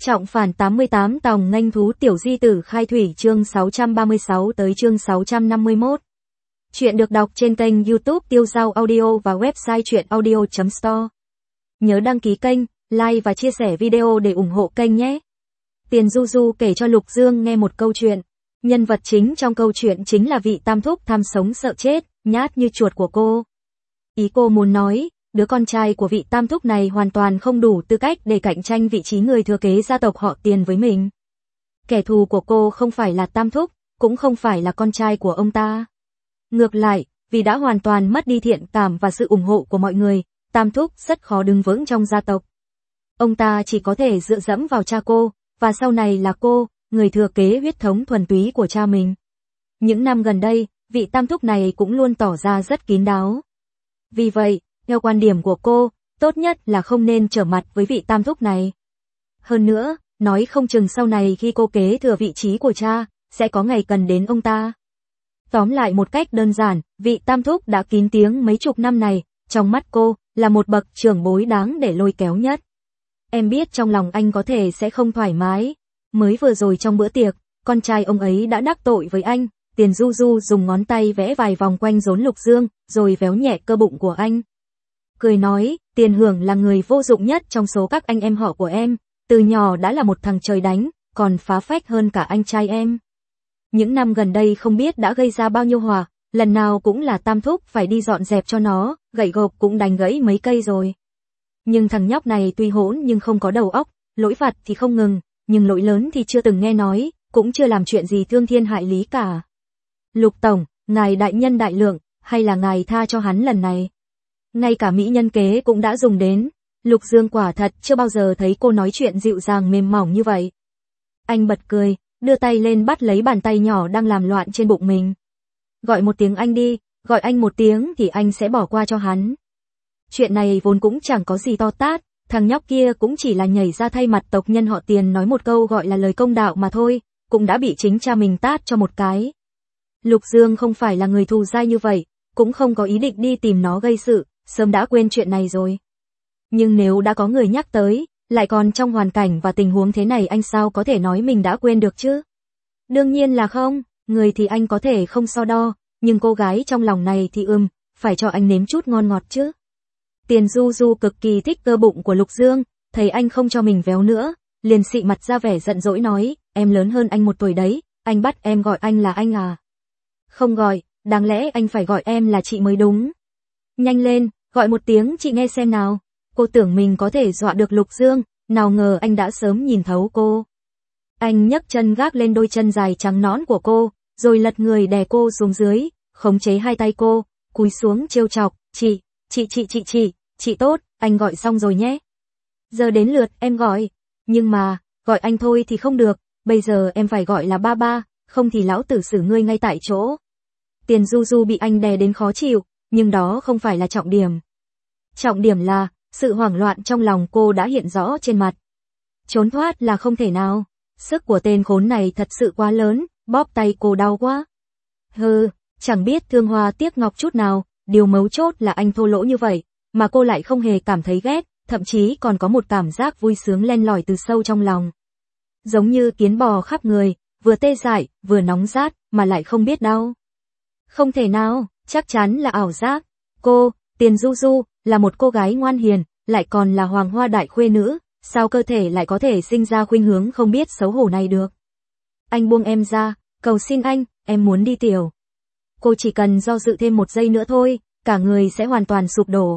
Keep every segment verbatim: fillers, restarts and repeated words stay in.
Trọng phản tám mươi tám tòng nghênh thú tiểu di tử khai thủy chương sáu trăm ba mươi sáu tới chương sáu trăm năm mươi mốt. Chuyện được đọc trên kênh YouTube Tiêu Dao Audio và website truyện audio chấm store. Nhớ đăng ký kênh, like và chia sẻ video để ủng hộ kênh nhé. Tiền Du Du kể cho Lục Dương nghe một câu chuyện. Nhân vật chính trong câu chuyện chính là vị tam thúc tham sống sợ chết, nhát như chuột của cô. Ý cô muốn nói, đứa con trai của vị tam thúc này hoàn toàn không đủ tư cách để cạnh tranh vị trí người thừa kế gia tộc họ Tiền với mình. Kẻ thù của cô không phải là tam thúc, cũng không phải là con trai của ông ta. Ngược lại, vì đã hoàn toàn mất đi thiện cảm và sự ủng hộ của mọi người, tam thúc rất khó đứng vững trong gia tộc. Ông ta chỉ có thể dựa dẫm vào cha cô, và sau này là cô, người thừa kế huyết thống thuần túy của cha mình. Những năm gần đây, vị tam thúc này cũng luôn tỏ ra rất kín đáo. Vì vậy, theo quan điểm của cô, tốt nhất là không nên trở mặt với vị tam thúc này. Hơn nữa, nói không chừng sau này khi cô kế thừa vị trí của cha, sẽ có ngày cần đến ông ta. Tóm lại một cách đơn giản, vị tam thúc đã kín tiếng mấy chục năm này, trong mắt cô, là một bậc trưởng bối đáng để lôi kéo nhất. Em biết trong lòng anh có thể sẽ không thoải mái. Mới vừa rồi trong bữa tiệc, con trai ông ấy đã đắc tội với anh. Tiền Du Du dùng ngón tay vẽ vài vòng quanh rốn Lục Dương, rồi véo nhẹ cơ bụng của anh. Cười nói, Tiền Hưởng là người vô dụng nhất trong số các anh em họ của em, từ nhỏ đã là một thằng trời đánh, còn phá phách hơn cả anh trai em. Những năm gần đây không biết đã gây ra bao nhiêu họa, lần nào cũng là tam thúc phải đi dọn dẹp cho nó, gậy gộc cũng đánh gãy mấy cây rồi. Nhưng thằng nhóc này tuy hỗn nhưng không có đầu óc, lỗi vặt thì không ngừng, nhưng lỗi lớn thì chưa từng nghe nói, cũng chưa làm chuyện gì thương thiên hại lý cả. Lục Tổng, ngài đại nhân đại lượng, hay là ngài tha cho hắn lần này? Ngay cả mỹ nhân kế cũng đã dùng đến. Lục Dương quả thật chưa bao giờ thấy cô nói chuyện dịu dàng mềm mỏng như vậy. Anh bật cười, đưa tay lên bắt lấy bàn tay nhỏ đang làm loạn trên bụng mình. Gọi một tiếng anh đi, gọi anh một tiếng thì anh sẽ bỏ qua cho hắn. Chuyện này vốn cũng chẳng có gì to tát, thằng nhóc kia cũng chỉ là nhảy ra thay mặt tộc nhân họ Tiền nói một câu gọi là lời công đạo mà thôi, cũng đã bị chính cha mình tát cho một cái. Lục Dương không phải là người thù dai như vậy, cũng không có ý định đi tìm nó gây sự, sớm đã quên chuyện này rồi. Nhưng nếu đã có người nhắc tới, lại còn trong hoàn cảnh và tình huống thế này anh sao có thể nói mình đã quên được chứ? Đương nhiên là không, người thì anh có thể không so đo, nhưng cô gái trong lòng này thì ừm, phải cho anh nếm chút ngon ngọt chứ. Tiền Du Du cực kỳ thích cơ bụng của Lục Dương, thấy anh không cho mình véo nữa, liền xị mặt ra vẻ giận dỗi nói, em lớn hơn anh một tuổi đấy, anh bắt em gọi anh là anh à? Không gọi, đáng lẽ anh phải gọi em là chị mới đúng. Nhanh lên, gọi một tiếng chị nghe xem nào. Cô tưởng mình có thể dọa được Lục Dương, nào ngờ anh đã sớm nhìn thấu cô. Anh nhấc chân gác lên đôi chân dài trắng nõn của cô, rồi lật người đè cô xuống dưới, khống chế hai tay cô, cúi xuống trêu chọc, chị, chị chị chị chị, chị tốt, anh gọi xong rồi nhé. Giờ đến lượt em gọi, nhưng mà, gọi anh thôi thì không được, bây giờ em phải gọi là ba ba, không thì lão tử xử ngươi ngay tại chỗ. Tiền Du Du bị anh đè đến khó chịu, nhưng đó không phải là trọng điểm. Trọng điểm là, sự hoảng loạn trong lòng cô đã hiện rõ trên mặt. Trốn thoát là không thể nào, sức của tên khốn này thật sự quá lớn, bóp tay cô đau quá. Hừ, chẳng biết thương hoa tiếc ngọc chút nào, điều mấu chốt là anh thô lỗ như vậy, mà cô lại không hề cảm thấy ghét, thậm chí còn có một cảm giác vui sướng len lỏi từ sâu trong lòng. Giống như kiến bò khắp người, vừa tê dại, vừa nóng rát, mà lại không biết đau. Không thể nào, chắc chắn là ảo giác. Cô, Tiền Du Du, là một cô gái ngoan hiền, lại còn là hoàng hoa đại khuê nữ, sao cơ thể lại có thể sinh ra khuynh hướng không biết xấu hổ này được. Anh buông em ra, cầu xin anh, em muốn đi tiểu. Cô chỉ cần do dự thêm một giây nữa thôi, cả người sẽ hoàn toàn sụp đổ.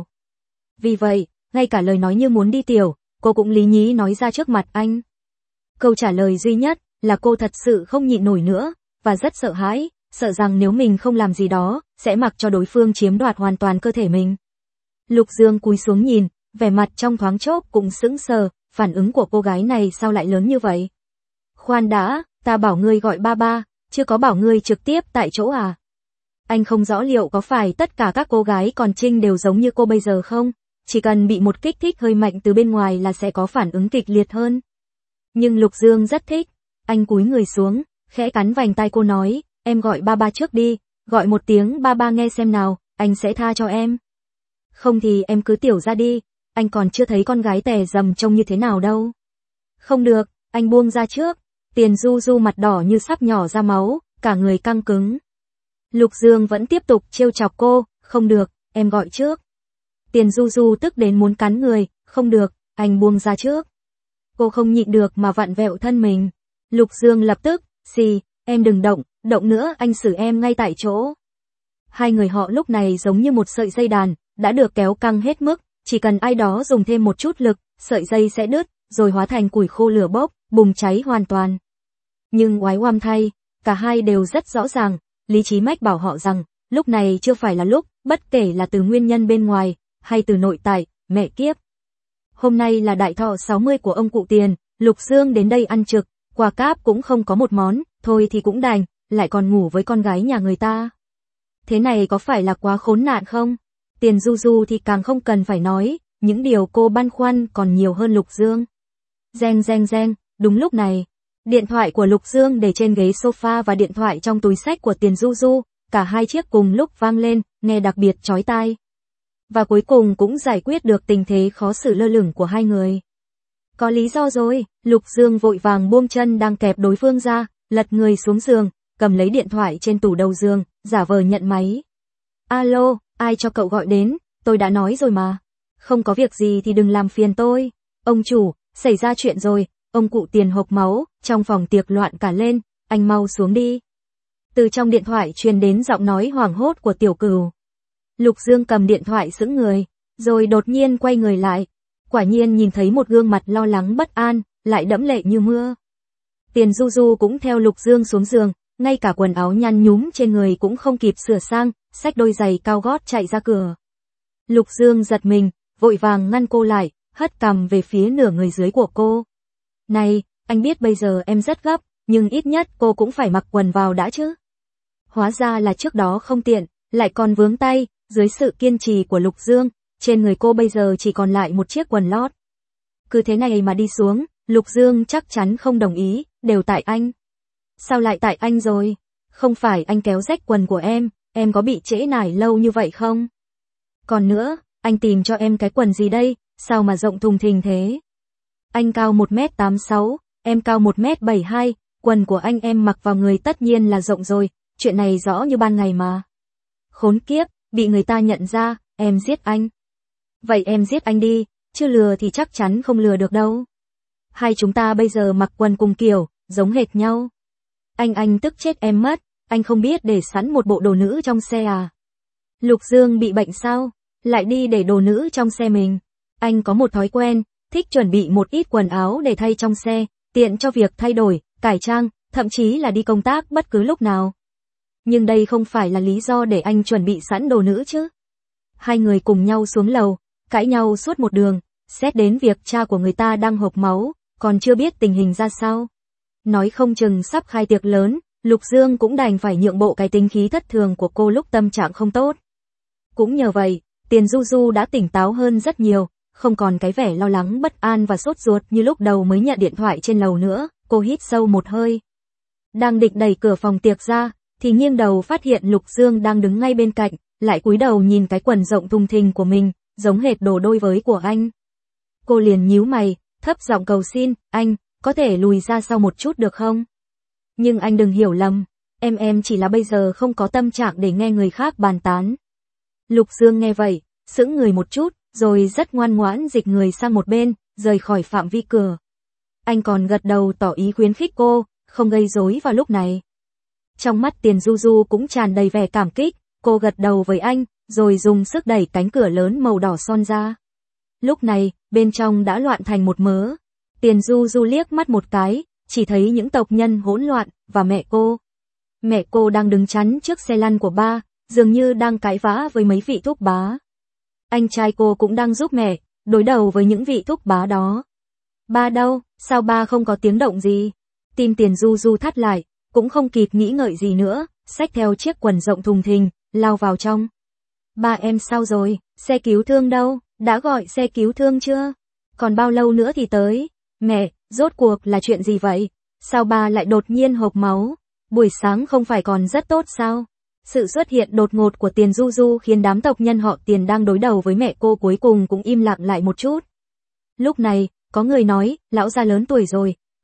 Vì vậy, ngay cả lời nói như muốn đi tiểu, cô cũng lý nhí nói ra trước mặt anh. Câu trả lời duy nhất là cô thật sự không nhịn nổi nữa, và rất sợ hãi, sợ rằng nếu mình không làm gì đó, sẽ mặc cho đối phương chiếm đoạt hoàn toàn cơ thể mình. Lục Dương cúi xuống nhìn, vẻ mặt trong thoáng chốc cũng sững sờ, phản ứng của cô gái này sao lại lớn như vậy? Khoan đã, ta bảo ngươi gọi ba ba, chưa có bảo ngươi trực tiếp tại chỗ à? Anh không rõ liệu có phải tất cả các cô gái còn trinh đều giống như cô bây giờ không? Chỉ cần bị một kích thích hơi mạnh từ bên ngoài là sẽ có phản ứng kịch liệt hơn. Nhưng Lục Dương rất thích, anh cúi người xuống, khẽ cắn vành tai cô nói, em gọi ba ba trước đi, gọi một tiếng ba ba nghe xem nào, anh sẽ tha cho em. Không thì em cứ tiểu ra đi, anh còn chưa thấy con gái tè dầm trông như thế nào đâu. Không được, anh buông ra trước. Tiền Du Du mặt đỏ như sắp nhỏ ra máu, cả người căng cứng. Lục Dương vẫn tiếp tục trêu chọc cô, không được, em gọi trước. Tiền Du Du tức đến muốn cắn người, không được, anh buông ra trước. Cô không nhịn được mà vặn vẹo thân mình. Lục Dương lập tức, xì, em đừng động, động nữa anh xử em ngay tại chỗ. Hai người họ lúc này giống như một sợi dây đàn, đã được kéo căng hết mức, chỉ cần ai đó dùng thêm một chút lực, sợi dây sẽ đứt, rồi hóa thành củi khô lửa bốc, bùng cháy hoàn toàn. Nhưng oái oăm thay, cả hai đều rất rõ ràng, lý trí mách bảo họ rằng, lúc này chưa phải là lúc, bất kể là từ nguyên nhân bên ngoài, hay từ nội tại, mẹ kiếp. Hôm nay là đại thọ sáu mươi của ông cụ Tiền, Lục Dương đến đây ăn trực, quà cáp cũng không có một món, thôi thì cũng đành, lại còn ngủ với con gái nhà người ta. Thế này có phải là quá khốn nạn không? Tiền Du Du thì càng không cần phải nói, những điều cô băn khoăn còn nhiều hơn Lục Dương. Reng reng reng, đúng lúc này, điện thoại của Lục Dương để trên ghế sofa và điện thoại trong túi xách của Tiền Du Du, cả hai chiếc cùng lúc vang lên, nghe đặc biệt chói tai. Và cuối cùng cũng giải quyết được tình thế khó xử lơ lửng của hai người. Có lý do rồi, Lục Dương vội vàng buông chân đang kẹp đối phương ra, lật người xuống giường, cầm lấy điện thoại trên tủ đầu giường, giả vờ nhận máy. Alo, ai cho cậu gọi đến, tôi đã nói rồi mà. Không có việc gì thì đừng làm phiền tôi. Ông chủ, xảy ra chuyện rồi, ông cụ Tiền hộc máu, trong phòng tiệc loạn cả lên, anh mau xuống đi. Từ trong điện thoại truyền đến giọng nói hoảng hốt của Tiểu Cửu. Lục Dương cầm điện thoại sững người, rồi đột nhiên quay người lại. Quả nhiên nhìn thấy một gương mặt lo lắng bất an, lại đẫm lệ như mưa. Tiền Du Du cũng theo Lục Dương xuống giường, ngay cả quần áo nhăn nhúm trên người cũng không kịp sửa sang, xách đôi giày cao gót chạy ra cửa. Lục Dương giật mình, vội vàng ngăn cô lại, hất cằm về phía nửa người dưới của cô. Này, anh biết bây giờ em rất gấp, nhưng ít nhất cô cũng phải mặc quần vào đã chứ. Hóa ra là trước đó không tiện, lại còn vướng tay, dưới sự kiên trì của Lục Dương, trên người cô bây giờ chỉ còn lại một chiếc quần lót. Cứ thế này mà đi xuống, Lục Dương chắc chắn không đồng ý, đều tại anh. Sao lại tại anh rồi? Không phải anh kéo rách quần của em, em có bị trễ nải lâu như vậy không? Còn nữa, anh tìm cho em cái quần gì đây, sao mà rộng thùng thình thế? Anh cao một mét tám mươi sáu, em cao một mét bảy mươi hai, quần của anh em mặc vào người tất nhiên là rộng rồi, chuyện này rõ như ban ngày mà. Khốn kiếp, bị người ta nhận ra, em giết anh. Vậy em giết anh đi, chứ lừa thì chắc chắn không lừa được đâu. Hai chúng ta bây giờ mặc quần cùng kiểu, giống hệt nhau. Anh anh tức chết em mất, anh không biết để sẵn một bộ đồ nữ trong xe à? Lục Dương bị bệnh sao? Lại đi để đồ nữ trong xe mình. Anh có một thói quen, thích chuẩn bị một ít quần áo để thay trong xe, tiện cho việc thay đổi, cải trang, thậm chí là đi công tác bất cứ lúc nào. Nhưng đây không phải là lý do để anh chuẩn bị sẵn đồ nữ chứ. Hai người cùng nhau xuống lầu, cãi nhau suốt một đường, xét đến việc cha của người ta đang hộc máu, còn chưa biết tình hình ra sao. Nói không chừng sắp khai tiệc lớn, Lục Dương cũng đành phải nhượng bộ cái tính khí thất thường của cô lúc tâm trạng không tốt. Cũng nhờ vậy, Tiền Du Du đã tỉnh táo hơn rất nhiều, không còn cái vẻ lo lắng bất an và sốt ruột như lúc đầu mới nhận điện thoại trên lầu nữa. Cô hít sâu một hơi. Đang định đẩy cửa phòng tiệc ra, thì nghiêng đầu phát hiện Lục Dương đang đứng ngay bên cạnh, lại cúi đầu nhìn cái quần rộng thùng thình của mình, giống hệt đồ đôi với của anh. Cô liền nhíu mày, thấp giọng cầu xin, anh, có thể lùi ra sau một chút được không? Nhưng anh đừng hiểu lầm, em em chỉ là bây giờ không có tâm trạng để nghe người khác bàn tán. Lục Dương nghe vậy, sững người một chút, rồi rất ngoan ngoãn dịch người sang một bên, rời khỏi phạm vi cửa. Anh còn gật đầu tỏ ý khuyến khích cô, không gây rối vào lúc này. Trong mắt Tiền Du Du cũng tràn đầy vẻ cảm kích, cô gật đầu với anh, rồi dùng sức đẩy cánh cửa lớn màu đỏ son ra. Lúc này, bên trong đã loạn thành một mớ. Tiền Du Du liếc mắt một cái, chỉ thấy những tộc nhân hỗn loạn, và mẹ cô. Mẹ cô đang đứng chắn trước xe lăn của ba, dường như đang cãi vã với mấy vị thúc bá. Anh trai cô cũng đang giúp mẹ, đối đầu với những vị thúc bá đó. Ba đâu, sao ba không có tiếng động gì? Tim Tiền Du Du thắt lại, cũng không kịp nghĩ ngợi gì nữa, xách theo chiếc quần rộng thùng thình, lao vào trong. Ba em sao rồi, xe cứu thương đâu, đã gọi xe cứu thương chưa? Còn bao lâu nữa thì tới? Mẹ, rốt cuộc là chuyện gì vậy? Sao ba lại đột nhiên hộc máu? Buổi sáng không phải còn rất tốt sao? Sự xuất hiện đột ngột của Tiền Du Du khiến đám tộc nhân họ Tiền đang đối đầu với mẹ cô cuối cùng cũng im lặng lại một chút. Lúc này, có người nói, lão già lớn tuổi rồi,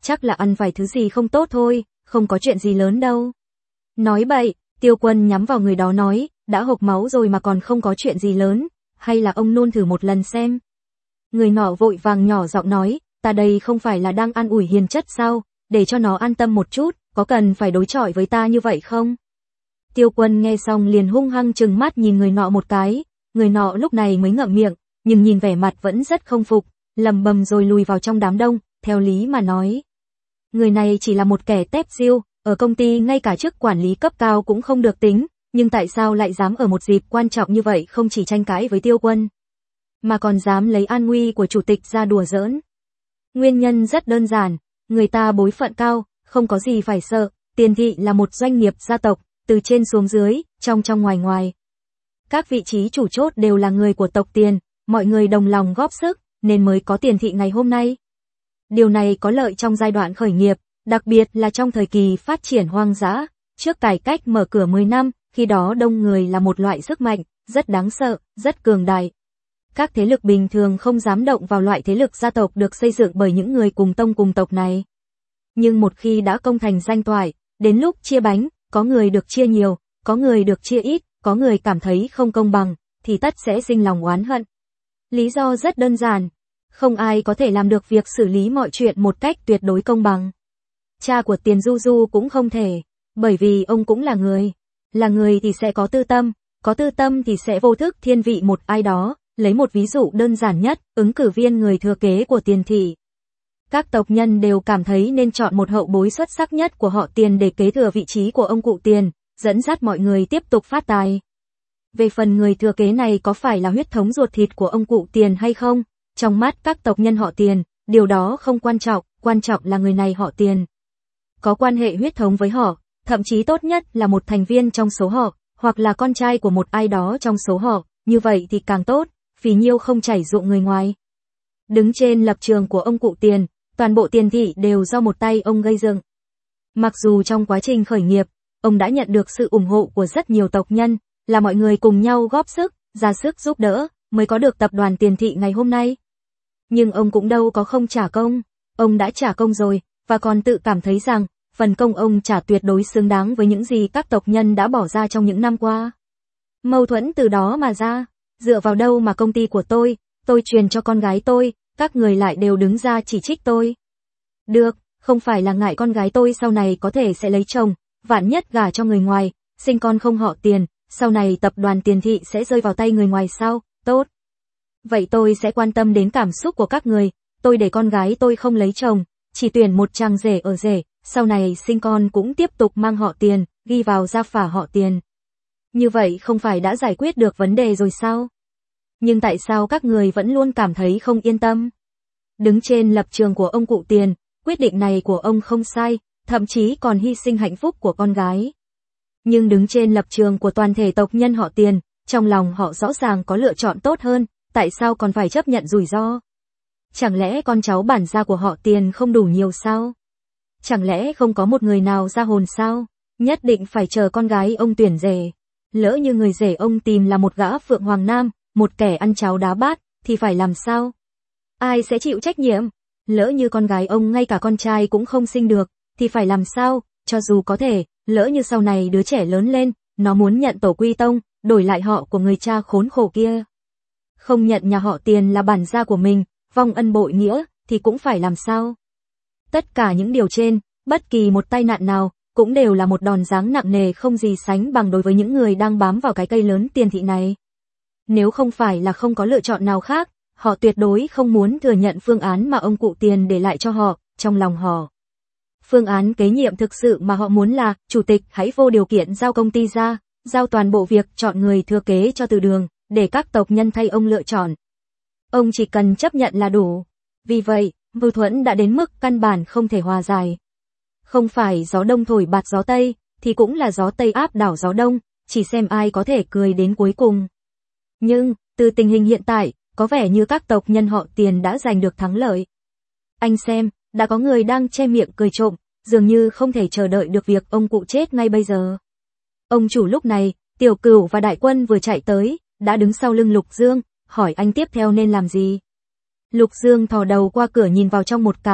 chắc là ăn phải thứ gì không tốt thôi, không có chuyện gì lớn đâu. Nói bậy, Tiêu Quân nhắm vào người đó nói, đã hộc máu rồi mà còn không có chuyện gì lớn, hay là ông nôn thử một lần xem. Người nọ vội vàng nhỏ giọng nói, ta đây không phải là đang an ủi hiền chất sao, để cho nó an tâm một chút, có cần phải đối chọi với ta như vậy không? Tiêu Quân nghe xong liền hung hăng trừng mắt nhìn người nọ một cái, người nọ lúc này mới ngậm miệng, nhưng nhìn vẻ mặt vẫn rất không phục, lầm bầm rồi lùi vào trong đám đông, theo lý mà nói. Người này chỉ là một kẻ tép diêu, ở công ty ngay cả chức quản lý cấp cao cũng không được tính, nhưng tại sao lại dám ở một dịp quan trọng như vậy không chỉ tranh cãi với Tiêu Quân, mà còn dám lấy an nguy của chủ tịch ra đùa giỡn. Nguyên nhân rất đơn giản, người ta bối phận cao, không có gì phải sợ, Tiền Thị là một doanh nghiệp gia tộc, từ trên xuống dưới, trong trong ngoài ngoài. Các vị trí chủ chốt đều là người của tộc Tiền, mọi người đồng lòng góp sức, nên mới có Tiền Thị ngày hôm nay. Điều này có lợi trong giai đoạn khởi nghiệp, đặc biệt là trong thời kỳ phát triển hoang dã, trước cải cách mở cửa mười năm, khi đó đông người là một loại sức mạnh, rất đáng sợ, rất cường đại. Các thế lực bình thường không dám động vào loại thế lực gia tộc được xây dựng bởi những người cùng tông cùng tộc này. Nhưng một khi đã công thành danh toại, đến lúc chia bánh, có người được chia nhiều, có người được chia ít, có người cảm thấy không công bằng, thì tất sẽ sinh lòng oán hận. Lý do rất đơn giản, không ai có thể làm được việc xử lý mọi chuyện một cách tuyệt đối công bằng. Cha của Tiền Du Du cũng không thể, bởi vì ông cũng là người. Là người thì sẽ có tư tâm, có tư tâm thì sẽ vô thức thiên vị một ai đó, lấy một ví dụ đơn giản nhất, ứng cử viên người thừa kế của Tiền Thị. Các tộc nhân đều cảm thấy nên chọn một hậu bối xuất sắc nhất của họ Tiền để kế thừa vị trí của ông cụ Tiền, dẫn dắt mọi người tiếp tục phát tài. Về phần người thừa kế này có phải là huyết thống ruột thịt của ông cụ Tiền hay không, trong mắt các tộc nhân họ Tiền, điều đó không quan trọng, quan trọng là người này họ Tiền. Có quan hệ huyết thống với họ, thậm chí tốt nhất là một thành viên trong số họ, hoặc là con trai của một ai đó trong số họ, như vậy thì càng tốt, phì nhiêu không chảy ruộng người ngoài. Đứng trên lập trường của ông cụ Tiền, toàn bộ Tiền Thị đều do một tay ông gây dựng. Mặc dù trong quá trình khởi nghiệp, ông đã nhận được sự ủng hộ của rất nhiều tộc nhân, là mọi người cùng nhau góp sức, ra sức giúp đỡ, mới có được tập đoàn Tiền Thị ngày hôm nay. Nhưng ông cũng đâu có không trả công, ông đã trả công rồi, và còn tự cảm thấy rằng, phần công ông trả tuyệt đối xứng đáng với những gì các tộc nhân đã bỏ ra trong những năm qua. Mâu thuẫn từ đó mà ra, dựa vào đâu mà công ty của tôi, tôi truyền cho con gái tôi, các người lại đều đứng ra chỉ trích tôi. Được, không phải là ngại con gái tôi sau này có thể sẽ lấy chồng, vạn nhất gả cho người ngoài, sinh con không họ Tiền, sau này tập đoàn Tiền Thị sẽ rơi vào tay người ngoài sao, tốt. Vậy tôi sẽ quan tâm đến cảm xúc của các người, tôi để con gái tôi không lấy chồng, chỉ tuyển một chàng rể ở rể, sau này sinh con cũng tiếp tục mang họ Tiền, ghi vào gia phả họ Tiền. Như vậy không phải đã giải quyết được vấn đề rồi sao? Nhưng tại sao các người vẫn luôn cảm thấy không yên tâm? Đứng trên lập trường của ông cụ Tiền, quyết định này của ông không sai, thậm chí còn hy sinh hạnh phúc của con gái. Nhưng đứng trên lập trường của toàn thể tộc nhân họ Tiền, trong lòng họ rõ ràng có lựa chọn tốt hơn, tại sao còn phải chấp nhận rủi ro? Chẳng lẽ con cháu bản gia của họ Tiền không đủ nhiều sao? Chẳng lẽ không có một người nào ra hồn sao? Nhất định phải chờ con gái ông tuyển rể. Lỡ như người rể ông tìm là một gã Phượng Hoàng Nam, một kẻ ăn cháo đá bát, thì phải làm sao? Ai sẽ chịu trách nhiệm? Lỡ như con gái ông ngay cả con trai cũng không sinh được, thì phải làm sao? Cho dù có thể, lỡ như sau này đứa trẻ lớn lên, nó muốn nhận tổ quy tông, đổi lại họ của người cha khốn khổ kia. Không nhận nhà họ Tiền là bản gia của mình, vong ân bội nghĩa, thì cũng phải làm sao? Tất cả những điều trên, bất kỳ một tai nạn nào, cũng đều là một đòn giáng nặng nề không gì sánh bằng đối với những người đang bám vào cái cây lớn Tiền Thị này. Nếu không phải là không có lựa chọn nào khác, họ tuyệt đối không muốn thừa nhận phương án mà ông cụ Tiền để lại cho họ, trong lòng họ. Phương án kế nhiệm thực sự mà họ muốn là, chủ tịch hãy vô điều kiện giao công ty ra, giao toàn bộ việc chọn người thừa kế cho Từ Đường, để các tộc nhân thay ông lựa chọn. Ông chỉ cần chấp nhận là đủ. Vì vậy, mâu thuẫn đã đến mức căn bản không thể hòa giải. Không phải gió đông thổi bạt gió tây, thì cũng là gió tây áp đảo gió đông, chỉ xem ai có thể cười đến cuối cùng. Nhưng, từ tình hình hiện tại, có vẻ như các tộc nhân họ Tiền đã giành được thắng lợi. Anh xem, đã có người đang che miệng cười trộm, dường như không thể chờ đợi được việc ông cụ chết ngay bây giờ. Ông chủ lúc này, Tiểu Cửu và Đại Quân vừa chạy tới, đã đứng sau lưng Lục Dương, hỏi anh tiếp theo nên làm gì. Lục Dương thò đầu qua cửa nhìn vào trong một cái,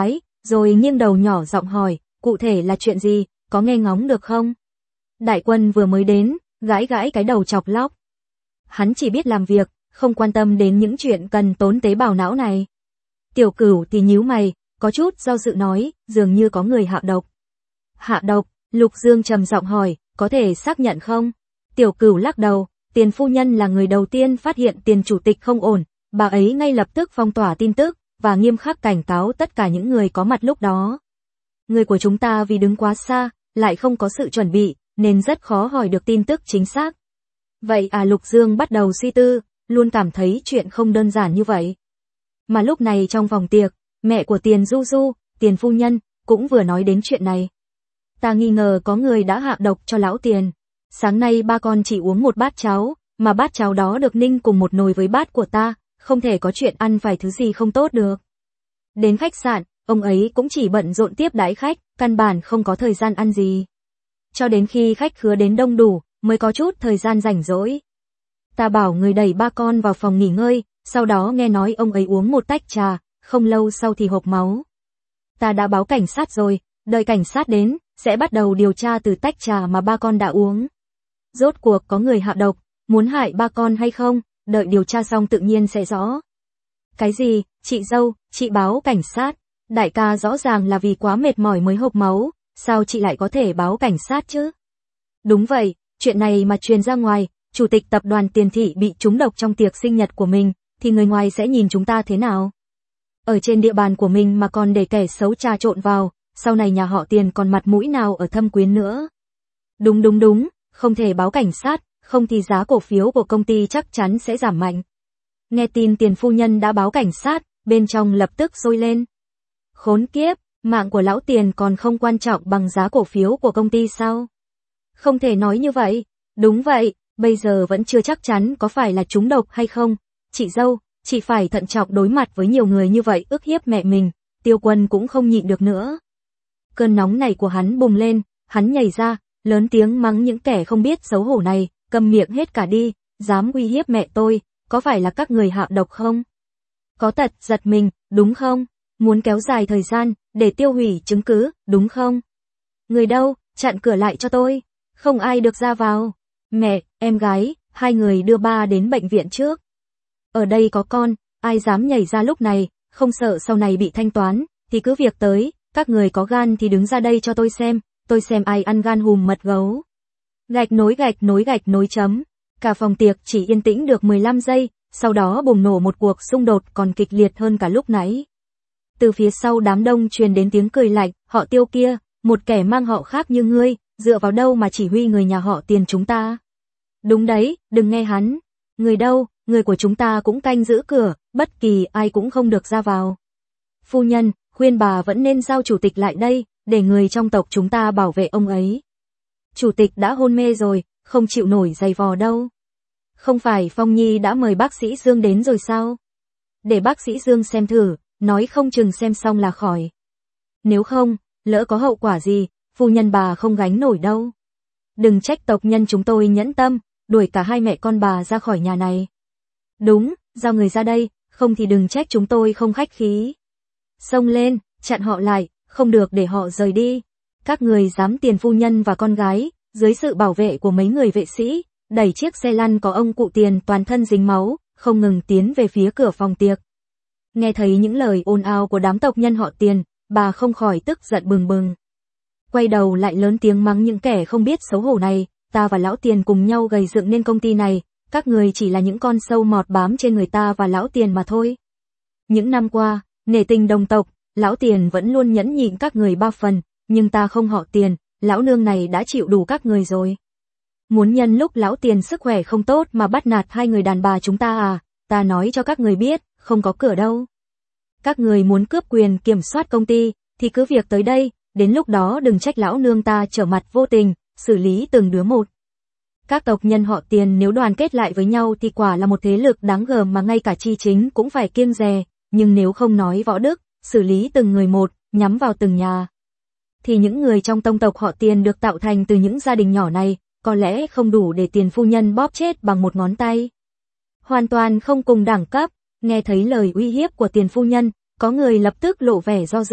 rồi nghiêng đầu nhỏ giọng hỏi, cụ thể là chuyện gì, có nghe ngóng được không? Đại Quân vừa mới đến, gãi gãi cái đầu chọc lóc. Hắn chỉ biết làm việc, không quan tâm đến những chuyện cần tốn tế bào não này. Tiểu Cửu thì nhíu mày, có chút do dự nói, dường như có người hạ độc. Hạ độc? Lục Dương trầm giọng hỏi, có thể xác nhận không? Tiểu Cửu lắc đầu, Tiền phu nhân là người đầu tiên phát hiện Tiền chủ tịch không ổn, bà ấy ngay lập tức phong tỏa tin tức, và nghiêm khắc cảnh cáo tất cả những người có mặt lúc đó. Người của chúng ta vì đứng quá xa, lại không có sự chuẩn bị, nên rất khó hỏi được tin tức chính xác. Vậy à, Lục Dương bắt đầu suy tư, luôn cảm thấy chuyện không đơn giản như vậy. Mà lúc này trong phòng tiệc, mẹ của Tiền Du Du, Tiền phu nhân, cũng vừa nói đến chuyện này. Ta nghi ngờ có người đã hạ độc cho lão Tiền. Sáng nay ba con chỉ uống một bát cháo, mà bát cháo đó được ninh cùng một nồi với bát của ta, không thể có chuyện ăn phải thứ gì không tốt được. Đến khách sạn, ông ấy cũng chỉ bận rộn tiếp đãi khách, căn bản không có thời gian ăn gì. Cho đến khi khách khứa đến đông đủ, mới có chút thời gian rảnh rỗi. Ta bảo người đẩy ba con vào phòng nghỉ ngơi, sau đó nghe nói ông ấy uống một tách trà, không lâu sau thì hộc máu. Ta đã báo cảnh sát rồi, đợi cảnh sát đến, sẽ bắt đầu điều tra từ tách trà mà ba con đã uống. Rốt cuộc có người hạ độc, muốn hại ba con hay không, đợi điều tra xong tự nhiên sẽ rõ. Cái gì, chị dâu, chị báo cảnh sát, đại ca rõ ràng là vì quá mệt mỏi mới hộc máu, sao chị lại có thể báo cảnh sát chứ? Đúng vậy, chuyện này mà truyền ra ngoài, chủ tịch tập đoàn Tiền thị bị trúng độc trong tiệc sinh nhật của mình, thì người ngoài sẽ nhìn chúng ta thế nào? Ở trên địa bàn của mình mà còn để kẻ xấu trà trộn vào, sau này nhà họ Tiền còn mặt mũi nào ở Thâm Quyến nữa? Đúng đúng đúng, không thể báo cảnh sát, không thì giá cổ phiếu của công ty chắc chắn sẽ giảm mạnh. Nghe tin Tiền phu nhân đã báo cảnh sát, bên trong lập tức sôi lên. Khốn kiếp, mạng của lão Tiền còn không quan trọng bằng giá cổ phiếu của công ty sao? Không thể nói như vậy. Đúng vậy, bây giờ vẫn chưa chắc chắn có phải là trúng độc hay không. Chị dâu, chị phải thận trọng đối mặt với nhiều người như vậy ức hiếp mẹ mình. Tiêu Quân cũng không nhịn được nữa. Cơn nóng này của hắn bùng lên, hắn nhảy ra, lớn tiếng mắng những kẻ không biết xấu hổ này, câm miệng hết cả đi, dám uy hiếp mẹ tôi, có phải là các người hạ độc không? Có tật giật mình, đúng không? Muốn kéo dài thời gian, để tiêu hủy chứng cứ, đúng không? Người đâu, chặn cửa lại cho tôi, không ai được ra vào. Mẹ, em gái, hai người đưa ba đến bệnh viện trước. Ở đây có con, ai dám nhảy ra lúc này, không sợ sau này bị thanh toán, thì cứ việc tới, các người có gan thì đứng ra đây cho tôi xem, tôi xem ai ăn gan hùm mật gấu. Gạch nối gạch nối gạch nối chấm. Cả phòng tiệc chỉ yên tĩnh được mười lăm giây, sau đó bùng nổ một cuộc xung đột còn kịch liệt hơn cả lúc nãy. Từ phía sau đám đông truyền đến tiếng cười lạnh, họ Tiêu kia, một kẻ mang họ khác như ngươi, dựa vào đâu mà chỉ huy người nhà họ Tiền chúng ta? Đúng đấy, đừng nghe hắn. Người đâu, người của chúng ta cũng canh giữ cửa, bất kỳ ai cũng không được ra vào. Phu nhân, khuyên bà vẫn nên giao chủ tịch lại đây, để người trong tộc chúng ta bảo vệ ông ấy. Chủ tịch đã hôn mê rồi, không chịu nổi giày vò đâu. Không phải Phong Nhi đã mời bác sĩ Dương đến rồi sao? Để bác sĩ Dương xem thử, nói không chừng xem xong là khỏi. Nếu không, lỡ có hậu quả gì, phu nhân bà không gánh nổi đâu. Đừng trách tộc nhân chúng tôi nhẫn tâm, đuổi cả hai mẹ con bà ra khỏi nhà này. Đúng, giao người ra đây, không thì đừng trách chúng tôi không khách khí. Xông lên, chặn họ lại, không được để họ rời đi. Các người dám Tiền phu nhân và con gái, dưới sự bảo vệ của mấy người vệ sĩ, đẩy chiếc xe lăn có ông cụ Tiền toàn thân dính máu, không ngừng tiến về phía cửa phòng tiệc. Nghe thấy những lời ồn ào của đám tộc nhân họ Tiền, bà không khỏi tức giận bừng bừng. Quay đầu lại lớn tiếng mắng những kẻ không biết xấu hổ này, ta và lão Tiền cùng nhau gầy dựng nên công ty này, các người chỉ là những con sâu mọt bám trên người ta và lão Tiền mà thôi. Những năm qua, nể tình đồng tộc, lão Tiền vẫn luôn nhẫn nhịn các người ba phần, nhưng ta không họ Tiền, lão nương này đã chịu đủ các người rồi. Muốn nhân lúc lão Tiền sức khỏe không tốt mà bắt nạt hai người đàn bà chúng ta à, ta nói cho các người biết, không có cửa đâu. Các người muốn cướp quyền kiểm soát công ty, thì cứ việc tới đây, đến lúc đó đừng trách lão nương ta trở mặt vô tình, xử lý từng đứa một. Các tộc nhân họ Tiền nếu đoàn kết lại với nhau thì quả là một thế lực đáng gờm mà ngay cả Chi Chính cũng phải kiêng dè, nhưng nếu không nói võ đức, xử lý từng người một, nhắm vào từng nhà, thì những người trong tông tộc họ Tiền được tạo thành từ những gia đình nhỏ này, có lẽ không đủ để Tiền phu nhân bóp chết bằng một ngón tay. Hoàn toàn không cùng đẳng cấp. Nghe thấy lời uy hiếp của Tiền phu nhân, có người lập tức lộ vẻ do dự,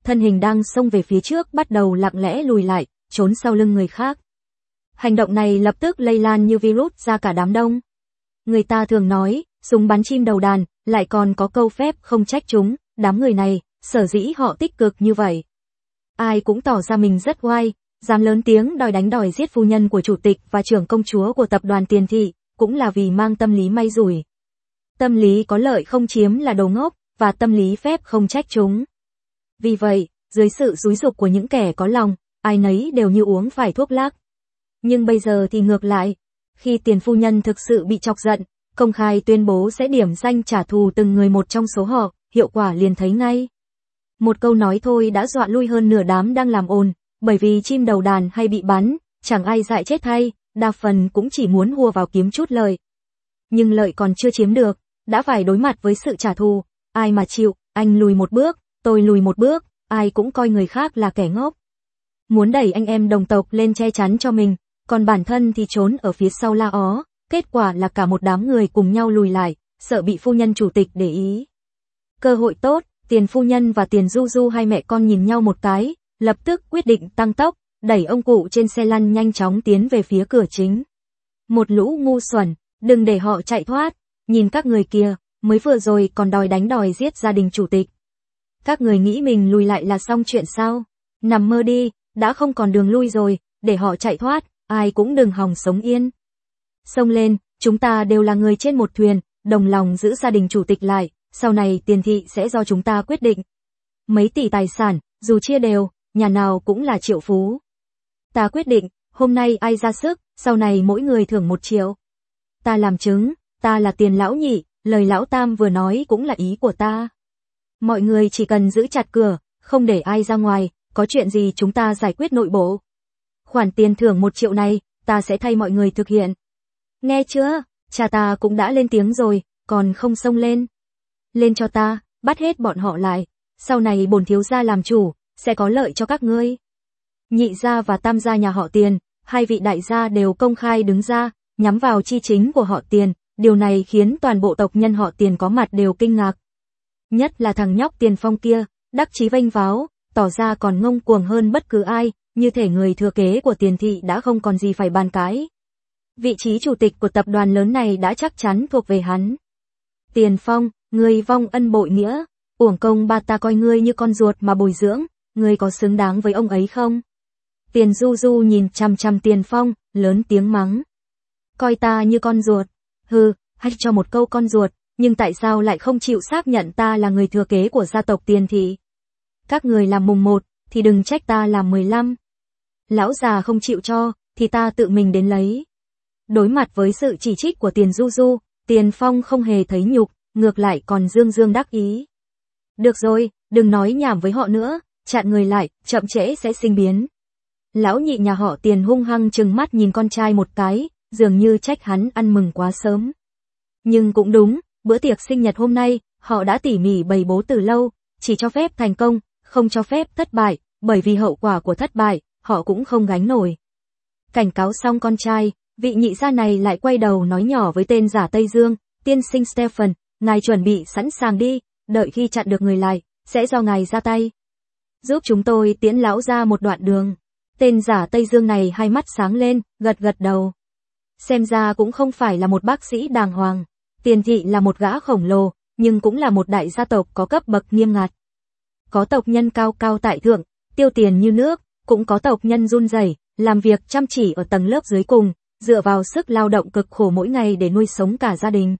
thân hình đang xông về phía trước bắt đầu lặng lẽ lùi lại, trốn sau lưng người khác. Hành động này lập tức lây lan như virus ra cả đám đông. Người ta thường nói, súng bắn chim đầu đàn, lại còn có câu phép không trách chúng, đám người này, sở dĩ họ tích cực như vậy. Ai cũng tỏ ra mình rất oai, dám lớn tiếng đòi đánh đòi giết phu nhân của chủ tịch và trưởng công chúa của tập đoàn Tiền Thị, cũng là vì mang tâm lý may rủi. Tâm lý có lợi không chiếm là đồ ngốc, và tâm lý phép không trách chúng. Vì vậy, dưới sự xúi giục của những kẻ có lòng, ai nấy đều như uống phải thuốc lắc. Nhưng bây giờ thì ngược lại, khi Tiền phu nhân thực sự bị chọc giận, công khai tuyên bố sẽ điểm danh trả thù từng người một trong số họ, hiệu quả liền thấy ngay. Một câu nói thôi đã dọa lui hơn nửa đám đang làm ồn, bởi vì chim đầu đàn hay bị bắn, chẳng ai dại chết hay, đa phần cũng chỉ muốn hùa vào kiếm chút lợi. Nhưng lợi còn chưa chiếm được, đã phải đối mặt với sự trả thù, ai mà chịu, anh lùi một bước, tôi lùi một bước, ai cũng coi người khác là kẻ ngốc. Muốn đẩy anh em đồng tộc lên che chắn cho mình, còn bản thân thì trốn ở phía sau la ó, kết quả là cả một đám người cùng nhau lùi lại, sợ bị phu nhân chủ tịch để ý. Cơ hội tốt, Tiền phu nhân và Tiền Du Du hai mẹ con nhìn nhau một cái, lập tức quyết định tăng tốc, đẩy ông cụ trên xe lăn nhanh chóng tiến về phía cửa chính. Một lũ ngu xuẩn, đừng để họ chạy thoát, nhìn các người kia, mới vừa rồi còn đòi đánh đòi giết gia đình chủ tịch. Các người nghĩ mình lùi lại là xong chuyện sao? Nằm mơ đi, đã không còn đường lui rồi, để họ chạy thoát, ai cũng đừng hòng sống yên. Xông lên, chúng ta đều là người trên một thuyền, đồng lòng giữ gia đình chủ tịch lại, sau này Tiền Thị sẽ do chúng ta quyết định. Mấy tỷ tài sản, dù chia đều, nhà nào cũng là triệu phú. Ta quyết định, hôm nay ai ra sức, sau này mỗi người thưởng một triệu. Ta làm chứng, ta là Tiền lão nhị, lời lão tam vừa nói cũng là ý của ta. Mọi người chỉ cần giữ chặt cửa, không để ai ra ngoài, có chuyện gì chúng ta giải quyết nội bộ. Khoản tiền thưởng một triệu này, ta sẽ thay mọi người thực hiện. Nghe chưa, cha ta cũng đã lên tiếng rồi, còn không xông lên. Lên cho ta, bắt hết bọn họ lại, sau này bổn thiếu gia làm chủ, sẽ có lợi cho các ngươi. Nhị gia và tam gia nhà họ Tiền, hai vị đại gia đều công khai đứng ra, nhắm vào chi chính của họ Tiền, điều này khiến toàn bộ tộc nhân họ Tiền có mặt đều kinh ngạc. Nhất là thằng nhóc Tiền Phong kia, đắc chí vênh váo, tỏ ra còn ngông cuồng hơn bất cứ ai, như thể người thừa kế của Tiền Thị đã không còn gì phải bàn cãi. Vị trí chủ tịch của tập đoàn lớn này đã chắc chắn thuộc về hắn. Tiền Phong, ngươi vong ân bội nghĩa, uổng công ba ta coi ngươi như con ruột mà bồi dưỡng, ngươi có xứng đáng với ông ấy không? Tiền Du Du nhìn chằm chằm Tiền Phong, lớn tiếng mắng. Coi ta như con ruột, hừ, hay cho một câu con ruột, nhưng tại sao lại không chịu xác nhận ta là người thừa kế của gia tộc Tiền Thị? Các người làm mùng một, thì đừng trách ta làm mười lăm. Lão già không chịu cho, thì ta tự mình đến lấy. Đối mặt với sự chỉ trích của Tiền Du Du, Tiền Phong không hề thấy nhục, ngược lại còn dương dương đắc ý. Được rồi, đừng nói nhảm với họ nữa, chặn người lại, chậm trễ sẽ sinh biến. Lão nhị nhà họ Tiền hung hăng trừng mắt nhìn con trai một cái, dường như trách hắn ăn mừng quá sớm. Nhưng cũng đúng, bữa tiệc sinh nhật hôm nay, họ đã tỉ mỉ bày bố từ lâu, chỉ cho phép thành công, không cho phép thất bại, bởi vì hậu quả của thất bại, họ cũng không gánh nổi. Cảnh cáo xong con trai, vị nhị gia này lại quay đầu nói nhỏ với tên giả Tây Dương, tiên sinh Stephen, ngài chuẩn bị sẵn sàng đi, đợi khi chặn được người lại, sẽ do ngài ra tay. Giúp chúng tôi tiễn lão ra một đoạn đường. Tên giả Tây Dương này hai mắt sáng lên, gật gật đầu. Xem ra cũng không phải là một bác sĩ đàng hoàng. Tiền Thị là một gã khổng lồ, nhưng cũng là một đại gia tộc có cấp bậc nghiêm ngặt. Có tộc nhân cao cao tại thượng, tiêu tiền như nước, cũng có tộc nhân run rẩy, làm việc chăm chỉ ở tầng lớp dưới cùng, dựa vào sức lao động cực khổ mỗi ngày để nuôi sống cả gia đình.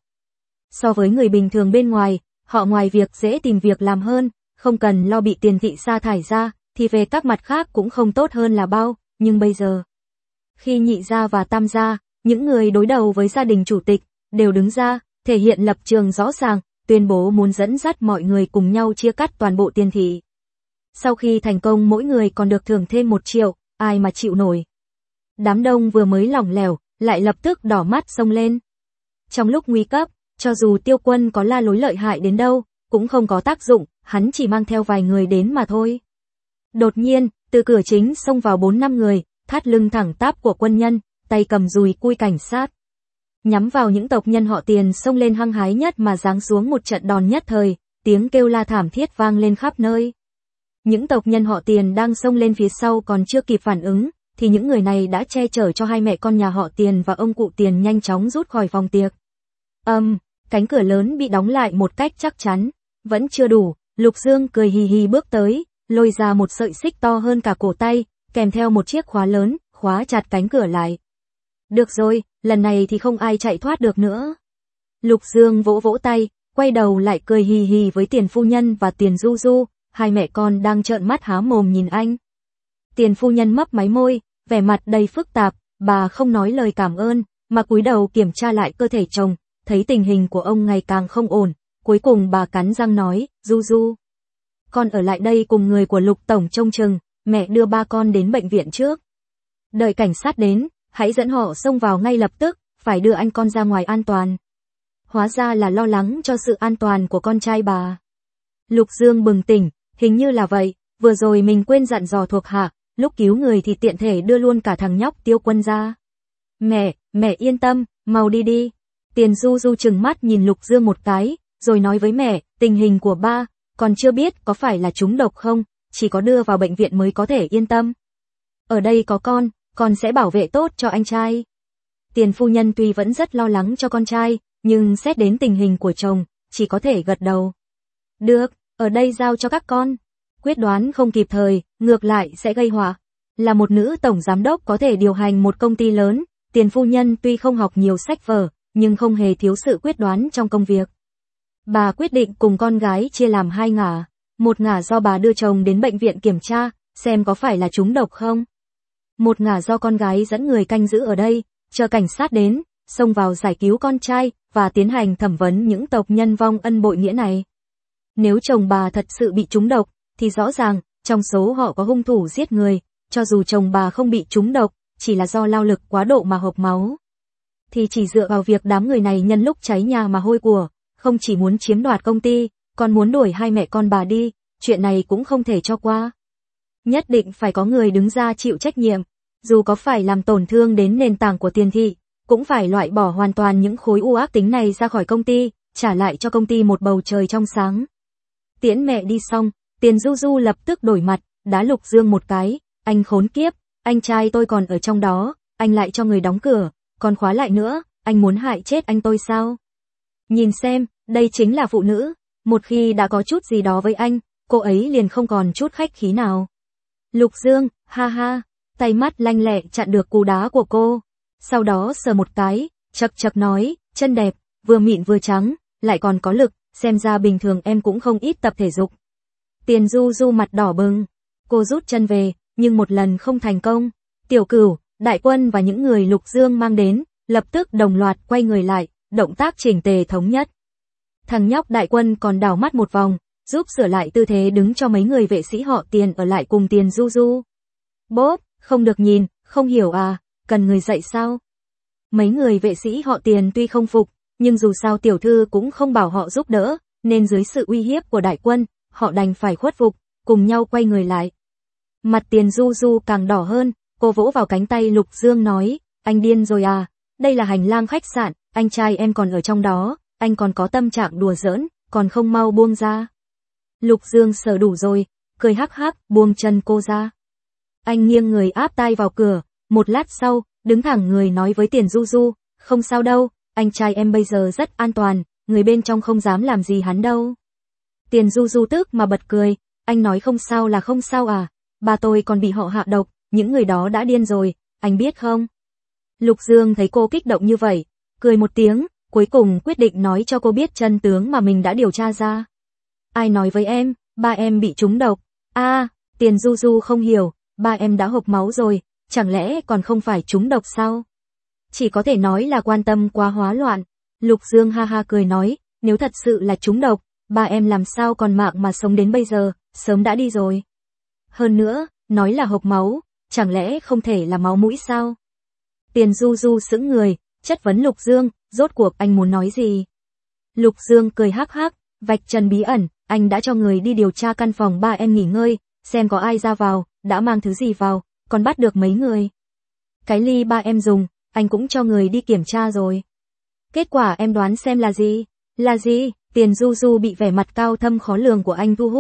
So với người bình thường bên ngoài, họ ngoài việc dễ tìm việc làm hơn, không cần lo bị Tiền Thị sa thải ra, thì về các mặt khác cũng không tốt hơn là bao, nhưng bây giờ, khi nhị gia và tam gia, những người đối đầu với gia đình chủ tịch, đều đứng ra, thể hiện lập trường rõ ràng, tuyên bố muốn dẫn dắt mọi người cùng nhau chia cắt toàn bộ Tiền Thị. Sau khi thành công mỗi người còn được thưởng thêm một triệu, ai mà chịu nổi. Đám đông vừa mới lỏng lẻo, lại lập tức đỏ mắt xông lên. Trong lúc nguy cấp, cho dù Tiêu Quân có la lối lợi hại đến đâu, cũng không có tác dụng, hắn chỉ mang theo vài người đến mà thôi. Đột nhiên, từ cửa chính xông vào bốn năm người, thắt lưng thẳng tắp của quân nhân, tay cầm dùi cui cảnh sát. Nhắm vào những tộc nhân họ Tiền xông lên hăng hái nhất mà giáng xuống một trận đòn nhất thời, tiếng kêu la thảm thiết vang lên khắp nơi. Những tộc nhân họ Tiền đang xông lên phía sau còn chưa kịp phản ứng, thì những người này đã che chở cho hai mẹ con nhà họ Tiền và ông cụ Tiền nhanh chóng rút khỏi phòng tiệc. Âm, um, cánh cửa lớn bị đóng lại một cách chắc chắn. Vẫn chưa đủ, Lục Dương cười hì hì bước tới, lôi ra một sợi xích to hơn cả cổ tay, kèm theo một chiếc khóa lớn, khóa chặt cánh cửa lại. Được rồi, lần này thì không ai chạy thoát được nữa. Lục Dương vỗ vỗ tay, quay đầu lại cười hì hì với Tiền phu nhân và Tiền Du Du, hai mẹ con đang trợn mắt há mồm nhìn anh. Tiền phu nhân mấp máy môi, vẻ mặt đầy phức tạp, bà không nói lời cảm ơn, mà cúi đầu kiểm tra lại cơ thể chồng, thấy tình hình của ông ngày càng không ổn, cuối cùng bà cắn răng nói, Du Du, con ở lại đây cùng người của Lục tổng trông chừng, mẹ đưa ba con đến bệnh viện trước. Đợi cảnh sát đến, hãy dẫn họ xông vào ngay lập tức, phải đưa anh con ra ngoài an toàn. Hóa ra là lo lắng cho sự an toàn của con trai bà. Lục Dương bừng tỉnh, hình như là vậy, vừa rồi mình quên dặn dò thuộc hạ, lúc cứu người thì tiện thể đưa luôn cả thằng nhóc Tiêu Quân ra. Mẹ, mẹ yên tâm, mau đi đi. Tiền Du Du trừng mắt nhìn Lục Dương một cái, rồi nói với mẹ, tình hình của ba, còn chưa biết có phải là trúng độc không, chỉ có đưa vào bệnh viện mới có thể yên tâm. Ở đây có con, con sẽ bảo vệ tốt cho anh trai. Tiền phu nhân tuy vẫn rất lo lắng cho con trai, nhưng xét đến tình hình của chồng, chỉ có thể gật đầu. Được, ở đây giao cho các con. Quyết đoán không kịp thời, ngược lại sẽ gây họa. Là một nữ tổng giám đốc có thể điều hành một công ty lớn, Tiền phu nhân tuy không học nhiều sách vở, nhưng không hề thiếu sự quyết đoán trong công việc. Bà quyết định cùng con gái chia làm hai ngả, một ngả do bà đưa chồng đến bệnh viện kiểm tra, xem có phải là trúng độc không. Một ngả do con gái dẫn người canh giữ ở đây, chờ cảnh sát đến, xông vào giải cứu con trai, và tiến hành thẩm vấn những tộc nhân vong ân bội nghĩa này. Nếu chồng bà thật sự bị trúng độc, thì rõ ràng, trong số họ có hung thủ giết người, cho dù chồng bà không bị trúng độc, chỉ là do lao lực quá độ mà hộc máu. Thì chỉ dựa vào việc đám người này nhân lúc cháy nhà mà hôi của, không chỉ muốn chiếm đoạt công ty, còn muốn đuổi hai mẹ con bà đi, chuyện này cũng không thể cho qua. Nhất định phải có người đứng ra chịu trách nhiệm, dù có phải làm tổn thương đến nền tảng của Tiền thị, cũng phải loại bỏ hoàn toàn những khối u ác tính này ra khỏi công ty, trả lại cho công ty một bầu trời trong sáng. Tiễn mẹ đi xong, Tiền Du Du lập tức đổi mặt, đá Lục Dương một cái, anh khốn kiếp, anh trai tôi còn ở trong đó, anh lại cho người đóng cửa, còn khóa lại nữa, anh muốn hại chết anh tôi sao? Nhìn xem, đây chính là phụ nữ, một khi đã có chút gì đó với anh, cô ấy liền không còn chút khách khí nào. Lục Dương, ha ha, tay mắt lanh lẹ chặn được cú đá của cô, sau đó sờ một cái, chật chật nói, chân đẹp, vừa mịn vừa trắng, lại còn có lực, xem ra bình thường em cũng không ít tập thể dục. Tiền Du Du mặt đỏ bừng, cô rút chân về, nhưng một lần không thành công. Tiểu Cửu, Đại Quân và những người Lục Dương mang đến, lập tức đồng loạt quay người lại, động tác chỉnh tề thống nhất. Thằng nhóc Đại Quân còn đảo mắt một vòng, giúp sửa lại tư thế đứng cho mấy người vệ sĩ họ Tiền ở lại cùng Tiền Du Du. Bốp, không được nhìn, không hiểu à, cần người dạy sao? Mấy người vệ sĩ họ Tiền tuy không phục, nhưng dù sao tiểu thư cũng không bảo họ giúp đỡ, nên dưới sự uy hiếp của Đại Quân, họ đành phải khuất phục, cùng nhau quay người lại. Mặt Tiền Du Du càng đỏ hơn, cô vỗ vào cánh tay Lục Dương nói, anh điên rồi à, đây là hành lang khách sạn, anh trai em còn ở trong đó, anh còn có tâm trạng đùa giỡn, còn không mau buông ra. Lục Dương sờ đủ rồi, cười hắc hắc, buông chân cô ra. Anh nghiêng người áp tai vào cửa, một lát sau, đứng thẳng người nói với Tiền Du Du, không sao đâu, anh trai em bây giờ rất an toàn, người bên trong không dám làm gì hắn đâu. Tiền Du Du tức mà bật cười, anh nói không sao là không sao à, ba tôi còn bị họ hạ độc, những người đó đã điên rồi, anh biết không? Lục Dương thấy cô kích động như vậy, cười một tiếng, cuối cùng quyết định nói cho cô biết chân tướng mà mình đã điều tra ra. Ai nói với em, ba em bị trúng độc? A, à, Tiền Du Du không hiểu, ba em đã hộc máu rồi, chẳng lẽ còn không phải trúng độc sao? Chỉ có thể nói là quan tâm quá hóa loạn. Lục Dương ha ha cười nói, nếu thật sự là trúng độc, ba em làm sao còn mạng mà sống đến bây giờ, sớm đã đi rồi. Hơn nữa, nói là hộc máu, chẳng lẽ không thể là máu mũi sao? Tiền Du Du sững người, chất vấn Lục Dương, rốt cuộc anh muốn nói gì? Lục Dương cười hắc hắc, vạch trần bí ẩn, anh đã cho người đi điều tra căn phòng ba em nghỉ ngơi, xem có ai ra vào, đã mang thứ gì vào, còn bắt được mấy người. Cái ly ba em dùng, anh cũng cho người đi kiểm tra rồi. Kết quả em đoán xem là gì? Là gì? Tiền Du Du bị vẻ mặt cao thâm khó lường của anh thu hút,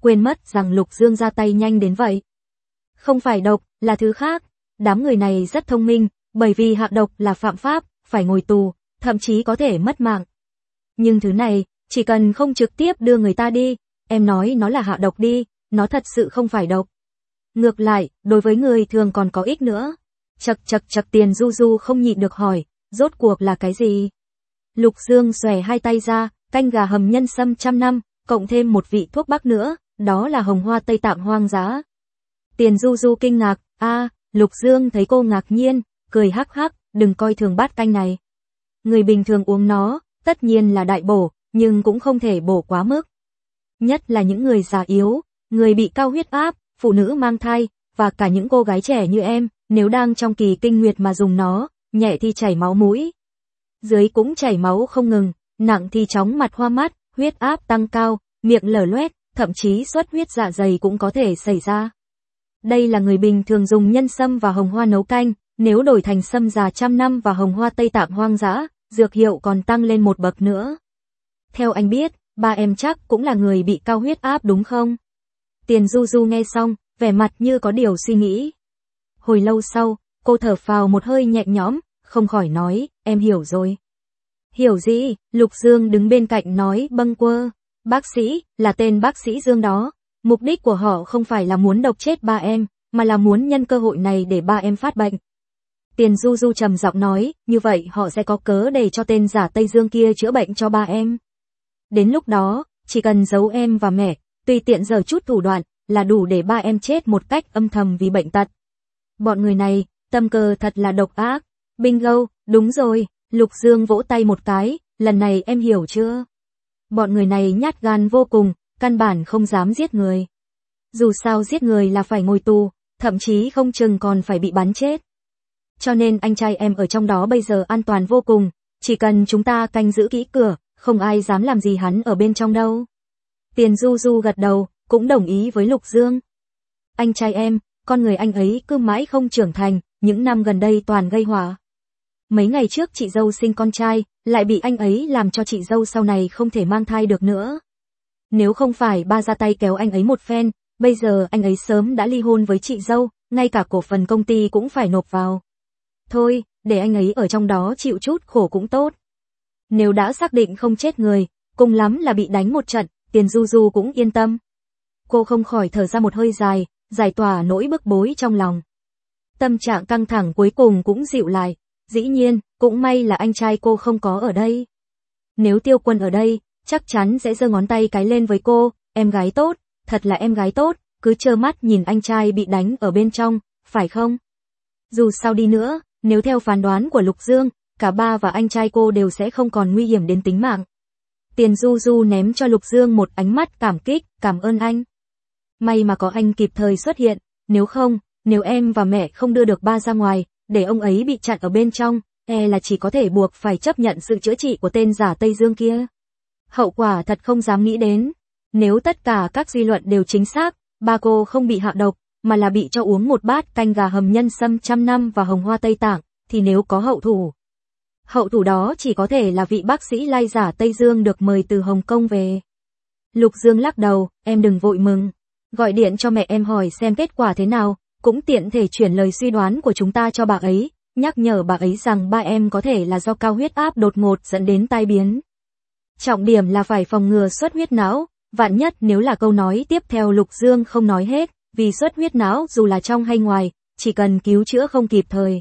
quên mất rằng Lục Dương ra tay nhanh đến vậy. Không phải độc, là thứ khác. Đám người này rất thông minh, bởi vì hạ độc là phạm pháp, phải ngồi tù, thậm chí có thể mất mạng. Nhưng thứ này, chỉ cần không trực tiếp đưa người ta đi, em nói nó là hạ độc đi, nó thật sự không phải độc. Ngược lại, đối với người thường còn có ích nữa. Chật chật chật Tiền Du Du không nhịn được hỏi, rốt cuộc là cái gì? Lục Dương xòe hai tay ra, canh gà hầm nhân sâm trăm năm, cộng thêm một vị thuốc bắc nữa, đó là hồng hoa Tây Tạng hoang dã. Tiền Du Du kinh ngạc, a, Lục Dương thấy cô ngạc nhiên, cười hắc hắc, đừng coi thường bát canh này. Người bình thường uống nó, tất nhiên là đại bổ, nhưng cũng không thể bổ quá mức. Nhất là những người già yếu, người bị cao huyết áp, phụ nữ mang thai, và cả những cô gái trẻ như em, nếu đang trong kỳ kinh nguyệt mà dùng nó, nhẹ thì chảy máu mũi, dưới cũng chảy máu không ngừng, nặng thì chóng mặt hoa mắt, huyết áp tăng cao, miệng lở loét, thậm chí xuất huyết dạ dày cũng có thể xảy ra. Đây là người bình thường dùng nhân sâm và hồng hoa nấu canh, nếu đổi thành sâm già trăm năm và hồng hoa Tây Tạng hoang dã, dược hiệu còn tăng lên một bậc nữa. Theo anh biết, ba em chắc cũng là người bị cao huyết áp đúng không? Tiền Du Du nghe xong, vẻ mặt như có điều suy nghĩ. Hồi lâu sau, cô thở phào một hơi nhẹ nhõm, không khỏi nói, em hiểu rồi. Hiểu gì? Lục Dương đứng bên cạnh nói bâng quơ. Bác sĩ, là tên bác sĩ Dương đó. Mục đích của họ không phải là muốn độc chết ba em, mà là muốn nhân cơ hội này để ba em phát bệnh. Tiền Du Du trầm giọng nói, như vậy họ sẽ có cớ để cho tên giả Tây Dương kia chữa bệnh cho ba em. Đến lúc đó, chỉ cần giấu em và mẹ, tùy tiện giở chút thủ đoạn, là đủ để ba em chết một cách âm thầm vì bệnh tật. Bọn người này, tâm cơ thật là độc ác. Bingo, đúng rồi, Lục Dương vỗ tay một cái, lần này em hiểu chưa? Bọn người này nhát gan vô cùng, căn bản không dám giết người. Dù sao giết người là phải ngồi tù, thậm chí không chừng còn phải bị bắn chết. Cho nên anh trai em ở trong đó bây giờ an toàn vô cùng, chỉ cần chúng ta canh giữ kỹ cửa, không ai dám làm gì hắn ở bên trong đâu. Tiền Du Du gật đầu, cũng đồng ý với Lục Dương. Anh trai em, con người anh ấy cứ mãi không trưởng thành, những năm gần đây toàn gây họa. Mấy ngày trước chị dâu sinh con trai, lại bị anh ấy làm cho chị dâu sau này không thể mang thai được nữa. Nếu không phải ba ra tay kéo anh ấy một phen, bây giờ anh ấy sớm đã ly hôn với chị dâu, ngay cả cổ phần công ty cũng phải nộp vào. Thôi, để anh ấy ở trong đó chịu chút khổ cũng tốt. Nếu đã xác định không chết người, cùng lắm là bị đánh một trận, Tiền Du Du cũng yên tâm. Cô không khỏi thở ra một hơi dài, giải tỏa nỗi bức bối trong lòng. Tâm trạng căng thẳng cuối cùng cũng dịu lại, dĩ nhiên, cũng may là anh trai cô không có ở đây. Nếu Tiêu Quân ở đây, chắc chắn sẽ giơ ngón tay cái lên với cô, em gái tốt, thật là em gái tốt, cứ trơ mắt nhìn anh trai bị đánh ở bên trong, phải không? Dù sao đi nữa, nếu theo phán đoán của Lục Dương, cả ba và anh trai cô đều sẽ không còn nguy hiểm đến tính mạng. Tiền Du Du ném cho Lục Dương một ánh mắt cảm kích, cảm ơn anh. May mà có anh kịp thời xuất hiện, nếu không, nếu em và mẹ không đưa được ba ra ngoài, để ông ấy bị chặn ở bên trong, e là chỉ có thể buộc phải chấp nhận sự chữa trị của tên giả Tây Dương kia. Hậu quả thật không dám nghĩ đến. Nếu tất cả các suy luận đều chính xác, ba cô không bị hạ độc, mà là bị cho uống một bát canh gà hầm nhân sâm trăm năm và hồng hoa Tây Tạng, thì nếu có hậu thủ. Hậu thủ đó chỉ có thể là vị bác sĩ lai giả Tây Dương được mời từ Hồng Kông về. Lục Dương lắc đầu, em đừng vội mừng. Gọi điện cho mẹ em hỏi xem kết quả thế nào, cũng tiện thể chuyển lời suy đoán của chúng ta cho bà ấy, nhắc nhở bà ấy rằng ba em có thể là do cao huyết áp đột ngột dẫn đến tai biến. Trọng điểm là phải phòng ngừa xuất huyết não, vạn nhất nếu là câu nói tiếp theo Lục Dương không nói hết, vì xuất huyết não dù là trong hay ngoài, chỉ cần cứu chữa không kịp thời.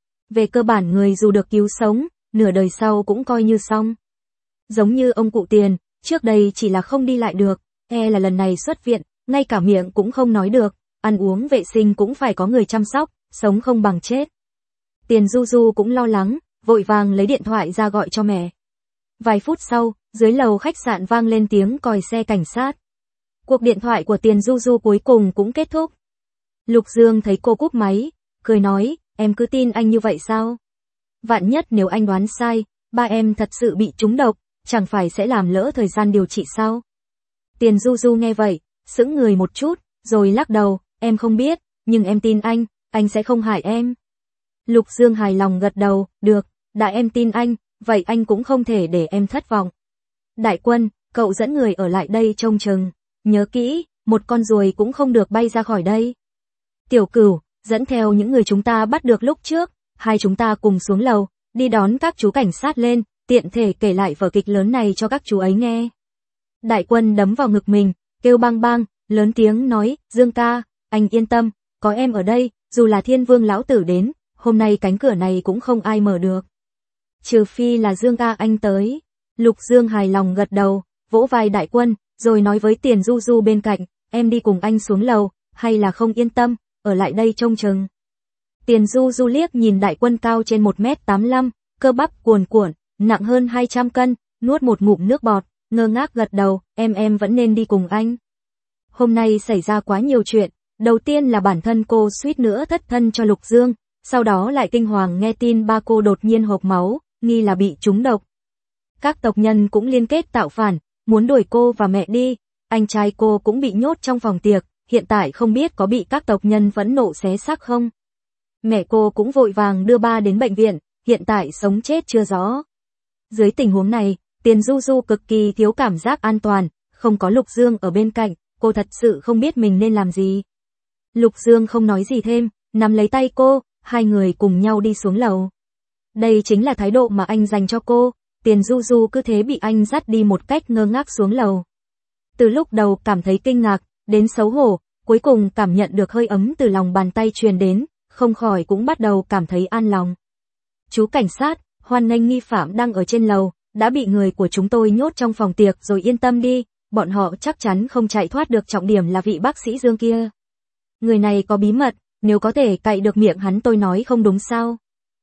Về cơ bản người dù được cứu sống, nửa đời sau cũng coi như xong. Giống như ông cụ Tiền, trước đây chỉ là không đi lại được, e là lần này xuất viện, ngay cả miệng cũng không nói được, ăn uống vệ sinh cũng phải có người chăm sóc, sống không bằng chết. Tiền Du Du cũng lo lắng, vội vàng lấy điện thoại ra gọi cho mẹ. Vài phút sau, dưới lầu khách sạn vang lên tiếng còi xe cảnh sát. Cuộc điện thoại của Tiền Du Du cuối cùng cũng kết thúc. Lục Dương thấy cô cúp máy, cười nói, em cứ tin anh như vậy sao? Vạn nhất nếu anh đoán sai, ba em thật sự bị trúng độc, chẳng phải sẽ làm lỡ thời gian điều trị sao? Tiền Du Du nghe vậy, sững người một chút, rồi lắc đầu, em không biết, nhưng em tin anh, anh sẽ không hại em. Lục Dương hài lòng gật đầu, được, đã em tin anh, vậy anh cũng không thể để em thất vọng. Đại Quân, cậu dẫn người ở lại đây trông chừng, nhớ kỹ, một con ruồi cũng không được bay ra khỏi đây. Tiểu Cửu, dẫn theo những người chúng ta bắt được lúc trước, hai chúng ta cùng xuống lầu, đi đón các chú cảnh sát lên, tiện thể kể lại vở kịch lớn này cho các chú ấy nghe. Đại Quân đấm vào ngực mình, kêu bang bang, lớn tiếng nói, Dương ca, anh yên tâm, có em ở đây, dù là Thiên Vương lão tử đến, hôm nay cánh cửa này cũng không ai mở được. Trừ phi là Dương ca anh tới. Lục Dương hài lòng gật đầu, vỗ vai Đại Quân, rồi nói với Tiền Du Du bên cạnh, em đi cùng anh xuống lầu, hay là không yên tâm, ở lại đây trông chừng. Tiền Du Du liếc nhìn Đại Quân cao trên một mét tám mươi lăm, cơ bắp cuồn cuộn, nặng hơn hai trăm cân, nuốt một ngụm nước bọt, ngơ ngác gật đầu, em em vẫn nên đi cùng anh. Hôm nay xảy ra quá nhiều chuyện, đầu tiên là bản thân cô suýt nữa thất thân cho Lục Dương, sau đó lại kinh hoàng nghe tin ba cô đột nhiên hộc máu, nghi là bị trúng độc. Các tộc nhân cũng liên kết tạo phản, muốn đuổi cô và mẹ đi, anh trai cô cũng bị nhốt trong phòng tiệc, hiện tại không biết có bị các tộc nhân phẫn nộ xé xác không. Mẹ cô cũng vội vàng đưa ba đến bệnh viện, hiện tại sống chết chưa rõ. Dưới tình huống này, Tiền Du Du cực kỳ thiếu cảm giác an toàn, không có Lục Dương ở bên cạnh, cô thật sự không biết mình nên làm gì. Lục Dương không nói gì thêm, nắm lấy tay cô, hai người cùng nhau đi xuống lầu. Đây chính là thái độ mà anh dành cho cô, Tiền Du Du cứ thế bị anh dắt đi một cách ngơ ngác xuống lầu. Từ lúc đầu cảm thấy kinh ngạc, đến xấu hổ, cuối cùng cảm nhận được hơi ấm từ lòng bàn tay truyền đến, không khỏi cũng bắt đầu cảm thấy an lòng. Chú cảnh sát, hoan nghênh nghi phạm đang ở trên lầu, đã bị người của chúng tôi nhốt trong phòng tiệc rồi, yên tâm đi, bọn họ chắc chắn không chạy thoát được, trọng điểm là vị bác sĩ Dương kia. Người này có bí mật, nếu có thể cạy được miệng hắn tôi nói không đúng sao.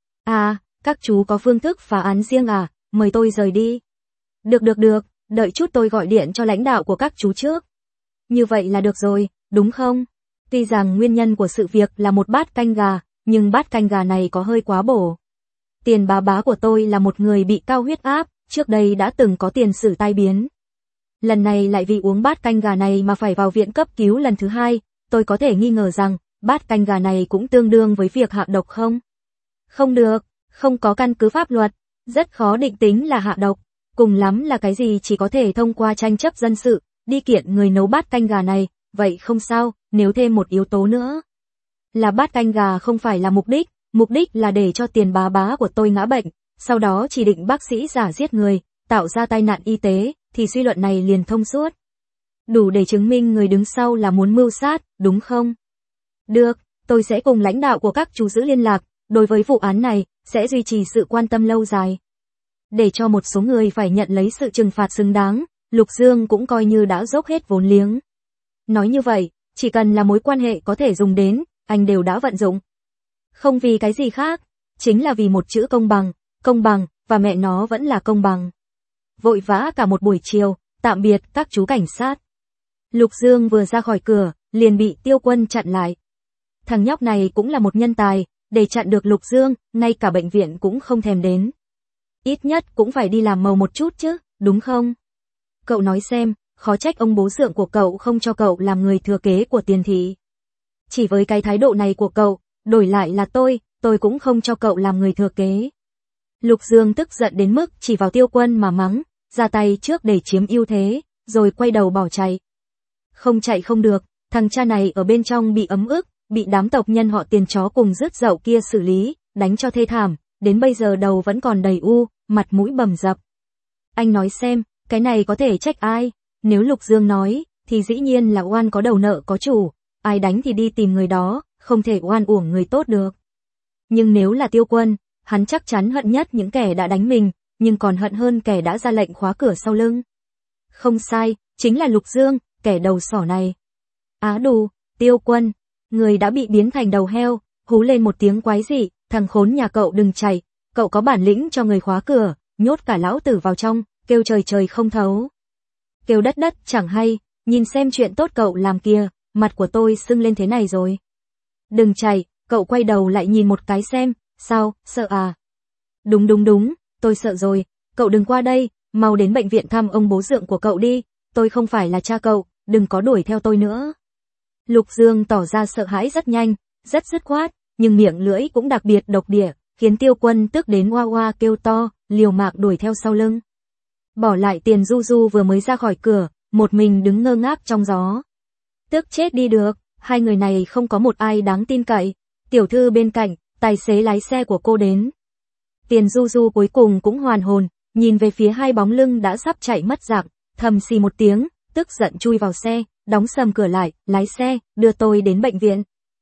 À, các chú có phương thức phá án riêng à, mời tôi rời đi. Được được được, đợi chút tôi gọi điện cho lãnh đạo của các chú trước. Như vậy là được rồi, đúng không? Tuy rằng nguyên nhân của sự việc là một bát canh gà, nhưng bát canh gà này có hơi quá bổ. Tiền bá bá của tôi là một người bị cao huyết áp, trước đây đã từng có tiền sử tai biến. Lần này lại vì uống bát canh gà này mà phải vào viện cấp cứu lần thứ hai, tôi có thể nghi ngờ rằng, bát canh gà này cũng tương đương với việc hạ độc không? Không được, không có căn cứ pháp luật, rất khó định tính là hạ độc, cùng lắm là cái gì chỉ có thể thông qua tranh chấp dân sự, đi kiện người nấu bát canh gà này, vậy không sao, nếu thêm một yếu tố nữa. Là bát canh gà không phải là mục đích, mục đích là để cho tiền bá bá của tôi ngã bệnh, sau đó chỉ định bác sĩ giả giết người, tạo ra tai nạn y tế, thì suy luận này liền thông suốt. Đủ để chứng minh người đứng sau là muốn mưu sát, đúng không? Được, tôi sẽ cùng lãnh đạo của các chú giữ liên lạc, đối với vụ án này, sẽ duy trì sự quan tâm lâu dài. Để cho một số người phải nhận lấy sự trừng phạt xứng đáng, Lục Dương cũng coi như đã dốc hết vốn liếng. Nói như vậy, chỉ cần là mối quan hệ có thể dùng đến, anh đều đã vận dụng. Không vì cái gì khác, chính là vì một chữ công bằng, công bằng, và mẹ nó vẫn là công bằng. Vội vã cả một buổi chiều, tạm biệt các chú cảnh sát. Lục Dương vừa ra khỏi cửa, liền bị Tiêu Quân chặn lại. Thằng nhóc này cũng là một nhân tài, để chặn được Lục Dương, ngay cả bệnh viện cũng không thèm đến. Ít nhất cũng phải đi làm màu một chút chứ, đúng không? Cậu nói xem, khó trách ông bố dượng của cậu không cho cậu làm người thừa kế của Tiền thị. Chỉ với cái thái độ này của cậu, đổi lại là tôi, tôi cũng không cho cậu làm người thừa kế. Lục Dương tức giận đến mức chỉ vào Tiêu Quân mà mắng, ra tay trước để chiếm ưu thế, rồi quay đầu bỏ chạy. Không chạy không được, thằng cha này ở bên trong bị ấm ức, bị đám tộc nhân họ Tiền chó cùng rứt dậu kia xử lý, đánh cho thê thảm, đến bây giờ đầu vẫn còn đầy u, mặt mũi bầm dập. Anh nói xem, cái này có thể trách ai? Nếu Lục Dương nói, thì dĩ nhiên là oan có đầu nợ có chủ, ai đánh thì đi tìm người đó, không thể oan uổng người tốt được. Nhưng nếu là Tiêu Quân, hắn chắc chắn hận nhất những kẻ đã đánh mình, nhưng còn hận hơn kẻ đã ra lệnh khóa cửa sau lưng. Không sai, chính là Lục Dương, kẻ đầu sỏ này. Á đù, Tiêu Quân, người đã bị biến thành đầu heo, hú lên một tiếng quái dị, thằng khốn nhà cậu đừng chạy, cậu có bản lĩnh cho người khóa cửa, nhốt cả lão tử vào trong, kêu trời trời không thấu. Kêu đất đất chẳng hay, nhìn xem chuyện tốt cậu làm kia, mặt của tôi sưng lên thế này rồi. Đừng chạy, cậu quay đầu lại nhìn một cái xem, sao, sợ à? Đúng đúng đúng, tôi sợ rồi, cậu đừng qua đây, mau đến bệnh viện thăm ông bố dượng của cậu đi, tôi không phải là cha cậu, đừng có đuổi theo tôi nữa. Lục Dương tỏ ra sợ hãi rất nhanh, rất dứt khoát, nhưng miệng lưỡi cũng đặc biệt độc địa, khiến Tiêu Quân tức đến oa oa kêu to, liều mạng đuổi theo sau lưng. Bỏ lại Tiền Du Du vừa mới ra khỏi cửa, một mình đứng ngơ ngác trong gió. Tức chết đi được, hai người này không có một ai đáng tin cậy. Tiểu thư bên cạnh, tài xế lái xe của cô đến. Tiền Du Du cuối cùng cũng hoàn hồn, nhìn về phía hai bóng lưng đã sắp chạy mất dạng, thầm xì một tiếng, tức giận chui vào xe, đóng sầm cửa lại, lái xe, đưa tôi đến bệnh viện.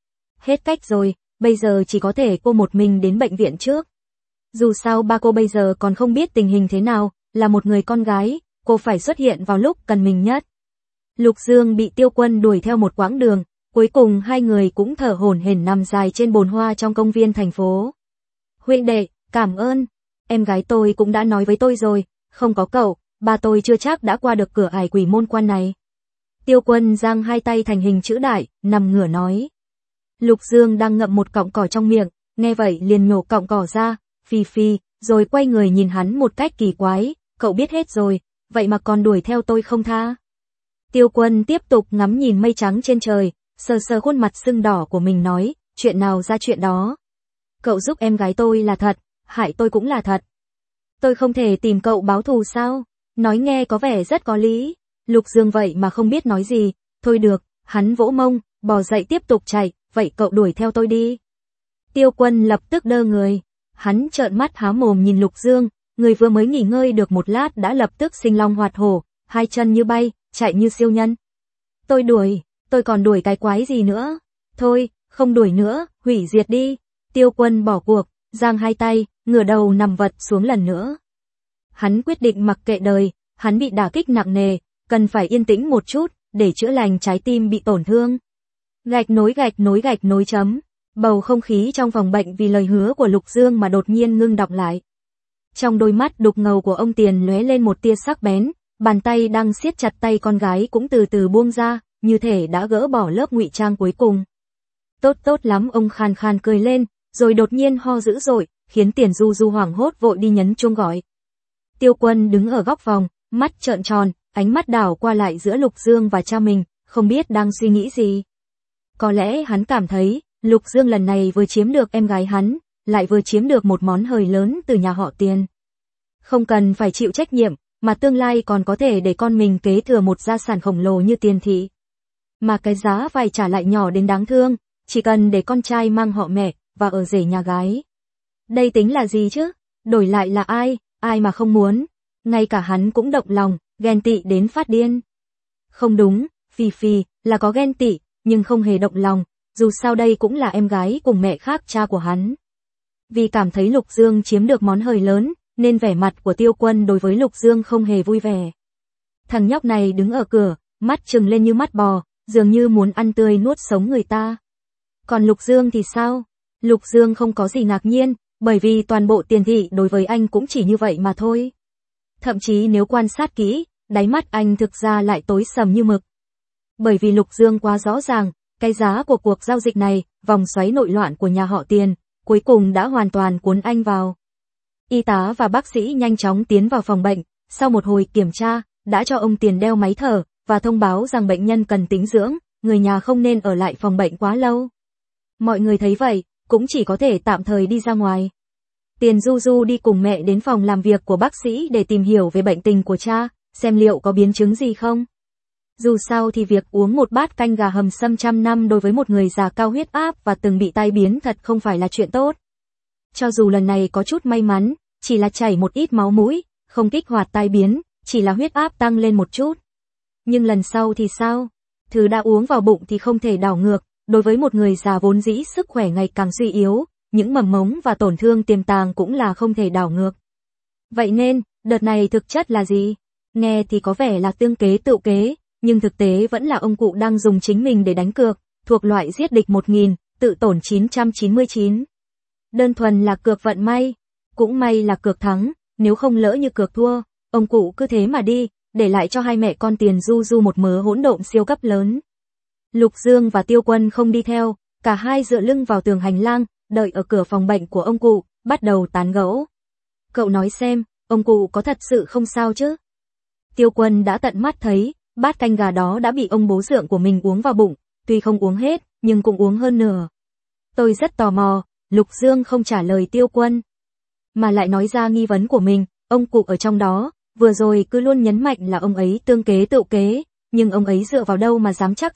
Hết cách rồi, bây giờ chỉ có thể cô một mình đến bệnh viện trước. Dù sao ba cô bây giờ còn không biết tình hình thế nào, là một người con gái, cô phải xuất hiện vào lúc cần mình nhất. Lục Dương bị Tiêu Quân đuổi theo một quãng đường, cuối cùng hai người cũng thở hổn hển nằm dài trên bồn hoa trong công viên thành phố. Huynh đệ, cảm ơn. Em gái tôi cũng đã nói với tôi rồi, không có cậu, ba tôi chưa chắc đã qua được cửa ải quỷ môn quan này. Tiêu Quân giang hai tay thành hình chữ đại, nằm ngửa nói. Lục Dương đang ngậm một cọng cỏ trong miệng, nghe vậy liền nhổ cọng cỏ ra, phì phì, rồi quay người nhìn hắn một cách kỳ quái, cậu biết hết rồi, vậy mà còn đuổi theo tôi không tha. Tiêu Quân tiếp tục ngắm nhìn mây trắng trên trời, sờ sờ khuôn mặt sưng đỏ của mình nói, chuyện nào ra chuyện đó. Cậu giúp em gái tôi là thật, hại tôi cũng là thật. Tôi không thể tìm cậu báo thù sao? Nói nghe có vẻ rất có lý. Lục Dương vậy mà không biết nói gì, thôi được, hắn vỗ mông, bò dậy tiếp tục chạy, vậy cậu đuổi theo tôi đi. Tiêu Quân lập tức đơ người, hắn trợn mắt há mồm nhìn Lục Dương, người vừa mới nghỉ ngơi được một lát đã lập tức sinh long hoạt hổ, hai chân như bay, chạy như siêu nhân. Tôi đuổi, tôi còn đuổi cái quái gì nữa? Thôi, không đuổi nữa, hủy diệt đi. Tiêu Quân bỏ cuộc, giang hai tay, ngửa đầu nằm vật xuống lần nữa. Hắn quyết định mặc kệ đời, hắn bị đả kích nặng nề, cần phải yên tĩnh một chút, để chữa lành trái tim bị tổn thương. Gạch nối gạch nối gạch nối chấm. Bầu không khí trong phòng bệnh vì lời hứa của Lục Dương mà đột nhiên ngưng đọng lại. Trong đôi mắt đục ngầu của ông Tiền lóe lên một tia sắc bén, bàn tay đang siết chặt tay con gái cũng từ từ buông ra, như thể đã gỡ bỏ lớp ngụy trang cuối cùng. Tốt tốt lắm, ông khan khan cười lên, rồi đột nhiên ho dữ dội, khiến Tiền Du Du hoảng hốt vội đi nhấn chuông gọi. Tiêu Quân đứng ở góc phòng, mắt trợn tròn, ánh mắt đảo qua lại giữa Lục Dương và cha mình, không biết đang suy nghĩ gì. Có lẽ hắn cảm thấy, Lục Dương lần này vừa chiếm được em gái hắn, lại vừa chiếm được một món hời lớn từ nhà họ Tiền. Không cần phải chịu trách nhiệm, mà tương lai còn có thể để con mình kế thừa một gia sản khổng lồ như Tiền thị. Mà cái giá phải trả lại nhỏ đến đáng thương, chỉ cần để con trai mang họ mẹ, và ở rể nhà gái. Đây tính là gì chứ? Đổi lại là ai, ai mà không muốn. Ngay cả hắn cũng động lòng, ghen tị đến phát điên. Không đúng, Phi Phi, là có ghen tị, nhưng không hề động lòng, dù sao đây cũng là em gái cùng mẹ khác cha của hắn. Vì cảm thấy Lục Dương chiếm được món hời lớn, nên vẻ mặt của Tiêu Quân đối với Lục Dương không hề vui vẻ. Thằng nhóc này đứng ở cửa, mắt trừng lên như mắt bò, dường như muốn ăn tươi nuốt sống người ta. Còn Lục Dương thì sao? Lục Dương không có gì ngạc nhiên, bởi vì toàn bộ Tiền thị đối với anh cũng chỉ như vậy mà thôi. Thậm chí nếu quan sát kỹ, đáy mắt anh thực ra lại tối sầm như mực. Bởi vì Lục Dương quá rõ ràng, cái giá của cuộc giao dịch này, vòng xoáy nội loạn của nhà họ Tiền, cuối cùng đã hoàn toàn cuốn anh vào. Y tá và bác sĩ nhanh chóng tiến vào phòng bệnh, sau một hồi kiểm tra, đã cho ông Tiền đeo máy thở, và thông báo rằng bệnh nhân cần tĩnh dưỡng, người nhà không nên ở lại phòng bệnh quá lâu. Mọi người thấy vậy, cũng chỉ có thể tạm thời đi ra ngoài. Tiền Du Du đi cùng mẹ đến phòng làm việc của bác sĩ để tìm hiểu về bệnh tình của cha, xem liệu có biến chứng gì không. Dù sao thì việc uống một bát canh gà hầm sâm trăm năm đối với một người già cao huyết áp và từng bị tai biến thật không phải là chuyện tốt. Cho dù lần này có chút may mắn, chỉ là chảy một ít máu mũi, không kích hoạt tai biến, chỉ là huyết áp tăng lên một chút. Nhưng lần sau thì sao? Thứ đã uống vào bụng thì không thể đảo ngược, đối với một người già vốn dĩ sức khỏe ngày càng suy yếu, những mầm mống và tổn thương tiềm tàng cũng là không thể đảo ngược. Vậy nên, đợt này thực chất là gì? Nghe thì có vẻ là tương kế tự kế, nhưng thực tế vẫn là ông cụ đang dùng chính mình để đánh cược, thuộc loại giết địch một nghìn, tự tổn chín trăm chín mươi chín. Đơn thuần là cược vận may, cũng may là cược thắng, nếu không lỡ như cược thua, ông cụ cứ thế mà đi, để lại cho hai mẹ con Tiền Du Du một mớ hỗn độn siêu cấp lớn. Lục Dương và Tiêu Quân không đi theo, cả hai dựa lưng vào tường hành lang, đợi ở cửa phòng bệnh của ông cụ, bắt đầu tán gẫu. Cậu nói xem, ông cụ có thật sự không sao chứ? Tiêu Quân đã tận mắt thấy, bát canh gà đó đã bị ông bố dượng của mình uống vào bụng, tuy không uống hết, nhưng cũng uống hơn nửa. Tôi rất tò mò, Lục Dương không trả lời Tiêu Quân, mà lại nói ra nghi vấn của mình, ông cụ ở trong đó, vừa rồi cứ luôn nhấn mạnh là ông ấy tương kế tự kế, nhưng ông ấy dựa vào đâu mà dám chắc rằng,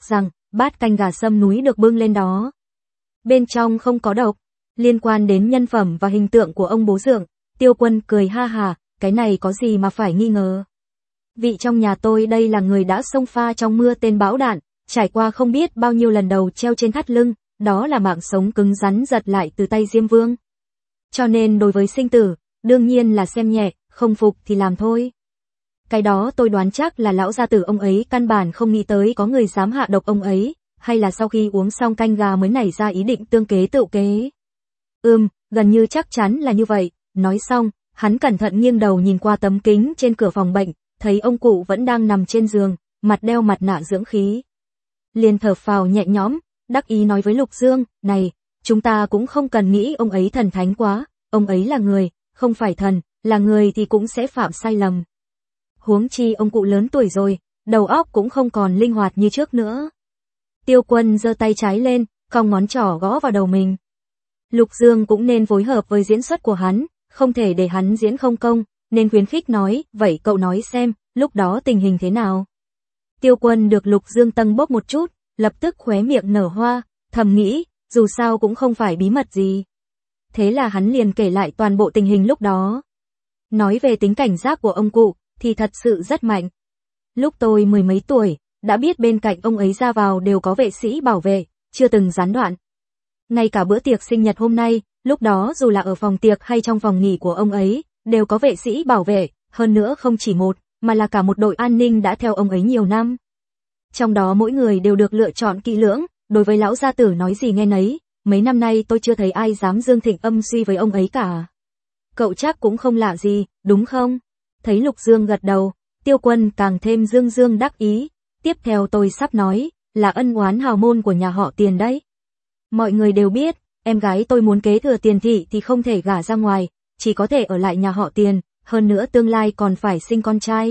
bát canh gà sâm núi được bưng lên đó. Bên trong không có độc, liên quan đến nhân phẩm và hình tượng của ông bố dượng. Tiêu Quân cười ha hà, cái này có gì mà phải nghi ngờ. Vị trong nhà tôi đây là người đã xông pha trong mưa tên bão đạn, trải qua không biết bao nhiêu lần đầu treo trên thắt lưng, đó là mạng sống cứng rắn giật lại từ tay Diêm Vương. Cho nên đối với sinh tử, đương nhiên là xem nhẹ, không phục thì làm thôi. Cái đó tôi đoán chắc là lão gia tử ông ấy căn bản không nghĩ tới có người dám hạ độc ông ấy, hay là sau khi uống xong canh gà mới nảy ra ý định tương kế tự kế. Ừm, gần như chắc chắn là như vậy. Nói xong, hắn cẩn thận nghiêng đầu nhìn qua tấm kính trên cửa phòng bệnh, thấy ông cụ vẫn đang nằm trên giường, mặt đeo mặt nạ dưỡng khí. Liền thở phào nhẹ nhõm, đắc ý nói với Lục Dương, này, chúng ta cũng không cần nghĩ ông ấy thần thánh quá, ông ấy là người, không phải thần, là người thì cũng sẽ phạm sai lầm. Huống chi ông cụ lớn tuổi rồi, đầu óc cũng không còn linh hoạt như trước nữa. Tiêu Quân giơ tay trái lên, cong ngón trỏ gõ vào đầu mình. Lục Dương cũng nên phối hợp với diễn xuất của hắn, không thể để hắn diễn không công, nên khuyến khích nói, vậy cậu nói xem, lúc đó tình hình thế nào. Tiêu Quân được Lục Dương tâng bốc một chút, lập tức khóe miệng nở hoa, thầm nghĩ, dù sao cũng không phải bí mật gì. Thế là hắn liền kể lại toàn bộ tình hình lúc đó. Nói về tính cảnh giác của ông cụ, thì thật sự rất mạnh. Lúc tôi mười mấy tuổi, đã biết bên cạnh ông ấy ra vào đều có vệ sĩ bảo vệ, chưa từng gián đoạn. Ngay cả bữa tiệc sinh nhật hôm nay, lúc đó dù là ở phòng tiệc hay trong phòng nghỉ của ông ấy, đều có vệ sĩ bảo vệ, hơn nữa không chỉ một, mà là cả một đội an ninh đã theo ông ấy nhiều năm. Trong đó mỗi người đều được lựa chọn kỹ lưỡng, đối với lão gia tử nói gì nghe nấy, mấy năm nay tôi chưa thấy ai dám dương thịnh âm suy với ông ấy cả. Cậu chắc cũng không lạ gì, đúng không? Thấy Lục Dương gật đầu, Tiêu Quân càng thêm dương dương đắc ý, tiếp theo tôi sắp nói, là ân oán hào môn của nhà họ Tiền đấy. Mọi người đều biết, em gái tôi muốn kế thừa Tiền thị thì không thể gả ra ngoài, chỉ có thể ở lại nhà họ Tiền, hơn nữa tương lai còn phải sinh con trai.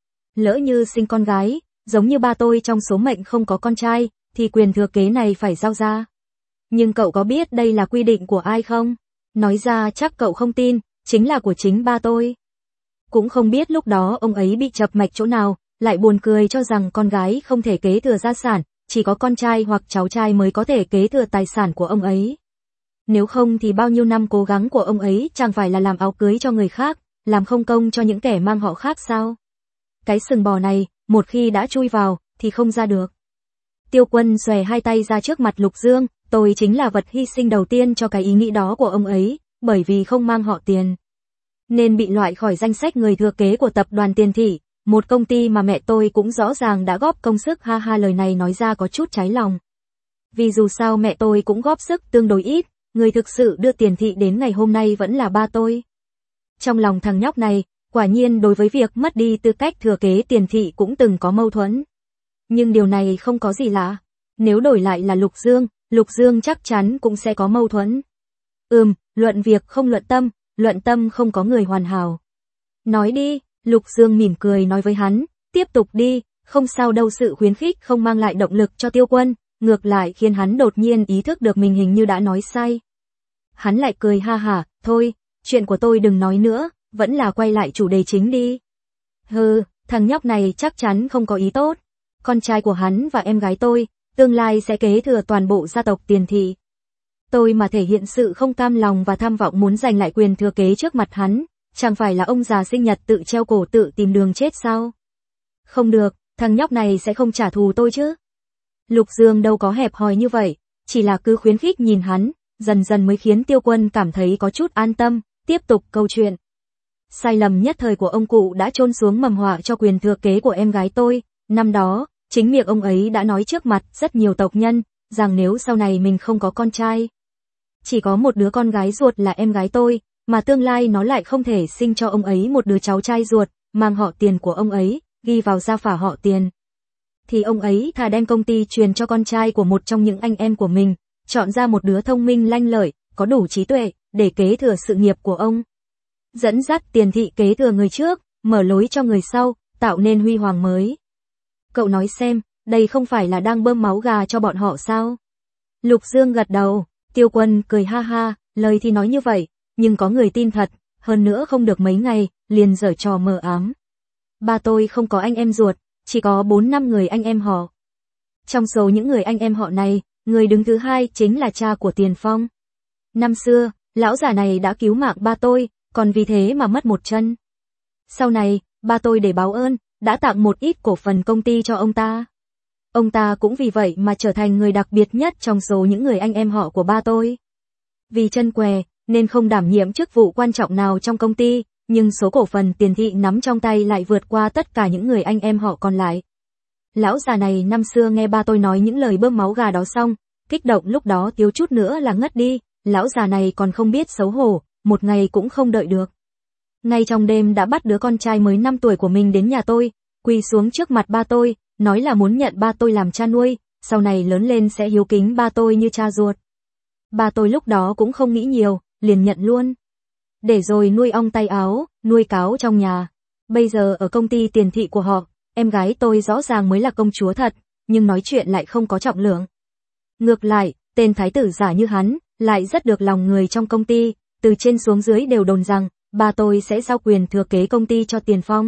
Lỡ như sinh con gái, giống như ba tôi trong số mệnh không có con trai, thì quyền thừa kế này phải giao ra. Nhưng cậu có biết đây là quy định của ai không? Nói ra chắc cậu không tin, chính là của chính ba tôi. Cũng không biết lúc đó ông ấy bị chập mạch chỗ nào, lại buồn cười cho rằng con gái không thể kế thừa gia sản, chỉ có con trai hoặc cháu trai mới có thể kế thừa tài sản của ông ấy. Nếu không thì bao nhiêu năm cố gắng của ông ấy chẳng phải là làm áo cưới cho người khác, làm không công cho những kẻ mang họ khác sao? Cái sừng bò này, một khi đã chui vào, thì không ra được. Tiêu Quân xòe hai tay ra trước mặt Lục Dương, tôi chính là vật hy sinh đầu tiên cho cái ý nghĩ đó của ông ấy, bởi vì không mang họ Tiền, nên bị loại khỏi danh sách người thừa kế của tập đoàn Tiền thị, một công ty mà mẹ tôi cũng rõ ràng đã góp công sức. Ha ha, lời này nói ra có chút trái lòng. Vì dù sao mẹ tôi cũng góp sức tương đối ít, người thực sự đưa Tiền thị đến ngày hôm nay vẫn là ba tôi. Trong lòng thằng nhóc này, quả nhiên đối với việc mất đi tư cách thừa kế Tiền thị cũng từng có mâu thuẫn. Nhưng điều này không có gì lạ. Nếu đổi lại là Lục Dương, Lục Dương chắc chắn cũng sẽ có mâu thuẫn. Ừm, luận việc không luận tâm, luận tâm không có người hoàn hảo. Nói đi, Lục Dương mỉm cười nói với hắn, tiếp tục đi, không sao đâu. Sự khuyến khích không mang lại động lực cho Tiêu Quân, ngược lại khiến hắn đột nhiên ý thức được mình hình như đã nói sai. Hắn lại cười ha hả, thôi, chuyện của tôi đừng nói nữa, vẫn là quay lại chủ đề chính đi. Hừ, thằng nhóc này chắc chắn không có ý tốt. Con trai của hắn và em gái tôi, tương lai sẽ kế thừa toàn bộ gia tộc Tiền thị. Tôi mà thể hiện sự không cam lòng và tham vọng muốn giành lại quyền thừa kế trước mặt hắn, chẳng phải là ông già sinh nhật tự treo cổ tự tìm đường chết sao? Không được, thằng nhóc này sẽ không trả thù tôi chứ. Lục Dương đâu có hẹp hòi như vậy, chỉ là cứ khuyến khích nhìn hắn, dần dần mới khiến Tiêu Quân cảm thấy có chút an tâm, tiếp tục câu chuyện. Sai lầm nhất thời của ông cụ đã chôn xuống mầm họa cho quyền thừa kế của em gái tôi, năm đó, chính miệng ông ấy đã nói trước mặt rất nhiều tộc nhân, rằng nếu sau này mình không có con trai, chỉ có một đứa con gái ruột là em gái tôi, mà tương lai nó lại không thể sinh cho ông ấy một đứa cháu trai ruột, mang họ Tiền của ông ấy, ghi vào gia phả họ Tiền. Thì ông ấy thà đem công ty truyền cho con trai của một trong những anh em của mình, chọn ra một đứa thông minh lanh lợi, có đủ trí tuệ, để kế thừa sự nghiệp của ông. Dẫn dắt Tiền thị kế thừa người trước, mở lối cho người sau, tạo nên huy hoàng mới. Cậu nói xem, đây không phải là đang bơm máu gà cho bọn họ sao? Lục Dương gật đầu, Tiêu Quân cười ha ha, lời thì nói như vậy, nhưng có người tin thật, hơn nữa không được mấy ngày, liền giở trò mờ ám. Ba tôi không có anh em ruột, chỉ có bốn năm người anh em họ. Trong số những người anh em họ này, người đứng thứ hai chính là cha của Tiền Phong. Năm xưa, lão già này đã cứu mạng ba tôi, còn vì thế mà mất một chân. Sau này, ba tôi để báo ơn, đã tặng một ít cổ phần công ty cho ông ta. Ông ta cũng vì vậy mà trở thành người đặc biệt nhất trong số những người anh em họ của ba tôi. Vì chân què, nên không đảm nhiệm chức vụ quan trọng nào trong công ty, nhưng số cổ phần Tiền thị nắm trong tay lại vượt qua tất cả những người anh em họ còn lại. Lão già này năm xưa nghe ba tôi nói những lời bơm máu gà đó xong, kích động lúc đó thiếu chút nữa là ngất đi, lão già này còn không biết xấu hổ, một ngày cũng không đợi được. Ngay trong đêm đã bắt đứa con trai mới năm tuổi của mình đến nhà tôi, quỳ xuống trước mặt ba tôi, nói là muốn nhận ba tôi làm cha nuôi, sau này lớn lên sẽ hiếu kính ba tôi như cha ruột. Ba tôi lúc đó cũng không nghĩ nhiều, liền nhận luôn. Để rồi nuôi ong tay áo, nuôi cáo trong nhà. Bây giờ ở công ty Tiền thị của họ, em gái tôi rõ ràng mới là công chúa thật, nhưng nói chuyện lại không có trọng lượng. Ngược lại, tên thái tử giả như hắn, lại rất được lòng người trong công ty, từ trên xuống dưới đều đồn rằng, ba tôi sẽ giao quyền thừa kế công ty cho Tiền Phong.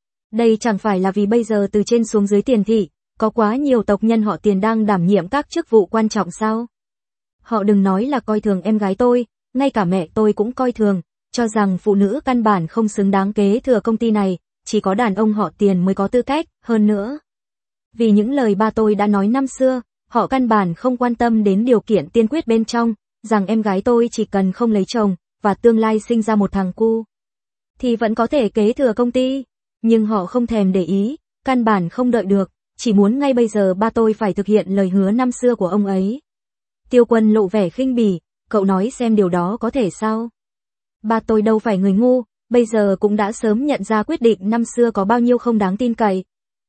Đây chẳng phải là vì bây giờ từ trên xuống dưới Tiền thị, có quá nhiều tộc nhân họ Tiền đang đảm nhiệm các chức vụ quan trọng sao? Họ đừng nói là coi thường em gái tôi, ngay cả mẹ tôi cũng coi thường, cho rằng phụ nữ căn bản không xứng đáng kế thừa công ty này, chỉ có đàn ông họ Tiền mới có tư cách, hơn nữa. Vì những lời ba tôi đã nói năm xưa, họ căn bản không quan tâm đến điều kiện tiên quyết bên trong, rằng em gái tôi chỉ cần không lấy chồng, và tương lai sinh ra một thằng cu, thì vẫn có thể kế thừa công ty. Nhưng họ không thèm để ý, căn bản không đợi được, chỉ muốn ngay bây giờ ba tôi phải thực hiện lời hứa năm xưa của ông ấy. Tiêu Quân lộ vẻ khinh bỉ, cậu nói xem điều đó có thể sao? Ba tôi đâu phải người ngu, bây giờ cũng đã sớm nhận ra quyết định năm xưa có bao nhiêu không đáng tin cậy.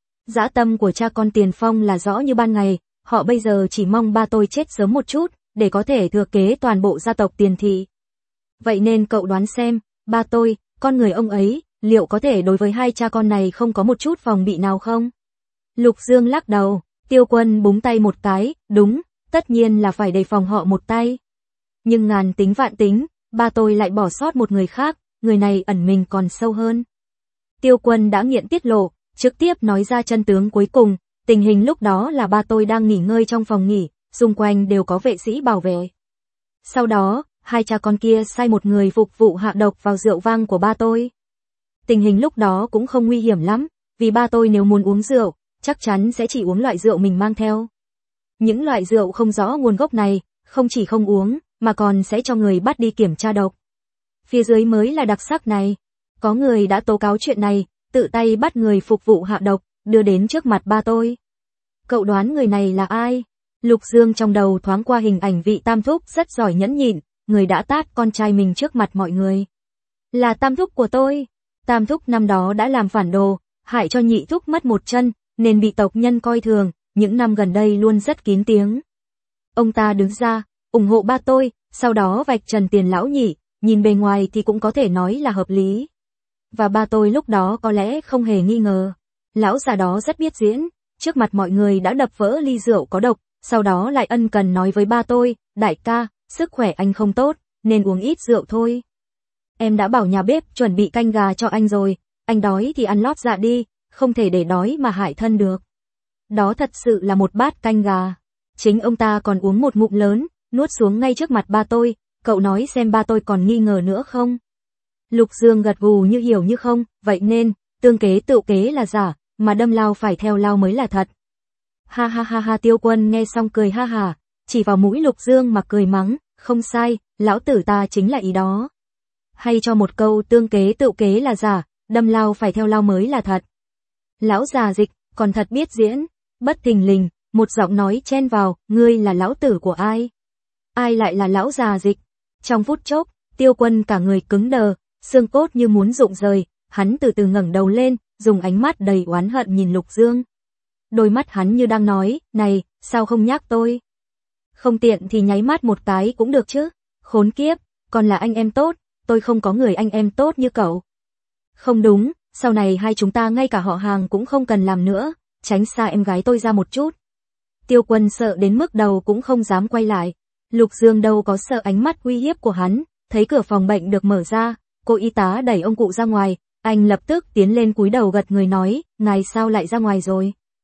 Dã tâm của cha con Tiền Phong là rõ như ban ngày, họ bây giờ chỉ mong ba tôi chết sớm một chút, để có thể thừa kế toàn bộ gia tộc Tiền thị. Vậy nên cậu đoán xem, ba tôi, con người ông ấy, liệu có thể đối với hai cha con này không có một chút phòng bị nào không? Lục Dương lắc đầu, Tiêu Quân búng tay một cái, đúng, tất nhiên là phải đề phòng họ một tay. Nhưng ngàn tính vạn tính, ba tôi lại bỏ sót một người khác, người này ẩn mình còn sâu hơn. Tiêu Quân đã nghiện tiết lộ, trực tiếp nói ra chân tướng cuối cùng, tình hình lúc đó là ba tôi đang nghỉ ngơi trong phòng nghỉ, xung quanh đều có vệ sĩ bảo vệ. Sau đó, hai cha con kia sai một người phục vụ hạ độc vào rượu vang của ba tôi. Tình hình lúc đó cũng không nguy hiểm lắm, vì ba tôi nếu muốn uống rượu, chắc chắn sẽ chỉ uống loại rượu mình mang theo. Những loại rượu không rõ nguồn gốc này, không chỉ không uống, mà còn sẽ cho người bắt đi kiểm tra độc. Phía dưới mới là đặc sắc này. Có người đã tố cáo chuyện này, tự tay bắt người phục vụ hạ độc, đưa đến trước mặt ba tôi. Cậu đoán người này là ai? Lục Dương trong đầu thoáng qua hình ảnh vị tam thúc rất giỏi nhẫn nhịn, người đã tát con trai mình trước mặt mọi người. Là tam thúc của tôi. Tam thúc năm đó đã làm phản đồ, hại cho nhị thúc mất một chân, nên bị tộc nhân coi thường, những năm gần đây luôn rất kín tiếng. Ông ta đứng ra, ủng hộ ba tôi, sau đó vạch trần Tiền lão nhị, nhìn bề ngoài thì cũng có thể nói là hợp lý. Và ba tôi lúc đó có lẽ không hề nghi ngờ. Lão già đó rất biết diễn, trước mặt mọi người đã đập vỡ ly rượu có độc, sau đó lại ân cần nói với ba tôi, đại ca, sức khỏe anh không tốt, nên uống ít rượu thôi. Em đã bảo nhà bếp chuẩn bị canh gà cho anh rồi, anh đói thì ăn lót dạ đi, không thể để đói mà hại thân được. Đó thật sự là một bát canh gà. Chính ông ta còn uống một ngụm lớn, nuốt xuống ngay trước mặt ba tôi, cậu nói xem ba tôi còn nghi ngờ nữa không? Lục Dương gật gù như hiểu như không, vậy nên, tương kế tự kế là giả, mà đâm lao phải theo lao mới là thật. Ha ha ha ha, Tiêu Quân nghe xong cười ha hà, chỉ vào mũi Lục Dương mà cười mắng, không sai, lão tử ta chính là ý đó. Hay cho một câu tương kế tự kế là giả, đâm lao phải theo lao mới là thật. Lão già Dịch, còn thật biết diễn. Bất thình lình, một giọng nói chen vào, ngươi là lão tử của ai? Ai lại là lão già Dịch? Trong phút chốc, Tiêu Quân cả người cứng đờ, xương cốt như muốn rụng rời, hắn từ từ ngẩng đầu lên, dùng ánh mắt đầy oán hận nhìn Lục Dương. Đôi mắt hắn như đang nói, này, sao không nhắc tôi? Không tiện thì nháy mắt một cái cũng được chứ, khốn kiếp, còn là anh em tốt, tôi không có người anh em tốt như cậu. Không đúng, sau này hai chúng ta ngay cả họ hàng cũng không cần làm nữa, tránh xa em gái tôi ra một chút. Tiêu Quân sợ đến mức đầu cũng không dám quay lại. Lục Dương đâu có sợ ánh mắt uy hiếp của hắn, thấy cửa phòng bệnh được mở ra, cô y tá đẩy ông cụ ra ngoài, anh lập tức tiến lên cúi đầu gật người nói, ngài sao lại ra ngoài rồi?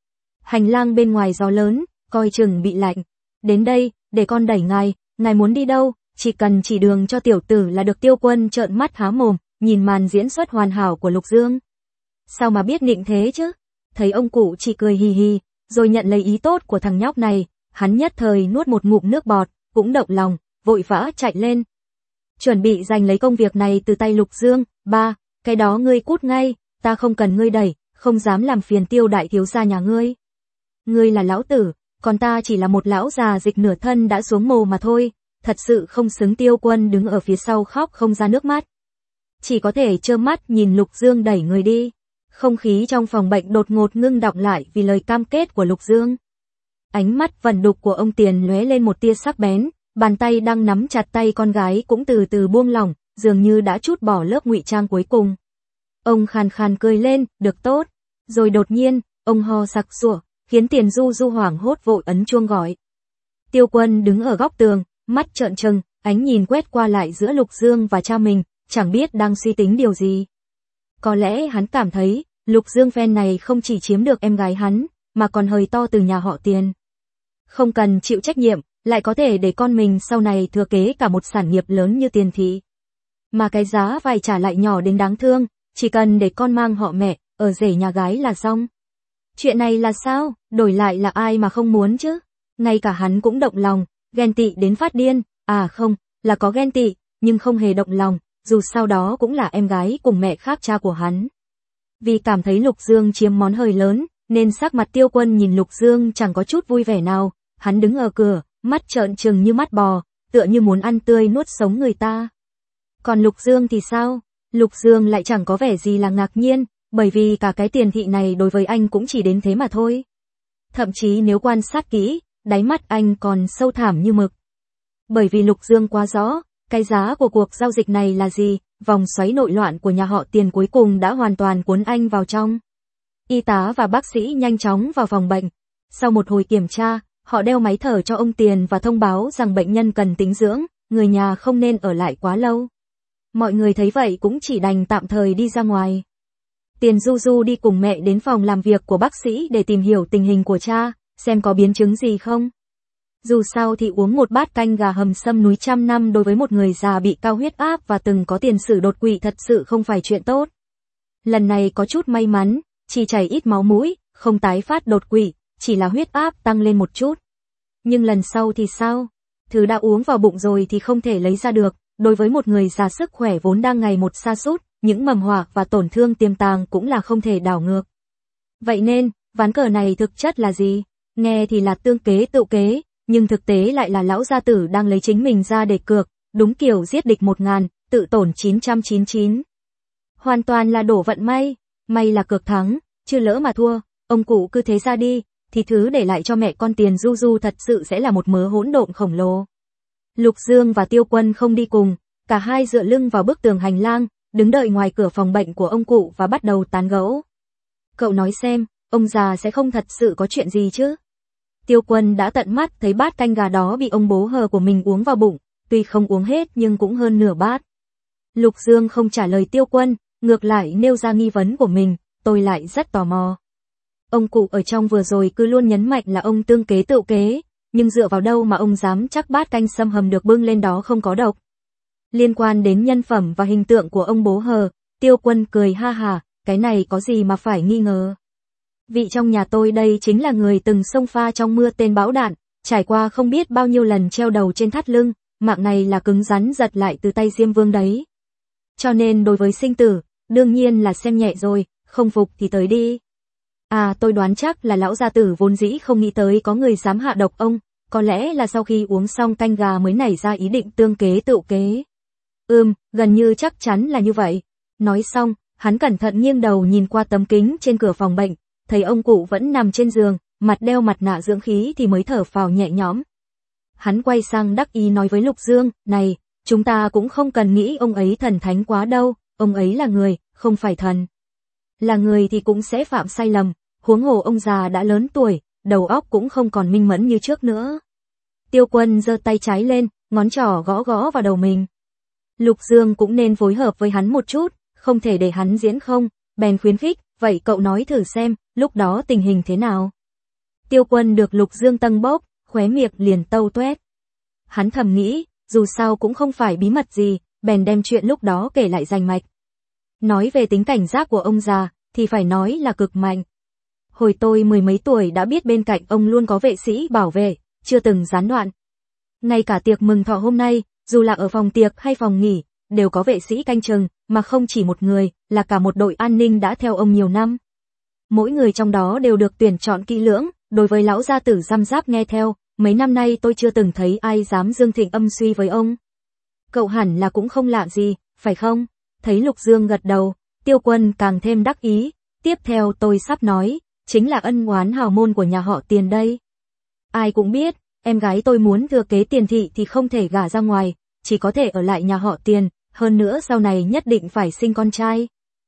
hành lang bên ngoài gió lớn, coi chừng bị lạnh. Đến đây, để con đẩy ngài, ngài muốn đi đâu, chỉ cần chỉ đường cho tiểu tử là được. Tiêu Quân trợn mắt há mồm, nhìn màn diễn xuất hoàn hảo của Lục Dương. Sao mà biết nịnh thế chứ? Thấy ông cụ chỉ cười hì hì, rồi nhận lấy ý tốt của thằng nhóc này, hắn nhất thời nuốt một ngụm nước bọt, cũng động lòng, vội vã chạy lên. Chuẩn bị giành lấy công việc này từ tay Lục Dương. Ba, cái đó ngươi cút ngay, ta không cần ngươi đẩy, không dám làm phiền Tiêu đại thiếu gia nhà ngươi. Ngươi là lão tử, còn ta chỉ là một lão già dịch nửa thân đã xuống mồ mà thôi, thật sự không xứng. Tiêu Quân đứng ở phía sau khóc không ra nước mắt. Chỉ có thể trơ mắt nhìn Lục Dương đẩy người đi. Không khí trong phòng bệnh đột ngột ngưng đọng lại vì lời cam kết của Lục Dương. Ánh mắt vẩn đục của ông Tiền lóe lên một tia sắc bén, bàn tay đang nắm chặt tay con gái cũng từ từ buông lỏng, dường như đã trút bỏ lớp ngụy trang cuối cùng. Ông khàn khàn cười lên, được tốt. Rồi đột nhiên, ông ho sặc sụa, khiến Tiền Du Du hoảng hốt vội ấn chuông gọi. Tiêu Quân đứng ở góc tường, mắt trợn trừng, ánh nhìn quét qua lại giữa Lục Dương và cha mình, chẳng biết đang suy tính điều gì. Có lẽ hắn cảm thấy, Lục Dương phen này không chỉ chiếm được em gái hắn, mà còn hời to từ nhà họ Tiền. Không cần chịu trách nhiệm, lại có thể để con mình sau này thừa kế cả một sản nghiệp lớn như Tiền thị. Mà cái giá phải trả lại nhỏ đến đáng thương, chỉ cần để con mang họ mẹ, ở rể nhà gái là xong. Chuyện này là sao, đổi lại là ai mà không muốn chứ? Ngay cả hắn cũng động lòng, ghen tị đến phát điên, à không, là có ghen tị, nhưng không hề động lòng, dù sau đó cũng là em gái cùng mẹ khác cha của hắn. Vì cảm thấy Lục Dương chiếm món hời lớn, nên sắc mặt Tiêu Quân nhìn Lục Dương chẳng có chút vui vẻ nào, hắn đứng ở cửa, mắt trợn trừng như mắt bò, tựa như muốn ăn tươi nuốt sống người ta. Còn Lục Dương thì sao? Lục Dương lại chẳng có vẻ gì là ngạc nhiên, bởi vì cả cái Tiền thị này đối với anh cũng chỉ đến thế mà thôi. Thậm chí nếu quan sát kỹ, đáy mắt anh còn sâu thẳm như mực. Bởi vì Lục Dương quá rõ, cái giá của cuộc giao dịch này là gì, vòng xoáy nội loạn của nhà họ Tiền cuối cùng đã hoàn toàn cuốn anh vào trong. Y tá và bác sĩ nhanh chóng vào phòng bệnh. Sau một hồi kiểm tra, họ đeo máy thở cho ông Tiền và thông báo rằng bệnh nhân cần tĩnh dưỡng, người nhà không nên ở lại quá lâu. Mọi người thấy vậy cũng chỉ đành tạm thời đi ra ngoài. Tiền Du Du đi cùng mẹ đến phòng làm việc của bác sĩ để tìm hiểu tình hình của cha, xem có biến chứng gì không. Dù sao thì uống một bát canh gà hầm sâm núi trăm năm đối với một người già bị cao huyết áp và từng có tiền sử đột quỵ thật sự không phải chuyện tốt. Lần này có chút may mắn, chỉ chảy ít máu mũi, không tái phát đột quỵ, chỉ là huyết áp tăng lên một chút. Nhưng lần sau thì sao? Thứ đã uống vào bụng rồi thì không thể lấy ra được, đối với một người già sức khỏe vốn đang ngày một sa sút, những mầm họa và tổn thương tiềm tàng cũng là không thể đảo ngược. Vậy nên, ván cờ này thực chất là gì? Nghe thì là tương kế tự kế, nhưng thực tế lại là lão gia tử đang lấy chính mình ra để cược, đúng kiểu giết địch một ngàn, tự tổn chín trăm chín mươi chín. Hoàn toàn là đổ vận may, may là cược thắng, chứ lỡ mà thua, ông cụ cứ thế ra đi, thì thứ để lại cho mẹ con Tiền Du Du thật sự sẽ là một mớ hỗn độn khổng lồ. Lục Dương và Tiêu Quân không đi cùng, cả hai dựa lưng vào bức tường hành lang, đứng đợi ngoài cửa phòng bệnh của ông cụ và bắt đầu tán gẫu. Cậu nói xem, ông già sẽ không thật sự có chuyện gì chứ? Tiêu Quân đã tận mắt thấy bát canh gà đó bị ông bố hờ của mình uống vào bụng, tuy không uống hết nhưng cũng hơn nửa bát. Lục Dương không trả lời Tiêu Quân, ngược lại nêu ra nghi vấn của mình, tôi lại rất tò mò. Ông cụ ở trong vừa rồi cứ luôn nhấn mạnh là ông tương kế tự kế, nhưng dựa vào đâu mà ông dám chắc bát canh sâm hầm được bưng lên đó không có độc? Liên quan đến nhân phẩm và hình tượng của ông bố hờ, Tiêu Quân cười ha hà, cái này có gì mà phải nghi ngờ. Vị trong nhà tôi đây chính là người từng xông pha trong mưa tên bão đạn, trải qua không biết bao nhiêu lần treo đầu trên thắt lưng, mạng này là cứng rắn giật lại từ tay Diêm Vương đấy. Cho nên đối với sinh tử, đương nhiên là xem nhẹ rồi, không phục thì tới đi. À tôi đoán chắc là lão gia tử vốn dĩ không nghĩ tới có người dám hạ độc ông, có lẽ là sau khi uống xong canh gà mới nảy ra ý định tương kế tự kế. Ừm, gần như chắc chắn là như vậy. Nói xong, hắn cẩn thận nghiêng đầu nhìn qua tấm kính trên cửa phòng bệnh, thấy ông cụ vẫn nằm trên giường, mặt đeo mặt nạ dưỡng khí thì mới thở phào nhẹ nhõm. Hắn quay sang đắc ý nói với Lục Dương, này, chúng ta cũng không cần nghĩ ông ấy thần thánh quá đâu, ông ấy là người, không phải thần. Là người thì cũng sẽ phạm sai lầm, huống hồ ông già đã lớn tuổi, đầu óc cũng không còn minh mẫn như trước nữa. Tiêu Quân giơ tay trái lên, ngón trỏ gõ gõ vào đầu mình. Lục Dương cũng nên phối hợp với hắn một chút, không thể để hắn diễn không, bèn khuyến khích, vậy cậu nói thử xem, lúc đó tình hình thế nào? Tiêu Quân được Lục Dương tâng bốc, khóe miệng liền tâu tuét. Hắn thầm nghĩ, dù sao cũng không phải bí mật gì, bèn đem chuyện lúc đó kể lại rành mạch. Nói về tính cảnh giác của ông già, thì phải nói là cực mạnh. Hồi tôi mười mấy tuổi đã biết bên cạnh ông luôn có vệ sĩ bảo vệ, chưa từng gián đoạn. Ngay cả tiệc mừng thọ hôm nay, dù là ở phòng tiệc hay phòng nghỉ, đều có vệ sĩ canh chừng, mà không chỉ một người, là cả một đội an ninh đã theo ông nhiều năm. Mỗi người trong đó đều được tuyển chọn kỹ lưỡng, đối với lão gia tử răm ráp nghe theo, mấy năm nay tôi chưa từng thấy ai dám dương thịnh âm suy với ông. Cậu hẳn là cũng không lạ gì, phải không? Thấy Lục Dương gật đầu, Tiêu Quân càng thêm đắc ý, tiếp theo tôi sắp nói, chính là ân oán hào môn của nhà họ Tiền đây. Ai cũng biết, em gái tôi muốn thừa kế Tiền thị thì không thể gả ra ngoài, chỉ có thể ở lại nhà họ Tiền, hơn nữa sau này nhất định phải sinh con trai.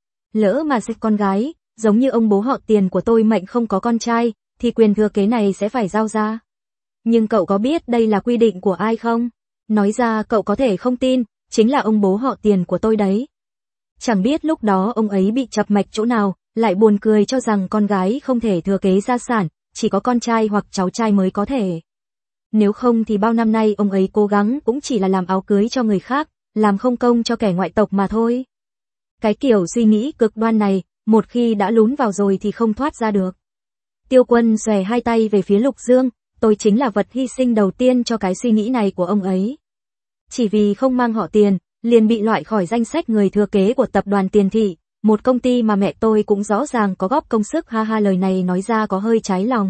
Lỡ mà sinh con gái, giống như ông bố họ Tiền của tôi mệnh không có con trai, thì quyền thừa kế này sẽ phải giao ra. Nhưng cậu có biết đây là quy định của ai không? Nói ra cậu có thể không tin, chính là ông bố họ Tiền của tôi đấy. Chẳng biết lúc đó ông ấy bị chập mạch chỗ nào, lại buồn cười cho rằng con gái không thể thừa kế gia sản, chỉ có con trai hoặc cháu trai mới có thể. Nếu không thì bao năm nay ông ấy cố gắng cũng chỉ là làm áo cưới cho người khác, làm không công cho kẻ ngoại tộc mà thôi. Cái kiểu suy nghĩ cực đoan này, một khi đã lún vào rồi thì không thoát ra được. Tiêu Quân xòe hai tay về phía Lục Dương, tôi chính là vật hy sinh đầu tiên cho cái suy nghĩ này của ông ấy. Chỉ vì không mang họ Tiền, liền bị loại khỏi danh sách người thừa kế của tập đoàn Tiền thị, một công ty mà mẹ tôi cũng rõ ràng có góp công sức, ha ha, lời này nói ra có hơi trái lòng.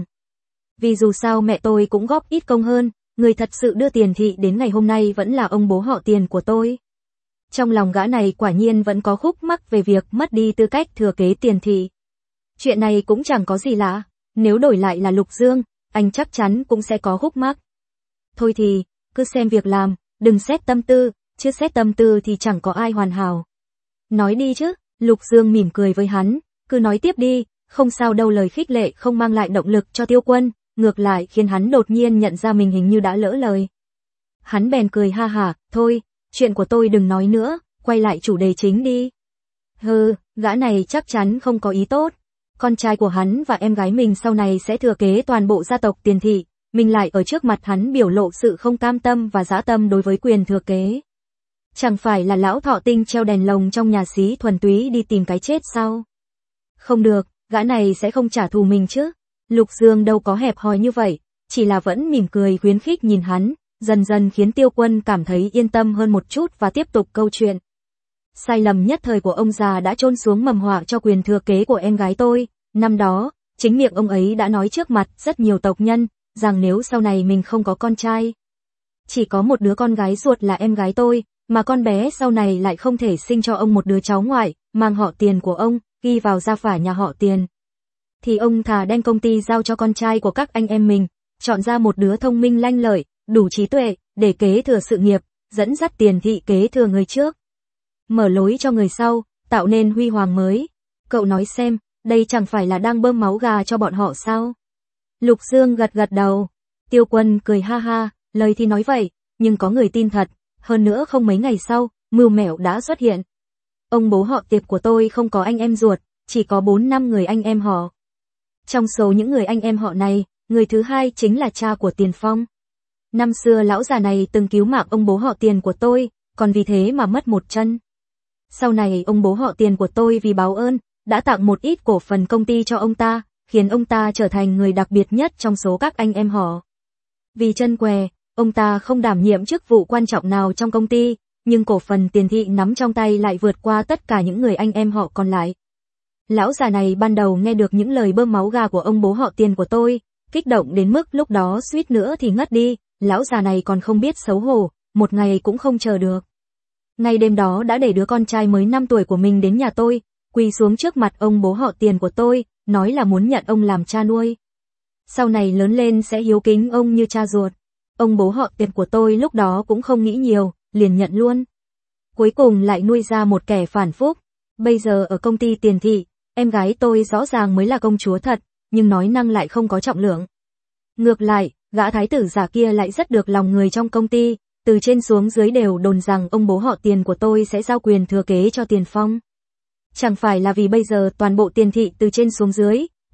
Vì dù sao mẹ tôi cũng góp ít công hơn, người thật sự đưa Tiền thị đến ngày hôm nay vẫn là ông bố họ Tiền của tôi. Trong lòng gã này quả nhiên vẫn có khúc mắc về việc mất đi tư cách thừa kế Tiền thị. Chuyện này cũng chẳng có gì lạ, nếu đổi lại là Lục Dương, anh chắc chắn cũng sẽ có khúc mắc. Thôi thì, cứ xem việc làm, đừng xét tâm tư, chứ xét tâm tư thì chẳng có ai hoàn hảo. Nói đi chứ, Lục Dương mỉm cười với hắn, cứ nói tiếp đi, không sao đâu. Lời khích lệ không mang lại động lực cho Tiêu Quân, ngược lại khiến hắn đột nhiên nhận ra mình hình như đã lỡ lời. Hắn bèn cười ha hả, thôi, chuyện của tôi đừng nói nữa, quay lại chủ đề chính đi. Hừ, gã này chắc chắn không có ý tốt. Con trai của hắn và em gái mình sau này sẽ thừa kế toàn bộ gia tộc Tiền thị, mình lại ở trước mặt hắn biểu lộ sự không cam tâm và dã tâm đối với quyền thừa kế. Chẳng phải là lão thọ tinh treo đèn lồng trong nhà xí thuần túy đi tìm cái chết sao? Không được, gã này sẽ không trả thù mình chứ. Lục Dương đâu có hẹp hòi như vậy, chỉ là vẫn mỉm cười khuyến khích nhìn hắn, dần dần khiến Tiêu Quân cảm thấy yên tâm hơn một chút và tiếp tục câu chuyện. Sai lầm nhất thời của ông già đã chôn xuống mầm họa cho quyền thừa kế của em gái tôi. Năm đó, chính miệng ông ấy đã nói trước mặt rất nhiều tộc nhân, rằng nếu sau này mình không có con trai, chỉ có một đứa con gái ruột là em gái tôi, mà con bé sau này lại không thể sinh cho ông một đứa cháu ngoại, mang họ Tiền của ông, ghi vào gia phả nhà họ Tiền. Thì ông thà đem công ty giao cho con trai của các anh em mình, chọn ra một đứa thông minh lanh lợi, đủ trí tuệ, để kế thừa sự nghiệp, dẫn dắt Tiền thị kế thừa người trước. Mở lối cho người sau, tạo nên huy hoàng mới. Cậu nói xem, đây chẳng phải là đang bơm máu gà cho bọn họ sao? Lục Dương gật gật đầu. Tiêu Quân cười ha ha, lời thì nói vậy, nhưng có người tin thật. Hơn nữa không mấy ngày sau, mưu mẹo đã xuất hiện. Ông bố họ Tiệp của tôi không có anh em ruột, chỉ có bốn năm người anh em họ. Trong số những người anh em họ này, người thứ hai chính là cha của Tiền Phong. Năm xưa lão già này từng cứu mạng ông bố họ Tiền của tôi, còn vì thế mà mất một chân. Sau này ông bố họ Tiền của tôi vì báo ơn, đã tặng một ít cổ phần công ty cho ông ta, khiến ông ta trở thành người đặc biệt nhất trong số các anh em họ. Vì chân què, ông ta không đảm nhiệm chức vụ quan trọng nào trong công ty, nhưng cổ phần Tiền thị nắm trong tay lại vượt qua tất cả những người anh em họ còn lại. Lão già này ban đầu nghe được những lời bơm máu gà của ông bố họ Tiền của tôi, kích động đến mức lúc đó suýt nữa thì ngất đi. Lão già này còn không biết xấu hổ, một ngày cũng không chờ được. Ngay đêm đó đã để đứa con trai mới năm tuổi của mình đến nhà tôi, quỳ xuống trước mặt ông bố họ Tiền của tôi, nói là muốn nhận ông làm cha nuôi. Sau này lớn lên sẽ hiếu kính ông như cha ruột. Ông bố họ Tiền của tôi lúc đó cũng không nghĩ nhiều, liền nhận luôn. Cuối cùng lại nuôi ra một kẻ phản phúc. Bây giờ ở công ty Tiền thị, em gái tôi rõ ràng mới là công chúa thật, nhưng nói năng lại không có trọng lượng. Ngược lại, gã thái tử giả kia lại rất được lòng người trong công ty, từ trên xuống dưới đều đồn rằng ông bố họ Tiền của tôi sẽ giao quyền thừa kế cho Tiền Phong. Chẳng phải là vì bây giờ toàn bộ Tiền thị từ trên xuống dưới,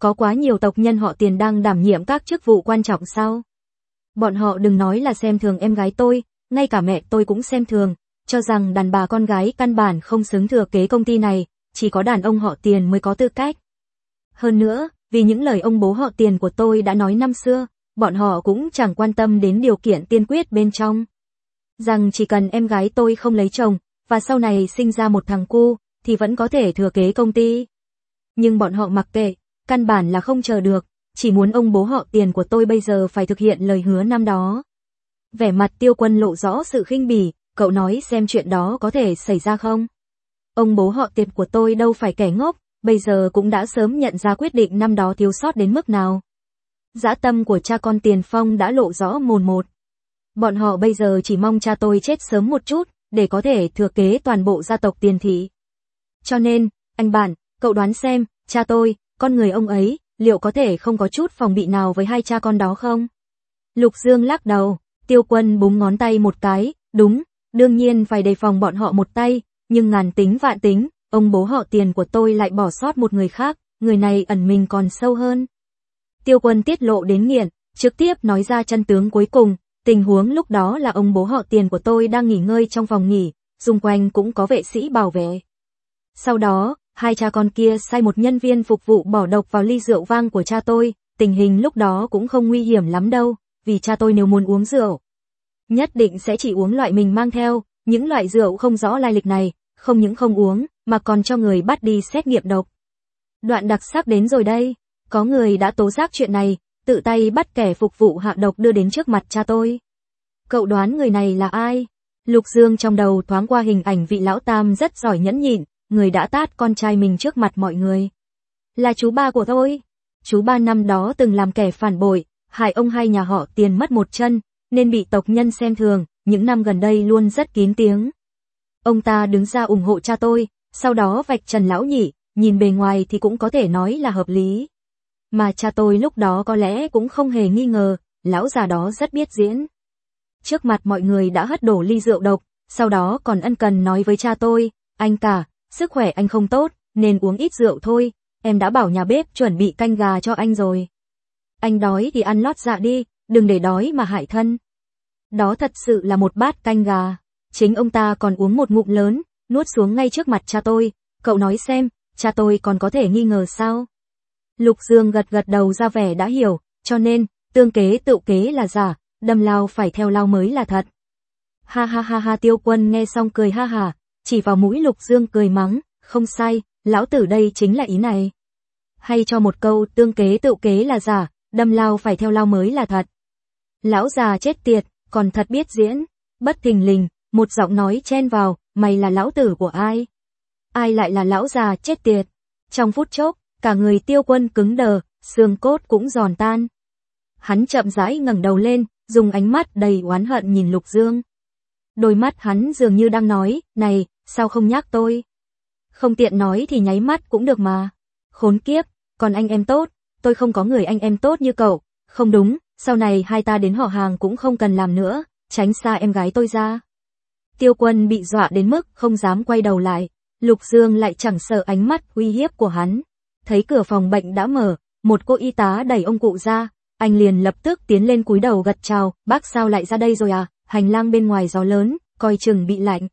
có quá nhiều tộc nhân họ Tiền đang đảm nhiệm các chức vụ quan trọng sao? Bọn họ đừng nói là xem thường em gái tôi, ngay cả mẹ tôi cũng xem thường, cho rằng đàn bà con gái căn bản không xứng thừa kế công ty này, chỉ có đàn ông họ Tiền mới có tư cách. Hơn nữa, vì những lời ông bố họ Tiền của tôi đã nói năm xưa, bọn họ cũng chẳng quan tâm đến điều kiện tiên quyết bên trong. Rằng chỉ cần em gái tôi không lấy chồng, và sau này sinh ra một thằng cu, thì vẫn có thể thừa kế công ty. Nhưng bọn họ mặc kệ, căn bản là không chờ được, chỉ muốn ông bố họ Tiền của tôi bây giờ phải thực hiện lời hứa năm đó. Vẻ mặt Tiêu Quân lộ rõ sự khinh bỉ, cậu nói xem chuyện đó có thể xảy ra không? Ông bố họ Tiền của tôi đâu phải kẻ ngốc, bây giờ cũng đã sớm nhận ra quyết định năm đó thiếu sót đến mức nào. Dã tâm của cha con Tiền Phong đã lộ rõ mồn một. Bọn họ bây giờ chỉ mong cha tôi chết sớm một chút, để có thể thừa kế toàn bộ gia tộc Tiền thị. Cho nên, anh bạn, cậu đoán xem, cha tôi, con người ông ấy, liệu có thể không có chút phòng bị nào với hai cha con đó không? Lục Dương lắc đầu, Tiêu Quân búng ngón tay một cái, đúng, đương nhiên phải đề phòng bọn họ một tay, nhưng ngàn tính vạn tính, ông bố họ Tiền của tôi lại bỏ sót một người khác, người này ẩn mình còn sâu hơn. Tiêu Quân tiết lộ đến nghiện, trực tiếp nói ra chân tướng cuối cùng, tình huống lúc đó là ông bố họ Tiền của tôi đang nghỉ ngơi trong phòng nghỉ, xung quanh cũng có vệ sĩ bảo vệ. Sau đó, hai cha con kia sai một nhân viên phục vụ bỏ độc vào ly rượu vang của cha tôi, tình hình lúc đó cũng không nguy hiểm lắm đâu, vì cha tôi nếu muốn uống rượu, nhất định sẽ chỉ uống loại mình mang theo, những loại rượu không rõ lai lịch này, không những không uống, mà còn cho người bắt đi xét nghiệm độc. Đoạn đặc sắc đến rồi đây, có người đã tố giác chuyện này, tự tay bắt kẻ phục vụ hạ độc đưa đến trước mặt cha tôi. Cậu đoán người này là ai? Lục Dương trong đầu thoáng qua hình ảnh vị lão tam rất giỏi nhẫn nhịn, người đã tát con trai mình trước mặt mọi người. Là chú ba của tôi. Chú ba năm đó từng làm kẻ phản bội, hại ông hai nhà họ Tiền mất một chân, nên bị tộc nhân xem thường, những năm gần đây luôn rất kín tiếng. Ông ta đứng ra ủng hộ cha tôi, sau đó vạch trần lão nhị, nhìn bề ngoài thì cũng có thể nói là hợp lý. Mà cha tôi lúc đó có lẽ cũng không hề nghi ngờ, lão già đó rất biết diễn. Trước mặt mọi người đã hất đổ ly rượu độc, sau đó còn ân cần nói với cha tôi, anh cả, sức khỏe anh không tốt, nên uống ít rượu thôi, em đã bảo nhà bếp chuẩn bị canh gà cho anh rồi. Anh đói thì ăn lót dạ đi, đừng để đói mà hại thân. Đó thật sự là một bát canh gà, chính ông ta còn uống một ngụm lớn, nuốt xuống ngay trước mặt cha tôi, cậu nói xem, cha tôi còn có thể nghi ngờ sao? Lục Dương gật gật đầu ra vẻ đã hiểu, cho nên, tương kế tự kế là giả, đâm lao phải theo lao mới là thật. Ha ha ha ha, Tiêu Quân nghe xong cười ha hả, chỉ vào mũi Lục Dương cười mắng, không sai, lão tử đây chính là ý này. Hay cho một câu tương kế tự kế là giả, đâm lao phải theo lao mới là thật. Lão già chết tiệt, còn thật biết diễn. Bất thình lình, một giọng nói chen vào, mày là lão tử của ai? Ai lại là lão già chết tiệt? Trong phút chốc, cả người Tiêu Quân cứng đờ, xương cốt cũng giòn tan. Hắn chậm rãi ngẩng đầu lên, dùng ánh mắt đầy oán hận nhìn Lục Dương. Đôi mắt hắn dường như đang nói, này, sao không nhắc tôi? Không tiện nói thì nháy mắt cũng được mà. Khốn kiếp, còn anh em tốt, tôi không có người anh em tốt như cậu. Không đúng, sau này hai ta đến họ hàng cũng không cần làm nữa, tránh xa em gái tôi ra. Tiêu Quân bị dọa đến mức không dám quay đầu lại, Lục Dương lại chẳng sợ ánh mắt uy hiếp của hắn. Thấy cửa phòng bệnh đã mở, một cô y tá đẩy ông cụ ra, anh liền lập tức tiến lên cúi đầu gật chào, bác sao lại ra đây rồi à, hành lang bên ngoài gió lớn, coi chừng bị lạnh.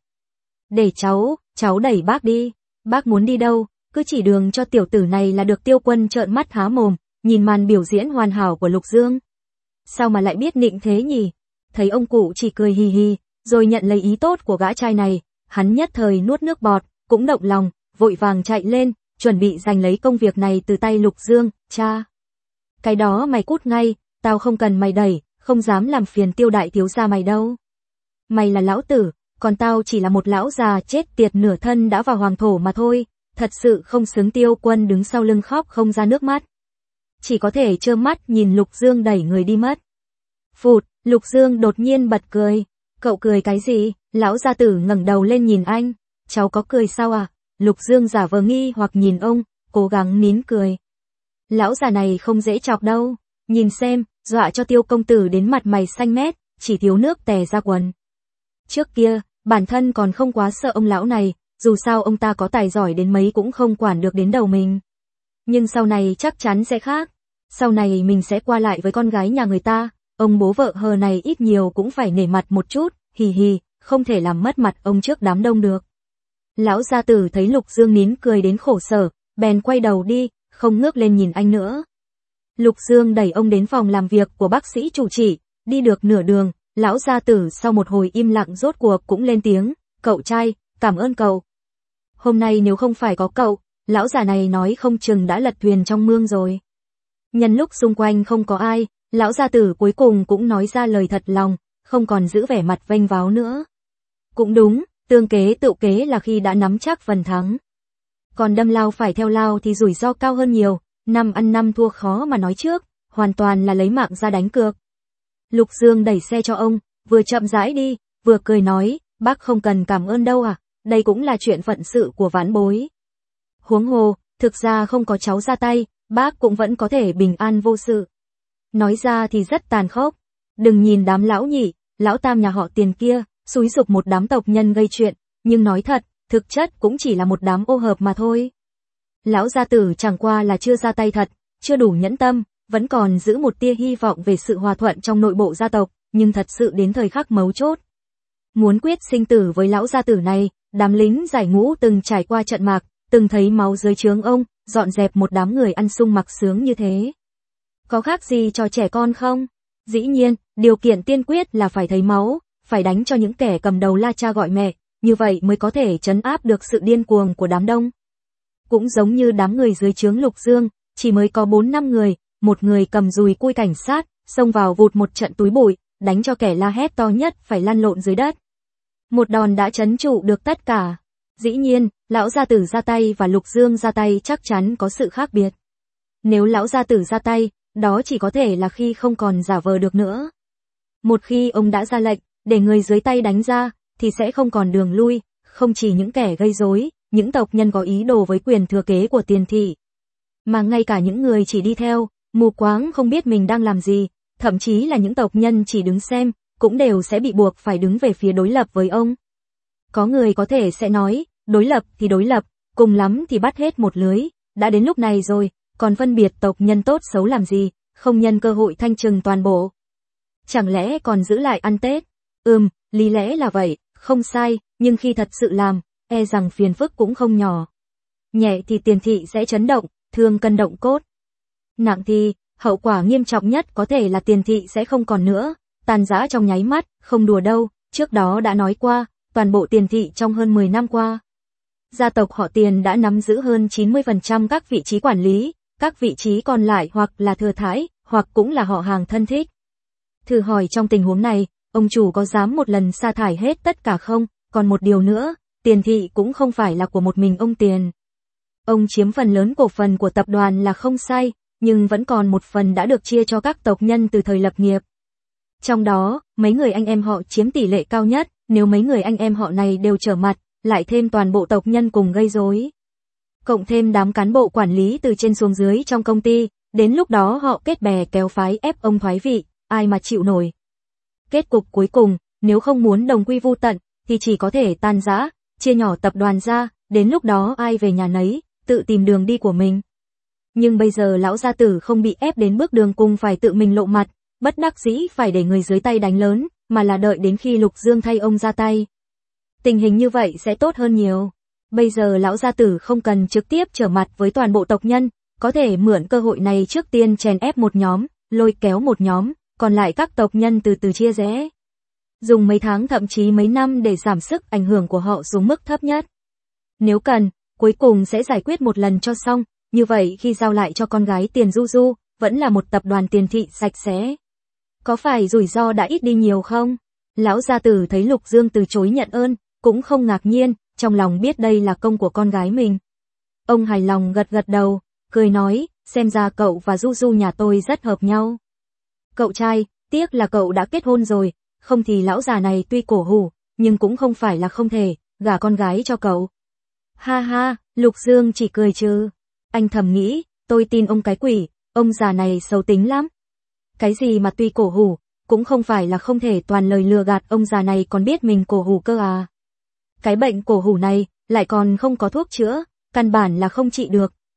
Để cháu, cháu đẩy bác đi, bác muốn đi đâu, cứ chỉ đường cho tiểu tử này là được. Tiêu Quân trợn mắt há mồm, nhìn màn biểu diễn hoàn hảo của Lục Dương. Sao mà lại biết nịnh thế nhỉ? Thấy ông cụ chỉ cười hì hì, rồi nhận lấy ý tốt của gã trai này, hắn nhất thời nuốt nước bọt, cũng động lòng, vội vàng chạy lên, chuẩn bị giành lấy công việc này từ tay Lục Dương, cha. Cái đó mày cút ngay, tao không cần mày đẩy, không dám làm phiền Tiêu đại thiếu gia mày đâu. Mày là lão tử, còn tao chỉ là một lão già chết tiệt nửa thân đã vào hoàng thổ mà thôi, thật sự không xứng. Tiêu Quân đứng sau lưng khóc không ra nước mắt. Chỉ có thể trơ mắt nhìn Lục Dương đẩy người đi mất. Phụt, Lục Dương đột nhiên bật cười. Cậu cười cái gì? Lão gia tử ngẩng đầu lên nhìn anh. Cháu có cười sao à? Lục Dương giả vờ nghi hoặc nhìn ông, cố gắng nín cười. Lão già này không dễ chọc đâu. Nhìn xem, dọa cho Tiêu công tử đến mặt mày xanh mét, chỉ thiếu nước tè ra quần. Trước kia, bản thân còn không quá sợ ông lão này, dù sao ông ta có tài giỏi đến mấy cũng không quản được đến đầu mình. Nhưng sau này chắc chắn sẽ khác. Sau này mình sẽ qua lại với con gái nhà người ta, ông bố vợ hờ này ít nhiều cũng phải nể mặt một chút, hì hì, không thể làm mất mặt ông trước đám đông được. Lão gia tử thấy Lục Dương nín cười đến khổ sở, bèn quay đầu đi, không ngước lên nhìn anh nữa. Lục Dương đẩy ông đến phòng làm việc của bác sĩ chủ trị, đi được nửa đường, lão gia tử sau một hồi im lặng rốt cuộc cũng lên tiếng, cậu trai, cảm ơn cậu. Hôm nay nếu không phải có cậu, lão già này nói không chừng đã lật thuyền trong mương rồi. Nhân lúc xung quanh không có ai, lão gia tử cuối cùng cũng nói ra lời thật lòng, không còn giữ vẻ mặt vênh váo nữa. Cũng đúng, tương kế tự kế là khi đã nắm chắc phần thắng. Còn đâm lao phải theo lao thì rủi ro cao hơn nhiều, năm ăn năm thua khó mà nói trước, hoàn toàn là lấy mạng ra đánh cược. Lục Dương đẩy xe cho ông, vừa chậm rãi đi, vừa cười nói, bác không cần cảm ơn đâu à, đây cũng là chuyện phận sự của vãn bối. Huống hồ, thực ra không có cháu ra tay, bác cũng vẫn có thể bình an vô sự. Nói ra thì rất tàn khốc, đừng nhìn đám lão nhị, lão tam nhà họ Tiền kia, xúi giục một đám tộc nhân gây chuyện, nhưng nói thật, thực chất cũng chỉ là một đám ô hợp mà thôi. Lão gia tử chẳng qua là chưa ra tay thật, chưa đủ nhẫn tâm, vẫn còn giữ một tia hy vọng về sự hòa thuận trong nội bộ gia tộc, nhưng thật sự đến thời khắc mấu chốt. Muốn quyết sinh tử với lão gia tử này, đám lính giải ngũ từng trải qua trận mạc, từng thấy máu dưới trướng ông, dọn dẹp một đám người ăn sung mặc sướng như thế. Có khác gì cho trẻ con không? Dĩ nhiên, điều kiện tiên quyết là phải thấy máu, phải đánh cho những kẻ cầm đầu la cha gọi mẹ, như vậy mới có thể trấn áp được sự điên cuồng của đám đông. Cũng giống như đám người dưới trướng Lục Dương, chỉ mới có bốn năm người, một người cầm dùi cui cảnh sát, xông vào vụt một trận túi bụi, đánh cho kẻ la hét to nhất phải lăn lộn dưới đất. Một đòn đã trấn trụ được tất cả. Dĩ nhiên, lão gia tử ra tay và Lục Dương ra tay chắc chắn có sự khác biệt. Nếu lão gia tử ra tay, đó chỉ có thể là khi không còn giả vờ được nữa. Một khi ông đã ra lệnh, để người dưới tay đánh ra, thì sẽ không còn đường lui, không chỉ những kẻ gây rối, những tộc nhân có ý đồ với quyền thừa kế của Tiền thị, mà ngay cả những người chỉ đi theo, mù quáng không biết mình đang làm gì, thậm chí là những tộc nhân chỉ đứng xem, cũng đều sẽ bị buộc phải đứng về phía đối lập với ông. Có người có thể sẽ nói, đối lập thì đối lập, cùng lắm thì bắt hết một lưới, đã đến lúc này rồi, còn phân biệt tộc nhân tốt xấu làm gì, không nhân cơ hội thanh trừng toàn bộ. Chẳng lẽ còn giữ lại ăn Tết? Ừm, lý lẽ là vậy, không sai, nhưng khi thật sự làm, e rằng phiền phức cũng không nhỏ. Nhẹ thì Tiền thị sẽ chấn động, thương cân động cốt. Nặng thì, hậu quả nghiêm trọng nhất có thể là Tiền thị sẽ không còn nữa, tàn rã trong nháy mắt, không đùa đâu, trước đó đã nói qua, toàn bộ Tiền thị trong hơn mười năm qua. Gia tộc họ Tiền đã nắm giữ hơn chín mươi phần trăm các vị trí quản lý, các vị trí còn lại hoặc là thừa thái, hoặc cũng là họ hàng thân thích. Thử hỏi trong tình huống này, ông chủ có dám một lần sa thải hết tất cả không? Còn một điều nữa, Tiền thị cũng không phải là của một mình ông Tiền. Ông chiếm phần lớn cổ phần của tập đoàn là không sai, nhưng vẫn còn một phần đã được chia cho các tộc nhân từ thời lập nghiệp. Trong đó, mấy người anh em họ chiếm tỷ lệ cao nhất, nếu mấy người anh em họ này đều trở mặt, lại thêm toàn bộ tộc nhân cùng gây rối. Cộng thêm đám cán bộ quản lý từ trên xuống dưới trong công ty, đến lúc đó họ kết bè kéo phái ép ông thoái vị, ai mà chịu nổi. Kết cục cuối cùng, nếu không muốn đồng quy vu tận, thì chỉ có thể tan rã, chia nhỏ tập đoàn ra, đến lúc đó ai về nhà nấy, tự tìm đường đi của mình. Nhưng bây giờ lão gia tử không bị ép đến bước đường cùng phải tự mình lộ mặt, bất đắc dĩ phải để người dưới tay đánh lớn, mà là đợi đến khi Lục Dương thay ông ra tay. Tình hình như vậy sẽ tốt hơn nhiều. Bây giờ lão gia tử không cần trực tiếp trở mặt với toàn bộ tộc nhân, có thể mượn cơ hội này trước tiên chèn ép một nhóm, lôi kéo một nhóm, còn lại các tộc nhân từ từ chia rẽ. Dùng mấy tháng thậm chí mấy năm để giảm sức ảnh hưởng của họ xuống mức thấp nhất. Nếu cần, cuối cùng sẽ giải quyết một lần cho xong, như vậy khi giao lại cho con gái Tiền Du Du, vẫn là một tập đoàn Tiền thị sạch sẽ. Có phải rủi ro đã ít đi nhiều không? Lão gia tử thấy Lục Dương từ chối nhận ơn, cũng không ngạc nhiên, trong lòng biết đây là công của con gái mình. Ông hài lòng gật gật đầu, cười nói, xem ra cậu và Du Du nhà tôi rất hợp nhau. Cậu trai, tiếc là cậu đã kết hôn rồi, không thì lão già này tuy cổ hủ, nhưng cũng không phải là không thể, gả con gái cho cậu. Ha ha, Lục Dương chỉ cười trừ. Anh thầm nghĩ, tôi tin ông cái quỷ, ông già này xấu tính lắm. Cái gì mà tuy cổ hủ, cũng không phải là không thể toàn lời lừa gạt, ông già này còn biết mình cổ hủ cơ à. Cái bệnh cổ hủ này, lại còn không có thuốc chữa, căn bản là không trị được,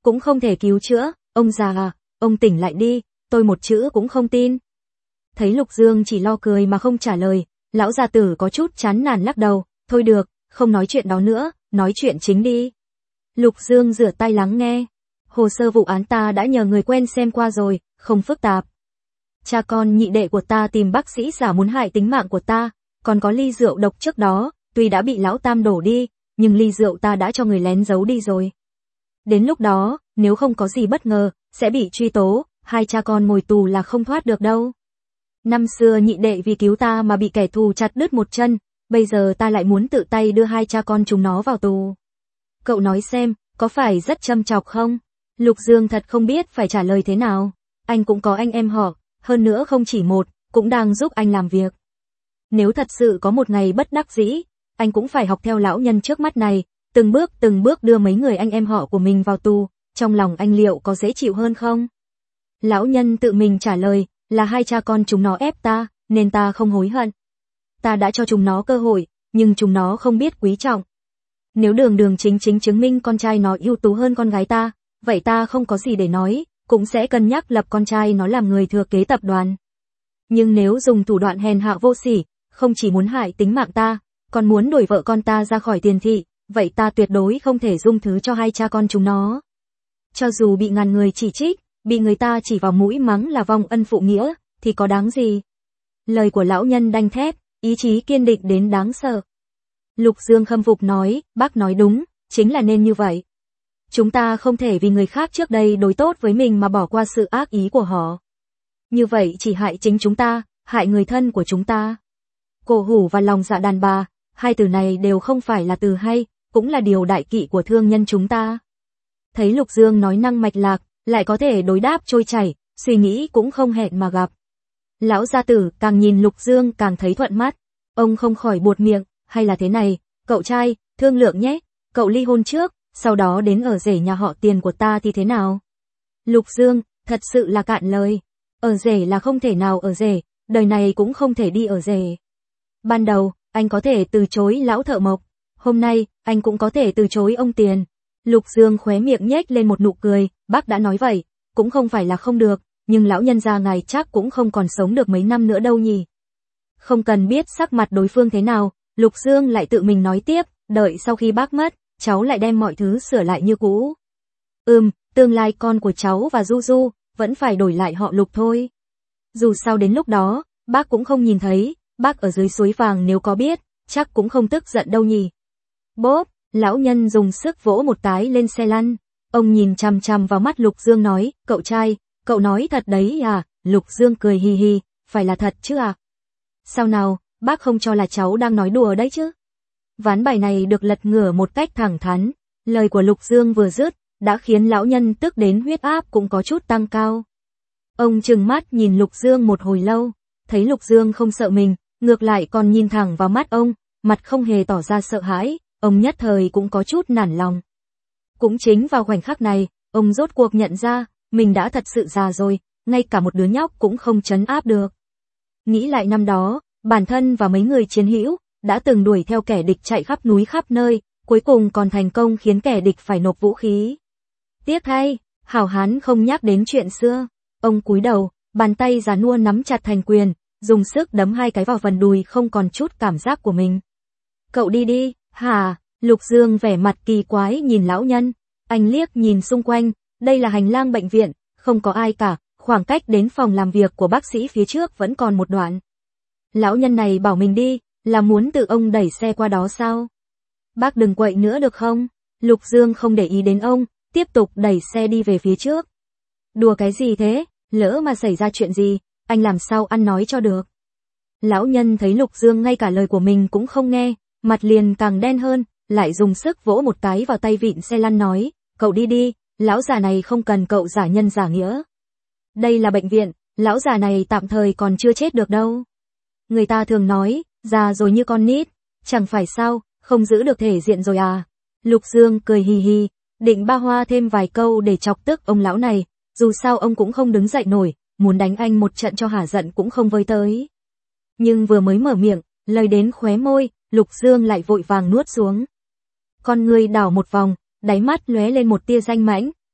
cũng không thể cứu chữa, ông già à, ông tỉnh lại đi, tôi một chữ cũng không tin. Thấy Lục Dương chỉ lo cười mà không trả lời, lão gia tử có chút chán nản lắc đầu, thôi được, không nói chuyện đó nữa, nói chuyện chính đi. Lục Dương rửa tay lắng nghe. Hồ sơ vụ án ta đã nhờ người quen xem qua rồi, không phức tạp. Cha con nhị đệ của ta tìm bác sĩ giả muốn hại tính mạng của ta, còn có ly rượu độc trước đó, tuy đã bị lão Tam đổ đi, nhưng ly rượu ta đã cho người lén giấu đi rồi. Đến lúc đó, nếu không có gì bất ngờ, sẽ bị truy tố, hai cha con ngồi tù là không thoát được đâu. Năm xưa nhị đệ vì cứu ta mà bị kẻ thù chặt đứt một chân, bây giờ ta lại muốn tự tay đưa hai cha con chúng nó vào tù. Cậu nói xem, có phải rất châm chọc không? Lục Dương thật không biết phải trả lời thế nào. Anh cũng có anh em họ, hơn nữa không chỉ một, cũng đang giúp anh làm việc. Nếu thật sự có một ngày bất đắc dĩ, anh cũng phải học theo lão nhân trước mắt này, từng bước từng bước đưa mấy người anh em họ của mình vào tù, trong lòng anh liệu có dễ chịu hơn không? Lão nhân tự mình trả lời, là hai cha con chúng nó ép ta, nên ta không hối hận. Ta đã cho chúng nó cơ hội, nhưng chúng nó không biết quý trọng. Nếu đường đường chính chính chứng minh con trai nó ưu tú hơn con gái ta, vậy ta không có gì để nói, cũng sẽ cân nhắc lập con trai nó làm người thừa kế tập đoàn. Nhưng nếu dùng thủ đoạn hèn hạ vô sỉ, không chỉ muốn hại tính mạng ta, còn muốn đuổi vợ con ta ra khỏi tiền thị, vậy ta tuyệt đối không thể dung thứ cho hai cha con chúng nó. Cho dù bị ngàn người chỉ trích, bị người ta chỉ vào mũi mắng là vong ân phụ nghĩa, thì có đáng gì? Lời của lão nhân đanh thép, ý chí kiên định đến đáng sợ. Lục Dương khâm phục nói, bác nói đúng, chính là nên như vậy. Chúng ta không thể vì người khác trước đây đối tốt với mình mà bỏ qua sự ác ý của họ. Như vậy chỉ hại chính chúng ta, hại người thân của chúng ta. Cổ hủ và lòng dạ đàn bà, hai từ này đều không phải là từ hay, cũng là điều đại kỵ của thương nhân chúng ta. Thấy Lục Dương nói năng mạch lạc, lại có thể đối đáp trôi chảy, suy nghĩ cũng không hẹn mà gặp. Lão gia tử càng nhìn Lục Dương càng thấy thuận mắt, ông không khỏi buột miệng, hay là thế này, cậu trai, thương lượng nhé, cậu ly hôn trước, sau đó đến ở rể nhà họ Tiền của ta thì thế nào? Lục Dương, thật sự là cạn lời, ở rể là không thể nào ở rể, đời này cũng không thể đi ở rể. Ban đầu, anh có thể từ chối lão thợ mộc, hôm nay, anh cũng có thể từ chối ông Tiền. Lục Dương khóe miệng nhếch lên một nụ cười, bác đã nói vậy, cũng không phải là không được, nhưng lão nhân gia ngài chắc cũng không còn sống được mấy năm nữa đâu nhỉ. Không cần biết sắc mặt đối phương thế nào, Lục Dương lại tự mình nói tiếp, đợi sau khi bác mất, cháu lại đem mọi thứ sửa lại như cũ. Ừm, tương lai con của cháu và Du Du, vẫn phải đổi lại họ Lục thôi. Dù sao đến lúc đó, bác cũng không nhìn thấy, bác ở dưới suối vàng nếu có biết, chắc cũng không tức giận đâu nhỉ. Bốp, lão nhân dùng sức vỗ một cái lên xe lăn, ông nhìn chằm chằm vào mắt Lục Dương nói, cậu trai, cậu nói thật đấy à? Lục Dương cười hì hì, phải là thật chứ à? Sao nào, bác không cho là cháu đang nói đùa đấy chứ? Ván bài này được lật ngửa một cách thẳng thắn, lời của Lục Dương vừa dứt, đã khiến lão nhân tức đến huyết áp cũng có chút tăng cao. Ông trừng mắt nhìn Lục Dương một hồi lâu, thấy Lục Dương không sợ mình, ngược lại còn nhìn thẳng vào mắt ông, mặt không hề tỏ ra sợ hãi, ông nhất thời cũng có chút nản lòng. Cũng chính vào khoảnh khắc này, ông rốt cuộc nhận ra, mình đã thật sự già rồi, ngay cả một đứa nhóc cũng không trấn áp được. Nghĩ lại năm đó, bản thân và mấy người chiến hữu đã từng đuổi theo kẻ địch chạy khắp núi khắp nơi, cuối cùng còn thành công khiến kẻ địch phải nộp vũ khí. Tiếc thay, hảo hán không nhắc đến chuyện xưa. Ông cúi đầu, bàn tay già nua nắm chặt thành quyền, dùng sức đấm hai cái vào phần đùi không còn chút cảm giác của mình. Cậu đi đi, hả? Lục Dương vẻ mặt kỳ quái nhìn lão nhân, anh liếc nhìn xung quanh, đây là hành lang bệnh viện, không có ai cả, khoảng cách đến phòng làm việc của bác sĩ phía trước vẫn còn một đoạn. Lão nhân này bảo mình đi, là muốn tự ông đẩy xe qua đó sao? Bác đừng quậy nữa được không? Lục Dương không để ý đến ông, tiếp tục đẩy xe đi về phía trước. Đùa cái gì thế, lỡ mà xảy ra chuyện gì, anh làm sao ăn nói cho được? Lão nhân thấy Lục Dương ngay cả lời của mình cũng không nghe, mặt liền càng đen hơn, lại dùng sức vỗ một cái vào tay vịn xe lăn nói, cậu đi đi, lão già này không cần cậu giả nhân giả nghĩa. Đây là bệnh viện, lão già này tạm thời còn chưa chết được đâu. Người ta thường nói, già rồi như con nít, chẳng phải sao, không giữ được thể diện rồi à. Lục Dương cười hì hì, định ba hoa thêm vài câu để chọc tức ông lão này, dù sao ông cũng không đứng dậy nổi, muốn đánh anh một trận cho hả giận cũng không với tới. Nhưng vừa mới mở miệng, lời đến khóe môi, Lục Dương lại vội vàng nuốt xuống. Con người đảo một vòng, đáy mắt lóe lên một tia danh mãnh,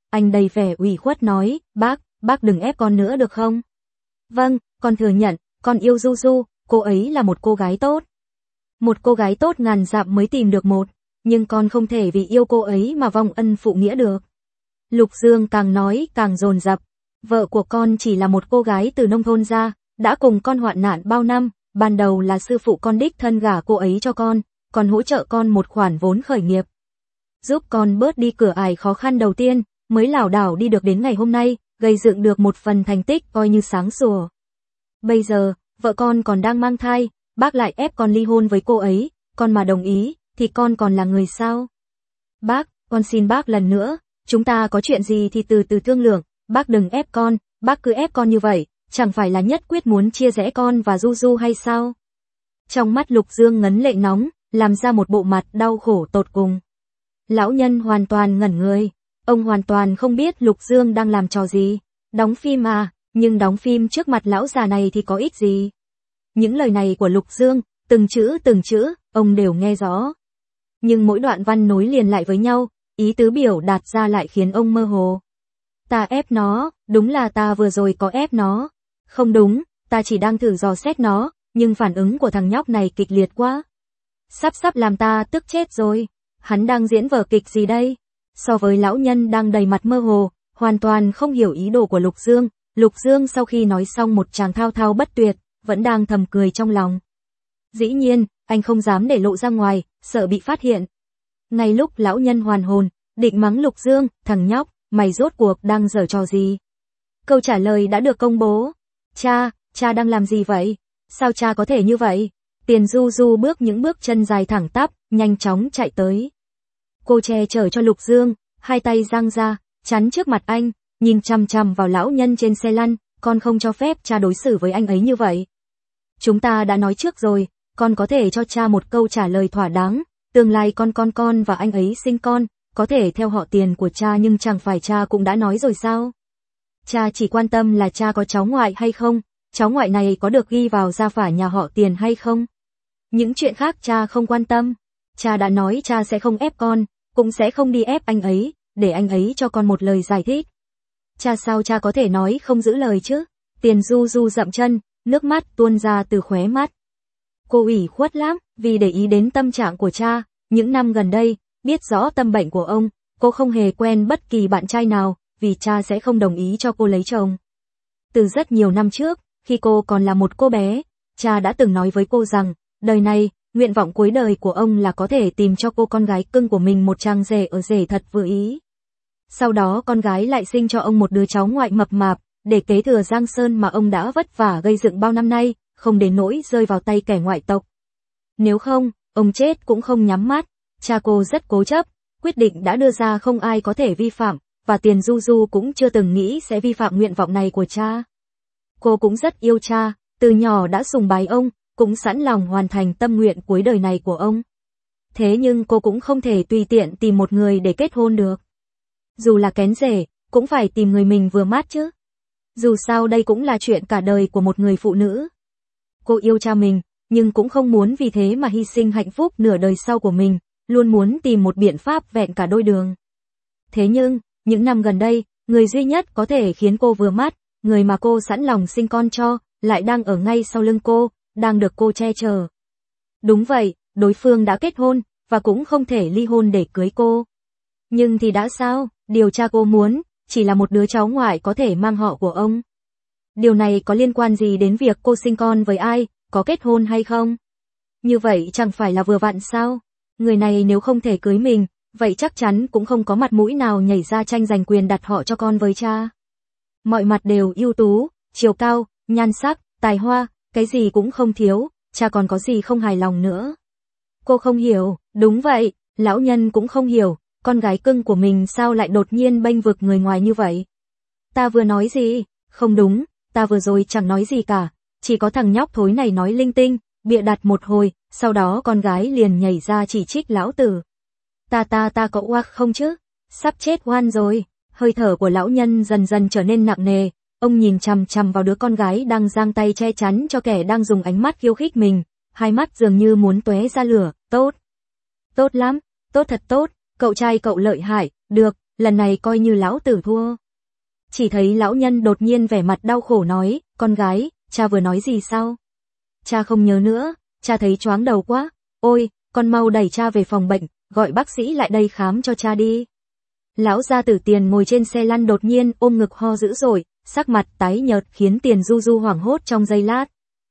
anh đầy vẻ ủy khuất nói, bác, bác đừng ép con nữa được không? Vâng, con thừa nhận, con yêu Du Du, cô ấy là một cô gái tốt. Một cô gái tốt ngàn dặm mới tìm được một, nhưng con không thể vì yêu cô ấy mà vong ân phụ nghĩa được. Lục Dương càng nói càng dồn dập, vợ của con chỉ là một cô gái từ nông thôn ra, đã cùng con hoạn nạn bao năm, ban đầu là sư phụ con đích thân gả cô ấy cho con, còn hỗ trợ con một khoản vốn khởi nghiệp. Giúp con bớt đi cửa ải khó khăn đầu tiên, mới lảo đảo đi được đến ngày hôm nay, gây dựng được một phần thành tích coi như sáng sủa. Bây giờ, vợ con còn đang mang thai, bác lại ép con ly hôn với cô ấy, con mà đồng ý, thì con còn là người sao? Bác, con xin bác lần nữa, chúng ta có chuyện gì thì từ từ thương lượng, bác đừng ép con, bác cứ ép con như vậy, chẳng phải là nhất quyết muốn chia rẽ con và Du Du hay sao? Trong mắt Lục Dương ngấn lệ nóng, làm ra một bộ mặt đau khổ tột cùng. Lão nhân hoàn toàn ngẩn người, ông hoàn toàn không biết Lục Dương đang làm trò gì, đóng phim à, nhưng đóng phim trước mặt lão già này thì có ích gì? Những lời này của Lục Dương, từng chữ từng chữ, ông đều nghe rõ. Nhưng mỗi đoạn văn nối liền lại với nhau, ý tứ biểu đạt ra lại khiến ông mơ hồ. Ta ép nó, đúng là ta vừa rồi có ép nó. Không đúng, ta chỉ đang thử dò xét nó, nhưng phản ứng của thằng nhóc này kịch liệt quá. Sắp sắp làm ta tức chết rồi. Hắn đang diễn vở kịch gì đây? So với lão nhân đang đầy mặt mơ hồ, hoàn toàn không hiểu ý đồ của Lục Dương, Lục Dương sau khi nói xong một tràng thao thao bất tuyệt, vẫn đang thầm cười trong lòng. Dĩ nhiên, anh không dám để lộ ra ngoài, sợ bị phát hiện. Ngay lúc lão nhân hoàn hồn, định mắng Lục Dương, thằng nhóc, mày rốt cuộc đang giở trò gì? Câu trả lời đã được công bố. Cha, cha đang làm gì vậy? Sao cha có thể như vậy? Tiền Du Du bước những bước chân dài thẳng tắp, nhanh chóng chạy tới. Cô che chở cho Lục Dương, hai tay giang ra, chắn trước mặt anh, nhìn chằm chằm vào lão nhân trên xe lăn, con không cho phép cha đối xử với anh ấy như vậy. Chúng ta đã nói trước rồi, con có thể cho cha một câu trả lời thỏa đáng, tương lai con con con và anh ấy sinh con, có thể theo họ Tiền của cha nhưng chẳng phải cha cũng đã nói rồi sao? Cha chỉ quan tâm là cha có cháu ngoại hay không, cháu ngoại này có được ghi vào gia phả nhà họ Tiền hay không? Những chuyện khác cha không quan tâm. Cha đã nói cha sẽ không ép con, cũng sẽ không đi ép anh ấy, để anh ấy cho con một lời giải thích. Cha sao cha có thể nói không giữ lời chứ? Tiền Du Du dậm chân, nước mắt tuôn ra từ khóe mắt. Cô ủy khuất lắm, vì để ý đến tâm trạng của cha, những năm gần đây, biết rõ tâm bệnh của ông, cô không hề quen bất kỳ bạn trai nào, vì cha sẽ không đồng ý cho cô lấy chồng. Từ rất nhiều năm trước, khi cô còn là một cô bé, cha đã từng nói với cô rằng, đời này, nguyện vọng cuối đời của ông là có thể tìm cho cô con gái cưng của mình một chàng rể ở rể thật vừa ý. Sau đó con gái lại sinh cho ông một đứa cháu ngoại mập mạp, để kế thừa Giang Sơn mà ông đã vất vả gây dựng bao năm nay, không đến nỗi rơi vào tay kẻ ngoại tộc. Nếu không, ông chết cũng không nhắm mắt. Cha cô rất cố chấp, quyết định đã đưa ra không ai có thể vi phạm, và Tiền Du Du cũng chưa từng nghĩ sẽ vi phạm nguyện vọng này của cha. Cô cũng rất yêu cha, từ nhỏ đã sùng bái ông, cũng sẵn lòng hoàn thành tâm nguyện cuối đời này của ông. Thế nhưng cô cũng không thể tùy tiện tìm một người để kết hôn được. Dù là kén rể, cũng phải tìm người mình vừa mắt chứ. Dù sao đây cũng là chuyện cả đời của một người phụ nữ. Cô yêu cha mình, nhưng cũng không muốn vì thế mà hy sinh hạnh phúc nửa đời sau của mình, luôn muốn tìm một biện pháp vẹn cả đôi đường. Thế nhưng, những năm gần đây, người duy nhất có thể khiến cô vừa mắt, người mà cô sẵn lòng sinh con cho, lại đang ở ngay sau lưng cô, đang được cô che chở. Đúng vậy, đối phương đã kết hôn, và cũng không thể ly hôn để cưới cô. Nhưng thì đã sao, điều cha cô muốn, chỉ là một đứa cháu ngoại có thể mang họ của ông. Điều này có liên quan gì đến việc cô sinh con với ai, có kết hôn hay không? Như vậy chẳng phải là vừa vặn sao? Người này nếu không thể cưới mình, vậy chắc chắn cũng không có mặt mũi nào nhảy ra tranh giành quyền đặt họ cho con với cha. Mọi mặt đều ưu tú, chiều cao, nhan sắc, tài hoa, cái gì cũng không thiếu, cha còn có gì không hài lòng nữa. Cô không hiểu, đúng vậy, lão nhân cũng không hiểu, con gái cưng của mình sao lại đột nhiên bênh vực người ngoài như vậy. Ta vừa nói gì? Không đúng, ta vừa rồi chẳng nói gì cả, chỉ có thằng nhóc thối này nói linh tinh, bịa đặt một hồi, sau đó con gái liền nhảy ra chỉ trích lão tử. Ta ta ta có oác không chứ? Sắp chết oan rồi. Hơi thở của lão nhân dần dần trở nên nặng nề, ông nhìn chằm chằm vào đứa con gái đang giang tay che chắn cho kẻ đang dùng ánh mắt khiêu khích mình, hai mắt dường như muốn tóe ra lửa. Tốt, tốt lắm, tốt thật tốt, cậu trai cậu lợi hại, được, lần này coi như lão tử thua. Chỉ thấy lão nhân đột nhiên vẻ mặt đau khổ nói, con gái, cha vừa nói gì sao? Cha không nhớ nữa, cha thấy choáng đầu quá, ôi, con mau đẩy cha về phòng bệnh, gọi bác sĩ lại đây khám cho cha đi. Lão gia tử Tiền ngồi trên xe lăn đột nhiên ôm ngực ho dữ dội, sắc mặt tái nhợt khiến Tiền Du Du hoảng hốt trong giây lát.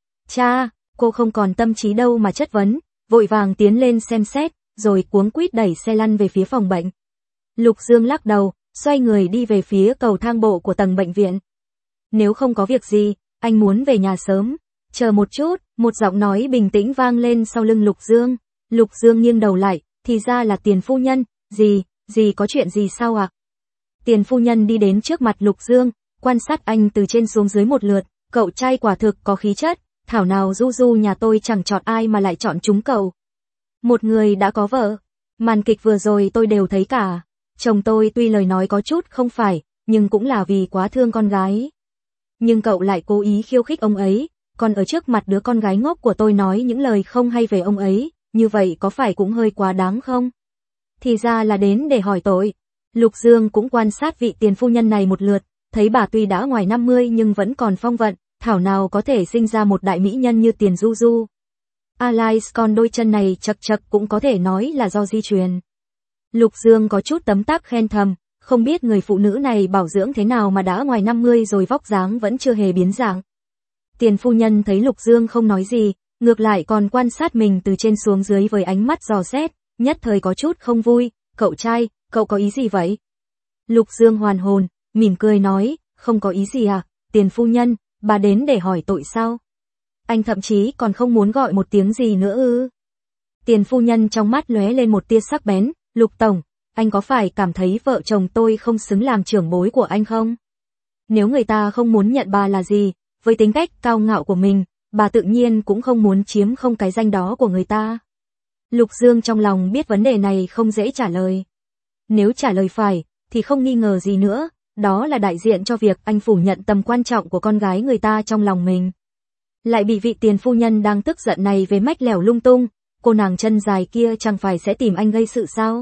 Cha, cô không còn tâm trí đâu mà chất vấn, vội vàng tiến lên xem xét, rồi cuống quýt đẩy xe lăn về phía phòng bệnh. Lục Dương lắc đầu, xoay người đi về phía cầu thang bộ của tầng bệnh viện. Nếu không có việc gì, anh muốn về nhà sớm. Chờ một chút, một giọng nói bình tĩnh vang lên sau lưng Lục Dương. Lục Dương nghiêng đầu lại, thì ra là Tiền phu nhân, gì, gì có chuyện gì sao ạ? À? Tiền phu nhân đi đến trước mặt Lục Dương, quan sát anh từ trên xuống dưới một lượt, cậu trai quả thực có khí chất, thảo nào Du Du nhà tôi chẳng chọn ai mà lại chọn chúng cậu. Một người đã có vợ, màn kịch vừa rồi tôi đều thấy cả. Chồng tôi tuy lời nói có chút không phải, nhưng cũng là vì quá thương con gái. Nhưng cậu lại cố ý khiêu khích ông ấy, còn ở trước mặt đứa con gái ngốc của tôi nói những lời không hay về ông ấy, như vậy có phải cũng hơi quá đáng không? Thì ra là đến để hỏi tội. Lục Dương cũng quan sát vị tiền phu nhân này một lượt, thấy bà tuy đã ngoài năm mươi nhưng vẫn còn phong vận, thảo nào có thể sinh ra một đại mỹ nhân như Tiền Du Du. Alice còn đôi chân này chật chật cũng có thể nói là do di truyền. Lục Dương có chút tấm tắc khen thầm, không biết người phụ nữ này bảo dưỡng thế nào mà đã ngoài năm mươi rồi vóc dáng vẫn chưa hề biến dạng. Tiền phu nhân thấy Lục Dương không nói gì, ngược lại còn quan sát mình từ trên xuống dưới với ánh mắt dò xét, nhất thời có chút không vui, cậu trai, cậu có ý gì vậy? Lục Dương hoàn hồn, mỉm cười nói, không có ý gì à, Tiền phu nhân, bà đến để hỏi tội sao? Anh thậm chí còn không muốn gọi một tiếng gì nữa ư? Tiền phu nhân trong mắt lóe lên một tia sắc bén, Lục tổng, anh có phải cảm thấy vợ chồng tôi không xứng làm trưởng bối của anh không? Nếu người ta không muốn nhận bà là gì, với tính cách cao ngạo của mình, bà tự nhiên cũng không muốn chiếm không cái danh đó của người ta. Lục Dương trong lòng biết vấn đề này không dễ trả lời. Nếu trả lời phải, thì không nghi ngờ gì nữa, đó là đại diện cho việc anh phủ nhận tầm quan trọng của con gái người ta trong lòng mình. Lại bị vị tiền phu nhân đang tức giận này về mách lẻo lung tung, cô nàng chân dài kia chẳng phải sẽ tìm anh gây sự sao?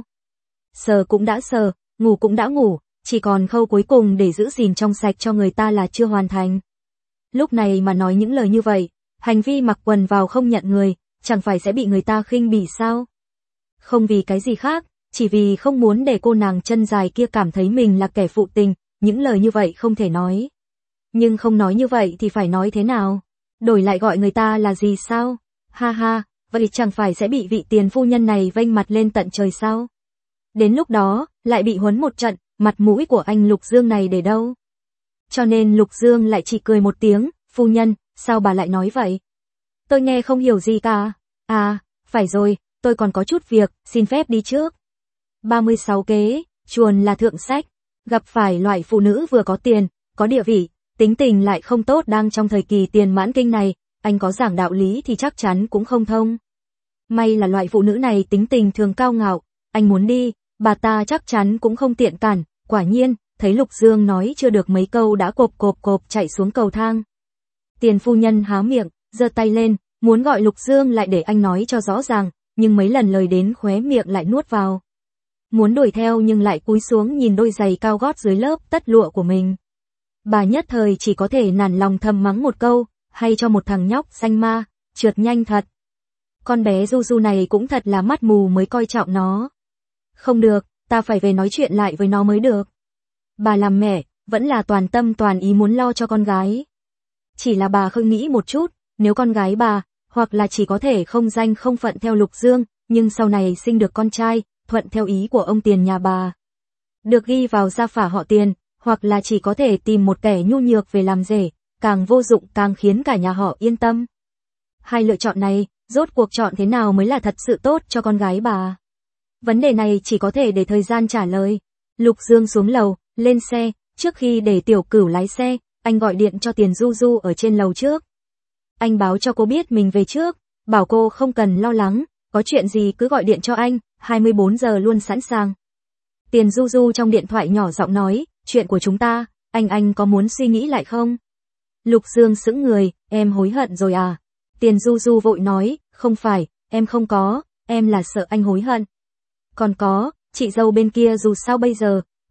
Sờ cũng đã sờ, ngủ cũng đã ngủ, chỉ còn khâu cuối cùng để giữ gìn trong sạch cho người ta là chưa hoàn thành. Lúc này mà nói những lời như vậy, hành vi mặc quần vào không nhận người, chẳng phải sẽ bị người ta khinh bỉ sao? Không vì cái gì khác, chỉ vì không muốn để cô nàng chân dài kia cảm thấy mình là kẻ phụ tình, những lời như vậy không thể nói. Nhưng không nói như vậy thì phải nói thế nào? Đổi lại gọi người ta là gì sao? Ha ha, vậy chẳng phải sẽ bị vị tiền phu nhân này vênh mặt lên tận trời sao? Đến lúc đó, lại bị huấn một trận, mặt mũi của anh Lục Dương này để đâu? Cho nên Lục Dương lại chỉ cười một tiếng, phu nhân, sao bà lại nói vậy? Tôi nghe không hiểu gì cả. À, phải rồi, tôi còn có chút việc, xin phép đi trước. ba mươi sáu kế, chuồn là thượng sách. Gặp phải loại phụ nữ vừa có tiền, có địa vị, tính tình lại không tốt đang trong thời kỳ tiền mãn kinh này, anh có giảng đạo lý thì chắc chắn cũng không thông. May là loại phụ nữ này tính tình thường cao ngạo, anh muốn đi, bà ta chắc chắn cũng không tiện cản, quả nhiên, thấy Lục Dương nói chưa được mấy câu đã cộp cộp cộp chạy xuống cầu thang. Tiền phu nhân há miệng, giơ tay lên, muốn gọi Lục Dương lại để anh nói cho rõ ràng, nhưng mấy lần lời đến khóe miệng lại nuốt vào. Muốn đuổi theo nhưng lại cúi xuống nhìn đôi giày cao gót dưới lớp tất lụa của mình. Bà nhất thời chỉ có thể nản lòng thầm mắng một câu, hay cho một thằng nhóc xanh ma, trượt nhanh thật. Con bé Du Du này cũng thật là mắt mù mới coi trọng nó. Không được, ta phải về nói chuyện lại với nó mới được. Bà làm mẹ, vẫn là toàn tâm toàn ý muốn lo cho con gái. Chỉ là bà không nghĩ một chút, nếu con gái bà, hoặc là chỉ có thể không danh không phận theo Lục Dương, nhưng sau này sinh được con trai, thuận theo ý của ông Tiền nhà bà. Được ghi vào gia phả họ Tiền, hoặc là chỉ có thể tìm một kẻ nhu nhược về làm rể, càng vô dụng càng khiến cả nhà họ yên tâm. Hai lựa chọn này, rốt cuộc chọn thế nào mới là thật sự tốt cho con gái bà? Vấn đề này chỉ có thể để thời gian trả lời. Lục Dương xuống lầu, lên xe, trước khi để Tiểu Cửu lái xe, anh gọi điện cho Tiền Du Du ở trên lầu trước. Anh báo cho cô biết mình về trước, bảo cô không cần lo lắng, có chuyện gì cứ gọi điện cho anh, hai mươi bốn giờ luôn sẵn sàng. Tiền Du Du trong điện thoại nhỏ giọng nói, chuyện của chúng ta, anh anh có muốn suy nghĩ lại không? Lục Dương sững người, em hối hận rồi à? Tiền Du Du vội nói, không phải, em không có, em là sợ anh hối hận. Còn có, chị dâu bên kia dù sao bây giờ,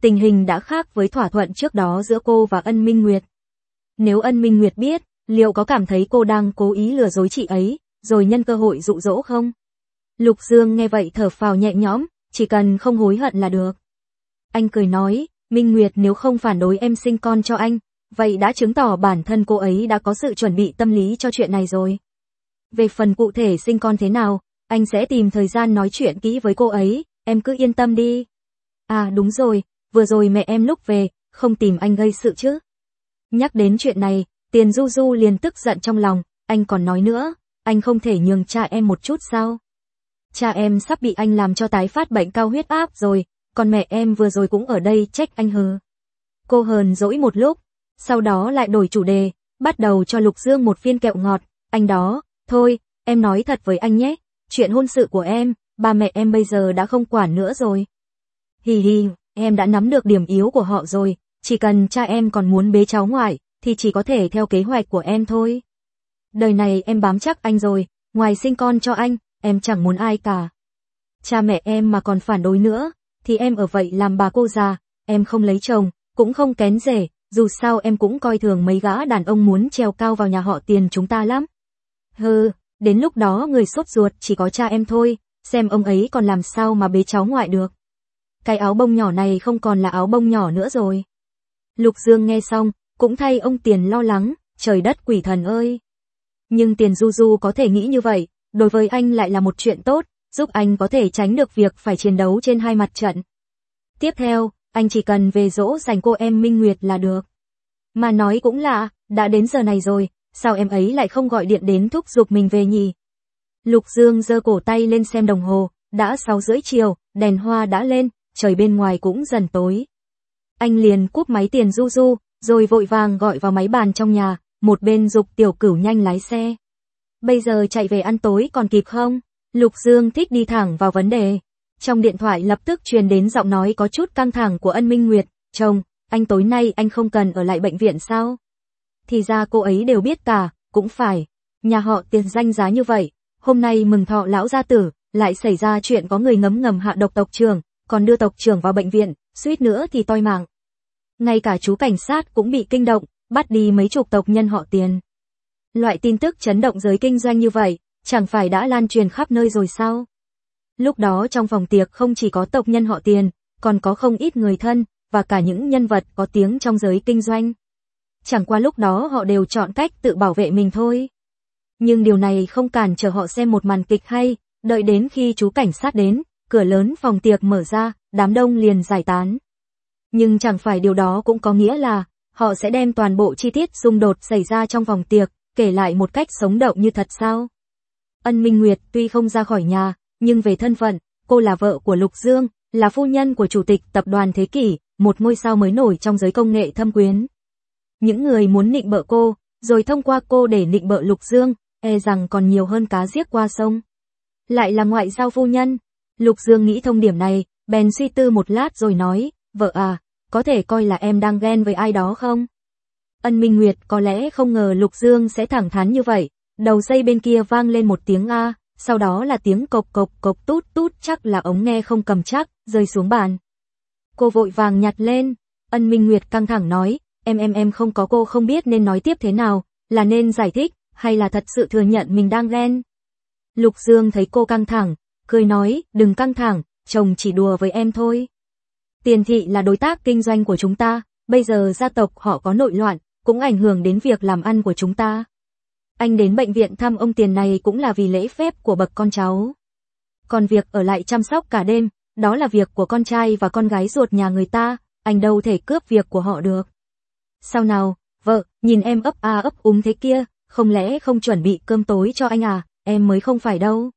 tình hình đã khác với thỏa thuận trước đó giữa cô và Ân Minh Nguyệt. Nếu Ân Minh Nguyệt biết, liệu có cảm thấy cô đang cố ý lừa dối chị ấy, rồi nhân cơ hội dụ dỗ không? Lục Dương nghe vậy thở phào nhẹ nhõm, chỉ cần không hối hận là được. Anh cười nói, Minh Nguyệt nếu không phản đối em sinh con cho anh, vậy đã chứng tỏ bản thân cô ấy đã có sự chuẩn bị tâm lý cho chuyện này rồi. Về phần cụ thể sinh con thế nào, anh sẽ tìm thời gian nói chuyện kỹ với cô ấy, em cứ yên tâm đi. À đúng rồi, vừa rồi mẹ em lúc về, không tìm anh gây sự chứ. Nhắc đến chuyện này, Tiền Du Du liền tức giận trong lòng, anh còn nói nữa, anh không thể nhường cha em một chút sao? Cha em sắp bị anh làm cho tái phát bệnh cao huyết áp rồi, còn mẹ em vừa rồi cũng ở đây trách anh hừ. Cô hờn dỗi một lúc, sau đó lại đổi chủ đề, bắt đầu cho Lục Dương một viên kẹo ngọt, anh đó, thôi, em nói thật với anh nhé, chuyện hôn sự của em, ba mẹ em bây giờ đã không quản nữa rồi. Hì hì, em đã nắm được điểm yếu của họ rồi, chỉ cần cha em còn muốn bế cháu ngoại, thì chỉ có thể theo kế hoạch của em thôi. Đời này em bám chắc anh rồi, ngoài sinh con cho anh, em chẳng muốn ai cả. Cha mẹ em mà còn phản đối nữa, thì em ở vậy làm bà cô già, em không lấy chồng, cũng không kén rể, dù sao em cũng coi thường mấy gã đàn ông muốn trèo cao vào nhà họ Tiền chúng ta lắm. Hừ, đến lúc đó người sốt ruột chỉ có cha em thôi, xem ông ấy còn làm sao mà bế cháu ngoại được. Cái áo bông nhỏ này không còn là áo bông nhỏ nữa rồi. Lục Dương nghe xong, cũng thay ông Tiền lo lắng, trời đất quỷ thần ơi. Nhưng Tiền Du Du có thể nghĩ như vậy, đối với anh lại là một chuyện tốt, giúp anh có thể tránh được việc phải chiến đấu trên hai mặt trận. Tiếp theo, anh chỉ cần về dỗ dành cô em Minh Nguyệt là được. Mà nói cũng lạ, đã đến giờ này rồi, sao em ấy lại không gọi điện đến thúc giục mình về nhỉ? Lục Dương giơ cổ tay lên xem đồng hồ, đã sáu rưỡi chiều, đèn hoa đã lên, trời bên ngoài cũng dần tối. Anh liền cúp máy Tiền Du Du, rồi vội vàng gọi vào máy bàn trong nhà, một bên giục Tiểu Cửu nhanh lái xe. Bây giờ chạy về ăn tối còn kịp không? Lục Dương thích đi thẳng vào vấn đề. Trong điện thoại lập tức truyền đến giọng nói có chút căng thẳng của Ân Minh Nguyệt, chồng, anh tối nay anh không cần ở lại bệnh viện sao? Thì ra cô ấy đều biết cả, cũng phải. Nhà họ Tiền danh giá như vậy, hôm nay mừng thọ lão gia tử, lại xảy ra chuyện có người ngấm ngầm hạ độc tộc trưởng, còn đưa tộc trưởng vào bệnh viện, suýt nữa thì toi mạng. Ngay cả chú cảnh sát cũng bị kinh động, bắt đi mấy chục tộc nhân họ Tiền. Loại tin tức chấn động giới kinh doanh như vậy, chẳng phải đã lan truyền khắp nơi rồi sao? Lúc đó trong phòng tiệc không chỉ có tộc nhân họ Tiền, còn có không ít người thân, và cả những nhân vật có tiếng trong giới kinh doanh. Chẳng qua lúc đó họ đều chọn cách tự bảo vệ mình thôi. Nhưng điều này không cản trở họ xem một màn kịch hay, đợi đến khi chú cảnh sát đến, cửa lớn phòng tiệc mở ra, đám đông liền giải tán. Nhưng chẳng phải điều đó cũng có nghĩa là, họ sẽ đem toàn bộ chi tiết xung đột xảy ra trong phòng tiệc, kể lại một cách sống động như thật sao? Ân Minh Nguyệt tuy không ra khỏi nhà, nhưng về thân phận, cô là vợ của Lục Dương, là phu nhân của chủ tịch tập đoàn Thế Kỷ, một ngôi sao mới nổi trong giới công nghệ thâm quyến. Những người muốn nịnh bợ cô, rồi thông qua cô để nịnh bợ Lục Dương, e rằng còn nhiều hơn cá giết qua sông. Lại là ngoại giao phu nhân. Lục Dương nghĩ thông điểm này, bèn suy tư một lát rồi nói, vợ à, có thể coi là em đang ghen với ai đó không? Ân Minh Nguyệt có lẽ không ngờ Lục Dương sẽ thẳng thắn như vậy, đầu dây bên kia vang lên một tiếng A, sau đó là tiếng cộc cộc cộc tút tút, chắc là ống nghe không cầm chắc, rơi xuống bàn. Cô vội vàng nhặt lên, Ân Minh Nguyệt căng thẳng nói, em em em không có, cô không biết nên nói tiếp thế nào, là nên giải thích, hay là thật sự thừa nhận mình đang ghen. Lục Dương thấy cô căng thẳng, cười nói, đừng căng thẳng, chồng chỉ đùa với em thôi. Tiền thị là đối tác kinh doanh của chúng ta, bây giờ gia tộc họ có nội loạn, cũng ảnh hưởng đến việc làm ăn của chúng ta. Anh đến bệnh viện thăm ông Tiền này cũng là vì lễ phép của bậc con cháu. Còn việc ở lại chăm sóc cả đêm, đó là việc của con trai và con gái ruột nhà người ta, anh đâu thể cướp việc của họ được. Sao nào, vợ, nhìn em ấp a ấp úng thế kia, không lẽ không chuẩn bị cơm tối cho anh à, em mới không phải đâu.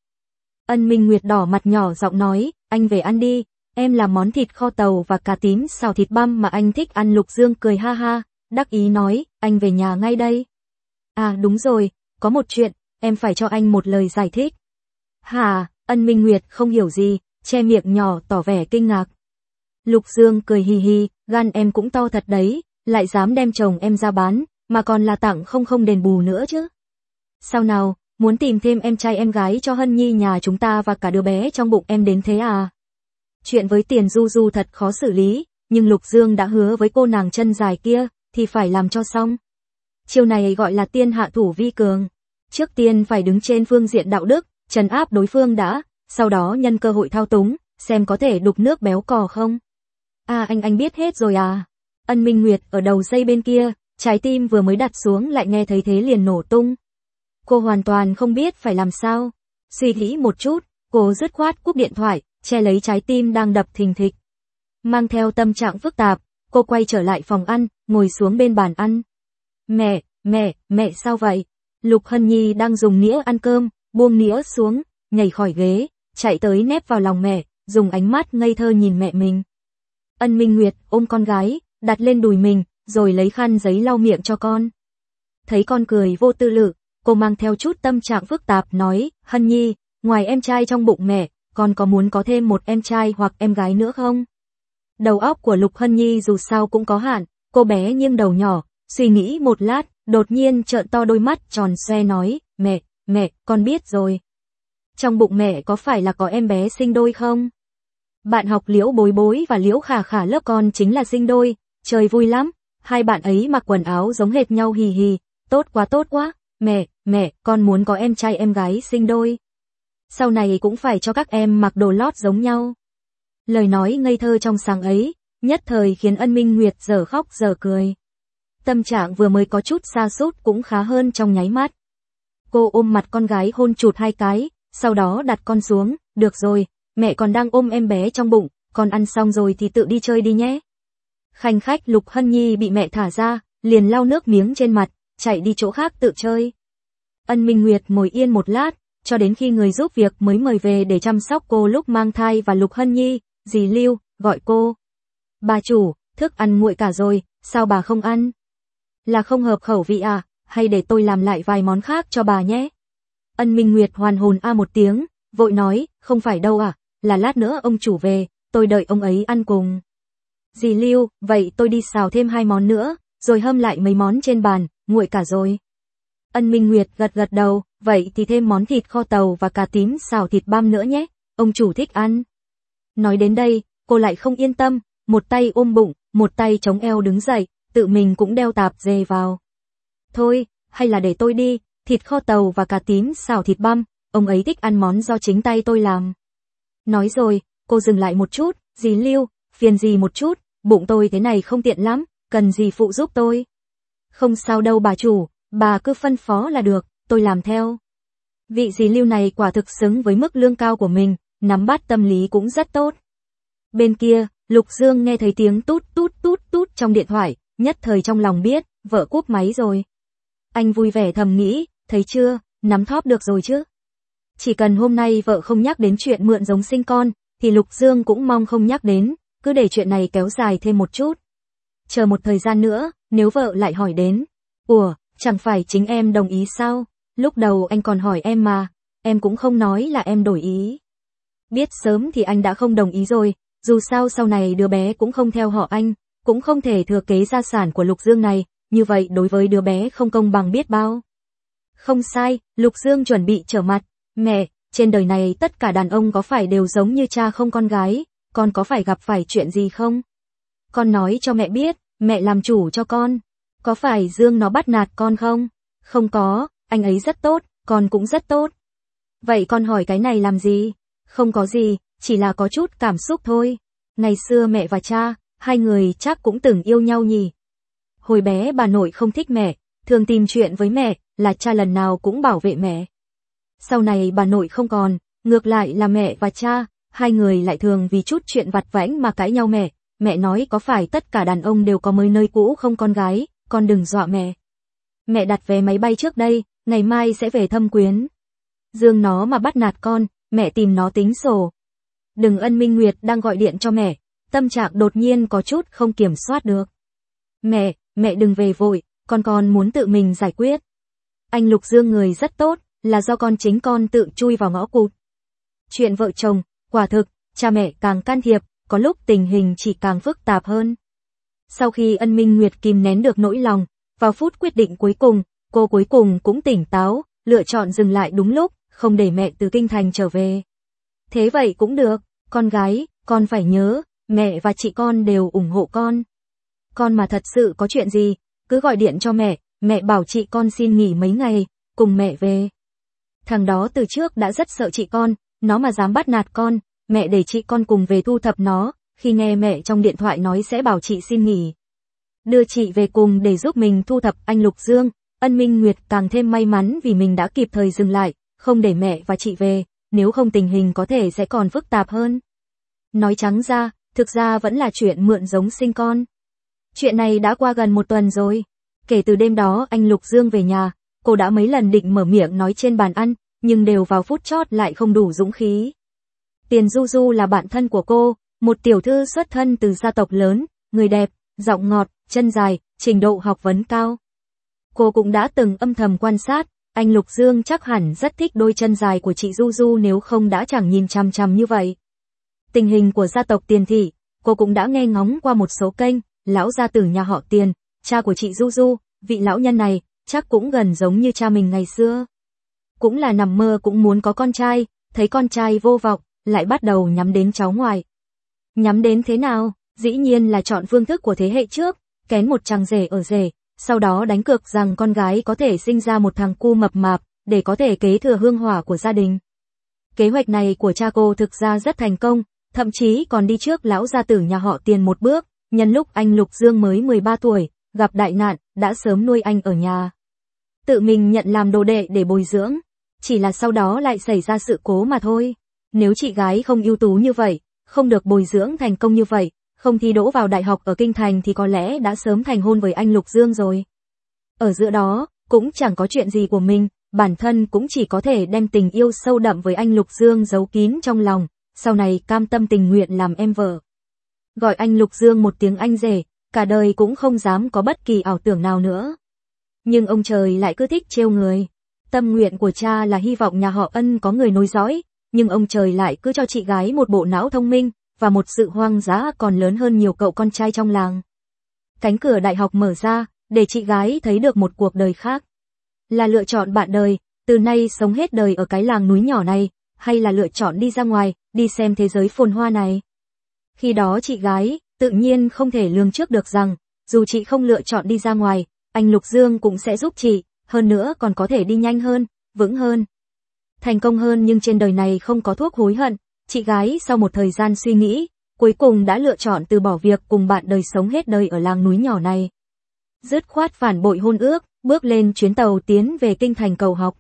Ân Minh Nguyệt đỏ mặt nhỏ giọng nói, anh về ăn đi, em làm món thịt kho tàu và cà tím xào thịt băm mà anh thích ăn. Lục Dương cười ha ha, đắc ý nói, anh về nhà ngay đây. À đúng rồi, có một chuyện, em phải cho anh một lời giải thích. Hả, Ân Minh Nguyệt không hiểu gì, che miệng nhỏ tỏ vẻ kinh ngạc. Lục Dương cười hì hì, gan em cũng to thật đấy, lại dám đem chồng em ra bán, mà còn là tặng không không đền bù nữa chứ. Sao nào, muốn tìm thêm em trai em gái cho Hân Nhi nhà chúng ta và cả đứa bé trong bụng em đến thế à? Chuyện với Tiền Du Du thật khó xử lý, nhưng Lục Dương đã hứa với cô nàng chân dài kia, thì phải làm cho xong. Chiêu này gọi là tiên hạ thủ vi cường. Trước tiên phải đứng trên phương diện đạo đức, trấn áp đối phương đã, sau đó nhân cơ hội thao túng, xem có thể đục nước béo cò không. À anh anh biết hết rồi à. Ân Minh Nguyệt ở đầu dây bên kia, trái tim vừa mới đặt xuống lại nghe thấy thế liền nổ tung. Cô hoàn toàn không biết phải làm sao. Suy nghĩ một chút, cô dứt khoát cúp điện thoại, che lấy trái tim đang đập thình thịch. Mang theo tâm trạng phức tạp, cô quay trở lại phòng ăn, ngồi xuống bên bàn ăn. Mẹ, mẹ, mẹ sao vậy? Lục Hân Nhi đang dùng nĩa ăn cơm, buông nĩa xuống, nhảy khỏi ghế, chạy tới nép vào lòng mẹ, dùng ánh mắt ngây thơ nhìn mẹ mình. Ân Minh Nguyệt ôm con gái, đặt lên đùi mình, rồi lấy khăn giấy lau miệng cho con. Thấy con cười vô tư lự, cô mang theo chút tâm trạng phức tạp nói, Hân Nhi, ngoài em trai trong bụng mẹ, con có muốn có thêm một em trai hoặc em gái nữa không? Đầu óc của Lục Hân Nhi dù sao cũng có hạn, cô bé nghiêng đầu nhỏ, suy nghĩ một lát, đột nhiên trợn to đôi mắt tròn xoe nói, mẹ, mẹ, con biết rồi. Trong bụng mẹ có phải là có em bé sinh đôi không? Bạn học Liễu Bối Bối và Liễu Khả Khả lớp con chính là sinh đôi, chơi vui lắm, hai bạn ấy mặc quần áo giống hệt nhau hì hì, tốt quá tốt quá, mẹ, mẹ, con muốn có em trai em gái sinh đôi. Sau này cũng phải cho các em mặc đồ lót giống nhau. Lời nói ngây thơ trong sáng ấy, nhất thời khiến Ân Minh Nguyệt giờ khóc giờ cười. Tâm trạng vừa mới có chút sa sút cũng khá hơn trong nháy mắt. Cô ôm mặt con gái hôn chụt hai cái, sau đó đặt con xuống, được rồi, mẹ còn đang ôm em bé trong bụng, con ăn xong rồi thì tự đi chơi đi nhé. Khanh khách Lục Hân Nhi bị mẹ thả ra, liền lau nước miếng trên mặt, chạy đi chỗ khác tự chơi. Ân Minh Nguyệt ngồi yên một lát, cho đến khi người giúp việc mới mời về để chăm sóc cô lúc mang thai và Lục Hân Nhi, dì Lưu, gọi cô. Bà chủ, thức ăn nguội cả rồi, sao bà không ăn? Là không hợp khẩu vị à, hay để tôi làm lại vài món khác cho bà nhé? Ân Minh Nguyệt hoàn hồn a một tiếng, vội nói, không phải đâu à, là lát nữa ông chủ về, tôi đợi ông ấy ăn cùng. Dì Lưu, vậy tôi đi xào thêm hai món nữa, rồi hâm lại mấy món trên bàn, nguội cả rồi. Ân Minh Nguyệt gật gật đầu, vậy thì thêm món thịt kho tàu và cà tím xào thịt băm nữa nhé, ông chủ thích ăn. Nói đến đây, cô lại không yên tâm, một tay ôm bụng, một tay chống eo đứng dậy, tự mình cũng đeo tạp dề vào. Thôi, hay là để tôi đi, thịt kho tàu và cà tím xào thịt băm, ông ấy thích ăn món do chính tay tôi làm. Nói rồi, cô dừng lại một chút, dì Lưu, phiền dì một chút, bụng tôi thế này không tiện lắm, cần dì phụ giúp tôi. Không sao đâu bà chủ, bà cứ phân phó là được, tôi làm theo. Vị dì Lưu này quả thực xứng với mức lương cao của mình, nắm bắt tâm lý cũng rất tốt. Bên kia, Lục Dương nghe thấy tiếng tút tút tút tút trong điện thoại, nhất thời trong lòng biết, vợ cúp máy rồi. Anh vui vẻ thầm nghĩ, thấy chưa, nắm thóp được rồi chứ. Chỉ cần hôm nay vợ không nhắc đến chuyện mượn giống sinh con, thì Lục Dương cũng mong không nhắc đến, cứ để chuyện này kéo dài thêm một chút. Chờ một thời gian nữa, nếu vợ lại hỏi đến, ủa, chẳng phải chính em đồng ý sao, lúc đầu anh còn hỏi em mà, em cũng không nói là em đổi ý. Biết sớm thì anh đã không đồng ý rồi, dù sao sau này đứa bé cũng không theo họ anh, cũng không thể thừa kế gia sản của Lục Dương này, như vậy đối với đứa bé không công bằng biết bao. Không sai, Lục Dương chuẩn bị trở mặt, mẹ, trên đời này tất cả đàn ông có phải đều giống như cha không con gái, con có phải gặp phải chuyện gì không? Con nói cho mẹ biết, mẹ làm chủ cho con. Có phải Dương nó bắt nạt con không? Không có, anh ấy rất tốt, con cũng rất tốt. Vậy con hỏi cái này làm gì? Không có gì, chỉ là có chút cảm xúc thôi. Ngày xưa mẹ và cha, hai người chắc cũng từng yêu nhau nhỉ. Hồi bé bà nội không thích mẹ, thường tìm chuyện với mẹ, là cha lần nào cũng bảo vệ mẹ. Sau này bà nội không còn, ngược lại là mẹ và cha, hai người lại thường vì chút chuyện vặt vãnh mà cãi nhau mẹ. Mẹ nói có phải tất cả đàn ông đều có mới nơi cũ không con gái, con đừng dọa mẹ. Mẹ đặt vé máy bay trước đây, ngày mai sẽ về thăm quyến. Dương nó mà bắt nạt con, mẹ tìm nó tính sổ. Đừng. Ân Minh Nguyệt đang gọi điện cho mẹ, tâm trạng đột nhiên có chút không kiểm soát được. Mẹ, mẹ đừng về vội, con còn muốn tự mình giải quyết. Anh Lục Dương người rất tốt, là do con chính con tự chui vào ngõ cụt. Chuyện vợ chồng, quả thực, cha mẹ càng can thiệp, có lúc tình hình chỉ càng phức tạp hơn. Sau khi Ân Minh Nguyệt kìm nén được nỗi lòng, vào phút quyết định cuối cùng, cô cuối cùng cũng tỉnh táo, lựa chọn dừng lại đúng lúc, không để mẹ từ kinh thành trở về. Thế vậy cũng được, con gái, con phải nhớ, mẹ và chị con đều ủng hộ con. Con mà thật sự có chuyện gì, cứ gọi điện cho mẹ, mẹ bảo chị con xin nghỉ mấy ngày, cùng mẹ về. Thằng đó từ trước đã rất sợ chị con, nó mà dám bắt nạt con, mẹ để chị con cùng về thu thập nó, khi nghe mẹ trong điện thoại nói sẽ bảo chị xin nghỉ. Đưa chị về cùng để giúp mình thu thập anh Lục Dương, Ân Minh Nguyệt càng thêm may mắn vì mình đã kịp thời dừng lại, không để mẹ và chị về, nếu không tình hình có thể sẽ còn phức tạp hơn. Nói trắng ra, thực ra vẫn là chuyện mượn giống sinh con. Chuyện này đã qua gần một tuần rồi. Kể từ đêm đó anh Lục Dương về nhà, cô đã mấy lần định mở miệng nói trên bàn ăn, nhưng đều vào phút chót lại không đủ dũng khí. Tiền Du Du là bạn thân của cô, một tiểu thư xuất thân từ gia tộc lớn, người đẹp, giọng ngọt, chân dài, trình độ học vấn cao. Cô cũng đã từng âm thầm quan sát, anh Lục Dương chắc hẳn rất thích đôi chân dài của chị Du Du nếu không đã chẳng nhìn chằm chằm như vậy. Tình hình của gia tộc Tiền thị, cô cũng đã nghe ngóng qua một số kênh, lão gia tử nhà họ Tiền, cha của chị Du Du, vị lão nhân này, chắc cũng gần giống như cha mình ngày xưa. Cũng là nằm mơ cũng muốn có con trai, thấy con trai vô vọng, lại bắt đầu nhắm đến cháu ngoại. Nhắm đến thế nào? Dĩ nhiên là chọn phương thức của thế hệ trước, kén một chàng rể ở rể, sau đó đánh cược rằng con gái có thể sinh ra một thằng cu mập mạp, để có thể kế thừa hương hỏa của gia đình. Kế hoạch này của cha cô thực ra rất thành công, thậm chí còn đi trước lão gia tử nhà họ Tiền một bước, nhân lúc anh Lục Dương mới mười ba tuổi, gặp đại nạn, đã sớm nuôi anh ở nhà. Tự mình nhận làm đồ đệ để bồi dưỡng, chỉ là sau đó lại xảy ra sự cố mà thôi. Nếu chị gái không ưu tú như vậy, không được bồi dưỡng thành công như vậy, không thi đỗ vào đại học ở Kinh Thành thì có lẽ đã sớm thành hôn với anh Lục Dương rồi. Ở giữa đó, cũng chẳng có chuyện gì của mình, bản thân cũng chỉ có thể đem tình yêu sâu đậm với anh Lục Dương giấu kín trong lòng, sau này cam tâm tình nguyện làm em vợ. Gọi anh Lục Dương một tiếng anh rể, cả đời cũng không dám có bất kỳ ảo tưởng nào nữa. Nhưng ông trời lại cứ thích trêu người. Tâm nguyện của cha là hy vọng nhà họ Ân có người nối dõi, nhưng ông trời lại cứ cho chị gái một bộ não thông minh, và một sự hoang dã còn lớn hơn nhiều cậu con trai trong làng. Cánh cửa đại học mở ra, để chị gái thấy được một cuộc đời khác. Là lựa chọn bạn đời, từ nay sống hết đời ở cái làng núi nhỏ này, hay là lựa chọn đi ra ngoài, đi xem thế giới phồn hoa này. Khi đó chị gái, tự nhiên không thể lường trước được rằng, dù chị không lựa chọn đi ra ngoài, anh Lục Dương cũng sẽ giúp chị, hơn nữa còn có thể đi nhanh hơn, vững hơn. Thành công hơn, nhưng trên đời này không có thuốc hối hận. Chị gái sau một thời gian suy nghĩ, cuối cùng đã lựa chọn từ bỏ việc cùng bạn đời sống hết đời ở làng núi nhỏ này. Dứt khoát phản bội hôn ước, bước lên chuyến tàu tiến về Kinh Thành cầu học.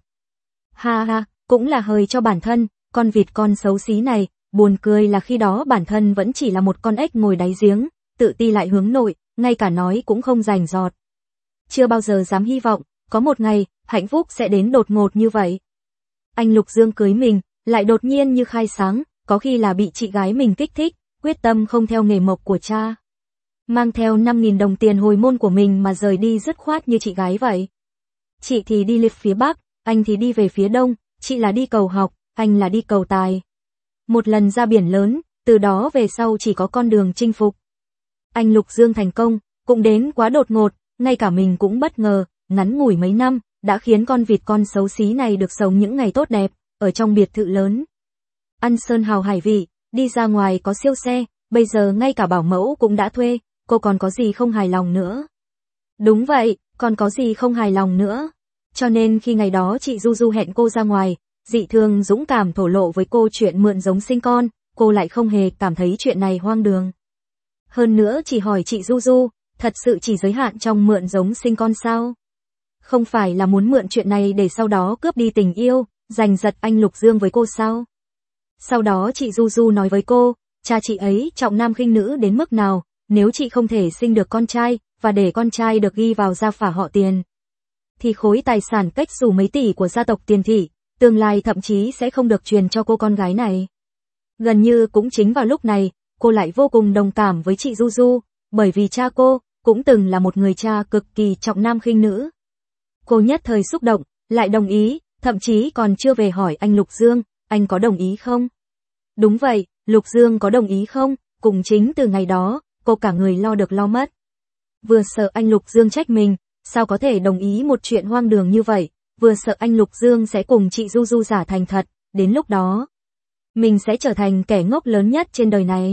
Ha ha, cũng là hời cho bản thân, con vịt con xấu xí này, buồn cười là khi đó bản thân vẫn chỉ là một con ếch ngồi đáy giếng, tự ti lại hướng nội, ngay cả nói cũng không rành rọt. Chưa bao giờ dám hy vọng, có một ngày, hạnh phúc sẽ đến đột ngột như vậy. Anh Lục Dương cưới mình, lại đột nhiên như khai sáng, có khi là bị chị gái mình kích thích, quyết tâm không theo nghề mộc của cha. Mang theo năm nghìn đồng tiền hồi môn của mình mà rời đi dứt khoát như chị gái vậy. Chị thì đi liệt phía Bắc, anh thì đi về phía Đông, chị là đi cầu học, anh là đi cầu tài. Một lần ra biển lớn, từ đó về sau chỉ có con đường chinh phục. Anh Lục Dương thành công, cũng đến quá đột ngột, ngay cả mình cũng bất ngờ, ngắn ngủi mấy năm, đã khiến con vịt con xấu xí này được sống những ngày tốt đẹp, ở trong biệt thự lớn. Ăn sơn hào hải vị, đi ra ngoài có siêu xe, bây giờ ngay cả bảo mẫu cũng đã thuê, cô còn có gì không hài lòng nữa. Đúng vậy, còn có gì không hài lòng nữa. Cho nên khi ngày đó chị Du Du hẹn cô ra ngoài, dị thường dũng cảm thổ lộ với cô chuyện mượn giống sinh con, cô lại không hề cảm thấy chuyện này hoang đường. Hơn nữa chỉ hỏi chị Du Du, thật sự chỉ giới hạn trong mượn giống sinh con sao? Không phải là muốn mượn chuyện này để sau đó cướp đi tình yêu, giành giật anh Lục Dương với cô sao? Sau đó chị Du Du nói với cô, cha chị ấy trọng nam khinh nữ đến mức nào, nếu chị không thể sinh được con trai, và để con trai được ghi vào gia phả họ Tiền, thì khối tài sản cách xù mấy tỷ của gia tộc Tiền thị, tương lai thậm chí sẽ không được truyền cho cô con gái này. Gần như cũng chính vào lúc này, cô lại vô cùng đồng cảm với chị Du Du, bởi vì cha cô cũng từng là một người cha cực kỳ trọng nam khinh nữ. Cô nhất thời xúc động, lại đồng ý, thậm chí còn chưa về hỏi anh Lục Dương, anh có đồng ý không? Đúng vậy, Lục Dương có đồng ý không? Cũng chính từ ngày đó, cô cả người lo được lo mất. Vừa sợ anh Lục Dương trách mình, sao có thể đồng ý một chuyện hoang đường như vậy, vừa sợ anh Lục Dương sẽ cùng chị Du Du giả thành thật, đến lúc đó mình sẽ trở thành kẻ ngốc lớn nhất trên đời này.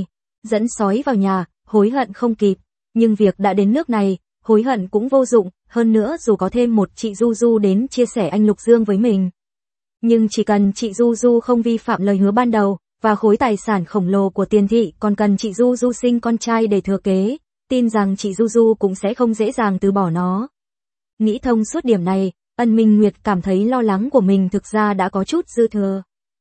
dẫn sói vào nhà, hối hận không kịp. Nhưng việc đã đến nước này, hối hận cũng vô dụng, hơn nữa dù có thêm một chị Du Du đến chia sẻ anh Lục Dương với mình. Nhưng chỉ cần chị Du Du không vi phạm lời hứa ban đầu, và khối tài sản khổng lồ của Tiền thị còn cần chị Du Du sinh con trai để thừa kế, tin rằng chị Du Du cũng sẽ không dễ dàng từ bỏ nó. Nghĩ thông suốt điểm này, Ân Minh Nguyệt cảm thấy lo lắng của mình thực ra đã có chút dư thừa.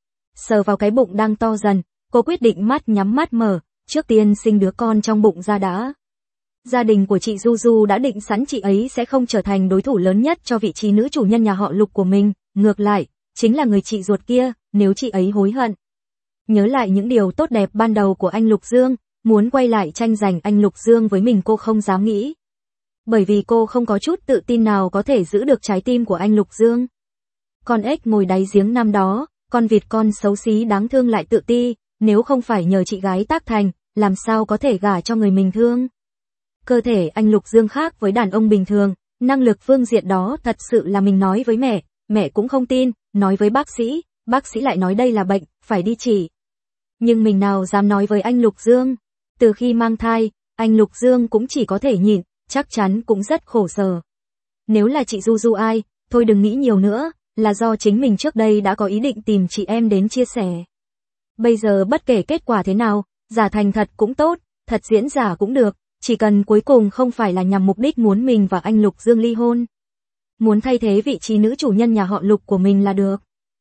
Sờ vào cái bụng đang to dần, cô quyết định mắt nhắm mắt mở, trước tiên sinh đứa con trong bụng ra đã. Gia đình của chị Du Du đã định sẵn chị ấy sẽ không trở thành đối thủ lớn nhất cho vị trí nữ chủ nhân nhà họ Lục của mình, ngược lại, chính là người chị ruột kia, nếu chị ấy hối hận. Nhớ lại những điều tốt đẹp ban đầu của anh Lục Dương, muốn quay lại tranh giành anh Lục Dương với mình cô không dám nghĩ. Bởi vì cô không có chút tự tin nào có thể giữ được trái tim của anh Lục Dương. Con ếch ngồi đáy giếng năm đó, con vịt con xấu xí đáng thương lại tự ti, nếu không phải nhờ chị gái tác thành, làm sao có thể gả cho người mình thương. Cơ thể anh Lục Dương khác với đàn ông bình thường, năng lực phương diện đó thật sự là mình nói với mẹ, mẹ cũng không tin, nói với bác sĩ, bác sĩ lại nói đây là bệnh, phải đi chỉ. Nhưng mình nào dám nói với anh Lục Dương. Từ khi mang thai, anh Lục Dương cũng chỉ có thể nhịn, chắc chắn cũng rất khổ sở. Nếu là chị Du Du ai, thôi đừng nghĩ nhiều nữa, là do chính mình trước đây đã có ý định tìm chị em đến chia sẻ. Bây giờ bất kể kết quả thế nào, giả thành thật cũng tốt, thật diễn giả cũng được, chỉ cần cuối cùng không phải là nhằm mục đích muốn mình và anh Lục Dương ly hôn. Muốn thay thế vị trí nữ chủ nhân nhà họ Lục của mình là được.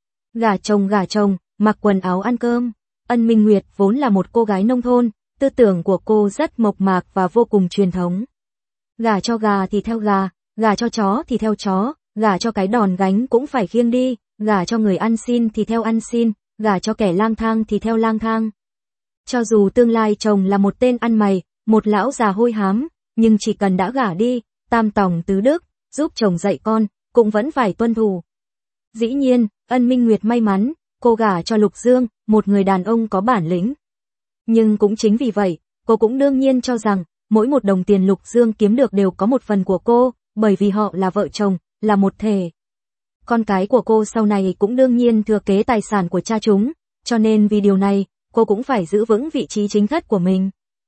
Gả chồng gả chồng, mặc quần áo ăn cơm. Ân Minh Nguyệt vốn là một cô gái nông thôn, tư tưởng của cô rất mộc mạc và vô cùng truyền thống. Gả cho gà thì theo gà, gả cho chó thì theo chó, gả cho cái đòn gánh cũng phải khiêng đi, gả cho người ăn xin thì theo ăn xin, gả cho kẻ lang thang thì theo lang thang. Cho dù tương lai chồng là một tên ăn mày, một lão già hôi hám, nhưng chỉ cần đã gả đi, tam tòng tứ đức, giúp chồng dạy con, cũng vẫn phải tuân thủ. Dĩ nhiên, Ân Minh Nguyệt may mắn, cô gả cho Lục Dương, một người đàn ông có bản lĩnh. Nhưng cũng chính vì vậy, cô cũng đương nhiên cho rằng, mỗi một đồng tiền Lục Dương kiếm được đều có một phần của cô, bởi vì họ là vợ chồng, là một thể. Con cái của cô sau này cũng đương nhiên thừa kế tài sản của cha chúng, cho nên vì điều này, cô cũng phải giữ vững vị trí chính thất của mình.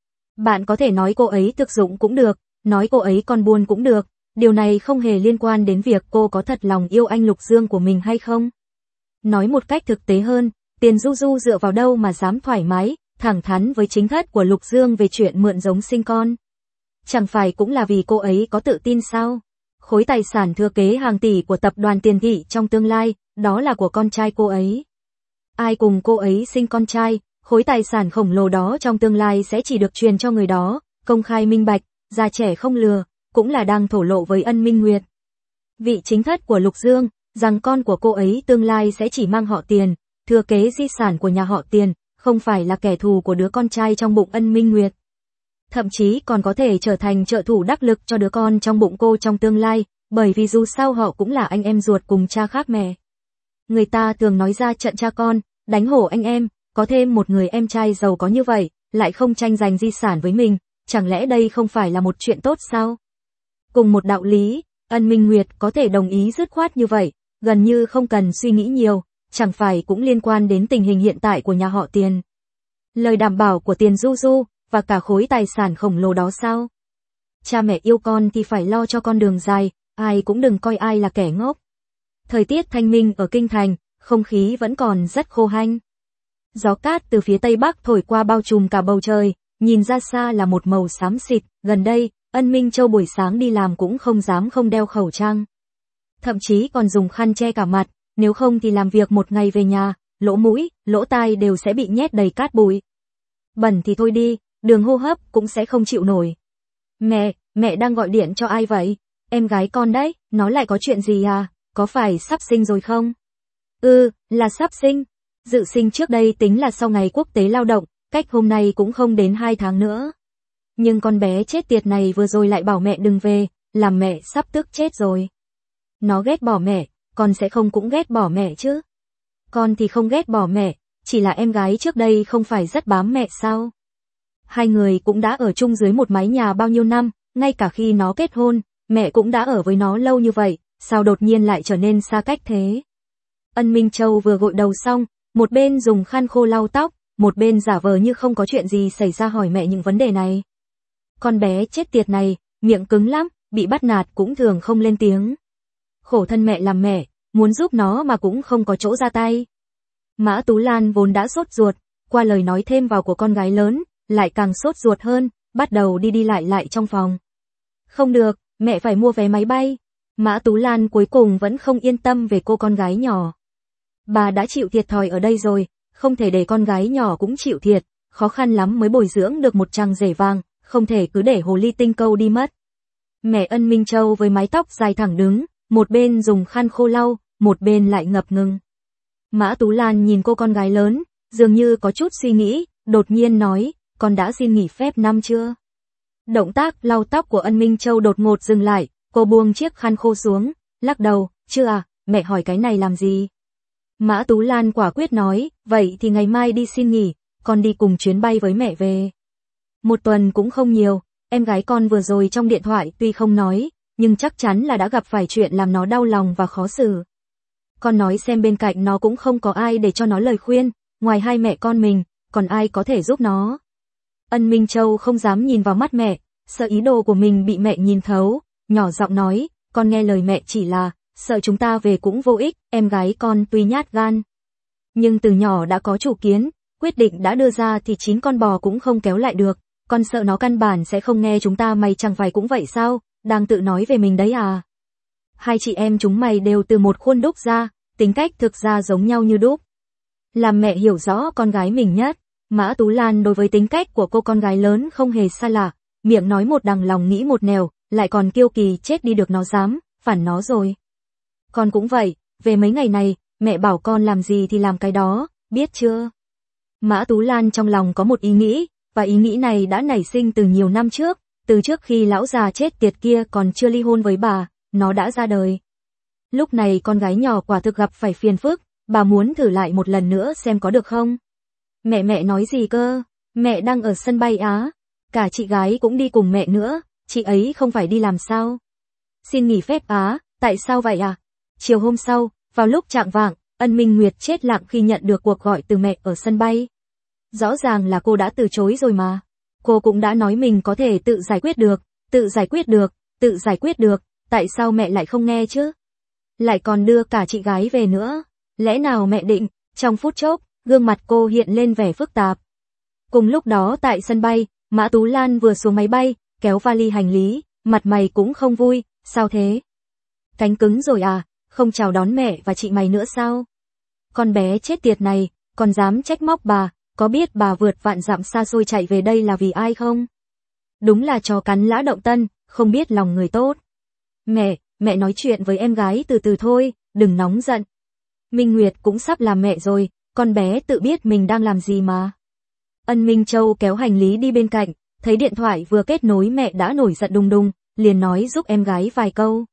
Bạn có thể nói cô ấy thực dụng cũng được, nói cô ấy con buôn cũng được, điều này không hề liên quan đến việc cô có thật lòng yêu anh Lục Dương của mình hay không. Nói một cách thực tế hơn, Tiền Du Du dựa vào đâu mà dám thoải mái, thẳng thắn với chính thất của Lục Dương về chuyện mượn giống sinh con. Chẳng phải cũng là vì cô ấy có tự tin sao? Khối tài sản thừa kế hàng tỷ của tập đoàn Tiền thị trong tương lai, đó là của con trai cô ấy. Ai cùng cô ấy sinh con trai, khối tài sản khổng lồ đó trong tương lai sẽ chỉ được truyền cho người đó, công khai minh bạch, già trẻ không lừa, cũng là đang thổ lộ với Ân Minh Nguyệt. Vị chính thất của Lục Dương, rằng con của cô ấy tương lai sẽ chỉ mang họ Tiền, thừa kế di sản của nhà họ Tiền, không phải là kẻ thù của đứa con trai trong bụng Ân Minh Nguyệt. Thậm chí còn có thể trở thành trợ thủ đắc lực cho đứa con trong bụng cô trong tương lai, bởi vì dù sao họ cũng là anh em ruột cùng cha khác mẹ. Người ta thường nói ra trận cha con, đánh hổ anh em, có thêm một người em trai giàu có như vậy, lại không tranh giành di sản với mình, chẳng lẽ đây không phải là một chuyện tốt sao? Cùng một đạo lý, Ân Minh Nguyệt có thể đồng ý dứt khoát như vậy, gần như không cần suy nghĩ nhiều, chẳng phải cũng liên quan đến tình hình hiện tại của nhà họ Tiền. Lời đảm bảo của Tiền Du Du, và cả khối tài sản khổng lồ đó sao? Cha mẹ yêu con thì phải lo cho con đường dài, ai cũng đừng coi ai là kẻ ngốc. Thời tiết thanh minh ở Kinh Thành, không khí vẫn còn rất khô hanh. Gió cát từ phía tây bắc thổi qua bao trùm cả bầu trời, nhìn ra xa là một màu xám xịt. Gần đây, Ân Minh Châu buổi sáng đi làm cũng không dám không đeo khẩu trang. Thậm chí còn dùng khăn che cả mặt, nếu không thì làm việc một ngày về nhà, lỗ mũi, lỗ tai đều sẽ bị nhét đầy cát bụi. Bẩn thì thôi đi, đường hô hấp cũng sẽ không chịu nổi. Mẹ, mẹ đang gọi điện cho ai vậy? Em gái con đấy, nó lại có chuyện gì à? Có phải sắp sinh rồi không? Ừ, là sắp sinh. Dự sinh trước đây tính là sau ngày quốc tế lao động, cách hôm nay cũng không đến hai tháng nữa. Nhưng con bé chết tiệt này vừa rồi lại bảo mẹ đừng về, làm mẹ sắp tức chết rồi. Nó ghét bỏ mẹ, con sẽ không cũng ghét bỏ mẹ chứ? Con thì không ghét bỏ mẹ, chỉ là em gái trước đây không phải rất bám mẹ sao? Hai người cũng đã ở chung dưới một mái nhà bao nhiêu năm, ngay cả khi nó kết hôn, mẹ cũng đã ở với nó lâu như vậy, sao đột nhiên lại trở nên xa cách thế? Ân Minh Châu vừa gội đầu xong, một bên dùng khăn khô lau tóc, một bên giả vờ như không có chuyện gì xảy ra hỏi mẹ những vấn đề này. Con bé chết tiệt này, miệng cứng lắm, bị bắt nạt cũng thường không lên tiếng. Khổ thân mẹ làm mẹ, muốn giúp nó mà cũng không có chỗ ra tay. Mã Tú Lan vốn đã sốt ruột, qua lời nói thêm vào của con gái lớn, lại càng sốt ruột hơn, bắt đầu đi đi lại lại trong phòng. Không được, mẹ phải mua vé máy bay. Mã Tú Lan cuối cùng vẫn không yên tâm về cô con gái nhỏ. Bà đã chịu thiệt thòi ở đây rồi, không thể để con gái nhỏ cũng chịu thiệt, khó khăn lắm mới bồi dưỡng được một chàng rể vàng, không thể cứ để hồ ly tinh câu đi mất. Mẹ Ân Minh Châu với mái tóc dài thẳng đứng, một bên dùng khăn khô lau, một bên lại ngập ngừng. Mã Tú Lan nhìn cô con gái lớn, dường như có chút suy nghĩ, đột nhiên nói, con đã xin nghỉ phép năm chưa? Động tác lau tóc của Ân Minh Châu đột ngột dừng lại, cô buông chiếc khăn khô xuống, lắc đầu, chưa à, mẹ hỏi cái này làm gì? Mã Tú Lan quả quyết nói, vậy thì ngày mai đi xin nghỉ, con đi cùng chuyến bay với mẹ về. Một tuần cũng không nhiều, em gái con vừa rồi trong điện thoại tuy không nói, nhưng chắc chắn là đã gặp phải chuyện làm nó đau lòng và khó xử. Con nói xem bên cạnh nó cũng không có ai để cho nó lời khuyên, ngoài hai mẹ con mình, còn ai có thể giúp nó. Ân Minh Châu không dám nhìn vào mắt mẹ, sợ ý đồ của mình bị mẹ nhìn thấu, nhỏ giọng nói, con nghe lời mẹ chỉ là, sợ chúng ta về cũng vô ích, em gái con tuy nhát gan. Nhưng từ nhỏ đã có chủ kiến, quyết định đã đưa ra thì chín con bò cũng không kéo lại được, con sợ nó căn bản sẽ không nghe chúng ta, mày chẳng phải cũng vậy sao, đang tự nói về mình đấy à. Hai chị em chúng mày đều từ một khuôn đúc ra, tính cách thực ra giống nhau như đúc. Làm mẹ hiểu rõ con gái mình nhất, Mã Tú Lan đối với tính cách của cô con gái lớn không hề xa lạ, miệng nói một đằng lòng nghĩ một nẻo, lại còn kiêu kỳ chết đi được nó dám, phản nó rồi. Con cũng vậy, về mấy ngày này, mẹ bảo con làm gì thì làm cái đó, biết chưa? Mã Tú Lan trong lòng có một ý nghĩ, và ý nghĩ này đã nảy sinh từ nhiều năm trước, từ trước khi lão già chết tiệt kia còn chưa ly hôn với bà, nó đã ra đời. Lúc này con gái nhỏ quả thực gặp phải phiền phức, bà muốn thử lại một lần nữa xem có được không. Mẹ mẹ nói gì cơ? Mẹ đang ở sân bay á? Cả chị gái cũng đi cùng mẹ nữa, chị ấy không phải đi làm sao? Xin nghỉ phép á, tại sao vậy à? Chiều hôm sau, vào lúc chạng vạng, Ân Minh Nguyệt chết lặng khi nhận được cuộc gọi từ mẹ ở sân bay. Rõ ràng là cô đã từ chối rồi mà. Cô cũng đã nói mình có thể tự giải quyết được, tự giải quyết được, tự giải quyết được, tại sao mẹ lại không nghe chứ? Lại còn đưa cả chị gái về nữa. Lẽ nào mẹ định? Trong phút chốc, gương mặt cô hiện lên vẻ phức tạp. Cùng lúc đó tại sân bay, Mã Tú Lan vừa xuống máy bay, kéo vali hành lý, mặt mày cũng không vui, sao thế? Cánh cứng rồi à, không chào đón mẹ và chị mày nữa sao? Con bé chết tiệt này, còn dám trách móc bà, có biết bà vượt vạn dặm xa xôi chạy về đây là vì ai không? Đúng là chó cắn lã động tân, không biết lòng người tốt. Mẹ, mẹ nói chuyện với em gái từ từ thôi, đừng nóng giận. Minh Nguyệt cũng sắp làm mẹ rồi, con bé tự biết mình đang làm gì mà. Ân Minh Châu kéo hành lý đi bên cạnh, thấy điện thoại vừa kết nối mẹ đã nổi giận đùng đùng, liền nói giúp em gái vài câu.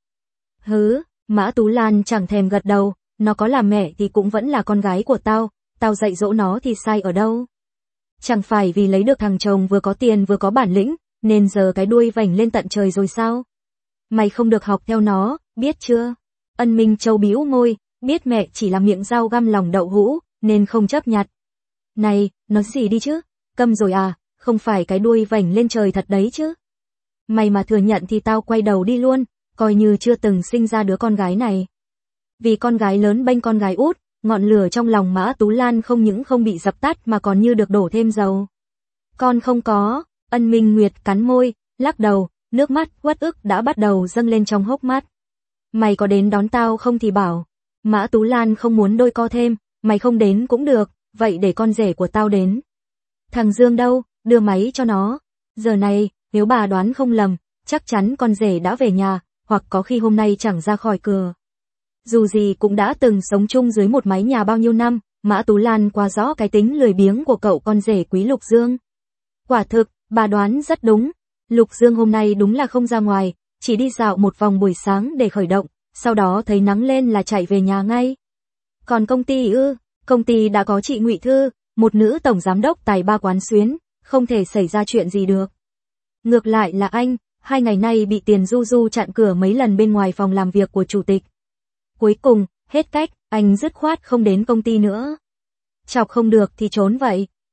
Hứ, Mã Tú Lan chẳng thèm gật đầu, nó có làm mẹ thì cũng vẫn là con gái của tao, tao dạy dỗ nó thì sai ở đâu. Chẳng phải vì lấy được thằng chồng vừa có tiền vừa có bản lĩnh, nên giờ cái đuôi vảnh lên tận trời rồi sao? Mày không được học theo nó, biết chưa? Ân Minh Châu bĩu môi, biết mẹ chỉ là miệng dao găm lòng đậu hũ, nên không chấp nhặt. Này, nói gì đi chứ? Câm rồi à, không phải cái đuôi vảnh lên trời thật đấy chứ? Mày mà thừa nhận thì tao quay đầu đi luôn, coi như chưa từng sinh ra đứa con gái này. Vì con gái lớn bênh con gái út, ngọn lửa trong lòng Mã Tú Lan không những không bị dập tắt mà còn như được đổ thêm dầu. Con không có, Ân Minh Nguyệt cắn môi, lắc đầu, nước mắt uất ức đã bắt đầu dâng lên trong hốc mắt. Mày có đến đón tao không thì bảo. Mã Tú Lan không muốn đôi co thêm, mày không đến cũng được, vậy để con rể của tao đến. Thằng Dương đâu, đưa máy cho nó. Giờ này, nếu bà đoán không lầm, chắc chắn con rể đã về nhà, hoặc có khi hôm nay chẳng ra khỏi cửa. Dù gì cũng đã từng sống chung dưới một mái nhà bao nhiêu năm, Mã Tú Lan quá rõ cái tính lười biếng của cậu con rể quý Lục Dương. Quả thực, bà đoán rất đúng. Lục Dương hôm nay đúng là không ra ngoài, chỉ đi dạo một vòng buổi sáng để khởi động, sau đó thấy nắng lên là chạy về nhà ngay. Còn công ty ư, công ty đã có chị Ngụy Thư, một nữ tổng giám đốc tài ba quán xuyến, không thể xảy ra chuyện gì được. Ngược lại là anh, hai ngày nay bị Tiền Du Du chặn cửa mấy lần bên ngoài phòng làm việc của chủ tịch. Cuối cùng, hết cách, anh dứt khoát không đến công ty nữa. Chọc không được thì trốn vậy.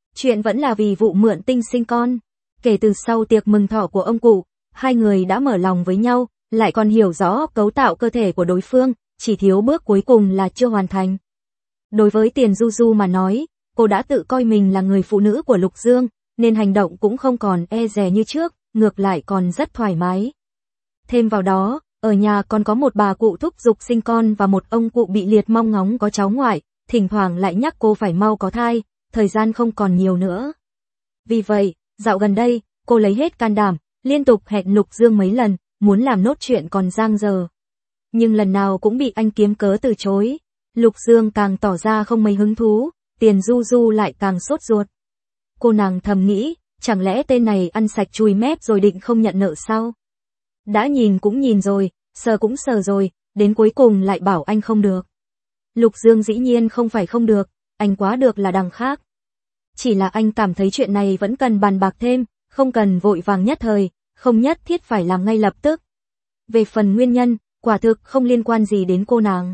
Chuyện vẫn là vì vụ mượn tinh sinh con. Kể từ sau tiệc mừng thọ của ông cụ, hai người đã mở lòng với nhau, lại còn hiểu rõ cấu tạo cơ thể của đối phương, chỉ thiếu bước cuối cùng là chưa hoàn thành. Đối với Tiền Du Du mà nói, cô đã tự coi mình là người phụ nữ của Lục Dương, nên hành động cũng không còn e dè như trước, ngược lại còn rất thoải mái. Thêm vào đó, ở nhà còn có một bà cụ thúc giục sinh con và một ông cụ bị liệt mong ngóng có cháu ngoại, thỉnh thoảng lại nhắc cô phải mau có thai, thời gian không còn nhiều nữa. Vì vậy, dạo gần đây, cô lấy hết can đảm, liên tục hẹn Lục Dương mấy lần, muốn làm nốt chuyện còn dang dở. Nhưng lần nào cũng bị anh kiếm cớ từ chối. Lục Dương càng tỏ ra không mấy hứng thú, Tiền Du Du lại càng sốt ruột. Cô nàng thầm nghĩ, chẳng lẽ tên này ăn sạch chùi mép rồi định không nhận nợ sao? Đã nhìn cũng nhìn rồi, sờ cũng sờ rồi, đến cuối cùng lại bảo anh không được. Lục Dương dĩ nhiên không phải không được, anh quá được là đằng khác. Chỉ là anh cảm thấy chuyện này vẫn cần bàn bạc thêm, không cần vội vàng nhất thời, không nhất thiết phải làm ngay lập tức. Về phần nguyên nhân, quả thực không liên quan gì đến cô nàng.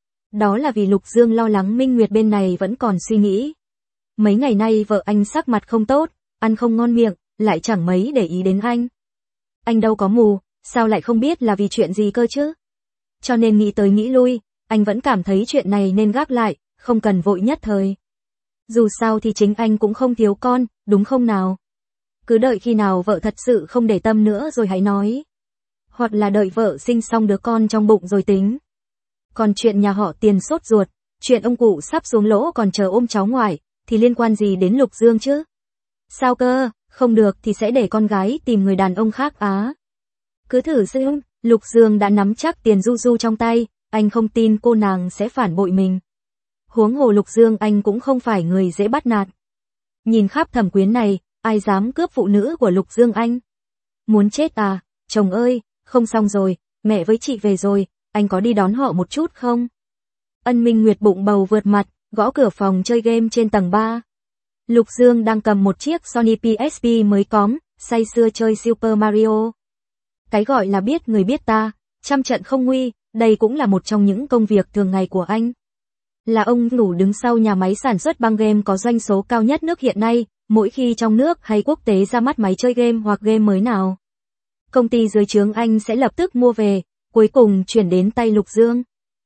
Đó là vì Lục Dương lo lắng Minh Nguyệt bên này vẫn còn suy nghĩ. Mấy ngày nay vợ anh sắc mặt không tốt, ăn không ngon miệng, lại chẳng mấy để ý đến anh. Anh đâu có mù, sao lại không biết là vì chuyện gì cơ chứ? Cho nên nghĩ tới nghĩ lui, anh vẫn cảm thấy chuyện này nên gác lại, không cần vội nhất thời. Dù sao thì chính anh cũng không thiếu con, đúng không nào? Cứ đợi khi nào vợ thật sự không để tâm nữa rồi hãy nói. Hoặc là đợi vợ sinh xong đứa con trong bụng rồi tính. Còn chuyện nhà họ Tiền sốt ruột, chuyện ông cụ sắp xuống lỗ còn chờ ôm cháu ngoại, thì liên quan gì đến Lục Dương chứ? Sao cơ, không được thì sẽ để con gái tìm người đàn ông khác á. Cứ thử xem, Lục Dương đã nắm chắc Tiền Du Du trong tay, anh không tin cô nàng sẽ phản bội mình. Huống hồ Lục Dương anh cũng không phải người dễ bắt nạt. Nhìn khắp thẩm quyến này, ai dám cướp phụ nữ của Lục Dương anh? Muốn chết à, chồng ơi, không xong rồi, mẹ với chị về rồi, anh có đi đón họ một chút không? Ân Minh Nguyệt bụng bầu vượt mặt, gõ cửa phòng chơi game trên tầng ba. Lục Dương đang cầm một chiếc Sony pê ét pê mới cóm, say sưa chơi Super Mario. Cái gọi là biết người biết ta, trăm trận không nguy, đây cũng là một trong những công việc thường ngày của anh. Là ông ngủ đứng sau nhà máy sản xuất băng game có doanh số cao nhất nước hiện nay, mỗi khi trong nước hay quốc tế ra mắt máy chơi game hoặc game mới nào. Công ty dưới trướng anh sẽ lập tức mua về, cuối cùng chuyển đến tay Lục Dương.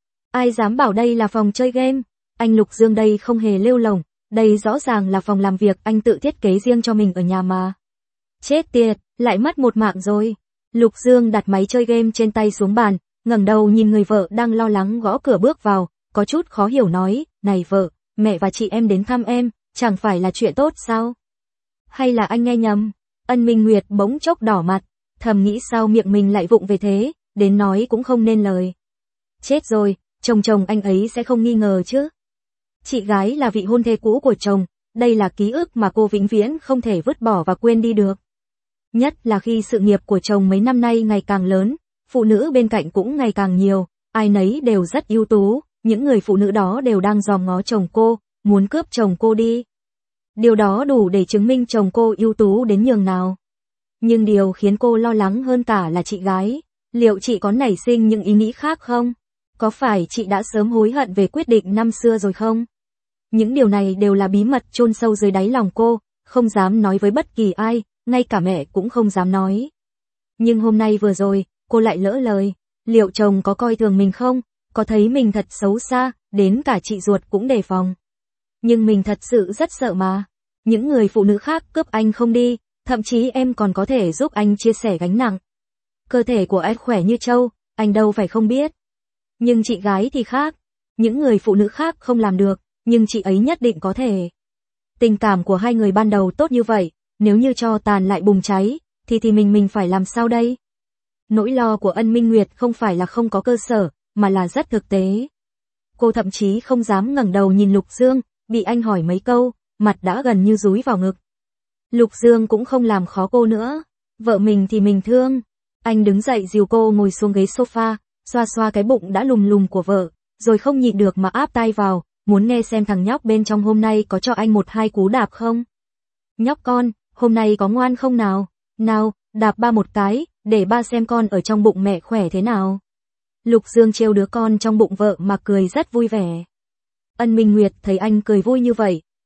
Ai dám bảo đây là phòng chơi game, anh Lục Dương đây không hề lêu lổng, đây rõ ràng là phòng làm việc anh tự thiết kế riêng cho mình ở nhà mà. Chết tiệt, lại mất một mạng rồi. Lục Dương đặt máy chơi game trên tay xuống bàn, ngẩng đầu nhìn người vợ đang lo lắng gõ cửa bước vào, có chút khó hiểu nói, này vợ, mẹ và chị em đến thăm em, chẳng phải là chuyện tốt sao? Hay là anh nghe nhầm? Ân Minh Nguyệt bỗng chốc đỏ mặt, thầm nghĩ sao miệng mình lại vụng về thế, đến nói cũng không nên lời. Chết rồi, chồng chồng anh ấy sẽ không nghi ngờ chứ? Chị gái là vị hôn thê cũ của chồng, đây là ký ức mà cô vĩnh viễn không thể vứt bỏ và quên đi được. Nhất là khi sự nghiệp của chồng mấy năm nay ngày càng lớn, phụ nữ bên cạnh cũng ngày càng nhiều, ai nấy đều rất ưu tú, những người phụ nữ đó đều đang dòm ngó chồng cô, muốn cướp chồng cô đi. Điều đó đủ để chứng minh chồng cô ưu tú đến nhường nào. Nhưng điều khiến cô lo lắng hơn cả là chị gái, liệu chị có nảy sinh những ý nghĩ khác không? Có phải chị đã sớm hối hận về quyết định năm xưa rồi không? Những điều này đều là bí mật chôn sâu dưới đáy lòng cô, không dám nói với bất kỳ ai, ngay cả mẹ cũng không dám nói. Nhưng hôm nay vừa rồi, cô lại lỡ lời, liệu chồng có coi thường mình không? Có thấy mình thật xấu xa, đến cả chị ruột cũng đề phòng. Nhưng mình thật sự rất sợ mà. Những người phụ nữ khác cướp anh không đi, thậm chí em còn có thể giúp anh chia sẻ gánh nặng. Cơ thể của em khỏe như trâu, anh đâu phải không biết. Nhưng chị gái thì khác. Những người phụ nữ khác không làm được, nhưng chị ấy nhất định có thể. Tình cảm của hai người ban đầu tốt như vậy, nếu như cho tàn lại bùng cháy, thì thì mình mình phải làm sao đây? Nỗi lo của Ân Minh Nguyệt không phải là không có cơ sở, mà là rất thực tế. Cô thậm chí không dám ngẩng đầu nhìn Lục Dương, bị anh hỏi mấy câu, mặt đã gần như dúi vào ngực. Lục Dương cũng không làm khó cô nữa, vợ mình thì mình thương. Anh đứng dậy dìu cô ngồi xuống ghế sofa, xoa xoa cái bụng đã lùm lùm của vợ, rồi không nhịn được mà áp tai vào, muốn nghe xem thằng nhóc bên trong hôm nay có cho anh một hai cú đạp không. Nhóc con, hôm nay có ngoan không nào? Nào, đạp ba một cái, để ba xem con ở trong bụng mẹ khỏe thế nào. Lục Dương trêu đứa con trong bụng vợ mà cười rất vui vẻ. Ân Minh Nguyệt thấy anh cười vui như vậy,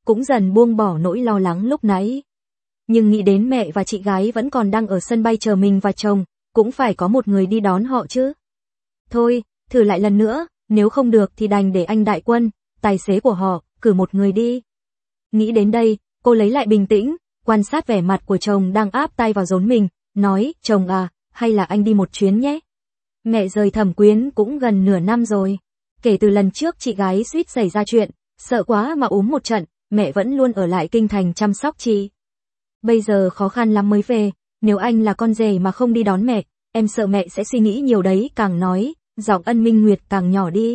cũng dần buông bỏ nỗi lo lắng lúc nãy. Nhưng nghĩ đến mẹ và chị gái vẫn còn đang ở sân bay chờ mình và chồng, cũng phải có một người đi đón họ chứ. Thôi, thử lại lần nữa, nếu không được thì đành để anh Đại Quân, tài xế của họ, cử một người đi. Nghĩ đến đây, cô lấy lại bình tĩnh, quan sát vẻ mặt của chồng đang áp tay vào rốn mình, nói, chồng à, hay là anh đi một chuyến nhé. Mẹ rời Thẩm Quyến cũng gần nửa năm rồi. Kể từ lần trước chị gái suýt xảy ra chuyện, sợ quá mà ốm một trận, mẹ vẫn luôn ở lại kinh thành chăm sóc chị. Bây giờ khó khăn lắm mới về, nếu anh là con rể mà không đi đón mẹ, em sợ mẹ sẽ suy nghĩ nhiều đấy. Càng nói, giọng Ân Minh Nguyệt càng nhỏ đi.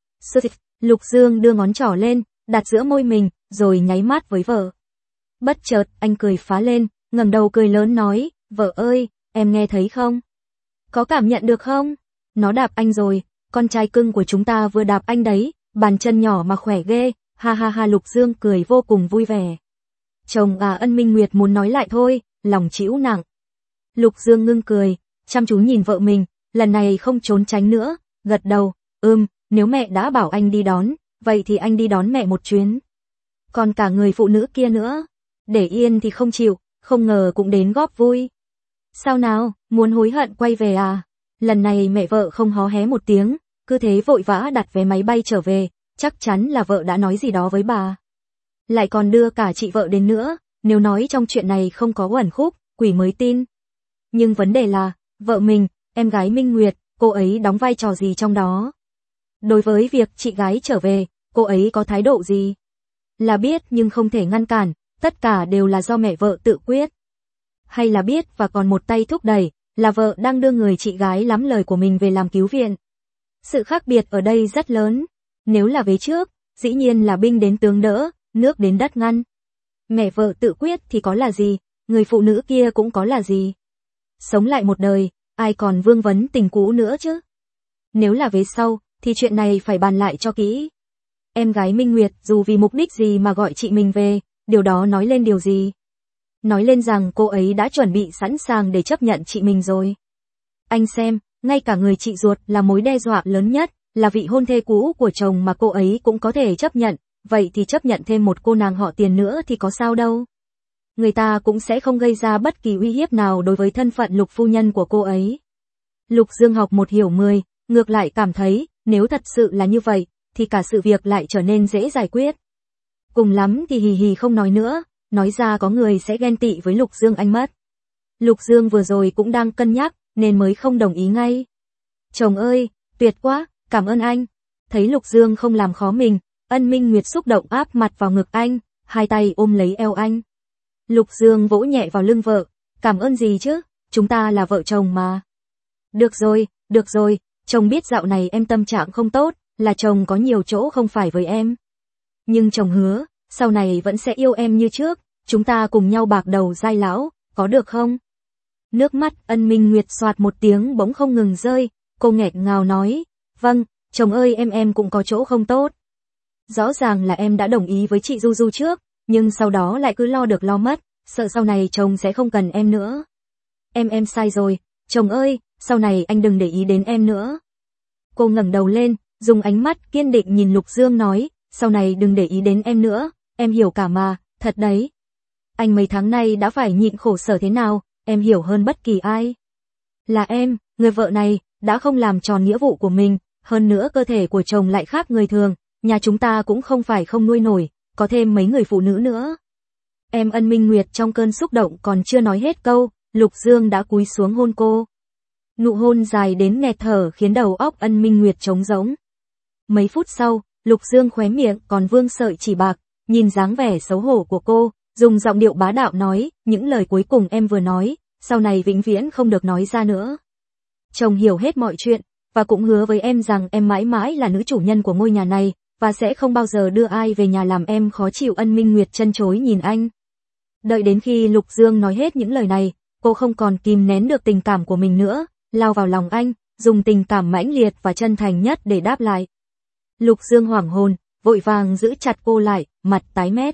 Lục Dương đưa ngón trỏ lên, đặt giữa môi mình, rồi nháy mắt với vợ. Bất chợt, anh cười phá lên, ngẩng đầu cười lớn nói, vợ ơi, em nghe thấy không? Có cảm nhận được không? Nó đạp anh rồi, con trai cưng của chúng ta vừa đạp anh đấy, bàn chân nhỏ mà khỏe ghê, ha ha ha. Lục Dương cười vô cùng vui vẻ. Chồng à, Ân Minh Nguyệt muốn nói lại thôi, lòng chịu nặng. Lục Dương ngưng cười, chăm chú nhìn vợ mình, lần này không trốn tránh nữa, gật đầu, ừm, nếu mẹ đã bảo anh đi đón, vậy thì anh đi đón mẹ một chuyến. Còn cả người phụ nữ kia nữa, để yên thì không chịu, không ngờ cũng đến góp vui. Sao nào, muốn hối hận quay về à? Lần này mẹ vợ không hó hé một tiếng, cứ thế vội vã đặt vé máy bay trở về, chắc chắn là vợ đã nói gì đó với bà. Lại còn đưa cả chị vợ đến nữa, nếu nói trong chuyện này không có uẩn khúc, quỷ mới tin. Nhưng vấn đề là, vợ mình, em gái Minh Nguyệt, cô ấy đóng vai trò gì trong đó? Đối với việc chị gái trở về, cô ấy có thái độ gì? Là biết nhưng không thể ngăn cản, tất cả đều là do mẹ vợ tự quyết. Hay là biết và còn một tay thúc đẩy, là vợ đang đưa người chị gái lắm lời của mình về làm cứu viện. Sự khác biệt ở đây rất lớn. Nếu là vế trước, dĩ nhiên là binh đến tướng đỡ, nước đến đất ngăn. Mẹ vợ tự quyết thì có là gì, người phụ nữ kia cũng có là gì. Sống lại một đời, ai còn vương vấn tình cũ nữa chứ. Nếu là vế sau, thì chuyện này phải bàn lại cho kỹ. Em gái Minh Nguyệt dù vì mục đích gì mà gọi chị mình về, điều đó nói lên điều gì? Nói lên rằng cô ấy đã chuẩn bị sẵn sàng để chấp nhận chị mình rồi. Anh xem, ngay cả người chị ruột là mối đe dọa lớn nhất, là vị hôn thê cũ của chồng mà cô ấy cũng có thể chấp nhận, vậy thì chấp nhận thêm một cô nàng họ Tiền nữa thì có sao đâu. Người ta cũng sẽ không gây ra bất kỳ uy hiếp nào đối với thân phận Lục phu nhân của cô ấy. Lục Dương học một hiểu mười, ngược lại cảm thấy, nếu thật sự là như vậy, thì cả sự việc lại trở nên dễ giải quyết. Cùng lắm thì hì hì không nói nữa, nói ra có người sẽ ghen tị với Lục Dương anh mất. Lục Dương vừa rồi cũng đang cân nhắc, nên mới không đồng ý ngay. Chồng ơi, tuyệt quá, cảm ơn anh. Thấy Lục Dương không làm khó mình, Ân Minh Nguyệt xúc động áp mặt vào ngực anh, hai tay ôm lấy eo anh. Lục Dương vỗ nhẹ vào lưng vợ, cảm ơn gì chứ, chúng ta là vợ chồng mà. Được rồi, được rồi, chồng biết dạo này em tâm trạng không tốt, là chồng có nhiều chỗ không phải với em. Nhưng chồng hứa, sau này vẫn sẽ yêu em như trước, chúng ta cùng nhau bạc đầu giai lão, có được không? Nước mắt Ân Minh Nguyệt xoạt một tiếng bỗng không ngừng rơi, cô nghẹn ngào nói, vâng, chồng ơi em em cũng có chỗ không tốt. Rõ ràng là em đã đồng ý với chị Du Du trước, nhưng sau đó lại cứ lo được lo mất, sợ sau này chồng sẽ không cần em nữa. Em em sai rồi, chồng ơi, sau này anh đừng để ý đến em nữa. Cô ngẩng đầu lên, dùng ánh mắt kiên định nhìn Lục Dương nói, sau này đừng để ý đến em nữa, em hiểu cả mà, thật đấy. Anh mấy tháng nay đã phải nhịn khổ sở thế nào, em hiểu hơn bất kỳ ai. Là em, người vợ này, đã không làm tròn nghĩa vụ của mình, hơn nữa cơ thể của chồng lại khác người thường, nhà chúng ta cũng không phải không nuôi nổi, có thêm mấy người phụ nữ nữa. Em Ân Minh Nguyệt trong cơn xúc động còn chưa nói hết câu, Lục Dương đã cúi xuống hôn cô. Nụ hôn dài đến nghẹt thở khiến đầu óc Ân Minh Nguyệt trống rỗng. Mấy phút sau, Lục Dương khóe miệng còn vương sợi chỉ bạc, nhìn dáng vẻ xấu hổ của cô, dùng giọng điệu bá đạo nói, những lời cuối cùng em vừa nói, sau này vĩnh viễn không được nói ra nữa. Chồng hiểu hết mọi chuyện, và cũng hứa với em rằng em mãi mãi là nữ chủ nhân của ngôi nhà này, và sẽ không bao giờ đưa ai về nhà làm em khó chịu. Ân Minh Nguyệt chân chối nhìn anh. Đợi đến khi Lục Dương nói hết những lời này, cô không còn kìm nén được tình cảm của mình nữa, lao vào lòng anh, dùng tình cảm mãnh liệt và chân thành nhất để đáp lại. Lục Dương hoảng hồn, vội vàng giữ chặt cô lại, mặt tái mét.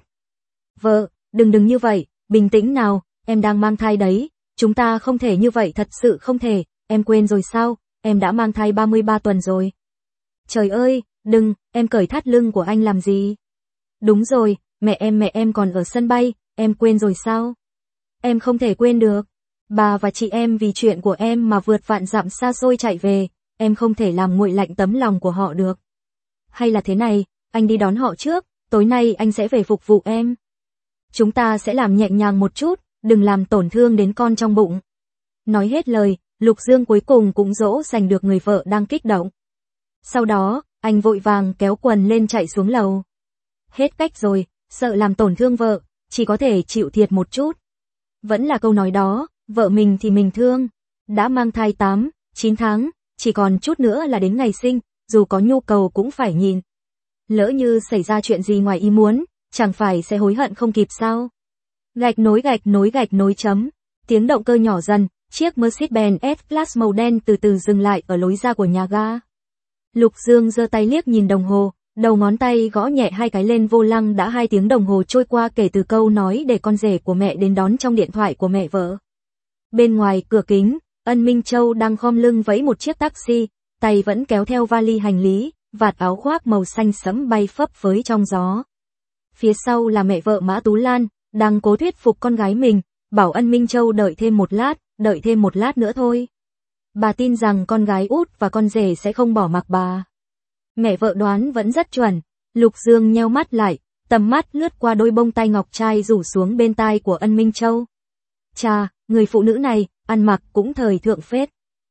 Vợ, đừng đừng như vậy, bình tĩnh nào, em đang mang thai đấy, chúng ta không thể như vậy, thật sự không thể, em quên rồi sao, em đã mang thai ba mươi ba tuần rồi. Trời ơi, đừng, em cởi thắt lưng của anh làm gì? Đúng rồi, mẹ em mẹ em còn ở sân bay, em quên rồi sao? Em không thể quên được. Bà và chị em vì chuyện của em mà vượt vạn dặm xa xôi chạy về, em không thể làm nguội lạnh tấm lòng của họ được. Hay là thế này, anh đi đón họ trước, tối nay anh sẽ về phục vụ em. Chúng ta sẽ làm nhẹ nhàng một chút, đừng làm tổn thương đến con trong bụng. Nói hết lời, Lục Dương cuối cùng cũng dỗ dành được người vợ đang kích động. Sau đó, anh vội vàng kéo quần lên chạy xuống lầu. Hết cách rồi, sợ làm tổn thương vợ, chỉ có thể chịu thiệt một chút. Vẫn là câu nói đó, vợ mình thì mình thương. Đã mang thai tám, chín tháng, chỉ còn chút nữa là đến ngày sinh, dù có nhu cầu cũng phải nhìn. Lỡ như xảy ra chuyện gì ngoài ý muốn, chẳng phải sẽ hối hận không kịp sao? Gạch nối gạch nối gạch nối chấm. Tiếng động cơ nhỏ dần, chiếc Mercedes-Benz S-Class màu đen từ từ dừng lại ở lối ra của nhà ga. Lục Dương giơ tay liếc nhìn đồng hồ, đầu ngón tay gõ nhẹ hai cái lên vô lăng. Đã hai tiếng đồng hồ trôi qua kể từ câu nói để con rể của mẹ đến đón trong điện thoại của mẹ vợ. Bên ngoài cửa kính, Ân Minh Châu đang khom lưng vẫy một chiếc taxi, tay vẫn kéo theo vali hành lý, vạt áo khoác màu xanh sẫm bay phấp phới trong gió. Phía sau là mẹ vợ Mã Tú Lan, đang cố thuyết phục con gái mình, bảo Ân Minh Châu đợi thêm một lát, đợi thêm một lát nữa thôi. Bà tin rằng con gái út và con rể sẽ không bỏ mặc bà. Mẹ vợ đoán vẫn rất chuẩn. Lục Dương nheo mắt lại, tầm mắt lướt qua đôi bông tai ngọc trai rủ xuống bên tai của Ân Minh Châu. Chà, người phụ nữ này, ăn mặc cũng thời thượng phết.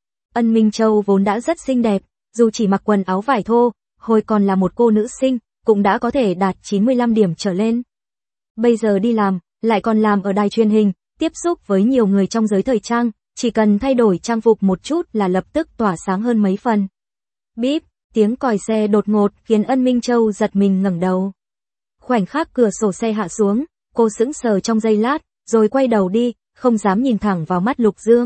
Ân Minh Châu vốn đã rất xinh đẹp, dù chỉ mặc quần áo vải thô, hồi còn là một cô nữ sinh, cũng đã có thể đạt chín mươi lăm điểm trở lên. Bây giờ đi làm, lại còn làm ở đài truyền hình, tiếp xúc với nhiều người trong giới thời trang, chỉ cần thay đổi trang phục một chút là lập tức tỏa sáng hơn mấy phần. Bíp, tiếng còi xe đột ngột khiến Ân Minh Châu giật mình ngẩng đầu. Khoảnh khắc cửa sổ xe hạ xuống, cô sững sờ trong giây lát, rồi quay đầu đi, không dám nhìn thẳng vào mắt Lục Dương.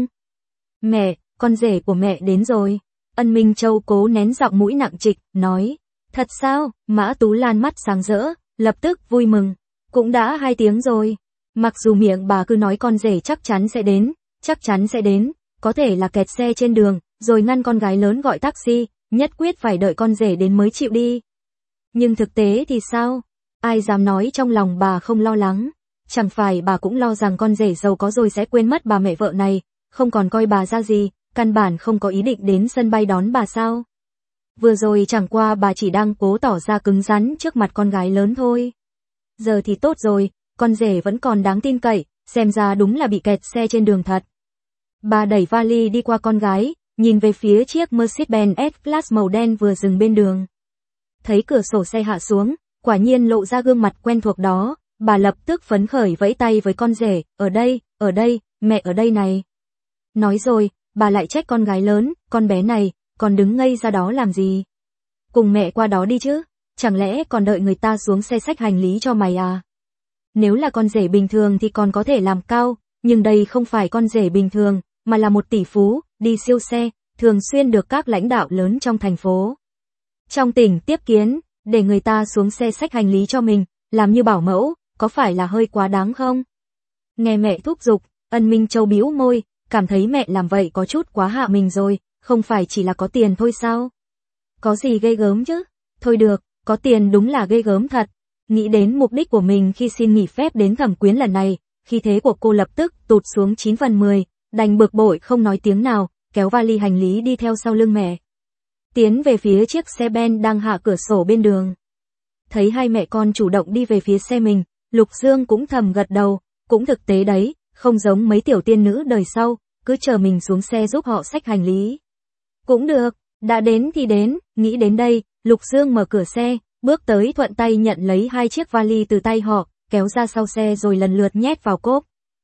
Mẹ, con rể của mẹ đến rồi. Ân Minh Châu cố nén giọng mũi nặng trịch, nói. Thật sao? Mã Tú Lan mắt sáng rỡ, lập tức vui mừng. Cũng đã hai tiếng rồi. Mặc dù miệng bà cứ nói con rể chắc chắn sẽ đến, chắc chắn sẽ đến, có thể là kẹt xe trên đường, rồi ngăn con gái lớn gọi taxi, nhất quyết phải đợi con rể đến mới chịu đi. Nhưng thực tế thì sao? Ai dám nói trong lòng bà không lo lắng? Chẳng phải bà cũng lo rằng con rể giàu có rồi sẽ quên mất bà mẹ vợ này, không còn coi bà ra gì, căn bản không có ý định đến sân bay đón bà sao? Vừa rồi chẳng qua bà chỉ đang cố tỏ ra cứng rắn trước mặt con gái lớn thôi. Giờ thì tốt rồi, con rể vẫn còn đáng tin cậy, xem ra đúng là bị kẹt xe trên đường thật. Bà đẩy vali đi qua con gái, nhìn về phía chiếc Mercedes-Benz S-Class màu đen vừa dừng bên đường. Thấy cửa sổ xe hạ xuống, quả nhiên lộ ra gương mặt quen thuộc đó, bà lập tức phấn khởi vẫy tay với con rể, ở đây, ở đây, mẹ ở đây này. Nói rồi, bà lại trách con gái lớn, con bé này, còn đứng ngây ra đó làm gì? Cùng mẹ qua đó đi chứ, chẳng lẽ còn đợi người ta xuống xe xách hành lý cho mày à? Nếu là con rể bình thường thì còn có thể làm cao, nhưng đây không phải con rể bình thường, mà là một tỷ phú, đi siêu xe, thường xuyên được các lãnh đạo lớn trong thành phố. Trong tỉnh tiếp kiến, để người ta xuống xe xách hành lý cho mình, làm như bảo mẫu, có phải là hơi quá đáng không? Nghe mẹ thúc giục, Ân Minh Châu bĩu môi, cảm thấy mẹ làm vậy có chút quá hạ mình rồi, không phải chỉ là có tiền thôi sao? Có gì ghê gớm chứ? Thôi được, có tiền đúng là ghê gớm thật. Nghĩ đến mục đích của mình khi xin nghỉ phép đến Thẩm Quyến lần này, khí thế của cô lập tức tụt xuống chín phần mười, đành bực bội không nói tiếng nào, kéo vali hành lý đi theo sau lưng mẹ. Tiến về phía chiếc xe Ben đang hạ cửa sổ bên đường. Thấy hai mẹ con chủ động đi về phía xe mình, Lục Dương cũng thầm gật đầu, cũng thực tế đấy, không giống mấy tiểu tiên nữ đời sau, cứ chờ mình xuống xe giúp họ xách hành lý. Cũng được, đã đến thì đến, nghĩ đến đây, Lục Dương mở cửa xe, bước tới thuận tay nhận lấy hai chiếc vali từ tay họ, kéo ra sau xe rồi lần lượt nhét vào cốp.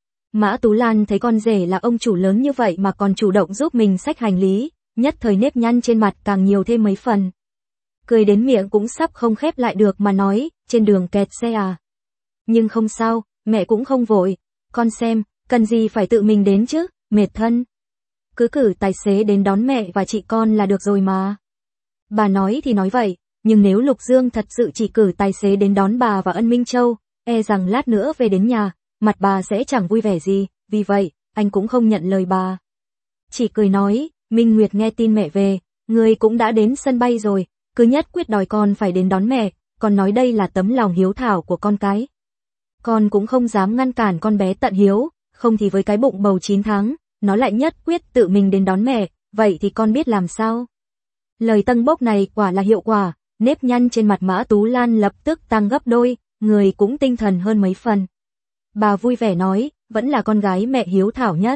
Mã Tú Lan thấy con rể là ông chủ lớn như vậy mà còn chủ động giúp mình xách hành lý, nhất thời nếp nhăn trên mặt càng nhiều thêm mấy phần. Cười đến miệng cũng sắp không khép lại được mà nói, trên đường kẹt xe à? Nhưng không sao, mẹ cũng không vội, con xem, cần gì phải tự mình đến chứ, mệt thân. Cứ cử tài xế đến đón mẹ và chị con là được rồi mà. Bà nói thì nói vậy, nhưng nếu Lục Dương thật sự chỉ cử tài xế đến đón bà và Ân Minh Châu, e rằng lát nữa về đến nhà, mặt bà sẽ chẳng vui vẻ gì, vì vậy, anh cũng không nhận lời bà. Chỉ cười nói, Minh Nguyệt nghe tin mẹ về, người cũng đã đến sân bay rồi, cứ nhất quyết đòi con phải đến đón mẹ, còn nói đây là tấm lòng hiếu thảo của con cái, Con cũng không dám ngăn cản con bé tận hiếu, không thì với cái bụng bầu chín tháng, nó lại nhất quyết tự mình đến đón mẹ, vậy thì con biết làm sao? Lời tân bốc này quả là hiệu quả, nếp nhăn trên mặt Mã Tú Lan lập tức tăng gấp đôi, người cũng tinh thần hơn mấy phần. Bà vui vẻ nói, vẫn là con gái mẹ hiếu thảo nhất.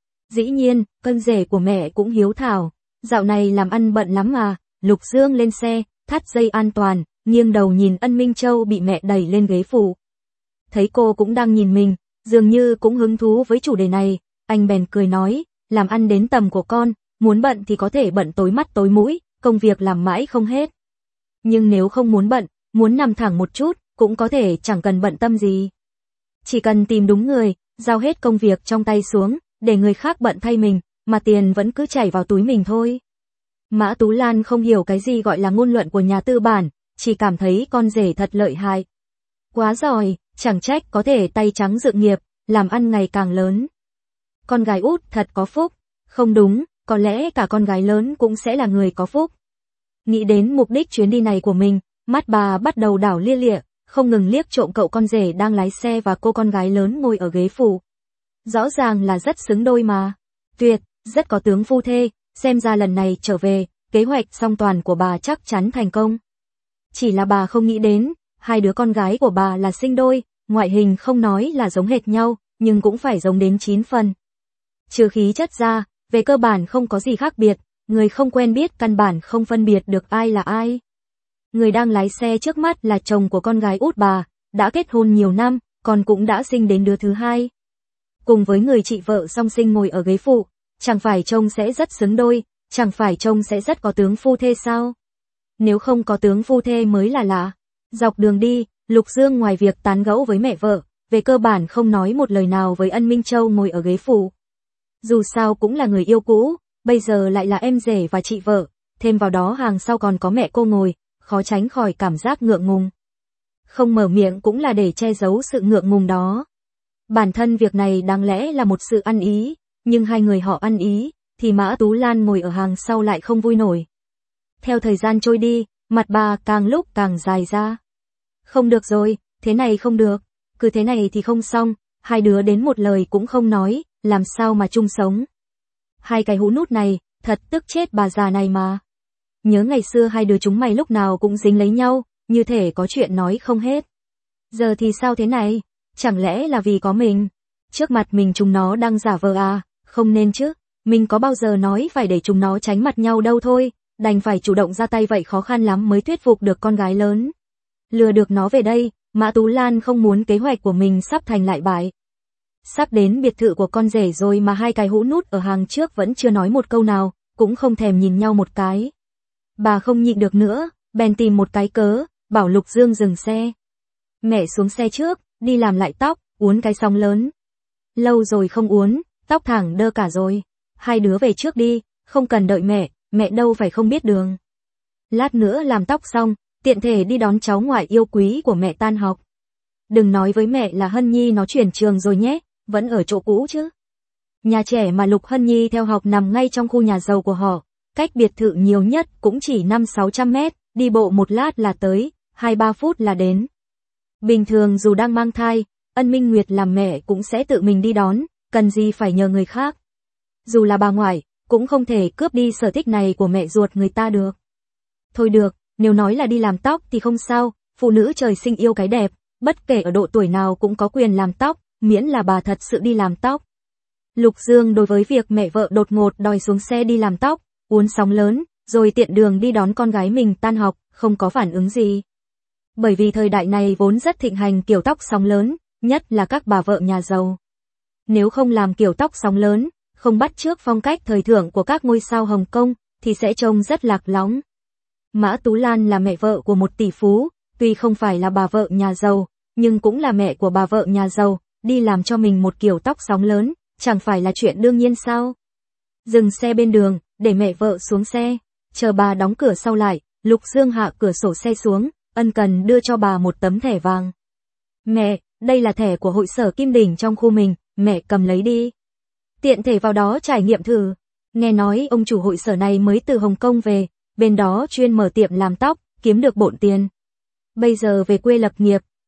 Dĩ nhiên, con rể của mẹ cũng hiếu thảo, dạo này làm ăn bận lắm mà. Lục Dương lên xe, thắt dây an toàn, nghiêng đầu nhìn Ân Minh Châu bị mẹ đẩy lên ghế phụ. Thấy cô cũng đang nhìn mình, dường như cũng hứng thú với chủ đề này, anh bèn cười nói, làm ăn đến tầm của con, muốn bận thì có thể bận tối mắt tối mũi, công việc làm mãi không hết. Nhưng nếu không muốn bận, muốn nằm thẳng một chút, cũng có thể chẳng cần bận tâm gì. Chỉ cần tìm đúng người, giao hết công việc trong tay xuống, để người khác bận thay mình, mà tiền vẫn cứ chảy vào túi mình thôi. Mã Tú Lan không hiểu cái gì gọi là ngôn luận của nhà tư bản, chỉ cảm thấy con rể thật lợi hại. Quá giỏi, chẳng trách có thể tay trắng dựng nghiệp, làm ăn ngày càng lớn. Con gái út thật có phúc, không đúng, có lẽ cả con gái lớn cũng sẽ là người có phúc. Nghĩ đến mục đích chuyến đi này của mình, mắt bà bắt đầu đảo lia lịa, không ngừng liếc trộm cậu con rể đang lái xe và cô con gái lớn ngồi ở ghế phụ. Rõ ràng là rất xứng đôi mà. Tuyệt, rất có tướng phu thê, xem ra lần này trở về, kế hoạch song toàn của bà chắc chắn thành công. Chỉ là bà không nghĩ đến, hai đứa con gái của bà là sinh đôi, ngoại hình không nói là giống hệt nhau, nhưng cũng phải giống đến chín phần. Trừ khí chất ra, về cơ bản không có gì khác biệt, người không quen biết căn bản không phân biệt được ai là ai. Người đang lái xe trước mắt là chồng của con gái út bà, đã kết hôn nhiều năm, còn cũng đã sinh đến đứa thứ hai. Cùng với người chị vợ song sinh ngồi ở ghế phụ, chẳng phải trông sẽ rất xứng đôi, chẳng phải trông sẽ rất có tướng phu thê sao? Nếu không có tướng phu thê mới là lạ. Dọc đường đi, Lục Dương ngoài việc tán gẫu với mẹ vợ, về cơ bản không nói một lời nào với Ân Minh Châu ngồi ở ghế phụ. Dù sao cũng là người yêu cũ, bây giờ lại là em rể và chị vợ, thêm vào đó hàng sau còn có mẹ cô ngồi, khó tránh khỏi cảm giác ngượng ngùng. Không mở miệng cũng là để che giấu sự ngượng ngùng đó. Bản thân việc này đáng lẽ là một sự ăn ý, nhưng hai người họ ăn ý, thì Mã Tú Lan ngồi ở hàng sau lại không vui nổi. Theo thời gian trôi đi, mặt bà càng lúc càng dài ra. Không được rồi, thế này không được, cứ thế này thì không xong, hai đứa đến một lời cũng không nói, làm sao mà chung sống. Hai cái hũ nút này, thật tức chết bà già này mà. Nhớ ngày xưa hai đứa chúng mày lúc nào cũng dính lấy nhau, như thể có chuyện nói không hết. Giờ thì sao thế này? Chẳng lẽ là vì có mình? Trước mặt mình chúng nó đang giả vờ à? Không nên chứ, mình có bao giờ nói phải để chúng nó tránh mặt nhau đâu thôi, đành phải chủ động ra tay vậy khó khăn lắm mới thuyết phục được con gái lớn. Lừa được nó về đây, Mã Tú Lan không muốn kế hoạch của mình sắp thành lại bại. Sắp đến biệt thự của con rể rồi mà hai cái hũ nút ở hàng trước vẫn chưa nói một câu nào, cũng không thèm nhìn nhau một cái. Bà không nhịn được nữa, bèn tìm một cái cớ, bảo Lục Dương dừng xe. Mẹ xuống xe trước, đi làm lại tóc, uốn cái sóng lớn. Lâu rồi không uốn, tóc thẳng đơ cả rồi. Hai đứa về trước đi, không cần đợi mẹ, mẹ đâu phải không biết đường. Lát nữa làm tóc xong, tiện thể đi đón cháu ngoại yêu quý của mẹ tan học. Đừng nói với mẹ là Hân Nhi nó chuyển trường rồi nhé, vẫn ở chỗ cũ chứ. Nhà trẻ mà Lục Hân Nhi theo học nằm ngay trong khu nhà giàu của họ, cách biệt thự nhiều nhất cũng chỉ năm sáu trăm mét, đi bộ một lát là tới, hai ba phút là đến. Bình thường dù đang mang thai, Ân Minh Nguyệt làm mẹ cũng sẽ tự mình đi đón, cần gì phải nhờ người khác. Dù là bà ngoại, cũng không thể cướp đi sở thích này của mẹ ruột người ta được. Thôi được, nếu nói là đi làm tóc thì không sao, phụ nữ trời sinh yêu cái đẹp, bất kể ở độ tuổi nào cũng có quyền làm tóc, miễn là bà thật sự đi làm tóc. Lục Dương đối với việc mẹ vợ đột ngột đòi xuống xe đi làm tóc, uốn sóng lớn, rồi tiện đường đi đón con gái mình tan học, không có phản ứng gì. Bởi vì thời đại này vốn rất thịnh hành kiểu tóc sóng lớn, nhất là các bà vợ nhà giàu. Nếu không làm kiểu tóc sóng lớn, không bắt chước phong cách thời thượng của các ngôi sao Hồng Kông, thì sẽ trông rất lạc lõng. Mã Tú Lan là mẹ vợ của một tỷ phú, tuy không phải là bà vợ nhà giàu, nhưng cũng là mẹ của bà vợ nhà giàu, đi làm cho mình một kiểu tóc sóng lớn, chẳng phải là chuyện đương nhiên sao? Dừng xe bên đường, để mẹ vợ xuống xe, chờ bà đóng cửa sau lại, Lục Dương hạ cửa sổ xe xuống, ân cần đưa cho bà một tấm thẻ vàng. Mẹ, đây là thẻ của hội sở Kim Đỉnh trong khu mình, mẹ cầm lấy đi. Tiện thể vào đó trải nghiệm thử. Nghe nói ông chủ hội sở này mới từ Hồng Kông về, bên đó chuyên mở tiệm làm tóc, kiếm được bộn tiền. Bây giờ về quê lập nghiệp,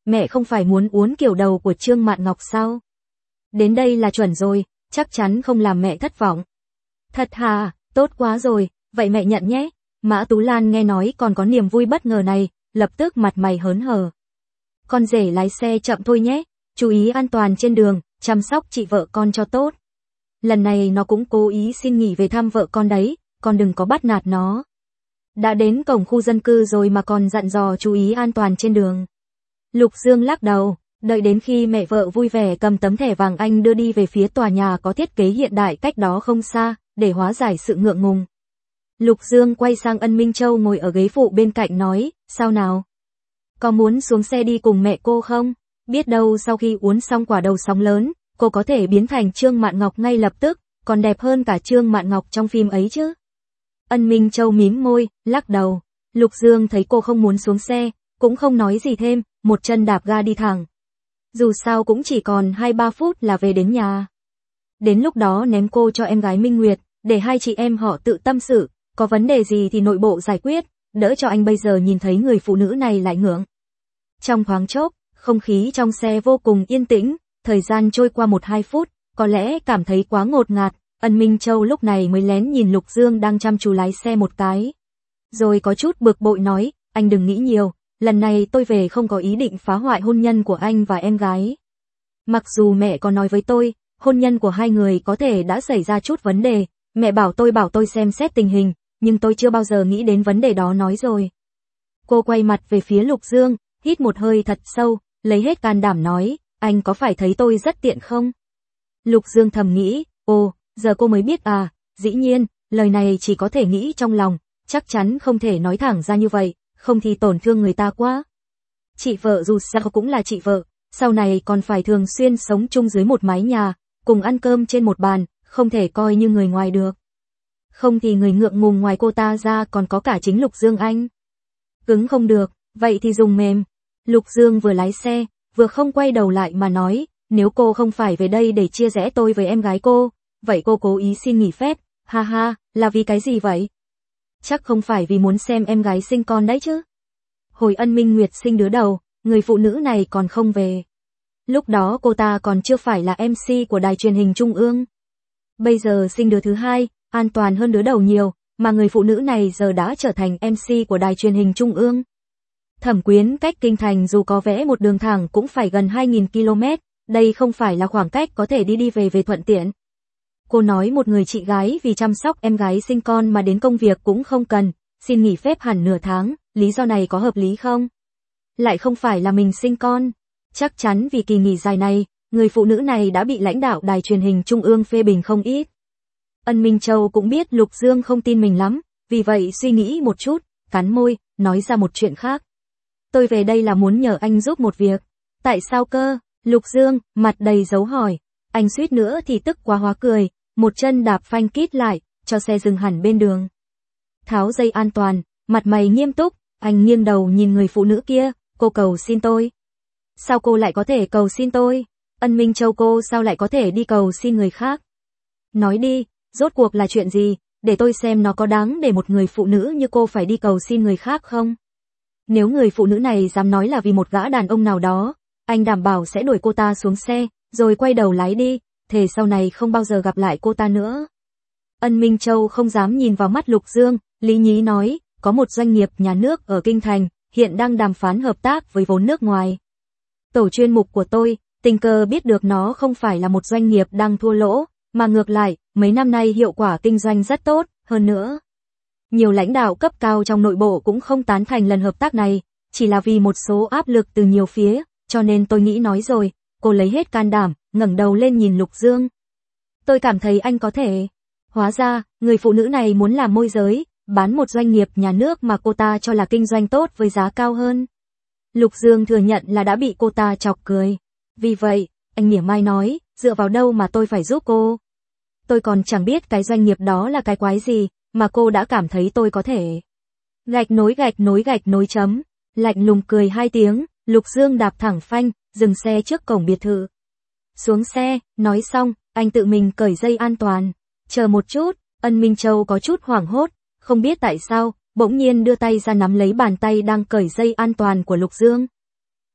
mẹ không phải muốn uốn kiểu đầu của Trương Mạn Ngọc sao? Đến đây là chuẩn rồi, chắc chắn không làm mẹ thất vọng. Thật hả, tốt quá rồi, vậy mẹ nhận nhé. Mã Tú Lan nghe nói còn có niềm vui bất ngờ này, lập tức mặt mày hớn hở. Con rể lái xe chậm thôi nhé, chú ý an toàn trên đường, chăm sóc chị vợ con cho tốt. Lần này nó cũng cố ý xin nghỉ về thăm vợ con đấy, con đừng có bắt nạt nó. Đã đến cổng khu dân cư rồi mà còn dặn dò chú ý an toàn trên đường. Lục Dương lắc đầu, đợi đến khi mẹ vợ vui vẻ cầm tấm thẻ vàng anh đưa đi về phía tòa nhà có thiết kế hiện đại cách đó không xa, để hóa giải sự ngượng ngùng. Lục Dương quay sang Ân Minh Châu ngồi ở ghế phụ bên cạnh nói, sao nào? Có muốn xuống xe đi cùng mẹ cô không? Biết đâu sau khi uốn xong quả đầu sóng lớn, cô có thể biến thành Trương Mạn Ngọc ngay lập tức, còn đẹp hơn cả Trương Mạn Ngọc trong phim ấy chứ. Ân Minh Châu mím môi, lắc đầu. Lục Dương thấy cô không muốn xuống xe, cũng không nói gì thêm, một chân đạp ga đi thẳng. Dù sao cũng chỉ còn hai ba phút là về đến nhà. Đến lúc đó ném cô cho em gái Minh Nguyệt, để hai chị em họ tự tâm sự, có vấn đề gì thì nội bộ giải quyết, đỡ cho anh bây giờ nhìn thấy người phụ nữ này lại ngưỡng. Trong thoáng chốc, không khí trong xe vô cùng yên tĩnh, thời gian trôi qua một hai phút, có lẽ cảm thấy quá ngột ngạt, Ân Minh Châu lúc này mới lén nhìn Lục Dương đang chăm chú lái xe một cái. Rồi có chút bực bội nói, anh đừng nghĩ nhiều, lần này tôi về không có ý định phá hoại hôn nhân của anh và em gái. Mặc dù mẹ có nói với tôi, hôn nhân của hai người có thể đã xảy ra chút vấn đề, mẹ bảo tôi bảo tôi xem xét tình hình, nhưng tôi chưa bao giờ nghĩ đến vấn đề đó nói rồi. Cô quay mặt về phía Lục Dương, hít một hơi thật sâu, lấy hết can đảm nói, anh có phải thấy tôi rất tiện không? Lục Dương thầm nghĩ, ồ, giờ cô mới biết à, dĩ nhiên, lời này chỉ có thể nghĩ trong lòng, chắc chắn không thể nói thẳng ra như vậy, không thì tổn thương người ta quá. Chị vợ dù sao cũng là chị vợ, sau này còn phải thường xuyên sống chung dưới một mái nhà, cùng ăn cơm trên một bàn, không thể coi như người ngoài được. Không thì người ngượng ngùng ngoài cô ta ra còn có cả chính Lục Dương anh. Cứng không được, vậy thì dùng mềm. Lục Dương vừa lái xe, vừa không quay đầu lại mà nói, nếu cô không phải về đây để chia rẽ tôi với em gái cô, vậy cô cố ý xin nghỉ phép, ha ha, là vì cái gì vậy? Chắc không phải vì muốn xem em gái sinh con đấy chứ. Hồi Ân Minh Nguyệt sinh đứa đầu, người phụ nữ này còn không về. Lúc đó cô ta còn chưa phải là em xê của đài truyền hình Trung ương. Bây giờ sinh đứa thứ hai, an toàn hơn đứa đầu nhiều, mà người phụ nữ này giờ đã trở thành em xê của đài truyền hình Trung ương. Thẩm Quyến cách kinh thành dù có vẽ một đường thẳng cũng phải gần hai nghìn ki lô mét, đây không phải là khoảng cách có thể đi đi về về thuận tiện. Cô nói một người chị gái vì chăm sóc em gái sinh con mà đến công việc cũng không cần, xin nghỉ phép hẳn nửa tháng, lý do này có hợp lý không? Lại không phải là mình sinh con. Chắc chắn vì kỳ nghỉ dài này, người phụ nữ này đã bị lãnh đạo đài truyền hình Trung ương phê bình không ít. Ân Minh Châu cũng biết Lục Dương không tin mình lắm, vì vậy suy nghĩ một chút, cắn môi, nói ra một chuyện khác. Tôi về đây là muốn nhờ anh giúp một việc. Tại sao cơ? Lục Dương, mặt đầy dấu hỏi. Anh suýt nữa thì tức quá hóa cười, một chân đạp phanh kít lại, cho xe dừng hẳn bên đường. Tháo dây an toàn, mặt mày nghiêm túc, anh nghiêng đầu nhìn người phụ nữ kia, cô cầu xin tôi. Sao cô lại có thể cầu xin tôi? Ân Minh Châu cô sao lại có thể đi cầu xin người khác? Nói đi, rốt cuộc là chuyện gì, để tôi xem nó có đáng để một người phụ nữ như cô phải đi cầu xin người khác không? Nếu người phụ nữ này dám nói là vì một gã đàn ông nào đó, anh đảm bảo sẽ đuổi cô ta xuống xe, rồi quay đầu lái đi, thề sau này không bao giờ gặp lại cô ta nữa. Ân Minh Châu không dám nhìn vào mắt Lục Dương, lý nhí nói, có một doanh nghiệp nhà nước ở Kinh Thành, hiện đang đàm phán hợp tác với vốn nước ngoài. Tổ chuyên mục của tôi, tình cờ biết được nó không phải là một doanh nghiệp đang thua lỗ, mà ngược lại, mấy năm nay hiệu quả kinh doanh rất tốt, hơn nữa. Nhiều lãnh đạo cấp cao trong nội bộ cũng không tán thành lần hợp tác này, chỉ là vì một số áp lực từ nhiều phía, cho nên tôi nghĩ nói rồi, cô lấy hết can đảm, ngẩng đầu lên nhìn Lục Dương. Tôi cảm thấy anh có thể. Hóa ra, người phụ nữ này muốn làm môi giới, bán một doanh nghiệp nhà nước mà cô ta cho là kinh doanh tốt với giá cao hơn. Lục Dương thừa nhận là đã bị cô ta chọc cười. Vì vậy, anh mỉa mai nói, dựa vào đâu mà tôi phải giúp cô? Tôi còn chẳng biết cái doanh nghiệp đó là cái quái gì, mà cô đã cảm thấy tôi có thể. Gạch nối gạch nối gạch nối chấm, lạnh lùng cười hai tiếng, Lục Dương đạp thẳng phanh, dừng xe trước cổng biệt thự. Xuống xe, nói xong, anh tự mình cởi dây an toàn. Chờ một chút, Ân Minh Châu có chút hoảng hốt, không biết tại sao, bỗng nhiên đưa tay ra nắm lấy bàn tay đang cởi dây an toàn của Lục Dương.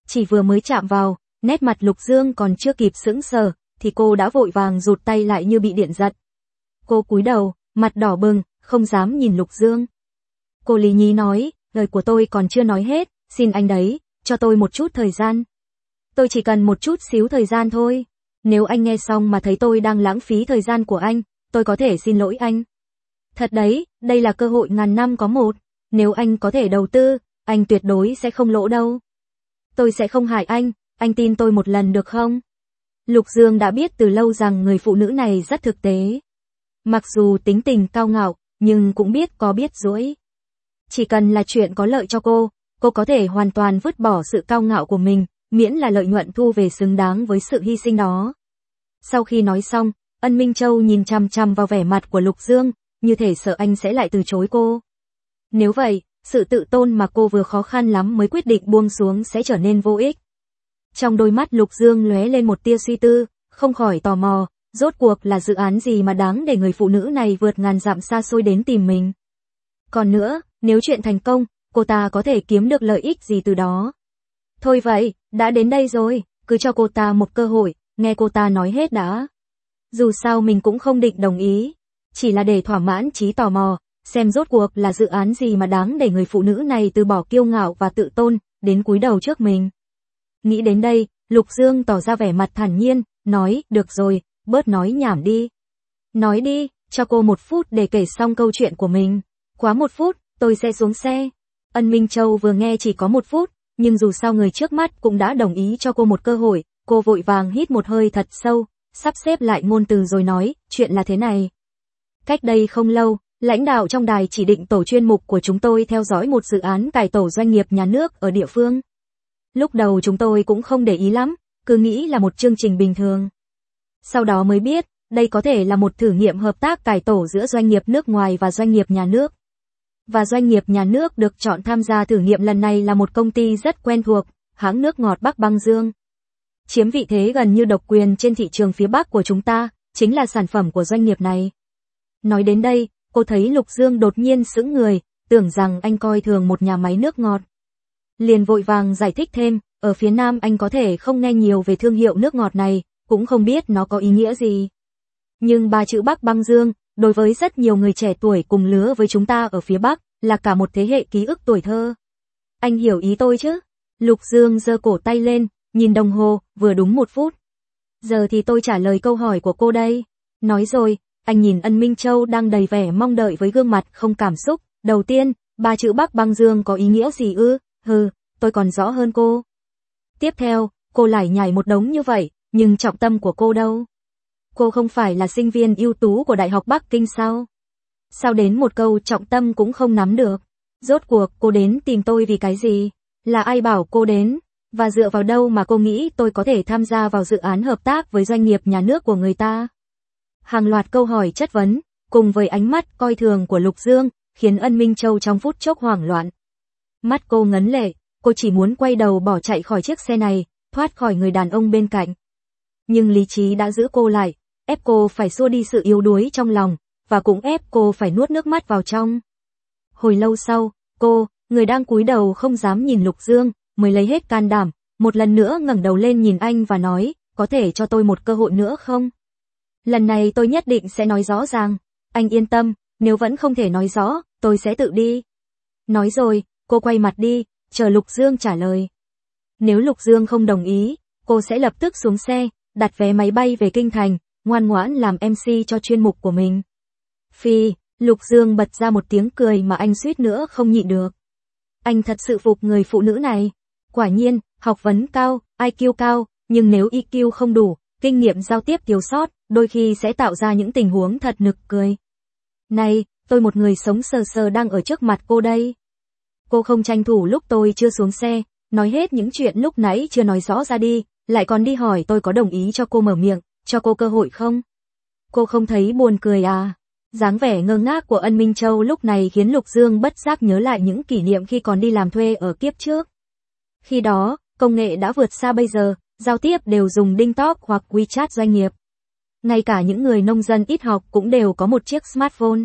Chỉ vừa mới chạm vào, nét mặt Lục Dương còn chưa kịp sững sờ, thì cô đã vội vàng rụt tay lại như bị điện giật. Cô cúi đầu, mặt đỏ bừng, không dám nhìn Lục Dương. Cô lý nhí nói, lời của tôi còn chưa nói hết, xin anh đấy, cho tôi một chút thời gian. Tôi chỉ cần một chút xíu thời gian thôi. Nếu anh nghe xong mà thấy tôi đang lãng phí thời gian của anh, tôi có thể xin lỗi anh. Thật đấy, đây là cơ hội ngàn năm có một. Nếu anh có thể đầu tư, anh tuyệt đối sẽ không lỗ đâu. Tôi sẽ không hại anh, anh tin tôi một lần được không? Lục Dương đã biết từ lâu rằng người phụ nữ này rất thực tế. Mặc dù tính tình cao ngạo, nhưng cũng biết có biết dỗi. Chỉ cần là chuyện có lợi cho cô, cô có thể hoàn toàn vứt bỏ sự cao ngạo của mình, miễn là lợi nhuận thu về xứng đáng với sự hy sinh đó. Sau khi nói xong, Ân Minh Châu nhìn chằm chằm vào vẻ mặt của Lục Dương, như thể sợ anh sẽ lại từ chối cô. Nếu vậy, sự tự tôn mà cô vừa khó khăn lắm mới quyết định buông xuống sẽ trở nên vô ích. Trong đôi mắt Lục Dương lóe lên một tia suy tư, không khỏi tò mò, rốt cuộc là dự án gì mà đáng để người phụ nữ này vượt ngàn dặm xa xôi đến tìm mình. Còn nữa, nếu chuyện thành công, cô ta có thể kiếm được lợi ích gì từ đó. Thôi vậy, đã đến đây rồi, cứ cho cô ta một cơ hội, nghe cô ta nói hết đã. Dù sao mình cũng không định đồng ý, chỉ là để thỏa mãn trí tò mò, xem rốt cuộc là dự án gì mà đáng để người phụ nữ này từ bỏ kiêu ngạo và tự tôn, đến cúi đầu trước mình. Nghĩ đến đây, Lục Dương tỏ ra vẻ mặt thản nhiên, nói, được rồi, bớt nói nhảm đi. Nói đi, cho cô một phút để kể xong câu chuyện của mình. Quá một phút, tôi sẽ xuống xe. Ân Minh Châu vừa nghe chỉ có một phút, nhưng dù sao người trước mắt cũng đã đồng ý cho cô một cơ hội, cô vội vàng hít một hơi thật sâu, sắp xếp lại ngôn từ rồi nói, chuyện là thế này. Cách đây không lâu, lãnh đạo trong đài chỉ định tổ chuyên mục của chúng tôi theo dõi một dự án cải tổ doanh nghiệp nhà nước ở địa phương. Lúc đầu chúng tôi cũng không để ý lắm, cứ nghĩ là một chương trình bình thường. Sau đó mới biết, đây có thể là một thử nghiệm hợp tác cải tổ giữa doanh nghiệp nước ngoài và doanh nghiệp nhà nước. Và doanh nghiệp nhà nước được chọn tham gia thử nghiệm lần này là một công ty rất quen thuộc, hãng nước ngọt Bắc Băng Dương. Chiếm vị thế gần như độc quyền trên thị trường phía Bắc của chúng ta, chính là sản phẩm của doanh nghiệp này. Nói đến đây, cô thấy Lục Dương đột nhiên sững người, tưởng rằng anh coi thường một nhà máy nước ngọt. Liền vội vàng giải thích thêm, ở phía Nam anh có thể không nghe nhiều về thương hiệu nước ngọt này, cũng không biết nó có ý nghĩa gì. Nhưng ba chữ Bắc Băng Dương, đối với rất nhiều người trẻ tuổi cùng lứa với chúng ta ở phía Bắc, là cả một thế hệ ký ức tuổi thơ. Anh hiểu ý tôi chứ? Lục Dương giơ cổ tay lên, nhìn đồng hồ, vừa đúng một phút. Giờ thì tôi trả lời câu hỏi của cô đây. Nói rồi, anh nhìn Ân Minh Châu đang đầy vẻ mong đợi với gương mặt không cảm xúc. Đầu tiên, ba chữ Bắc Băng Dương có ý nghĩa gì ư? Hừ, tôi còn rõ hơn cô. Tiếp theo, cô lải nhải một đống như vậy, nhưng trọng tâm của cô đâu? Cô không phải là sinh viên ưu tú của Đại học Bắc Kinh sao? Sao đến một câu trọng tâm cũng không nắm được? Rốt cuộc cô đến tìm tôi vì cái gì? Là ai bảo cô đến? Và dựa vào đâu mà cô nghĩ tôi có thể tham gia vào dự án hợp tác với doanh nghiệp nhà nước của người ta? Hàng loạt câu hỏi chất vấn, cùng với ánh mắt coi thường của Lục Dương, khiến Ân Minh Châu trong phút chốc hoảng loạn. Mắt cô ngấn lệ, cô chỉ muốn quay đầu bỏ chạy khỏi chiếc xe này, thoát khỏi người đàn ông bên cạnh. Nhưng lý trí đã giữ cô lại, ép cô phải xua đi sự yếu đuối trong lòng, và cũng ép cô phải nuốt nước mắt vào trong. Hồi lâu sau, cô, người đang cúi đầu không dám nhìn Lục Dương, mới lấy hết can đảm, một lần nữa ngẩng đầu lên nhìn anh và nói, có thể cho tôi một cơ hội nữa không? Lần này tôi nhất định sẽ nói rõ ràng, anh yên tâm, nếu vẫn không thể nói rõ, tôi sẽ tự đi. Nói rồi, cô quay mặt đi, chờ Lục Dương trả lời. Nếu Lục Dương không đồng ý, cô sẽ lập tức xuống xe, đặt vé máy bay về Kinh Thành, ngoan ngoãn làm em xê cho chuyên mục của mình. Phi, Lục Dương bật ra một tiếng cười mà anh suýt nữa không nhịn được. Anh thật sự phục người phụ nữ này. Quả nhiên, học vấn cao, i kiu cao, nhưng nếu i kiu không đủ, kinh nghiệm giao tiếp thiếu sót, đôi khi sẽ tạo ra những tình huống thật nực cười. Này, tôi một người sống sờ sờ đang ở trước mặt cô đây. Cô không tranh thủ lúc tôi chưa xuống xe, nói hết những chuyện lúc nãy chưa nói rõ ra đi, lại còn đi hỏi tôi có đồng ý cho cô mở miệng, cho cô cơ hội không? Cô không thấy buồn cười à? Dáng vẻ ngơ ngác của Ân Minh Châu lúc này khiến Lục Dương bất giác nhớ lại những kỷ niệm khi còn đi làm thuê ở kiếp trước. Khi đó, công nghệ đã vượt xa bây giờ, giao tiếp đều dùng TikTok hoặc WeChat doanh nghiệp. Ngay cả những người nông dân ít học cũng đều có một chiếc smartphone.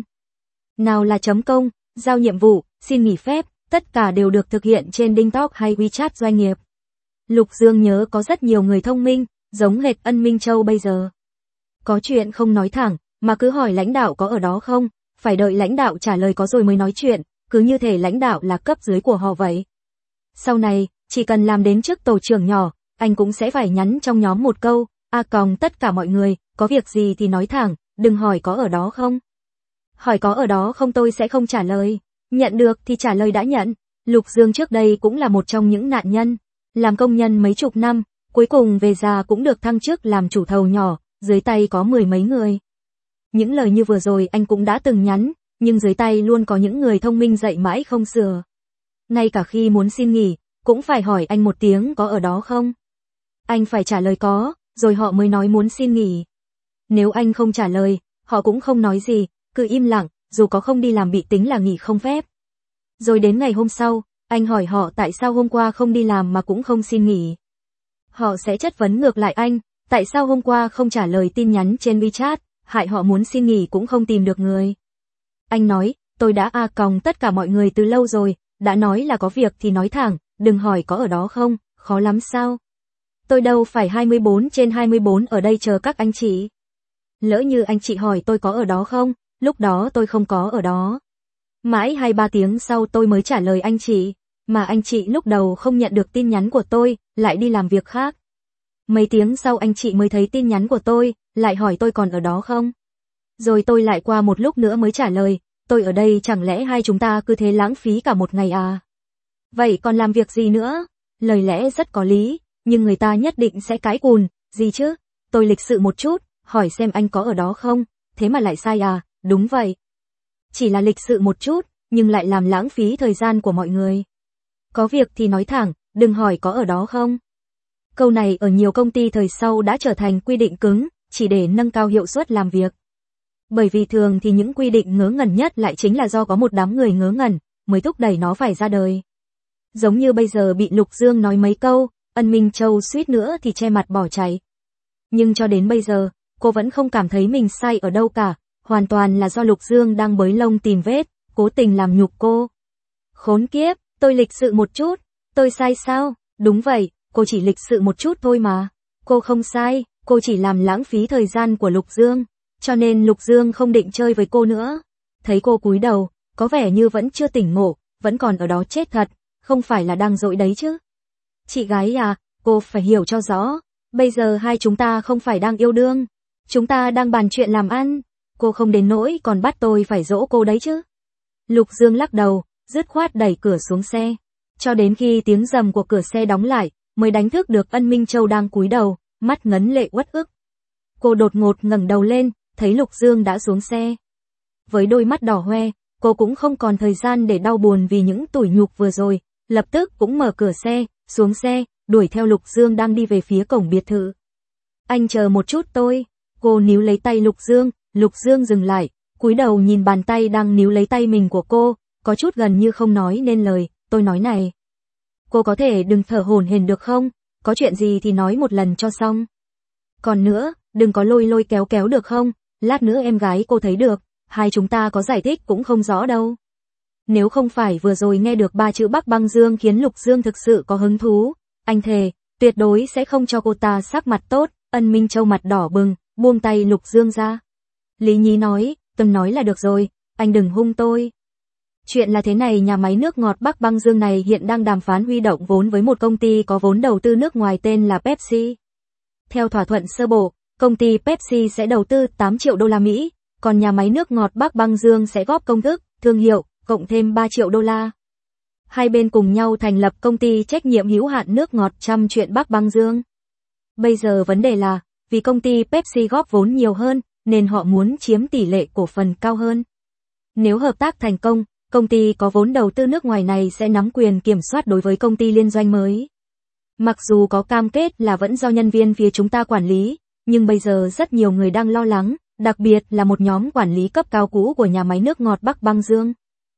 Nào là chấm công, giao nhiệm vụ, xin nghỉ phép, tất cả đều được thực hiện trên TikTok hay WeChat doanh nghiệp. Lục Dương nhớ có rất nhiều người thông minh, giống hệt Ân Minh Châu bây giờ. Có chuyện không nói thẳng, mà cứ hỏi lãnh đạo có ở đó không, phải đợi lãnh đạo trả lời có rồi mới nói chuyện, cứ như thể lãnh đạo là cấp dưới của họ vậy. Sau này, chỉ cần làm đến chức tổ trưởng nhỏ, anh cũng sẽ phải nhắn trong nhóm một câu, a còng tất cả mọi người, có việc gì thì nói thẳng, đừng hỏi có ở đó không. Hỏi có ở đó không tôi sẽ không trả lời, nhận được thì trả lời đã nhận. Lục Dương trước đây cũng là một trong những nạn nhân, làm công nhân mấy chục năm, cuối cùng về già cũng được thăng chức làm chủ thầu nhỏ, dưới tay có mười mấy người. Những lời như vừa rồi anh cũng đã từng nhắn, nhưng dưới tay luôn có những người thông minh dạy mãi không sửa. Ngay cả khi muốn xin nghỉ, cũng phải hỏi anh một tiếng có ở đó không. Anh phải trả lời có, rồi họ mới nói muốn xin nghỉ. Nếu anh không trả lời, họ cũng không nói gì, cứ im lặng, dù có không đi làm bị tính là nghỉ không phép. Rồi đến ngày hôm sau, anh hỏi họ tại sao hôm qua không đi làm mà cũng không xin nghỉ. Họ sẽ chất vấn ngược lại anh, tại sao hôm qua không trả lời tin nhắn trên WeChat, hại họ muốn xin nghỉ cũng không tìm được người. Anh nói, tôi đã a còng tất cả mọi người từ lâu rồi, đã nói là có việc thì nói thẳng, đừng hỏi có ở đó không, khó lắm sao. Tôi đâu phải hai mươi bốn trên hai mươi bốn ở đây chờ các anh chị. Lỡ như anh chị hỏi tôi có ở đó không, lúc đó tôi không có ở đó. Mãi hai ba tiếng sau tôi mới trả lời anh chị, mà anh chị lúc đầu không nhận được tin nhắn của tôi, lại đi làm việc khác. Mấy tiếng sau anh chị mới thấy tin nhắn của tôi, lại hỏi tôi còn ở đó không. Rồi tôi lại qua một lúc nữa mới trả lời, tôi ở đây chẳng lẽ hai chúng ta cứ thế lãng phí cả một ngày à? Vậy còn làm việc gì nữa? Lời lẽ rất có lý, nhưng người ta nhất định sẽ cãi cùn, gì chứ? Tôi lịch sự một chút, hỏi xem anh có ở đó không, thế mà lại sai à? Đúng vậy. Chỉ là lịch sự một chút, nhưng lại làm lãng phí thời gian của mọi người. Có việc thì nói thẳng, đừng hỏi có ở đó không. Câu này ở nhiều công ty thời sau đã trở thành quy định cứng, chỉ để nâng cao hiệu suất làm việc. Bởi vì thường thì những quy định ngớ ngẩn nhất lại chính là do có một đám người ngớ ngẩn, mới thúc đẩy nó phải ra đời. Giống như bây giờ bị Lục Dương nói mấy câu, Ân Minh Châu suýt nữa thì che mặt bỏ chạy. Nhưng cho đến bây giờ, cô vẫn không cảm thấy mình sai ở đâu cả, hoàn toàn là do Lục Dương đang bới lông tìm vết, cố tình làm nhục cô. Khốn kiếp, tôi lịch sự một chút, tôi sai sao? Đúng vậy, cô chỉ lịch sự một chút thôi mà. Cô không sai, cô chỉ làm lãng phí thời gian của Lục Dương, cho nên Lục Dương không định chơi với cô nữa. Thấy cô cúi đầu, có vẻ như vẫn chưa tỉnh ngộ, vẫn còn ở đó chết thật, không phải là đang dỗi đấy chứ. Chị gái à, cô phải hiểu cho rõ, bây giờ hai chúng ta không phải đang yêu đương, chúng ta đang bàn chuyện làm ăn, cô không đến nỗi còn bắt tôi phải dỗ cô đấy chứ. Lục Dương lắc đầu, dứt khoát đẩy cửa xuống xe, cho đến khi tiếng rầm của cửa xe đóng lại, mới đánh thức được Ân Minh Châu đang cúi đầu, mắt ngấn lệ uất ức. Cô đột ngột ngẩng đầu lên, thấy Lục Dương đã xuống xe. Với đôi mắt đỏ hoe, cô cũng không còn thời gian để đau buồn vì những tủi nhục vừa rồi, lập tức cũng mở cửa xe, xuống xe, đuổi theo Lục Dương đang đi về phía cổng biệt thự. Anh chờ một chút tôi, cô níu lấy tay Lục Dương, Lục Dương dừng lại, cúi đầu nhìn bàn tay đang níu lấy tay mình của cô, có chút gần như không nói nên lời, tôi nói này. Cô có thể đừng thở hổn hển được không, có chuyện gì thì nói một lần cho xong. Còn nữa, đừng có lôi lôi kéo kéo được không, lát nữa em gái cô thấy được, hai chúng ta có giải thích cũng không rõ đâu. Nếu không phải vừa rồi nghe được ba chữ Bắc Băng Dương khiến Lục Dương thực sự có hứng thú, anh thề, tuyệt đối sẽ không cho cô ta sắc mặt tốt. Ân Minh Châu mặt đỏ bừng, buông tay Lục Dương ra. Lý Nhí nói, từng nói là được rồi, anh đừng hung tôi. Chuyện là thế này, nhà máy nước ngọt Bắc Băng Dương này hiện đang đàm phán huy động vốn với một công ty có vốn đầu tư nước ngoài tên là Pepsi. Theo thỏa thuận sơ bộ, công ty Pepsi sẽ đầu tư tám triệu đô la Mỹ, còn nhà máy nước ngọt Bắc Băng Dương sẽ góp công thức, thương hiệu, cộng thêm ba triệu đô la. Hai bên cùng nhau thành lập công ty trách nhiệm hữu hạn nước ngọt Trăm Chuyện Bắc Băng Dương. Bây giờ vấn đề là, vì công ty Pepsi góp vốn nhiều hơn, nên họ muốn chiếm tỷ lệ cổ phần cao hơn. Nếu hợp tác thành công, công ty có vốn đầu tư nước ngoài này sẽ nắm quyền kiểm soát đối với công ty liên doanh mới. Mặc dù có cam kết là vẫn do nhân viên phía chúng ta quản lý, nhưng bây giờ rất nhiều người đang lo lắng, đặc biệt là một nhóm quản lý cấp cao cũ của nhà máy nước ngọt Bắc Băng Dương.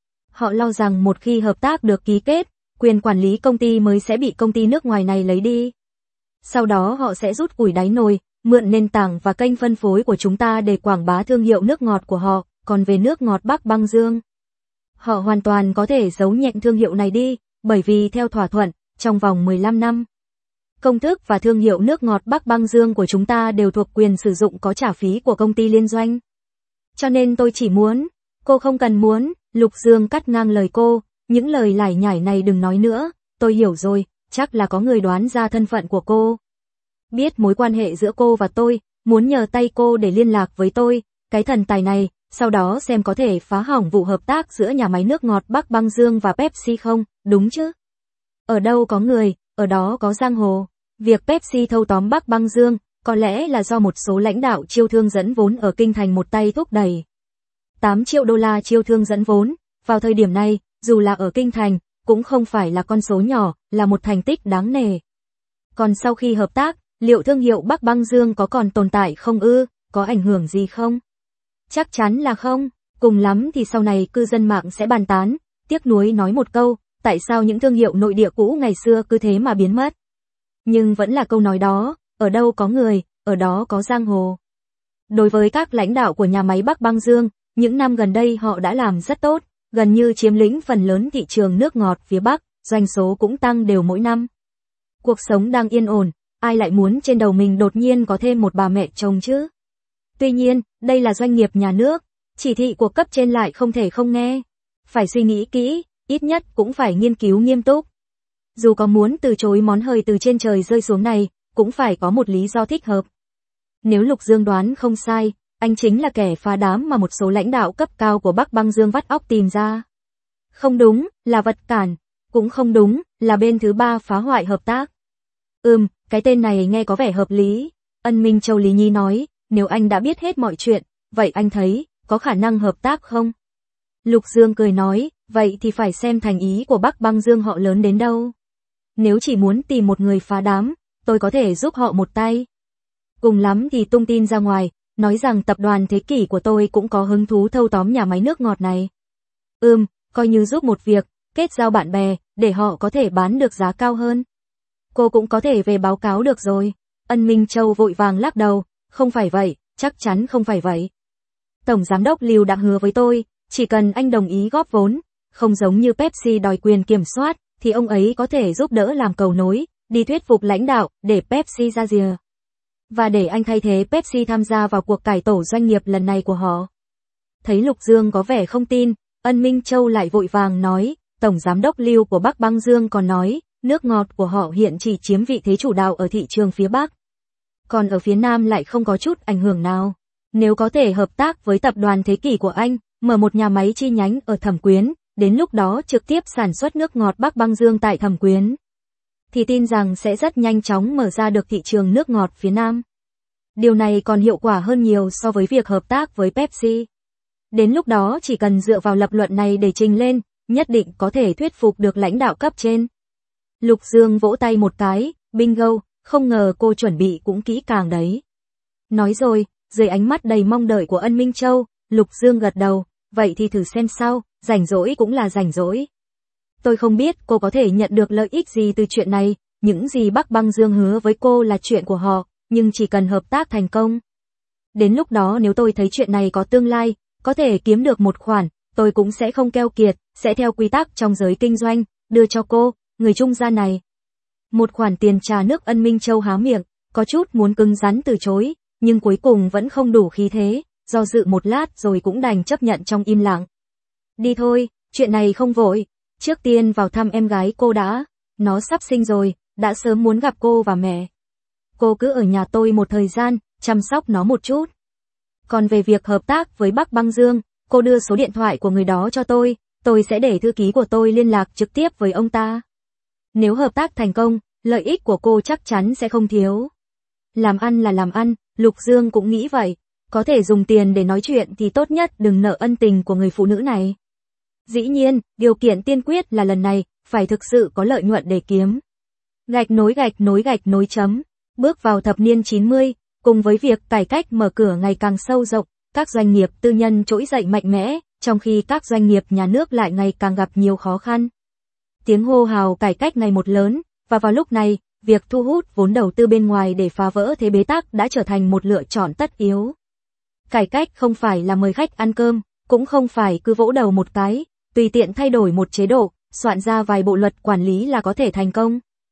Họ lo rằng một khi hợp tác được ký kết, quyền quản lý công ty mới sẽ bị công ty nước ngoài này lấy đi. Sau đó họ sẽ rút củi đáy nồi, mượn nền tảng và kênh phân phối của chúng ta để quảng bá thương hiệu nước ngọt của họ, còn về nước ngọt Bắc Băng Dương, họ hoàn toàn có thể giấu nhẹm thương hiệu này đi, bởi vì theo thỏa thuận, trong vòng mười lăm năm, Công thức và thương hiệu nước ngọt Bắc Băng Dương của chúng ta đều thuộc quyền sử dụng có trả phí của công ty liên doanh. Cho nên tôi chỉ muốn, cô không cần muốn, Lục Dương cắt ngang lời cô, những lời lải nhải này đừng nói nữa, tôi hiểu rồi, chắc là có người đoán ra thân phận của cô. Biết mối quan hệ giữa cô và tôi, muốn nhờ tay cô để liên lạc với tôi, cái thần tài này, sau đó xem có thể phá hỏng vụ hợp tác giữa nhà máy nước ngọt Bắc Băng Dương và Pepsi không, đúng chứ? Ở đâu có người, ở đó có giang hồ. Việc Pepsi thâu tóm Bắc Băng Dương, có lẽ là do một số lãnh đạo chiêu thương dẫn vốn ở Kinh Thành một tay thúc đẩy. tám triệu đô la chiêu thương dẫn vốn, vào thời điểm này, dù là ở Kinh Thành, cũng không phải là con số nhỏ, là một thành tích đáng nể. Còn sau khi hợp tác, liệu thương hiệu Bắc Băng Dương có còn tồn tại không ư, có ảnh hưởng gì không? Chắc chắn là không, cùng lắm thì sau này cư dân mạng sẽ bàn tán, tiếc nuối nói một câu, tại sao những thương hiệu nội địa cũ ngày xưa cứ thế mà biến mất. Nhưng vẫn là câu nói đó, ở đâu có người, ở đó có giang hồ. Đối với các lãnh đạo của nhà máy Bắc Băng Dương, những năm gần đây họ đã làm rất tốt, gần như chiếm lĩnh phần lớn thị trường nước ngọt phía Bắc, doanh số cũng tăng đều mỗi năm. Cuộc sống đang yên ổn, ai lại muốn trên đầu mình đột nhiên có thêm một bà mẹ chồng chứ? Tuy nhiên, đây là doanh nghiệp nhà nước, chỉ thị của cấp trên lại không thể không nghe. Phải suy nghĩ kỹ, ít nhất cũng phải nghiên cứu nghiêm túc. Dù có muốn từ chối món hời từ trên trời rơi xuống này, cũng phải có một lý do thích hợp. Nếu Lục Dương đoán không sai, anh chính là kẻ phá đám mà một số lãnh đạo cấp cao của Bắc Băng Dương vắt óc tìm ra. Không đúng, là vật cản. Cũng không đúng, là bên thứ ba phá hoại hợp tác. Ừm, cái tên này nghe có vẻ hợp lý. Ân Minh Châu Lý Nhi nói, nếu anh đã biết hết mọi chuyện, vậy anh thấy, có khả năng hợp tác không? Lục Dương cười nói, vậy thì phải xem thành ý của Bắc Băng Dương họ lớn đến đâu. Nếu chỉ muốn tìm một người phá đám, tôi có thể giúp họ một tay. Cùng lắm thì tung tin ra ngoài, nói rằng tập đoàn Thế Kỷ của tôi cũng có hứng thú thâu tóm nhà máy nước ngọt này. Ừm, coi như giúp một việc, kết giao bạn bè, để họ có thể bán được giá cao hơn. Cô cũng có thể về báo cáo được rồi. Ân Minh Châu vội vàng lắc đầu, không phải vậy, chắc chắn không phải vậy. Tổng giám đốc Lưu đã hứa với tôi, chỉ cần anh đồng ý góp vốn, không giống như Pepsi đòi quyền kiểm soát, thì ông ấy có thể giúp đỡ làm cầu nối, đi thuyết phục lãnh đạo, để Pepsi ra rìa. Và để anh thay thế Pepsi tham gia vào cuộc cải tổ doanh nghiệp lần này của họ. Thấy Lục Dương có vẻ không tin, Ân Minh Châu lại vội vàng nói, Tổng giám đốc Lưu của Bắc Băng Dương còn nói, nước ngọt của họ hiện chỉ chiếm vị thế chủ đạo ở thị trường phía Bắc. Còn ở phía Nam lại không có chút ảnh hưởng nào. Nếu có thể hợp tác với tập đoàn Thế Kỷ của anh, mở một nhà máy chi nhánh ở Thẩm Quyến, đến lúc đó trực tiếp sản xuất nước ngọt Bắc Băng Dương tại Thẩm Quyến, thì tin rằng sẽ rất nhanh chóng mở ra được thị trường nước ngọt phía Nam. Điều này còn hiệu quả hơn nhiều so với việc hợp tác với Pepsi. Đến lúc đó chỉ cần dựa vào lập luận này để trình lên, nhất định có thể thuyết phục được lãnh đạo cấp trên. Lục Dương vỗ tay một cái, bingo, không ngờ cô chuẩn bị cũng kỹ càng đấy. Nói rồi, dưới ánh mắt đầy mong đợi của Ân Minh Châu, Lục Dương gật đầu, vậy thì thử xem sao, rảnh rỗi cũng là rảnh rỗi. Tôi không biết cô có thể nhận được lợi ích gì từ chuyện này, những gì Bắc Băng Dương hứa với cô là chuyện của họ, nhưng chỉ cần hợp tác thành công. Đến lúc đó nếu tôi thấy chuyện này có tương lai, có thể kiếm được một khoản, tôi cũng sẽ không keo kiệt, sẽ theo quy tắc trong giới kinh doanh, đưa cho cô, người trung gian này. Một khoản tiền trà nước. Ân Minh Châu há miệng, có chút muốn cứng rắn từ chối, nhưng cuối cùng vẫn không đủ khí thế, do dự một lát rồi cũng đành chấp nhận trong im lặng. Đi thôi, chuyện này không vội, trước tiên vào thăm em gái cô đã, nó sắp sinh rồi, đã sớm muốn gặp cô và mẹ. Cô cứ ở nhà tôi một thời gian, chăm sóc nó một chút. Còn về việc hợp tác với Bắc Băng Dương, cô đưa số điện thoại của người đó cho tôi, tôi sẽ để thư ký của tôi liên lạc trực tiếp với ông ta. Nếu hợp tác thành công, lợi ích của cô chắc chắn sẽ không thiếu. Làm ăn là làm ăn, Lục Dương cũng nghĩ vậy. Có thể dùng tiền để nói chuyện thì tốt nhất đừng nợ ân tình của người phụ nữ này. Dĩ nhiên, điều kiện tiên quyết là lần này, phải thực sự có lợi nhuận để kiếm. Gạch nối gạch nối gạch nối chấm. Bước vào thập niên chín mươi, cùng với việc cải cách mở cửa ngày càng sâu rộng, các doanh nghiệp tư nhân trỗi dậy mạnh mẽ, trong khi các doanh nghiệp nhà nước lại ngày càng gặp nhiều khó khăn. Tiếng hô hào cải cách ngày một lớn, và vào lúc này, việc thu hút vốn đầu tư bên ngoài để phá vỡ thế bế tắc đã trở thành một lựa chọn tất yếu. Cải cách không phải là mời khách ăn cơm, cũng không phải cứ vỗ đầu một cái, tùy tiện thay đổi một chế độ, soạn ra vài bộ luật quản lý là có thể thành công.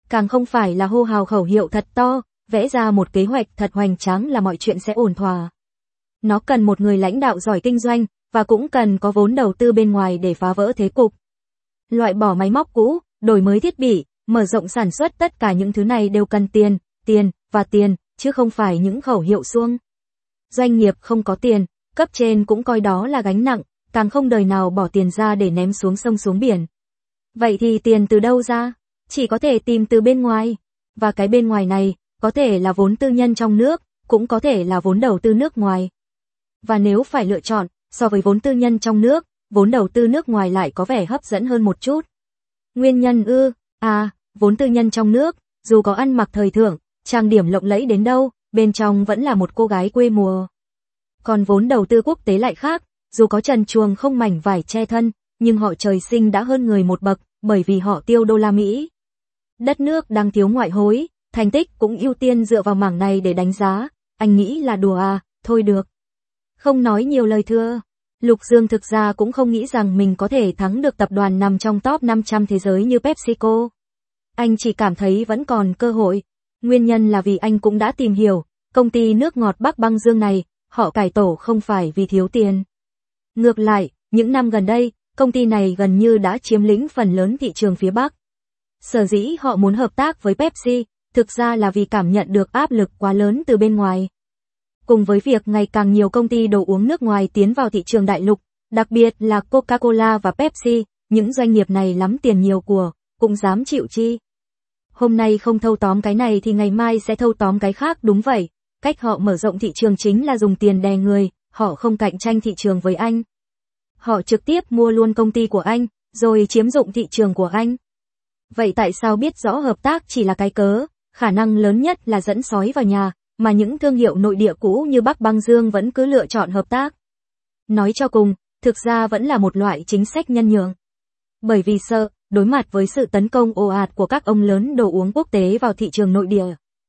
càng không phải là hô hào khẩu hiệu thật to, vẽ ra một kế hoạch thật hoành tráng là mọi chuyện sẽ ổn thỏa. Nó cần một người lãnh đạo giỏi kinh doanh, và cũng cần có vốn đầu tư bên ngoài để phá vỡ thế cục. Loại bỏ máy móc cũ, đổi mới thiết bị, mở rộng sản xuất, tất cả những thứ này đều cần tiền, tiền, và tiền, chứ không phải những khẩu hiệu suông. Doanh nghiệp không có tiền, cấp trên cũng coi đó là gánh nặng, càng không đời nào bỏ tiền ra để ném xuống sông xuống biển. Vậy thì tiền từ đâu ra? Chỉ có thể tìm từ bên ngoài. Và cái bên ngoài này, có thể là vốn tư nhân trong nước, cũng có thể là vốn đầu tư nước ngoài. Và nếu phải lựa chọn, so với vốn tư nhân trong nước, vốn đầu tư nước ngoài lại có vẻ hấp dẫn hơn một chút. Nguyên nhân ư? À, vốn tư nhân trong nước, dù có ăn mặc thời thượng, trang điểm lộng lẫy đến đâu, bên trong vẫn là một cô gái quê mùa. Còn vốn đầu tư quốc tế lại khác, dù có trần truồng không mảnh vải che thân, nhưng họ trời sinh đã hơn người một bậc, bởi vì họ tiêu đô la Mỹ. Đất nước đang thiếu ngoại hối, thành tích cũng ưu tiên dựa vào mảng này để đánh giá, anh nghĩ là đùa à, thôi được. Không nói nhiều lời thưa. Lục Dương thực ra cũng không nghĩ rằng mình có thể thắng được tập đoàn nằm trong top năm trăm thế giới như PepsiCo. Anh chỉ cảm thấy vẫn còn cơ hội. Nguyên nhân là vì anh cũng đã tìm hiểu, công ty nước ngọt Bắc Băng Dương này, họ cải tổ không phải vì thiếu tiền. Ngược lại, những năm gần đây, công ty này gần như đã chiếm lĩnh phần lớn thị trường phía Bắc. Sở dĩ họ muốn hợp tác với Pepsi, thực ra là vì cảm nhận được áp lực quá lớn từ bên ngoài. Cùng với việc ngày càng nhiều công ty đồ uống nước ngoài tiến vào thị trường đại lục, đặc biệt là Coca-Cola và Pepsi, những doanh nghiệp này lắm tiền nhiều của, cũng dám chịu chi. Hôm nay không thâu tóm cái này thì ngày mai sẽ thâu tóm cái khác, đúng vậy. Cách họ mở rộng thị trường chính là dùng tiền đè người, họ không cạnh tranh thị trường với anh. Họ trực tiếp mua luôn công ty của anh, rồi chiếm dụng thị trường của anh. Vậy tại sao biết rõ hợp tác chỉ là cái cớ, khả năng lớn nhất là dẫn sói vào nhà, mà những thương hiệu nội địa cũ như Bắc Băng Dương vẫn cứ lựa chọn hợp tác? Nói cho cùng, thực ra vẫn là một loại chính sách nhân nhượng. Bởi vì sợ, đối mặt với sự tấn công ồ ạt của các ông lớn đồ uống quốc tế vào thị trường nội địa.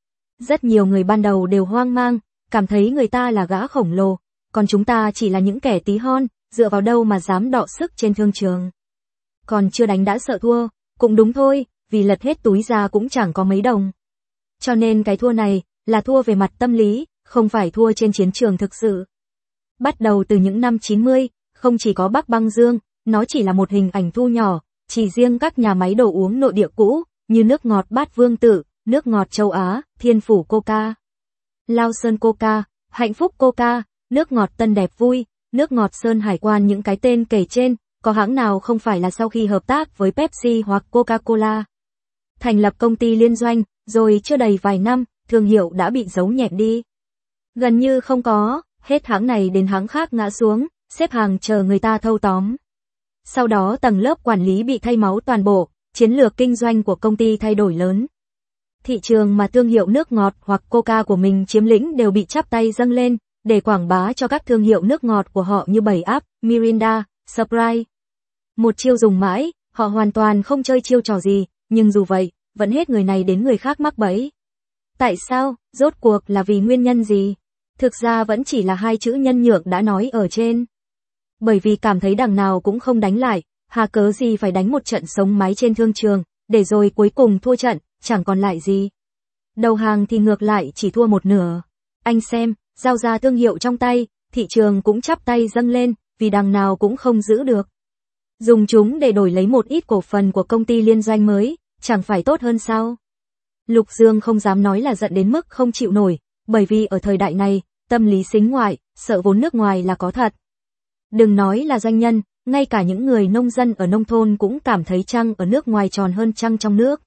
Rất nhiều người ban đầu đều hoang mang, cảm thấy người ta là gã khổng lồ, còn chúng ta chỉ là những kẻ tí hon, dựa vào đâu mà dám đọ sức trên thương trường. Còn chưa đánh đã sợ thua, cũng đúng thôi, vì lật hết túi ra cũng chẳng có mấy đồng. Cho nên cái thua này, là thua về mặt tâm lý, không phải thua trên chiến trường thực sự. Bắt đầu từ những năm chín mươi, không chỉ có Bắc Băng Dương, nó chỉ là một hình ảnh thu nhỏ, chỉ riêng các nhà máy đồ uống nội địa cũ, như nước ngọt Bát Vương Tử, nước ngọt Châu Á, Thiên Phủ Coca, Lao Sơn Coca, Hạnh Phúc Coca, nước ngọt Tân Đẹp Vui, nước ngọt Sơn Hải Quan, những cái tên kể trên, có hãng nào không phải là sau khi hợp tác với Pepsi hoặc Coca-Cola. Thành lập công ty liên doanh, rồi chưa đầy vài năm, thương hiệu đã bị giấu nhẹm đi. Gần như không có, hết hãng này đến hãng khác ngã xuống, xếp hàng chờ người ta thâu tóm. Sau đó tầng lớp quản lý bị thay máu toàn bộ, chiến lược kinh doanh của công ty thay đổi lớn. Thị trường mà thương hiệu nước ngọt hoặc Coca của mình chiếm lĩnh đều bị chắp tay dâng lên, để quảng bá cho các thương hiệu nước ngọt của họ như bảy Up, Mirinda, Sprite. Một chiêu dùng mãi, họ hoàn toàn không chơi chiêu trò gì, nhưng dù vậy, vẫn hết người này đến người khác mắc bẫy. Tại sao, rốt cuộc là vì nguyên nhân gì? Thực ra vẫn chỉ là hai chữ nhân nhượng đã nói ở trên. Bởi vì cảm thấy đằng nào cũng không đánh lại, hà cớ gì phải đánh một trận sống mái trên thương trường, để rồi cuối cùng thua trận, chẳng còn lại gì. Đầu hàng thì ngược lại chỉ thua một nửa. Anh xem, giao ra thương hiệu trong tay, thị trường cũng chắp tay dâng lên, vì đằng nào cũng không giữ được. Dùng chúng để đổi lấy một ít cổ phần của công ty liên doanh mới, chẳng phải tốt hơn sao? Lục Dương không dám nói là giận đến mức không chịu nổi, bởi vì ở thời đại này, tâm lý sính ngoại, sợ vốn nước ngoài là có thật. Đừng nói là doanh nhân, ngay cả những người nông dân ở nông thôn cũng cảm thấy trăng ở nước ngoài tròn hơn trăng trong nước.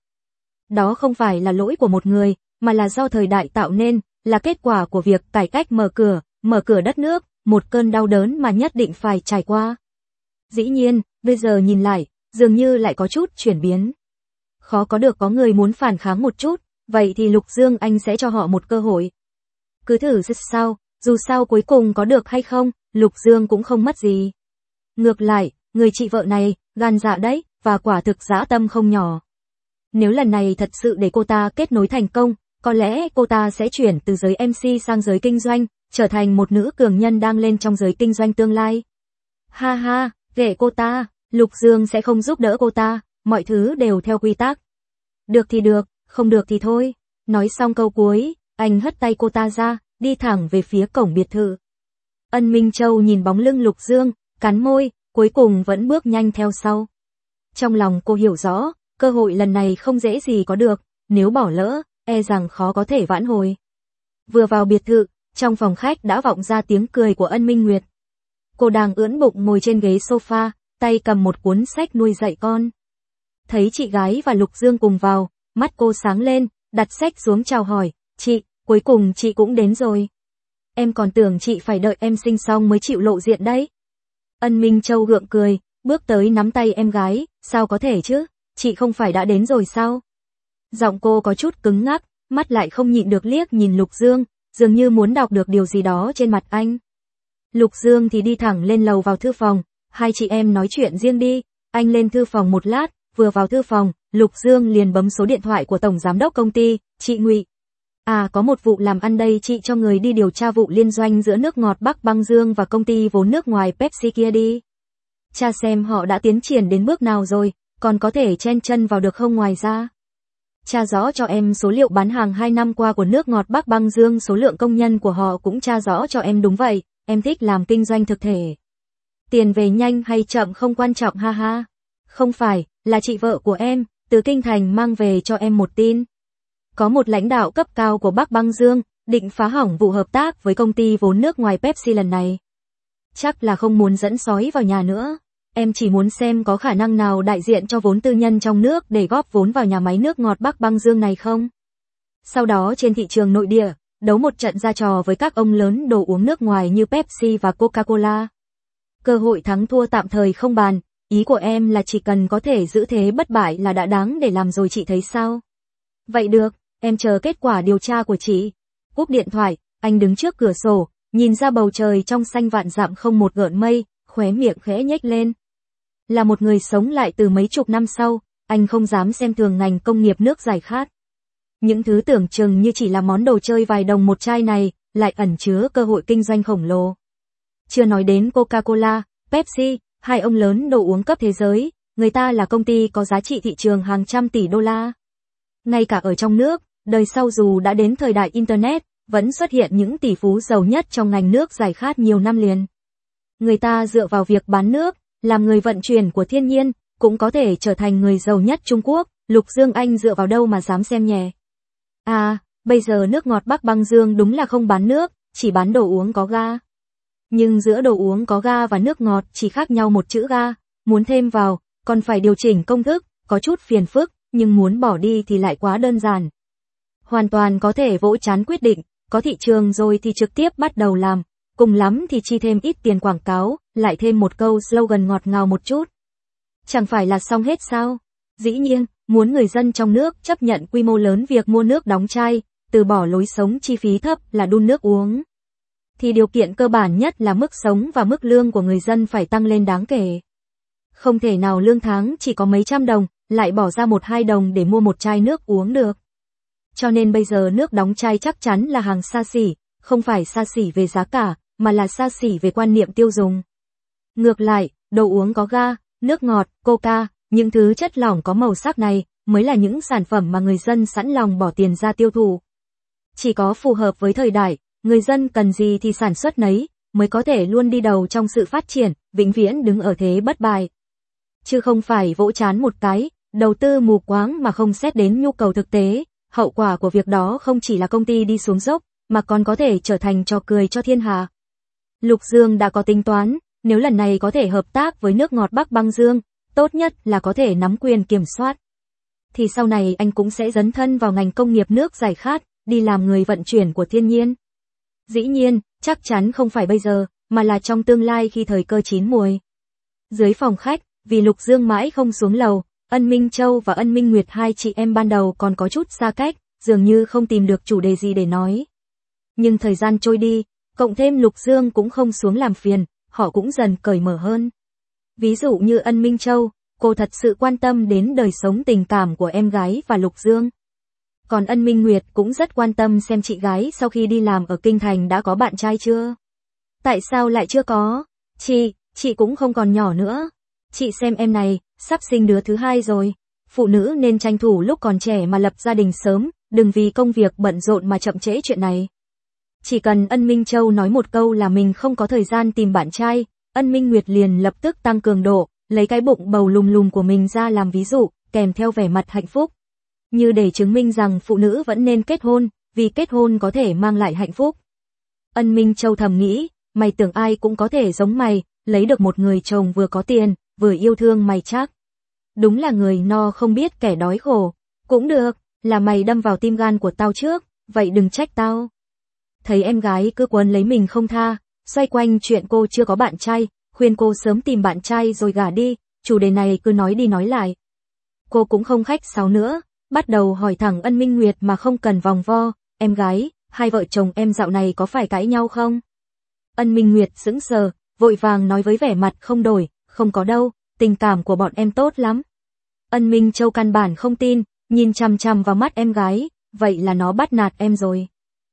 Đó không phải là lỗi của một người, mà là do thời đại tạo nên, là kết quả của việc cải cách mở cửa, mở cửa đất nước, một cơn đau đớn mà nhất định phải trải qua. Dĩ nhiên, bây giờ nhìn lại, dường như lại có chút chuyển biến. Khó có được có người muốn phản kháng một chút, vậy thì Lục Dương anh sẽ cho họ một cơ hội. Cứ thử xem sao, dù sao cuối cùng có được hay không, Lục Dương cũng không mất gì. Ngược lại, người chị vợ này, gan dạ đấy, và quả thực dã tâm không nhỏ. Nếu lần này thật sự để cô ta kết nối thành công, có lẽ cô ta sẽ chuyển từ giới em xê sang giới kinh doanh, trở thành một nữ cường nhân đang lên trong giới kinh doanh tương lai. Ha ha, kệ cô ta, Lục Dương sẽ không giúp đỡ cô ta, mọi thứ đều theo quy tắc. Được thì được, Không được thì thôi. Nói xong câu cuối, anh hất tay cô ta ra, đi thẳng về phía cổng biệt thự. Ân Minh Châu nhìn bóng lưng Lục Dương, cắn môi, cuối cùng vẫn bước nhanh theo sau. Trong lòng cô hiểu rõ, cơ hội lần này không dễ gì có được, nếu bỏ lỡ, e rằng khó có thể vãn hồi. Vừa vào biệt thự, trong phòng khách đã vọng ra tiếng cười của Ân Minh Nguyệt. Cô đang ưỡn bụng ngồi trên ghế sofa, tay cầm một cuốn sách nuôi dạy con. Thấy chị gái và Lục Dương cùng vào, mắt cô sáng lên, đặt sách xuống chào hỏi, chị, cuối cùng chị cũng đến rồi. Em còn tưởng chị phải đợi em sinh xong mới chịu lộ diện đấy. Ân Minh Châu gượng cười, bước tới nắm tay em gái, sao có thể chứ, chị không phải đã đến rồi sao? Giọng cô có chút cứng ngắc, mắt lại không nhịn được liếc nhìn Lục Dương, dường như muốn đọc được điều gì đó trên mặt anh. Lục Dương thì đi thẳng lên lầu vào thư phòng, hai chị em nói chuyện riêng đi, anh lên thư phòng một lát, vừa vào thư phòng, Lục Dương liền bấm số điện thoại của tổng giám đốc công ty, chị Ngụy. À có một vụ làm ăn đây, chị cho người đi điều tra vụ liên doanh giữa nước ngọt Bắc Băng Dương và công ty vốn nước ngoài Pepsi kia đi. Cha xem họ đã tiến triển đến bước nào rồi, còn có thể chen chân vào được không, ngoài ra. Tra rõ cho em số liệu bán hàng hai năm qua của nước ngọt Bắc Băng Dương, số lượng công nhân của họ cũng tra rõ cho em. Đúng vậy, em thích làm kinh doanh thực thể. Tiền về nhanh hay chậm không quan trọng, ha ha. Không phải, là chị vợ của em, từ Kinh Thành mang về cho em một tin. Có một lãnh đạo cấp cao của Bắc Băng Dương, định phá hỏng vụ hợp tác với công ty vốn nước ngoài Pepsi lần này. Chắc là không muốn dẫn sói vào nhà nữa. Em chỉ muốn xem có khả năng nào đại diện cho vốn tư nhân trong nước để góp vốn vào nhà máy nước ngọt Bắc Băng Dương này không? Sau đó trên thị trường nội địa, đấu một trận ra trò với các ông lớn đồ uống nước ngoài như Pepsi và Coca-Cola. Cơ hội thắng thua tạm thời không bàn, ý của em là chỉ cần có thể giữ thế bất bại là đã đáng để làm rồi, chị thấy sao? Vậy được, em chờ kết quả điều tra của chị. Cúp điện thoại, anh đứng trước cửa sổ, nhìn ra bầu trời trong xanh vạn dặm không một gợn mây, khóe miệng khẽ nhếch lên. Là một người sống lại từ mấy chục năm sau, anh không dám xem thường ngành công nghiệp nước giải khát. Những thứ tưởng chừng như chỉ là món đồ chơi vài đồng một chai này, lại ẩn chứa cơ hội kinh doanh khổng lồ. Chưa nói đến Coca-Cola, Pepsi, hai ông lớn đồ uống cấp thế giới, người ta là công ty có giá trị thị trường hàng trăm tỷ đô la. Ngay cả ở trong nước, đời sau dù đã đến thời đại Internet, vẫn xuất hiện những tỷ phú giàu nhất trong ngành nước giải khát nhiều năm liền. Người ta dựa vào việc bán nước, làm người vận chuyển của thiên nhiên, cũng có thể trở thành người giàu nhất Trung Quốc. Lục Dương anh dựa vào đâu mà dám xem nhẹ? À, bây giờ nước ngọt Bắc Băng Dương đúng là không bán nước, chỉ bán đồ uống có ga. Nhưng giữa đồ uống có ga và nước ngọt chỉ khác nhau một chữ ga, muốn thêm vào, còn phải điều chỉnh công thức, có chút phiền phức, nhưng muốn bỏ đi thì lại quá đơn giản. Hoàn toàn có thể vỗ trán quyết định, có thị trường rồi thì trực tiếp bắt đầu làm, cùng lắm thì chi thêm ít tiền quảng cáo, lại thêm một câu slogan ngọt ngào một chút. Chẳng phải là xong hết sao? Dĩ nhiên, muốn người dân trong nước chấp nhận quy mô lớn việc mua nước đóng chai, từ bỏ lối sống chi phí thấp là đun nước uống, thì điều kiện cơ bản nhất là mức sống và mức lương của người dân phải tăng lên đáng kể. Không thể nào lương tháng chỉ có mấy trăm đồng, lại bỏ ra một hai đồng để mua một chai nước uống được. Cho nên bây giờ nước đóng chai chắc chắn là hàng xa xỉ, không phải xa xỉ về giá cả, mà là xa xỉ về quan niệm tiêu dùng. Ngược lại, đồ uống có ga, nước ngọt, coca, những thứ chất lỏng có màu sắc này, mới là những sản phẩm mà người dân sẵn lòng bỏ tiền ra tiêu thụ. Chỉ có phù hợp với thời đại, người dân cần gì thì sản xuất nấy, mới có thể luôn đi đầu trong sự phát triển, vĩnh viễn đứng ở thế bất bại. Chứ không phải vỗ trán một cái, đầu tư mù quáng mà không xét đến nhu cầu thực tế, hậu quả của việc đó không chỉ là công ty đi xuống dốc, mà còn có thể trở thành trò cười cho thiên hạ. Lục Dương đã có tính toán, nếu lần này có thể hợp tác với nước ngọt Bắc Băng Dương, tốt nhất là có thể nắm quyền kiểm soát. Thì sau này anh cũng sẽ dấn thân vào ngành công nghiệp nước giải khát, đi làm người vận chuyển của thiên nhiên. Dĩ nhiên, chắc chắn không phải bây giờ, mà là trong tương lai khi thời cơ chín muồi. Dưới phòng khách, vì Lục Dương mãi không xuống lầu, Ân Minh Châu và Ân Minh Nguyệt hai chị em ban đầu còn có chút xa cách, dường như không tìm được chủ đề gì để nói. Nhưng thời gian trôi đi, cộng thêm Lục Dương cũng không xuống làm phiền, họ cũng dần cởi mở hơn. Ví dụ như Ân Minh Châu, cô thật sự quan tâm đến đời sống tình cảm của em gái và Lục Dương. Còn Ân Minh Nguyệt cũng rất quan tâm xem chị gái sau khi đi làm ở Kinh Thành đã có bạn trai chưa. Tại sao lại chưa có? Chị, chị cũng không còn nhỏ nữa. Chị xem em này, sắp sinh đứa thứ hai rồi. phụ nữ nên tranh thủ lúc còn trẻ mà lập gia đình sớm, đừng vì công việc bận rộn mà chậm trễ chuyện này. Chỉ cần Ân Minh Châu nói một câu là mình không có thời gian tìm bạn trai, Ân Minh Nguyệt liền lập tức tăng cường độ, lấy cái bụng bầu lùm lùm của mình ra làm ví dụ, kèm theo vẻ mặt hạnh phúc. Như để chứng minh rằng phụ nữ vẫn nên kết hôn, vì kết hôn có thể mang lại hạnh phúc. Ân Minh Châu thầm nghĩ, mày tưởng ai cũng có thể giống mày, lấy được một người chồng vừa có tiền, vừa yêu thương mày chắc. Đúng là người no không biết kẻ đói khổ. Cũng được, là mày đâm vào tim gan của tao trước, vậy đừng trách tao. Thấy em gái cứ quấn lấy mình không tha, xoay quanh chuyện cô chưa có bạn trai, khuyên cô sớm tìm bạn trai rồi gả đi, chủ đề này cứ nói đi nói lại. Cô cũng không khách sáo nữa, bắt đầu hỏi thẳng Ân Minh Nguyệt mà không cần vòng vo, em gái, hai vợ chồng em dạo này có phải cãi nhau không? Ân Minh Nguyệt sững sờ, vội vàng nói với vẻ mặt không đổi, không có đâu, tình cảm của bọn em tốt lắm. Ân Minh Châu căn bản không tin, nhìn chằm chằm vào mắt em gái, vậy là nó bắt nạt em rồi.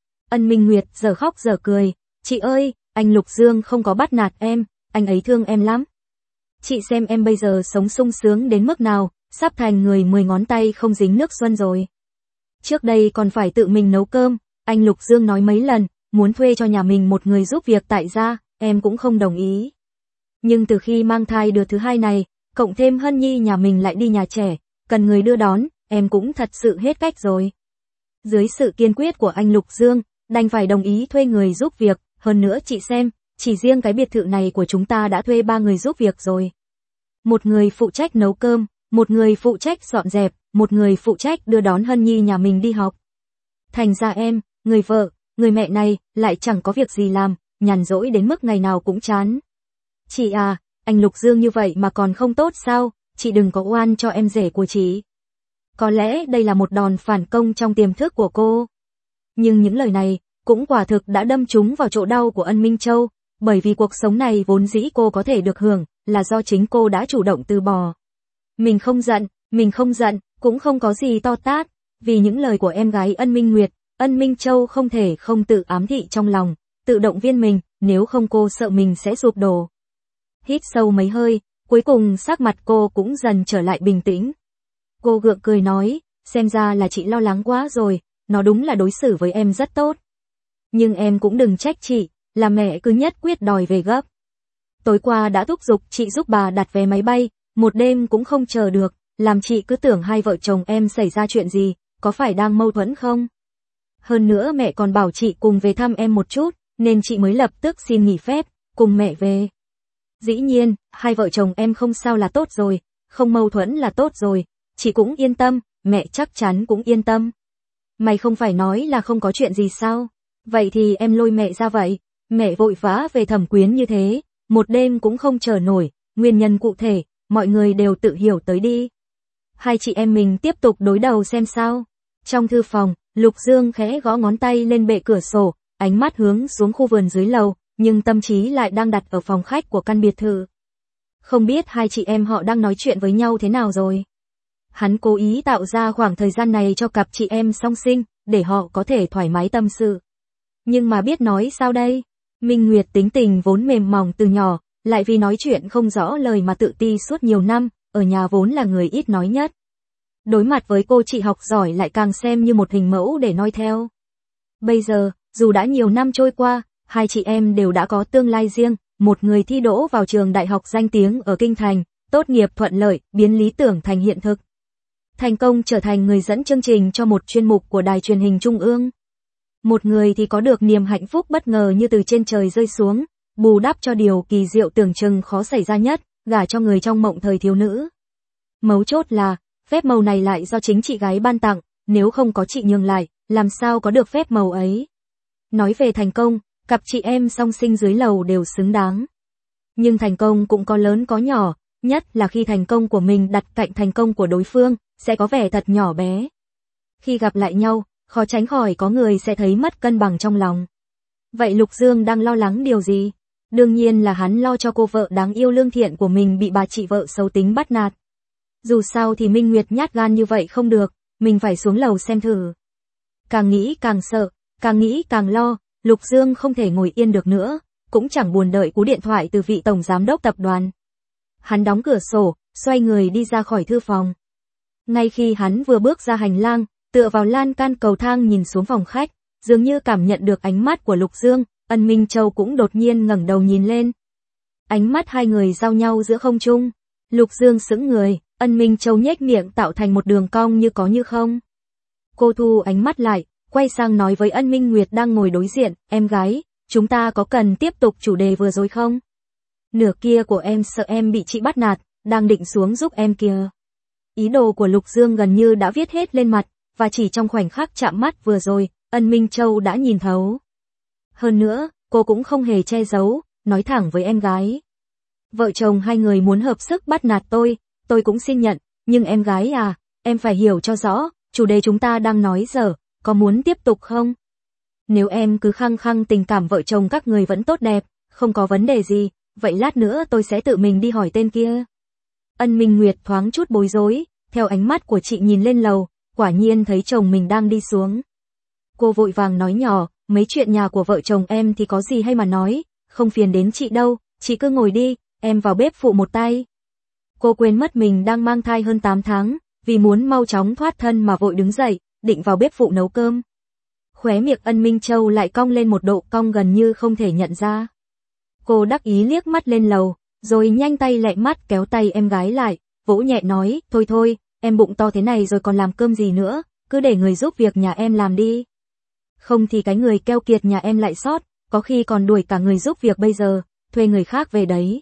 Ân Minh Nguyệt giờ khóc giờ cười, chị ơi, anh Lục Dương không có bắt nạt em, anh ấy thương em lắm. Chị xem em bây giờ sống sung sướng đến mức nào, sắp thành người mười ngón tay không dính nước xuân rồi. Trước đây còn phải tự mình nấu cơm, anh Lục Dương nói mấy lần, muốn thuê cho nhà mình một người giúp việc tại gia, em cũng không đồng ý. Nhưng từ khi mang thai đứa thứ hai này, cộng thêm Hân Nhi nhà mình lại đi nhà trẻ, cần người đưa đón, em cũng thật sự hết cách rồi. Dưới sự kiên quyết của anh Lục Dương, đành phải đồng ý thuê người giúp việc, hơn nữa chị xem, chỉ riêng cái biệt thự này của chúng ta đã thuê ba người giúp việc rồi. Một người phụ trách nấu cơm, một người phụ trách dọn dẹp, một người phụ trách đưa đón Hân Nhi nhà mình đi học. Thành ra em, người vợ, người mẹ này, lại chẳng có việc gì làm, nhàn rỗi đến mức ngày nào cũng chán. Chị à, anh Lục Dương như vậy mà còn không tốt sao, chị đừng có oan cho em rể của chị. Có lẽ đây là một đòn phản công trong tiềm thức của cô. Nhưng những lời này, cũng quả thực đã đâm trúng vào chỗ đau của Ân Minh Châu, bởi vì cuộc sống này vốn dĩ cô có thể được hưởng, là do chính cô đã chủ động từ bỏ. Mình không giận, mình không giận, cũng không có gì to tát, vì những lời của em gái Ân Minh Nguyệt, Ân Minh Châu không thể không tự ám thị trong lòng, tự động viên mình, nếu không cô sợ mình sẽ sụp đổ. Hít sâu mấy hơi, cuối cùng sắc mặt cô cũng dần trở lại bình tĩnh. Cô gượng cười nói, xem ra là chị lo lắng quá rồi, nó đúng là đối xử với em rất tốt. Nhưng em cũng đừng trách chị, là mẹ cứ nhất quyết đòi về gấp. Tối qua đã thúc giục chị giúp bà đặt vé máy bay, một đêm cũng không chờ được, làm chị cứ tưởng hai vợ chồng em xảy ra chuyện gì, có phải đang mâu thuẫn không? Hơn nữa mẹ còn bảo chị cùng về thăm em một chút, nên chị mới lập tức xin nghỉ phép, cùng mẹ về. Dĩ nhiên, hai vợ chồng em không sao là tốt rồi, không mâu thuẫn là tốt rồi, chị cũng yên tâm, mẹ chắc chắn cũng yên tâm. Mày không phải nói là không có chuyện gì sao? Vậy thì em lôi mẹ ra vậy, mẹ vội vã về Thẩm Quyến như thế, một đêm cũng không chờ nổi, nguyên nhân cụ thể, mọi người đều tự hiểu tới đi. Hai chị em mình tiếp tục đối đầu xem sao. Trong thư phòng, Lục Dương khẽ gõ ngón tay lên bệ cửa sổ, ánh mắt hướng xuống khu vườn dưới lầu, nhưng tâm trí lại đang đặt ở phòng khách của căn biệt thự. Không biết hai chị em họ đang nói chuyện với nhau thế nào rồi. Hắn cố ý tạo ra khoảng thời gian này cho cặp chị em song sinh, để họ có thể thoải mái tâm sự. Nhưng mà biết nói sao đây? Minh Nguyệt tính tình vốn mềm mỏng từ nhỏ, lại vì nói chuyện không rõ lời mà tự ti suốt nhiều năm, ở nhà vốn là người ít nói nhất. Đối mặt với cô chị học giỏi lại càng xem như một hình mẫu để noi theo. Bây giờ, dù đã nhiều năm trôi qua, hai chị em đều đã có tương lai riêng, một người thi đỗ vào trường đại học danh tiếng ở Kinh Thành, tốt nghiệp thuận lợi, biến lý tưởng thành hiện thực. Thành công trở thành người dẫn chương trình cho một chuyên mục của đài truyền hình trung ương. Một người thì có được niềm hạnh phúc bất ngờ như từ trên trời rơi xuống, bù đắp cho điều kỳ diệu tưởng chừng khó xảy ra nhất, gả cho người trong mộng thời thiếu nữ. Mấu chốt là, phép màu này lại do chính chị gái ban tặng, nếu không có chị nhường lại, làm sao có được phép màu ấy. Nói về thành công, cặp chị em song sinh dưới lầu đều xứng đáng. Nhưng thành công cũng có lớn có nhỏ, nhất là khi thành công của mình đặt cạnh thành công của đối phương, sẽ có vẻ thật nhỏ bé. Khi gặp lại nhau, khó tránh khỏi có người sẽ thấy mất cân bằng trong lòng. Vậy Lục Dương đang lo lắng điều gì? Đương nhiên là hắn lo cho cô vợ đáng yêu lương thiện của mình bị bà chị vợ xấu tính bắt nạt. Dù sao thì Minh Nguyệt nhát gan như vậy không được, mình phải xuống lầu xem thử. Càng nghĩ càng sợ, càng nghĩ càng lo, Lục Dương không thể ngồi yên được nữa, cũng chẳng buồn đợi cú điện thoại từ vị tổng giám đốc tập đoàn. Hắn đóng cửa sổ, xoay người đi ra khỏi thư phòng. Ngay khi hắn vừa bước ra hành lang, tựa vào lan can cầu thang nhìn xuống phòng khách, dường như cảm nhận được ánh mắt của Lục Dương, Ân Minh Châu cũng đột nhiên ngẩng đầu nhìn lên. Ánh mắt hai người giao nhau giữa không trung. Lục Dương sững người, Ân Minh Châu nhếch miệng tạo thành một đường cong như có như không. Cô thu ánh mắt lại, quay sang nói với Ân Minh Nguyệt đang ngồi đối diện, em gái, chúng ta có cần tiếp tục chủ đề vừa rồi không? Nửa kia của em sợ em bị chị bắt nạt, đang định xuống giúp em kìa. Ý đồ của Lục Dương gần như đã viết hết lên mặt, và chỉ trong khoảnh khắc chạm mắt vừa rồi, Ân Minh Châu đã nhìn thấu. Hơn nữa, cô cũng không hề che giấu, nói thẳng với em gái. Vợ chồng hai người muốn hợp sức bắt nạt tôi, tôi cũng xin nhận, nhưng em gái à, em phải hiểu cho rõ, chủ đề chúng ta đang nói giờ, có muốn tiếp tục không? Nếu em cứ khăng khăng tình cảm vợ chồng các người vẫn tốt đẹp, không có vấn đề gì, vậy lát nữa tôi sẽ tự mình đi hỏi tên kia. Ân Minh Nguyệt thoáng chút bối rối, theo ánh mắt của chị nhìn lên lầu, quả nhiên thấy chồng mình đang đi xuống. Cô vội vàng nói nhỏ, mấy chuyện nhà của vợ chồng em thì có gì hay mà nói, không phiền đến chị đâu, chị cứ ngồi đi, em vào bếp phụ một tay. Cô quên mất mình đang mang thai hơn tám tháng, vì muốn mau chóng thoát thân mà vội đứng dậy, định vào bếp phụ nấu cơm. Khóe miệng Ân Minh Châu lại cong lên một độ cong gần như không thể nhận ra. Cô đắc ý liếc mắt lên lầu, rồi nhanh tay lẹ mắt kéo tay em gái lại, vỗ nhẹ nói, thôi thôi, em bụng to thế này rồi còn làm cơm gì nữa, cứ để người giúp việc nhà em làm đi. Không thì cái người keo kiệt nhà em lại sót, có khi còn đuổi cả người giúp việc bây giờ, thuê người khác về đấy.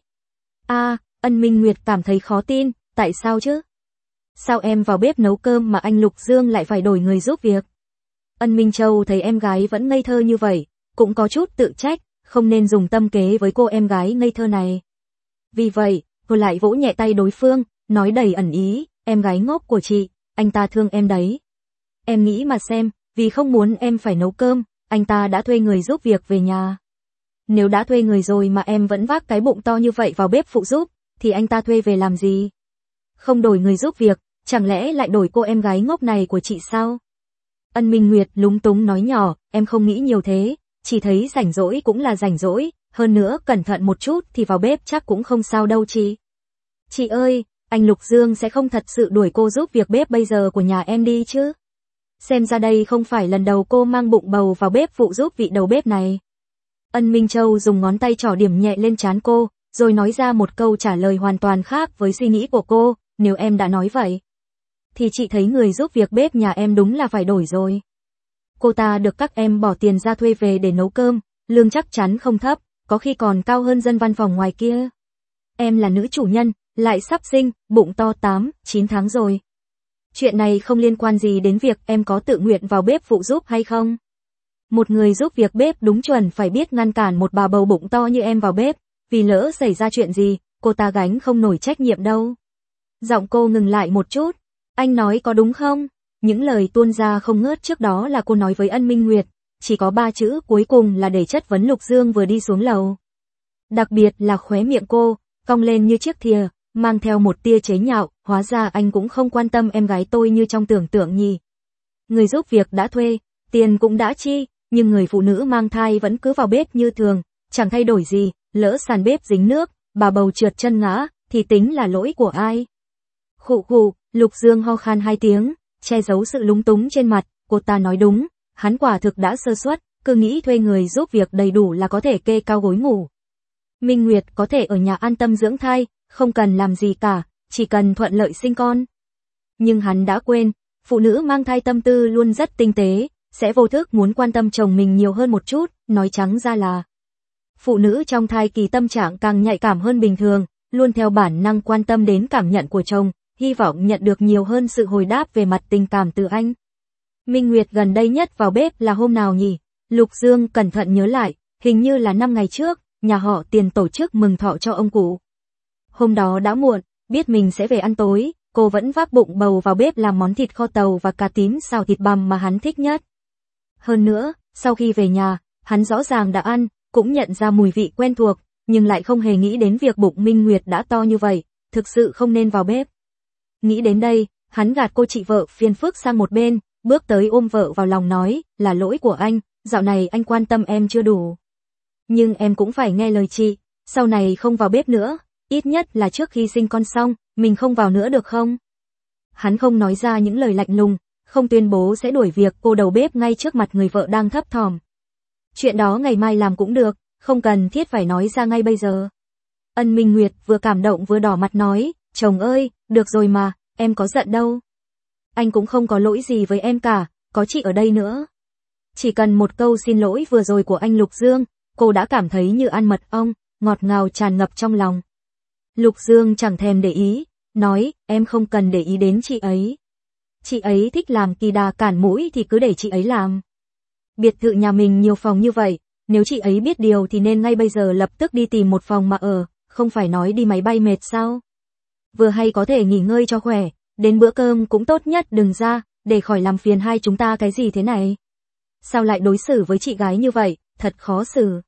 A, Ân Minh Nguyệt cảm thấy khó tin, tại sao chứ? Sao em vào bếp nấu cơm mà anh Lục Dương lại phải đổi người giúp việc? Ân Minh Châu thấy em gái vẫn ngây thơ như vậy, cũng có chút tự trách, không nên dùng tâm kế với cô em gái ngây thơ này. Vì vậy, cô lại vỗ nhẹ tay đối phương, nói đầy ẩn ý, em gái ngốc của chị, anh ta thương em đấy. Em nghĩ mà xem, vì không muốn em phải nấu cơm, anh ta đã thuê người giúp việc về nhà. Nếu đã thuê người rồi mà em vẫn vác cái bụng to như vậy vào bếp phụ giúp, thì anh ta thuê về làm gì? Không đổi người giúp việc, chẳng lẽ lại đổi cô em gái ngốc này của chị sao? Ân Minh Nguyệt lúng túng nói nhỏ, em không nghĩ nhiều thế, chỉ thấy rảnh rỗi cũng là rảnh rỗi, hơn nữa cẩn thận một chút thì vào bếp chắc cũng không sao đâu chị. Chị ơi, anh Lục Dương sẽ không thật sự đuổi cô giúp việc bếp bây giờ của nhà em đi chứ? Xem ra đây không phải lần đầu cô mang bụng bầu vào bếp phụ giúp vị đầu bếp này. Ân Minh Châu dùng ngón tay trỏ điểm nhẹ lên trán cô, rồi nói ra một câu trả lời hoàn toàn khác với suy nghĩ của cô, nếu em đã nói vậy, thì chị thấy người giúp việc bếp nhà em đúng là phải đổi rồi. Cô ta được các em bỏ tiền ra thuê về để nấu cơm, lương chắc chắn không thấp, có khi còn cao hơn dân văn phòng ngoài kia. Em là nữ chủ nhân, lại sắp sinh, bụng to tám, chín tháng rồi. Chuyện này không liên quan gì đến việc em có tự nguyện vào bếp phụ giúp hay không. Một người giúp việc bếp đúng chuẩn phải biết ngăn cản một bà bầu bụng to như em vào bếp, vì lỡ xảy ra chuyện gì, cô ta gánh không nổi trách nhiệm đâu. Giọng cô ngừng lại một chút, anh nói có đúng không? Những lời tuôn ra không ngớt trước đó là cô nói với Ân Minh Nguyệt, chỉ có ba chữ cuối cùng là để chất vấn Lục Dương vừa đi xuống lầu. Đặc biệt là khóe miệng cô, cong lên như chiếc thìa, mang theo một tia chế nhạo, hóa ra anh cũng không quan tâm em gái tôi như trong tưởng tượng nhỉ. Người giúp việc đã thuê, tiền cũng đã chi, nhưng người phụ nữ mang thai vẫn cứ vào bếp như thường, chẳng thay đổi gì, lỡ sàn bếp dính nước, bà bầu trượt chân ngã, thì tính là lỗi của ai? Khụ khụ, Lục Dương ho khan hai tiếng, che giấu sự lúng túng trên mặt, cô ta nói đúng, hắn quả thực đã sơ suất, cứ nghĩ thuê người giúp việc đầy đủ là có thể kê cao gối ngủ. Minh Nguyệt có thể ở nhà an tâm dưỡng thai, không cần làm gì cả, chỉ cần thuận lợi sinh con. Nhưng hắn đã quên, phụ nữ mang thai tâm tư luôn rất tinh tế, sẽ vô thức muốn quan tâm chồng mình nhiều hơn một chút, nói trắng ra là phụ nữ trong thai kỳ tâm trạng càng nhạy cảm hơn bình thường, luôn theo bản năng quan tâm đến cảm nhận của chồng, hy vọng nhận được nhiều hơn sự hồi đáp về mặt tình cảm từ anh. Minh Nguyệt gần đây nhất vào bếp là hôm nào nhỉ? Lục Dương cẩn thận nhớ lại, hình như là năm ngày trước, nhà họ Tiền tổ chức mừng thọ cho ông cụ. Hôm đó đã muộn, biết mình sẽ về ăn tối, cô vẫn vác bụng bầu vào bếp làm món thịt kho tàu và cà tím xào thịt bằm mà hắn thích nhất. Hơn nữa, sau khi về nhà, hắn rõ ràng đã ăn, cũng nhận ra mùi vị quen thuộc, nhưng lại không hề nghĩ đến việc bụng Minh Nguyệt đã to như vậy, thực sự không nên vào bếp. Nghĩ đến đây, hắn gạt cô chị vợ phiền phức sang một bên, bước tới ôm vợ vào lòng nói, là lỗi của anh, dạo này anh quan tâm em chưa đủ. Nhưng em cũng phải nghe lời chị, sau này không vào bếp nữa, ít nhất là trước khi sinh con xong, mình không vào nữa được không? hắn không nói ra những lời lạnh lùng, không tuyên bố sẽ đuổi việc cô đầu bếp ngay trước mặt người vợ đang thấp thỏm. Chuyện đó ngày mai làm cũng được, không cần thiết phải nói ra ngay bây giờ. Ân Minh Nguyệt vừa cảm động vừa đỏ mặt nói, chồng ơi, được rồi mà, em có giận đâu. Anh cũng không có lỗi gì với em cả, có chị ở đây nữa. Chỉ cần một câu xin lỗi vừa rồi của anh Lục Dương, cô đã cảm thấy như ăn mật ong, ngọt ngào tràn ngập trong lòng. Lục Dương chẳng thèm để ý, nói, em không cần để ý đến chị ấy. Chị ấy thích làm kỳ đà cản mũi thì cứ để chị ấy làm. Biệt thự nhà mình nhiều phòng như vậy, nếu chị ấy biết điều thì nên ngay bây giờ lập tức đi tìm một phòng mà ở, không phải nói đi máy bay mệt sao. Vừa hay có thể nghỉ ngơi cho khỏe, đến bữa cơm cũng tốt nhất đừng ra, để khỏi làm phiền hai chúng ta cái gì thế này. Sao lại đối xử với chị gái như vậy, thật khó xử.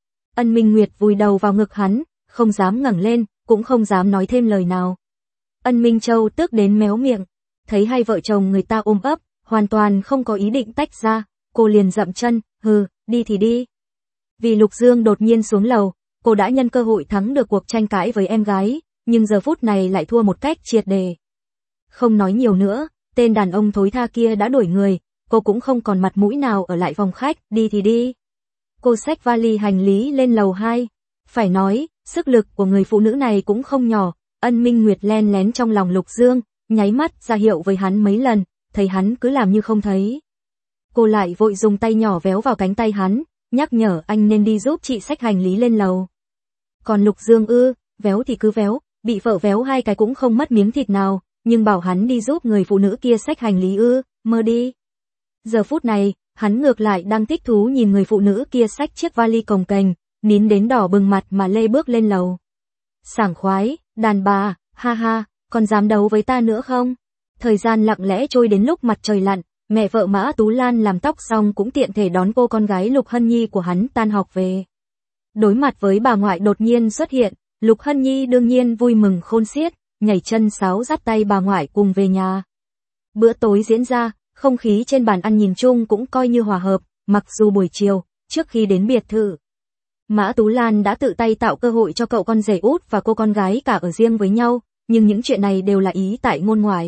Ân Minh Nguyệt vùi đầu vào ngực hắn, không dám ngẩng lên, cũng không dám nói thêm lời nào. Ân Minh Châu tức đến méo miệng, thấy hai vợ chồng người ta ôm ấp, hoàn toàn không có ý định tách ra, cô liền dậm chân, hừ, đi thì đi. Vì Lục Dương đột nhiên xuống lầu, cô đã nhân cơ hội thắng được cuộc tranh cãi với em gái, nhưng giờ phút này lại thua một cách triệt đề. Không nói nhiều nữa, tên đàn ông thối tha kia đã đuổi người, cô cũng không còn mặt mũi nào ở lại phòng khách, đi thì đi. Cô xách vali hành lý lên lầu hai. Phải nói, sức lực của người phụ nữ này cũng không nhỏ. Ân Minh Nguyệt len lén trong lòng Lục Dương, nháy mắt ra hiệu với hắn mấy lần, thấy hắn cứ làm như không thấy. Cô lại vội dùng tay nhỏ véo vào cánh tay hắn, nhắc nhở anh nên đi giúp chị xách hành lý lên lầu. Còn Lục Dương ư, véo thì cứ véo, bị vợ véo hai cái cũng không mất miếng thịt nào, nhưng bảo hắn đi giúp người phụ nữ kia xách hành lý ư, mơ đi. Giờ phút này, hắn ngược lại đang thích thú nhìn người phụ nữ kia xách chiếc vali cồng kềnh, nín đến đỏ bừng mặt mà lê bước lên lầu. Sảng khoái, đàn bà, ha ha, còn dám đấu với ta nữa không? Thời gian lặng lẽ trôi đến lúc mặt trời lặn, mẹ vợ Mã Tú Lan làm tóc xong cũng tiện thể đón cô con gái Lục Hân Nhi của hắn tan học về. Đối mặt với bà ngoại đột nhiên xuất hiện, Lục Hân Nhi đương nhiên vui mừng khôn xiết, nhảy chân sáo dắt tay bà ngoại cùng về nhà. Bữa tối diễn ra, không khí trên bàn ăn nhìn chung cũng coi như hòa hợp, mặc dù buổi chiều, trước khi đến biệt thự, Mã Tú Lan đã tự tay tạo cơ hội cho cậu con rể út và cô con gái cả ở riêng với nhau, nhưng những chuyện này đều là ý tại ngôn ngoài.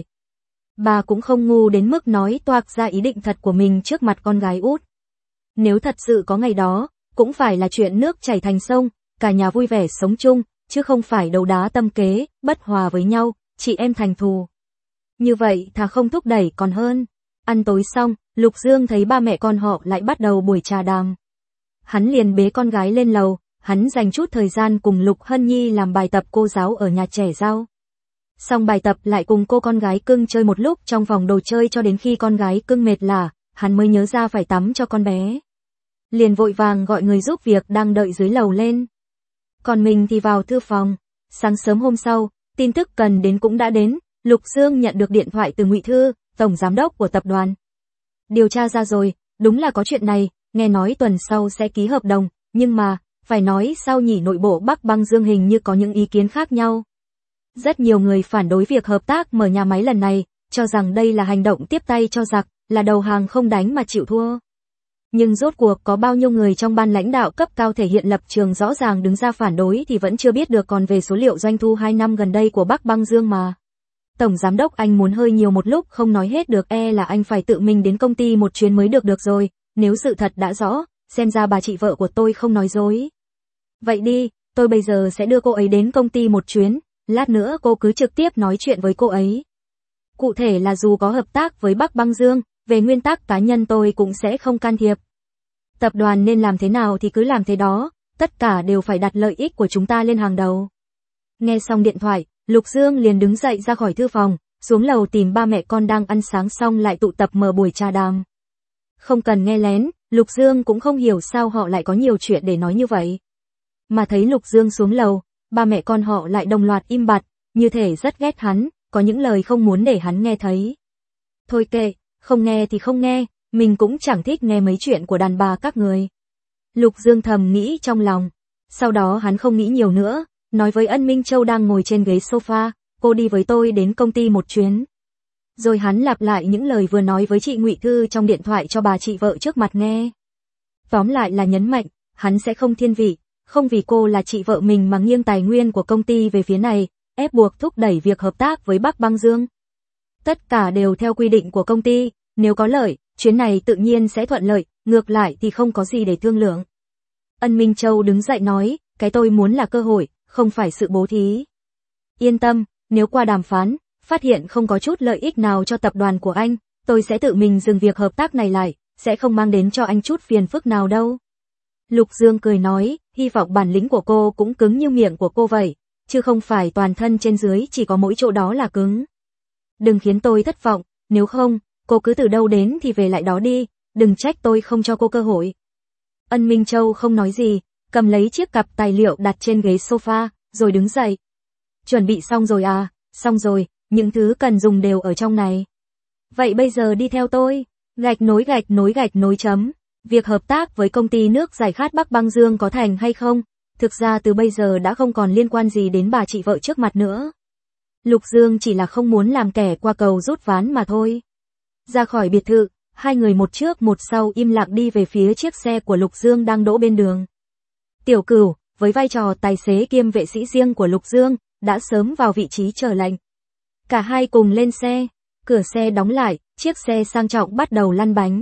Bà cũng không ngu đến mức nói toạc ra ý định thật của mình trước mặt con gái út. Nếu thật sự có ngày đó, cũng phải là chuyện nước chảy thành sông, cả nhà vui vẻ sống chung, chứ không phải đấu đá tâm kế, bất hòa với nhau, chị em thành thù. Như vậy thà không thúc đẩy còn hơn. Ăn tối xong, Lục Dương thấy ba mẹ con họ lại bắt đầu buổi trà đàm. Hắn liền bế con gái lên lầu, hắn dành chút thời gian cùng Lục Hân Nhi làm bài tập cô giáo ở nhà trẻ giao. Xong bài tập lại cùng cô con gái cưng chơi một lúc trong vòng đồ chơi cho đến khi con gái cưng mệt lả, hắn mới nhớ ra phải tắm cho con bé. Liền vội vàng gọi người giúp việc đang đợi dưới lầu lên. Còn mình thì vào thư phòng. Sáng sớm hôm sau, tin tức cần đến cũng đã đến, Lục Dương nhận được điện thoại từ Ngụy Thư, tổng giám đốc của tập đoàn. Điều tra ra rồi, đúng là có chuyện này, nghe nói tuần sau sẽ ký hợp đồng, nhưng mà, phải nói sao nhỉ, nội bộ Bắc Băng Dương hình như có những ý kiến khác nhau. Rất nhiều người phản đối việc hợp tác mở nhà máy lần này, cho rằng đây là hành động tiếp tay cho giặc, là đầu hàng không đánh mà chịu thua. Nhưng rốt cuộc có bao nhiêu người trong ban lãnh đạo cấp cao thể hiện lập trường rõ ràng đứng ra phản đối thì vẫn chưa biết được, còn về số liệu doanh thu hai năm gần đây của Bắc Băng Dương mà. Tổng giám đốc anh muốn hơi nhiều một lúc không nói hết được, e là anh phải tự mình đến công ty một chuyến mới được được rồi, nếu sự thật đã rõ, xem ra bà chị vợ của tôi không nói dối. Vậy đi, tôi bây giờ sẽ đưa cô ấy đến công ty một chuyến, lát nữa cô cứ trực tiếp nói chuyện với cô ấy. Cụ thể là dù có hợp tác với Bắc Băng Dương, về nguyên tắc cá nhân tôi cũng sẽ không can thiệp. Tập đoàn nên làm thế nào thì cứ làm thế đó, tất cả đều phải đặt lợi ích của chúng ta lên hàng đầu. Nghe xong điện thoại, Lục Dương liền đứng dậy ra khỏi thư phòng, xuống lầu tìm ba mẹ con đang ăn sáng xong lại tụ tập mở buổi trà đàm. Không cần nghe lén, Lục Dương cũng không hiểu sao họ lại có nhiều chuyện để nói như vậy. Mà thấy Lục Dương xuống lầu, ba mẹ con họ lại đồng loạt im bặt, như thể rất ghét hắn, có những lời không muốn để hắn nghe thấy. Thôi kệ, không nghe thì không nghe, mình cũng chẳng thích nghe mấy chuyện của đàn bà các người. Lục Dương thầm nghĩ trong lòng. Sau đó hắn không nghĩ nhiều nữa, nói với Ân Minh Châu đang ngồi trên ghế sofa, cô đi với tôi đến công ty một chuyến. Rồi hắn lặp lại những lời vừa nói với chị Ngụy Thư trong điện thoại cho bà chị vợ trước mặt nghe. Tóm lại là nhấn mạnh, hắn sẽ không thiên vị, không vì cô là chị vợ mình mà nghiêng tài nguyên của công ty về phía này, ép buộc thúc đẩy việc hợp tác với Bắc Băng Dương. Tất cả đều theo quy định của công ty, nếu có lợi, chuyến này tự nhiên sẽ thuận lợi, ngược lại thì không có gì để thương lượng. Ân Minh Châu đứng dậy nói, cái tôi muốn là cơ hội, không phải sự bố thí. Yên tâm, nếu qua đàm phán, phát hiện không có chút lợi ích nào cho tập đoàn của anh, tôi sẽ tự mình dừng việc hợp tác này lại, sẽ không mang đến cho anh chút phiền phức nào đâu. Lục Dương cười nói, hy vọng bản lĩnh của cô cũng cứng như miệng của cô vậy, chứ không phải toàn thân trên dưới chỉ có mỗi chỗ đó là cứng. Đừng khiến tôi thất vọng, nếu không, cô cứ từ đâu đến thì về lại đó đi, đừng trách tôi không cho cô cơ hội. Ân Minh Châu không nói gì, cầm lấy chiếc cặp tài liệu đặt trên ghế sofa, rồi đứng dậy. Chuẩn bị xong rồi à, xong rồi, những thứ cần dùng đều ở trong này. Vậy bây giờ đi theo tôi, gạch nối gạch nối gạch nối chấm. Việc hợp tác với công ty nước giải khát Bắc Băng Dương có thành hay không, thực ra từ bây giờ đã không còn liên quan gì đến bà chị vợ trước mặt nữa. Lục Dương chỉ là không muốn làm kẻ qua cầu rút ván mà thôi. Ra khỏi biệt thự, hai người một trước một sau im lặng đi về phía chiếc xe của Lục Dương đang đỗ bên đường. Tiểu Cửu, với vai trò tài xế kiêm vệ sĩ riêng của Lục Dương, đã sớm vào vị trí chờ lệnh. Cả hai cùng lên xe, cửa xe đóng lại, chiếc xe sang trọng bắt đầu lăn bánh.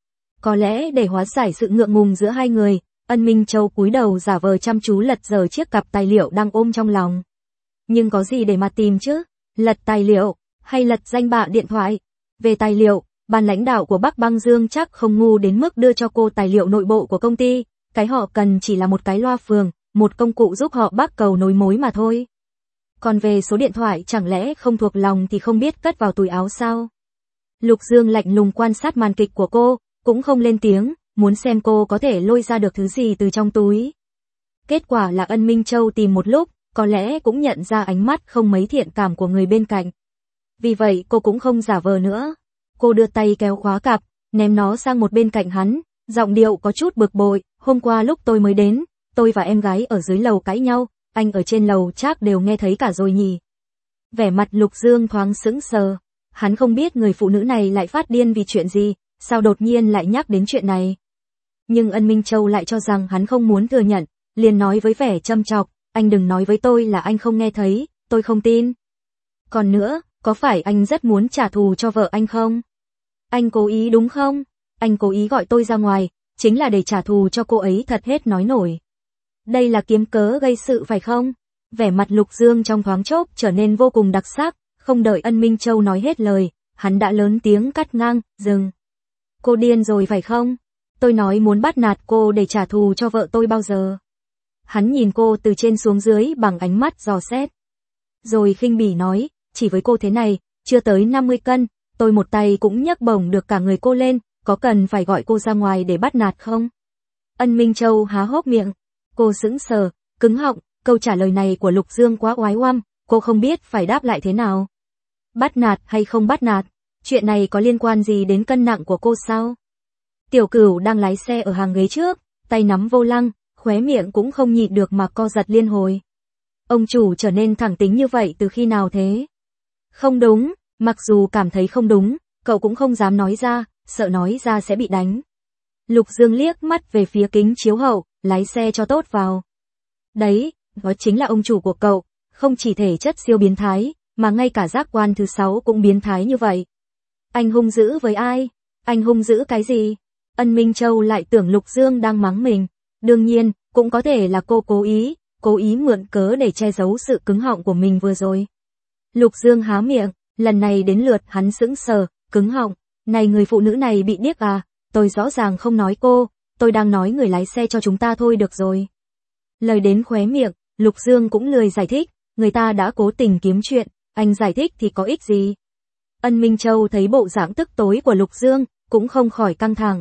Có lẽ để hóa giải sự ngượng ngùng giữa hai người, Ân Minh Châu cúi đầu giả vờ chăm chú lật dở chiếc cặp tài liệu đang ôm trong lòng. Nhưng có gì để mà tìm chứ? Lật tài liệu, hay lật danh bạ điện thoại? Về tài liệu, ban lãnh đạo của Bắc Băng Dương chắc không ngu đến mức đưa cho cô tài liệu nội bộ của công ty, cái họ cần chỉ là một cái loa phường, một công cụ giúp họ bắc cầu nối mối mà thôi. Còn về số điện thoại chẳng lẽ không thuộc lòng thì không biết cất vào túi áo sao? Lục Dương lạnh lùng quan sát màn kịch của cô, cũng không lên tiếng, muốn xem cô có thể lôi ra được thứ gì từ trong túi. Kết quả là Ân Minh Châu tìm một lúc, có lẽ cũng nhận ra ánh mắt không mấy thiện cảm của người bên cạnh. Vì vậy cô cũng không giả vờ nữa. Cô đưa tay kéo khóa cặp, ném nó sang một bên cạnh hắn, giọng điệu có chút bực bội, hôm qua lúc tôi mới đến, tôi và em gái ở dưới lầu cãi nhau, anh ở trên lầu chắc đều nghe thấy cả rồi nhỉ. Vẻ mặt Lục Dương thoáng sững sờ, hắn không biết người phụ nữ này lại phát điên vì chuyện gì, sao đột nhiên lại nhắc đến chuyện này. Nhưng Ân Minh Châu lại cho rằng hắn không muốn thừa nhận, liền nói với vẻ châm chọc, anh đừng nói với tôi là anh không nghe thấy, tôi không tin. Còn nữa, có phải anh rất muốn trả thù cho vợ anh không? Anh cố ý đúng không? Anh cố ý gọi tôi ra ngoài, chính là để trả thù cho cô ấy thật hết nói nổi. Đây là kiếm cớ gây sự phải không? Vẻ mặt Lục Dương trong thoáng chốc trở nên vô cùng đặc sắc, không đợi Ân Minh Châu nói hết lời, hắn đã lớn tiếng cắt ngang, dừng. Cô điên rồi phải không? Tôi nói muốn bắt nạt cô để trả thù cho vợ tôi bao giờ? Hắn nhìn cô từ trên xuống dưới bằng ánh mắt dò xét. Rồi khinh bỉ nói, chỉ với cô thế này, chưa tới năm mươi cân, tôi một tay cũng nhấc bổng được cả người cô lên, có cần phải gọi cô ra ngoài để bắt nạt không? Ân Minh Châu há hốc miệng, cô sững sờ, cứng họng, câu trả lời này của Lục Dương quá oái oăm, cô không biết phải đáp lại thế nào. Bắt nạt hay không bắt nạt, chuyện này có liên quan gì đến cân nặng của cô sao? Tiểu Cửu đang lái xe ở hàng ghế trước, tay nắm vô lăng, khóe miệng cũng không nhịn được mà co giật liên hồi. Ông chủ trở nên thẳng tính như vậy từ khi nào thế? Không đúng, mặc dù cảm thấy không đúng, cậu cũng không dám nói ra, sợ nói ra sẽ bị đánh. Lục Dương liếc mắt về phía kính chiếu hậu, lái xe cho tốt vào. Đấy, đó chính là ông chủ của cậu, không chỉ thể chất siêu biến thái, mà ngay cả giác quan thứ sáu cũng biến thái như vậy. Anh hung dữ với ai? Anh hung dữ cái gì? Ân Minh Châu lại tưởng Lục Dương đang mắng mình. Đương nhiên, cũng có thể là cô cố ý, cố ý mượn cớ để che giấu sự cứng họng của mình vừa rồi. Lục Dương há miệng, lần này đến lượt hắn sững sờ, cứng họng. Này người phụ nữ này bị điếc à, tôi rõ ràng không nói cô, tôi đang nói người lái xe cho chúng ta thôi được rồi. Lời đến khóe miệng, Lục Dương cũng lười giải thích, người ta đã cố tình kiếm chuyện, anh giải thích thì có ích gì. Ân Minh Châu thấy bộ dạng tức tối của Lục Dương, cũng không khỏi căng thẳng.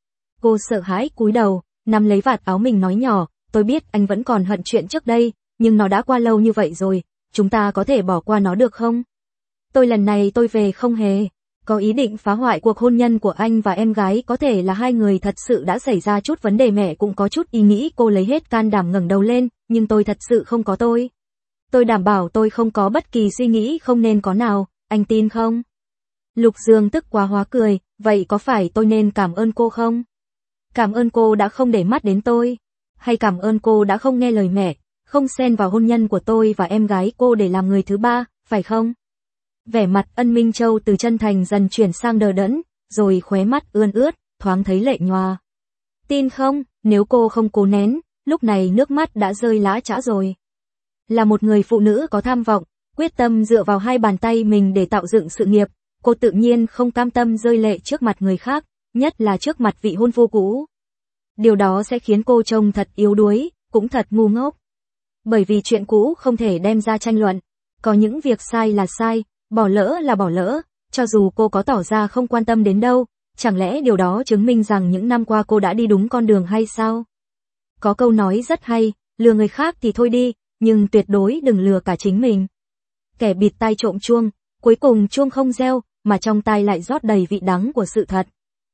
Cô sợ hãi cúi đầu, nắm lấy vạt áo mình nói nhỏ, tôi biết anh vẫn còn hận chuyện trước đây, nhưng nó đã qua lâu như vậy rồi, chúng ta có thể bỏ qua nó được không? Tôi lần này tôi về không hề có ý định phá hoại cuộc hôn nhân của anh và em gái, có thể là hai người thật sự đã xảy ra chút vấn đề, mẹ cũng có chút ý nghĩ. Cô lấy hết can đảm ngẩng đầu lên, nhưng tôi thật sự không có tôi. Tôi đảm bảo tôi không có bất kỳ suy nghĩ không nên có nào, anh tin không? Lục Dương tức quá hóa cười, vậy có phải tôi nên cảm ơn cô không? Cảm ơn cô đã không để mắt đến tôi, hay cảm ơn cô đã không nghe lời mẹ, không xen vào hôn nhân của tôi và em gái cô để làm người thứ ba, phải không? Vẻ mặt Ân Minh Châu từ chân thành dần chuyển sang đờ đẫn, rồi khóe mắt ươn ướt, thoáng thấy lệ nhòa. Tin không, nếu cô không cố nén, lúc này nước mắt đã rơi lã chã rồi. Là một người phụ nữ có tham vọng, quyết tâm dựa vào hai bàn tay mình để tạo dựng sự nghiệp, cô tự nhiên không cam tâm rơi lệ trước mặt người khác, nhất là trước mặt vị hôn phu cũ. Điều đó sẽ khiến cô trông thật yếu đuối, cũng thật ngu ngốc. Bởi vì chuyện cũ không thể đem ra tranh luận, có những việc sai là sai, bỏ lỡ là bỏ lỡ, cho dù cô có tỏ ra không quan tâm đến đâu, chẳng lẽ điều đó chứng minh rằng những năm qua cô đã đi đúng con đường hay sao? Có câu nói rất hay, lừa người khác thì thôi đi, nhưng tuyệt đối đừng lừa cả chính mình. Kẻ bịt tai trộm chuông, cuối cùng chuông không reo, mà trong tai lại rót đầy vị đắng của sự thật.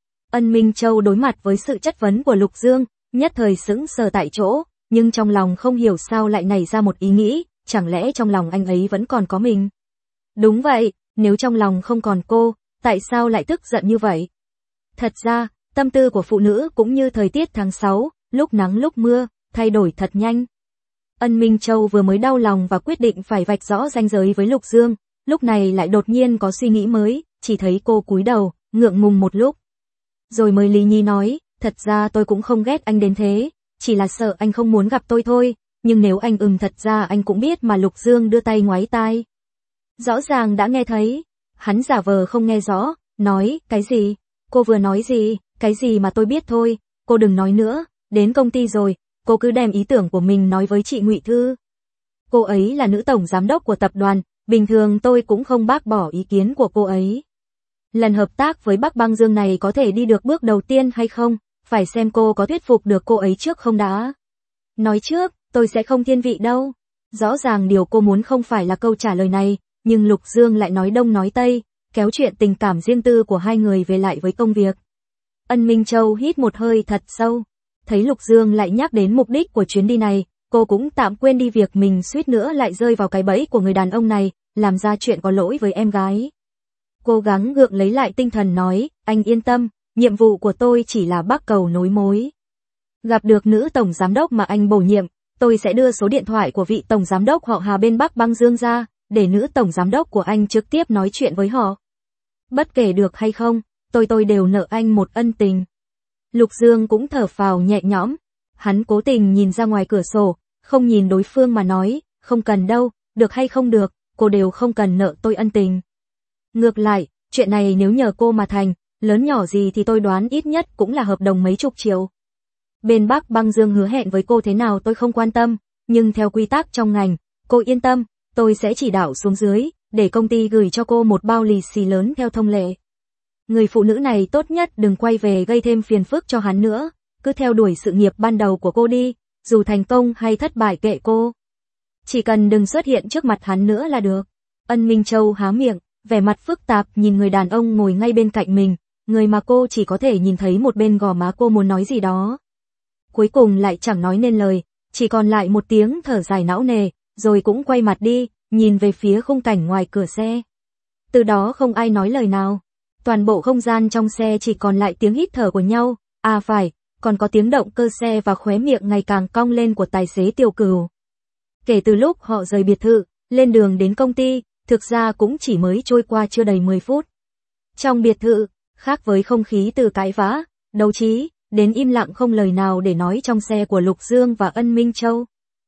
Ân Minh Châu đối mặt với sự chất vấn của Lục Dương, nhất thời sững sờ tại chỗ, nhưng trong lòng không hiểu sao lại nảy ra một ý nghĩ, chẳng lẽ trong lòng anh ấy vẫn còn có mình? Đúng vậy, nếu trong lòng không còn cô, tại sao lại tức giận như vậy? Thật ra, tâm tư của phụ nữ cũng như thời tiết tháng sáu, lúc nắng lúc mưa, thay đổi thật nhanh. Ân Minh Châu vừa mới đau lòng và quyết định phải vạch rõ ranh giới với Lục Dương, lúc này lại đột nhiên có suy nghĩ mới, chỉ thấy cô cúi đầu, ngượng ngùng một lúc. Rồi mới lý nhí nói, thật ra tôi cũng không ghét anh đến thế, chỉ là sợ anh không muốn gặp tôi thôi, nhưng nếu anh ừm thật ra anh cũng biết mà. Lục Dương đưa tay ngoáy tai. Rõ ràng đã nghe thấy, hắn giả vờ không nghe rõ, nói, cái gì, cô vừa nói gì, cái gì mà tôi biết thôi, cô đừng nói nữa, đến công ty rồi, cô cứ đem ý tưởng của mình nói với chị Ngụy Thư. Cô ấy là nữ tổng giám đốc của tập đoàn, bình thường tôi cũng không bác bỏ ý kiến của cô ấy. Lần hợp tác với Bắc Băng Dương này có thể đi được bước đầu tiên hay không, phải xem cô có thuyết phục được cô ấy trước không đã. Nói trước, tôi sẽ không thiên vị đâu. Rõ ràng điều cô muốn không phải là câu trả lời này, nhưng Lục Dương lại nói đông nói tây, kéo chuyện tình cảm riêng tư của hai người về lại với công việc. Ân Minh Châu hít một hơi thật sâu, thấy Lục Dương lại nhắc đến mục đích của chuyến đi này, cô cũng tạm quên đi việc mình suýt nữa lại rơi vào cái bẫy của người đàn ông này, làm ra chuyện có lỗi với em gái. Cố gắng gượng lấy lại tinh thần nói, anh yên tâm, nhiệm vụ của tôi chỉ là bắc cầu nối mối. Gặp được nữ tổng giám đốc mà anh bổ nhiệm, tôi sẽ đưa số điện thoại của vị tổng giám đốc họ Hà bên Bắc Băng Dương ra, để nữ tổng giám đốc của anh trực tiếp nói chuyện với họ. Bất kể được hay không, tôi tôi đều nợ anh một ân tình. Lục Dương cũng thở phào nhẹ nhõm, hắn cố tình nhìn ra ngoài cửa sổ, không nhìn đối phương mà nói, không cần đâu, được hay không được, cô đều không cần nợ tôi ân tình. Ngược lại, chuyện này nếu nhờ cô mà thành, lớn nhỏ gì thì tôi đoán ít nhất cũng là hợp đồng mấy chục triệu. Bên Bắc Băng Dương hứa hẹn với cô thế nào tôi không quan tâm, nhưng theo quy tắc trong ngành, cô yên tâm, tôi sẽ chỉ đạo xuống dưới, để công ty gửi cho cô một bao lì xì lớn theo thông lệ. Người phụ nữ này tốt nhất đừng quay về gây thêm phiền phức cho hắn nữa, cứ theo đuổi sự nghiệp ban đầu của cô đi, dù thành công hay thất bại kệ cô. Chỉ cần đừng xuất hiện trước mặt hắn nữa là được. Ân Minh Châu há miệng, vẻ mặt phức tạp nhìn người đàn ông ngồi ngay bên cạnh mình, người mà cô chỉ có thể nhìn thấy một bên gò má cô muốn nói gì đó. Cuối cùng lại chẳng nói nên lời, chỉ còn lại một tiếng thở dài não nề, rồi cũng quay mặt đi, nhìn về phía khung cảnh ngoài cửa xe. Từ đó không ai nói lời nào. Toàn bộ không gian trong xe chỉ còn lại tiếng hít thở của nhau, à phải, còn có tiếng động cơ xe và khóe miệng ngày càng cong lên của tài xế Tiểu Cửu. Kể từ lúc họ rời biệt thự, lên đường đến công ty, thực ra cũng chỉ mới trôi qua chưa đầy mười phút. Trong biệt thự, khác với không khí từ cãi vã, đấu trí, đến im lặng không lời nào để nói trong xe của Lục Dương và Ân Minh Châu.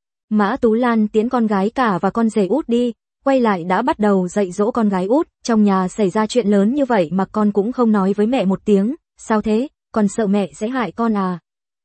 Mã Tú Lan tiễn con gái cả và con rể út đi, quay lại đã bắt đầu dạy dỗ con gái út, trong nhà xảy ra chuyện lớn như vậy mà con cũng không nói với mẹ một tiếng, sao thế, con sợ mẹ sẽ hại con à?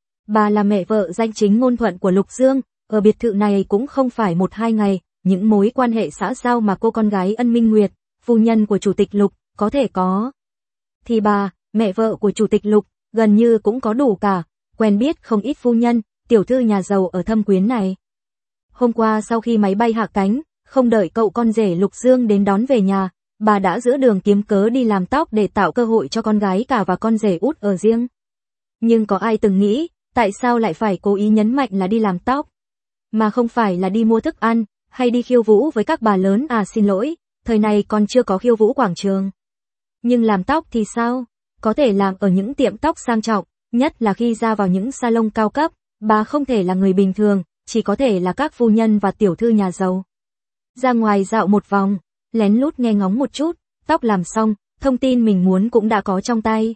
Bà là mẹ vợ danh chính ngôn thuận của Lục Dương, ở biệt thự này cũng không phải một hai ngày, những mối quan hệ xã giao mà cô con gái Ân Minh Nguyệt, phu nhân của Chủ tịch Lục, có thể có. Thì bà, mẹ vợ của Chủ tịch Lục, gần như cũng có đủ cả, quen biết không ít phu nhân, tiểu thư nhà giàu ở Thâm Quyến này. Hôm qua sau khi máy bay hạ cánh, không đợi cậu con rể Lục Dương đến đón về nhà, bà đã giữa đường kiếm cớ đi làm tóc để tạo cơ hội cho con gái cả và con rể út ở riêng. Nhưng có ai từng nghĩ, tại sao lại phải cố ý nhấn mạnh là đi làm tóc, mà không phải là đi mua thức ăn, hay đi khiêu vũ với các bà lớn à? Xin lỗi, thời này còn chưa có khiêu vũ quảng trường. Nhưng làm tóc thì sao? Có thể làm ở những tiệm tóc sang trọng, nhất là khi ra vào những salon cao cấp, bà không thể là người bình thường, chỉ có thể là các phu nhân và tiểu thư nhà giàu. Ra ngoài dạo một vòng, lén lút nghe ngóng một chút, tóc làm xong, thông tin mình muốn cũng đã có trong tay.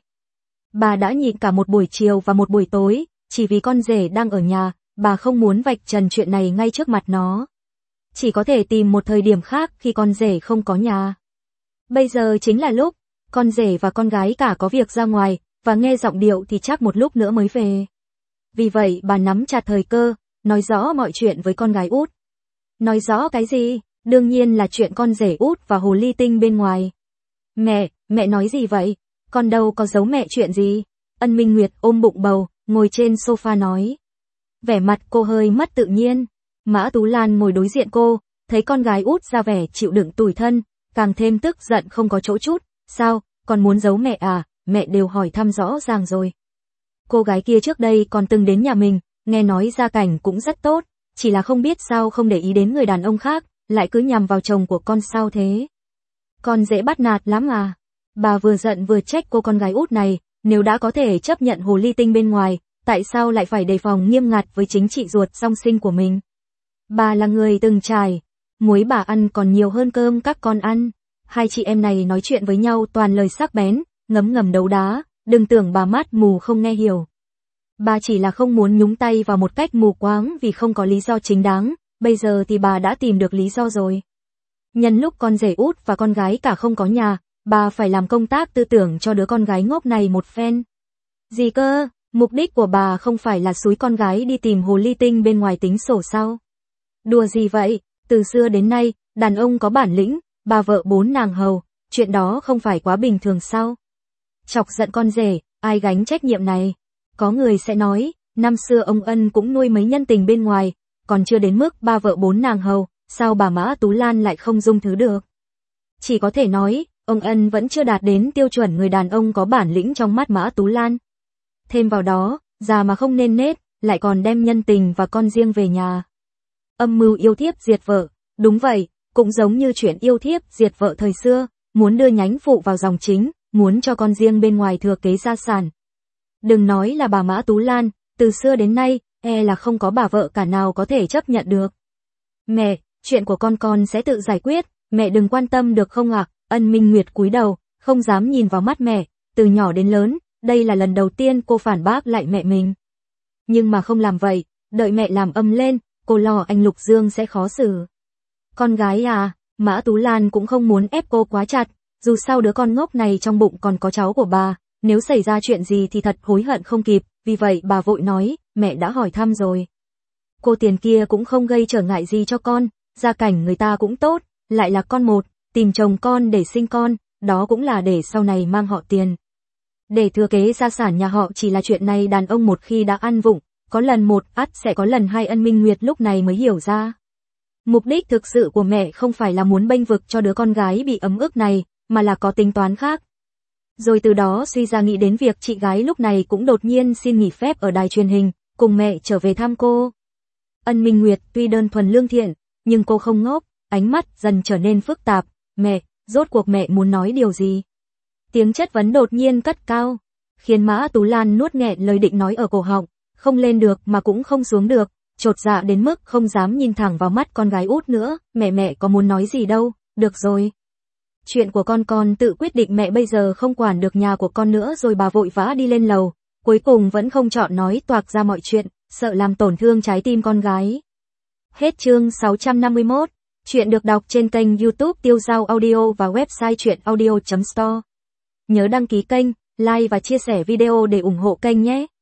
Bà đã nhịn cả một buổi chiều và một buổi tối, chỉ vì con rể đang ở nhà, bà không muốn vạch trần chuyện này ngay trước mặt nó. Chỉ có thể tìm một thời điểm khác khi con rể không có nhà. Bây giờ chính là lúc, con rể và con gái cả có việc ra ngoài, và nghe giọng điệu thì chắc một lúc nữa mới về. Vì vậy bà nắm chặt thời cơ, nói rõ mọi chuyện với con gái út. Nói rõ cái gì? Đương nhiên là chuyện con rể út và hồ ly tinh bên ngoài. Mẹ, mẹ nói gì vậy? Con đâu có giấu mẹ chuyện gì? Ân Minh Nguyệt ôm bụng bầu, ngồi trên sofa nói. Vẻ mặt cô hơi mất tự nhiên. Mã Tú Lan ngồi đối diện cô, thấy con gái út ra vẻ chịu đựng tủi thân, càng thêm tức giận không có chỗ chút. Sao, còn muốn giấu mẹ à? Mẹ đều hỏi thăm rõ ràng rồi. Cô gái kia trước đây còn từng đến nhà mình, nghe nói gia cảnh cũng rất tốt, chỉ là không biết sao không để ý đến người đàn ông khác, lại cứ nhằm vào chồng của con sao thế. Con dễ bắt nạt lắm à. Bà vừa giận vừa trách cô con gái út này, nếu đã có thể chấp nhận hồ ly tinh bên ngoài, tại sao lại phải đề phòng nghiêm ngặt với chính chị ruột song sinh của mình. Bà là người từng trải, muối bà ăn còn nhiều hơn cơm các con ăn. Hai chị em này nói chuyện với nhau toàn lời sắc bén, ngấm ngầm đấu đá, đừng tưởng bà mắt mù không nghe hiểu. Bà chỉ là không muốn nhúng tay vào một cách mù quáng vì không có lý do chính đáng, bây giờ thì bà đã tìm được lý do rồi. Nhân lúc con rể út và con gái cả không có nhà, bà phải làm công tác tư tưởng cho đứa con gái ngốc này một phen. Gì cơ, mục đích của bà không phải là xúi con gái đi tìm hồ ly tinh bên ngoài tính sổ sao? Đùa gì vậy, từ xưa đến nay, đàn ông có bản lĩnh, bà vợ bốn nàng hầu, chuyện đó không phải quá bình thường sao? Chọc giận con rể, ai gánh trách nhiệm này? Có người sẽ nói, năm xưa ông Ân cũng nuôi mấy nhân tình bên ngoài, còn chưa đến mức ba vợ bốn nàng hầu, sao bà Mã Tú Lan lại không dung thứ được? Chỉ có thể nói, ông Ân vẫn chưa đạt đến tiêu chuẩn người đàn ông có bản lĩnh trong mắt Mã Tú Lan. Thêm vào đó, già mà không nên nết, lại còn đem nhân tình và con riêng về nhà. Âm mưu yêu thiếp diệt vợ, đúng vậy, cũng giống như chuyện yêu thiếp diệt vợ thời xưa, muốn đưa nhánh phụ vào dòng chính, muốn cho con riêng bên ngoài thừa kế gia sản. Đừng nói là bà Mã Tú Lan, từ xưa đến nay, e là không có bà vợ cả nào có thể chấp nhận được. Mẹ, chuyện của con con sẽ tự giải quyết, mẹ đừng quan tâm được không ạ? Ân Minh Nguyệt cúi đầu, không dám nhìn vào mắt mẹ, từ nhỏ đến lớn, đây là lần đầu tiên cô phản bác lại mẹ mình. Nhưng mà không làm vậy, đợi mẹ làm âm lên, cô lo anh Lục Dương sẽ khó xử. Con gái à, Mã Tú Lan cũng không muốn ép cô quá chặt, dù sao đứa con ngốc này trong bụng còn có cháu của bà, nếu xảy ra chuyện gì thì thật hối hận không kịp, vì vậy bà vội nói, mẹ đã hỏi thăm rồi. Cô tiền kia cũng không gây trở ngại gì cho con, gia cảnh người ta cũng tốt, lại là con một, tìm chồng con để sinh con, đó cũng là để sau này mang họ Tiền. Để thừa kế gia sản nhà họ chỉ là chuyện này đàn ông một khi đã ăn vụng, có lần một ắt sẽ có lần hai. Ân Minh Nguyệt lúc này mới hiểu ra. Mục đích thực sự của mẹ không phải là muốn bênh vực cho đứa con gái bị ấm ức này, mà là có tính toán khác. Rồi từ đó suy ra nghĩ đến việc chị gái lúc này cũng đột nhiên xin nghỉ phép ở đài truyền hình, cùng mẹ trở về thăm cô. Ân Minh Nguyệt tuy đơn thuần lương thiện, nhưng cô không ngốc, ánh mắt dần trở nên phức tạp. Mẹ, rốt cuộc mẹ muốn nói điều gì? Tiếng chất vấn đột nhiên cất cao, khiến Mã Tú Lan nuốt nghẹn lời định nói ở cổ họng, không lên được mà cũng không xuống được, chột dạ đến mức không dám nhìn thẳng vào mắt con gái út nữa. Mẹ mẹ có muốn nói gì đâu, được rồi. Chuyện của con con tự quyết định, mẹ bây giờ không quản được nhà của con nữa rồi. Bà vội vã đi lên lầu, cuối cùng vẫn không chọn nói toạc ra mọi chuyện, sợ làm tổn thương trái tim con gái. Hết chương sáu trăm năm mươi mốt. Chuyện được đọc trên kênh YouTube Tiêu Dao Audio và website truyện audio chấm store. Nhớ đăng ký kênh, like và chia sẻ video để ủng hộ kênh nhé.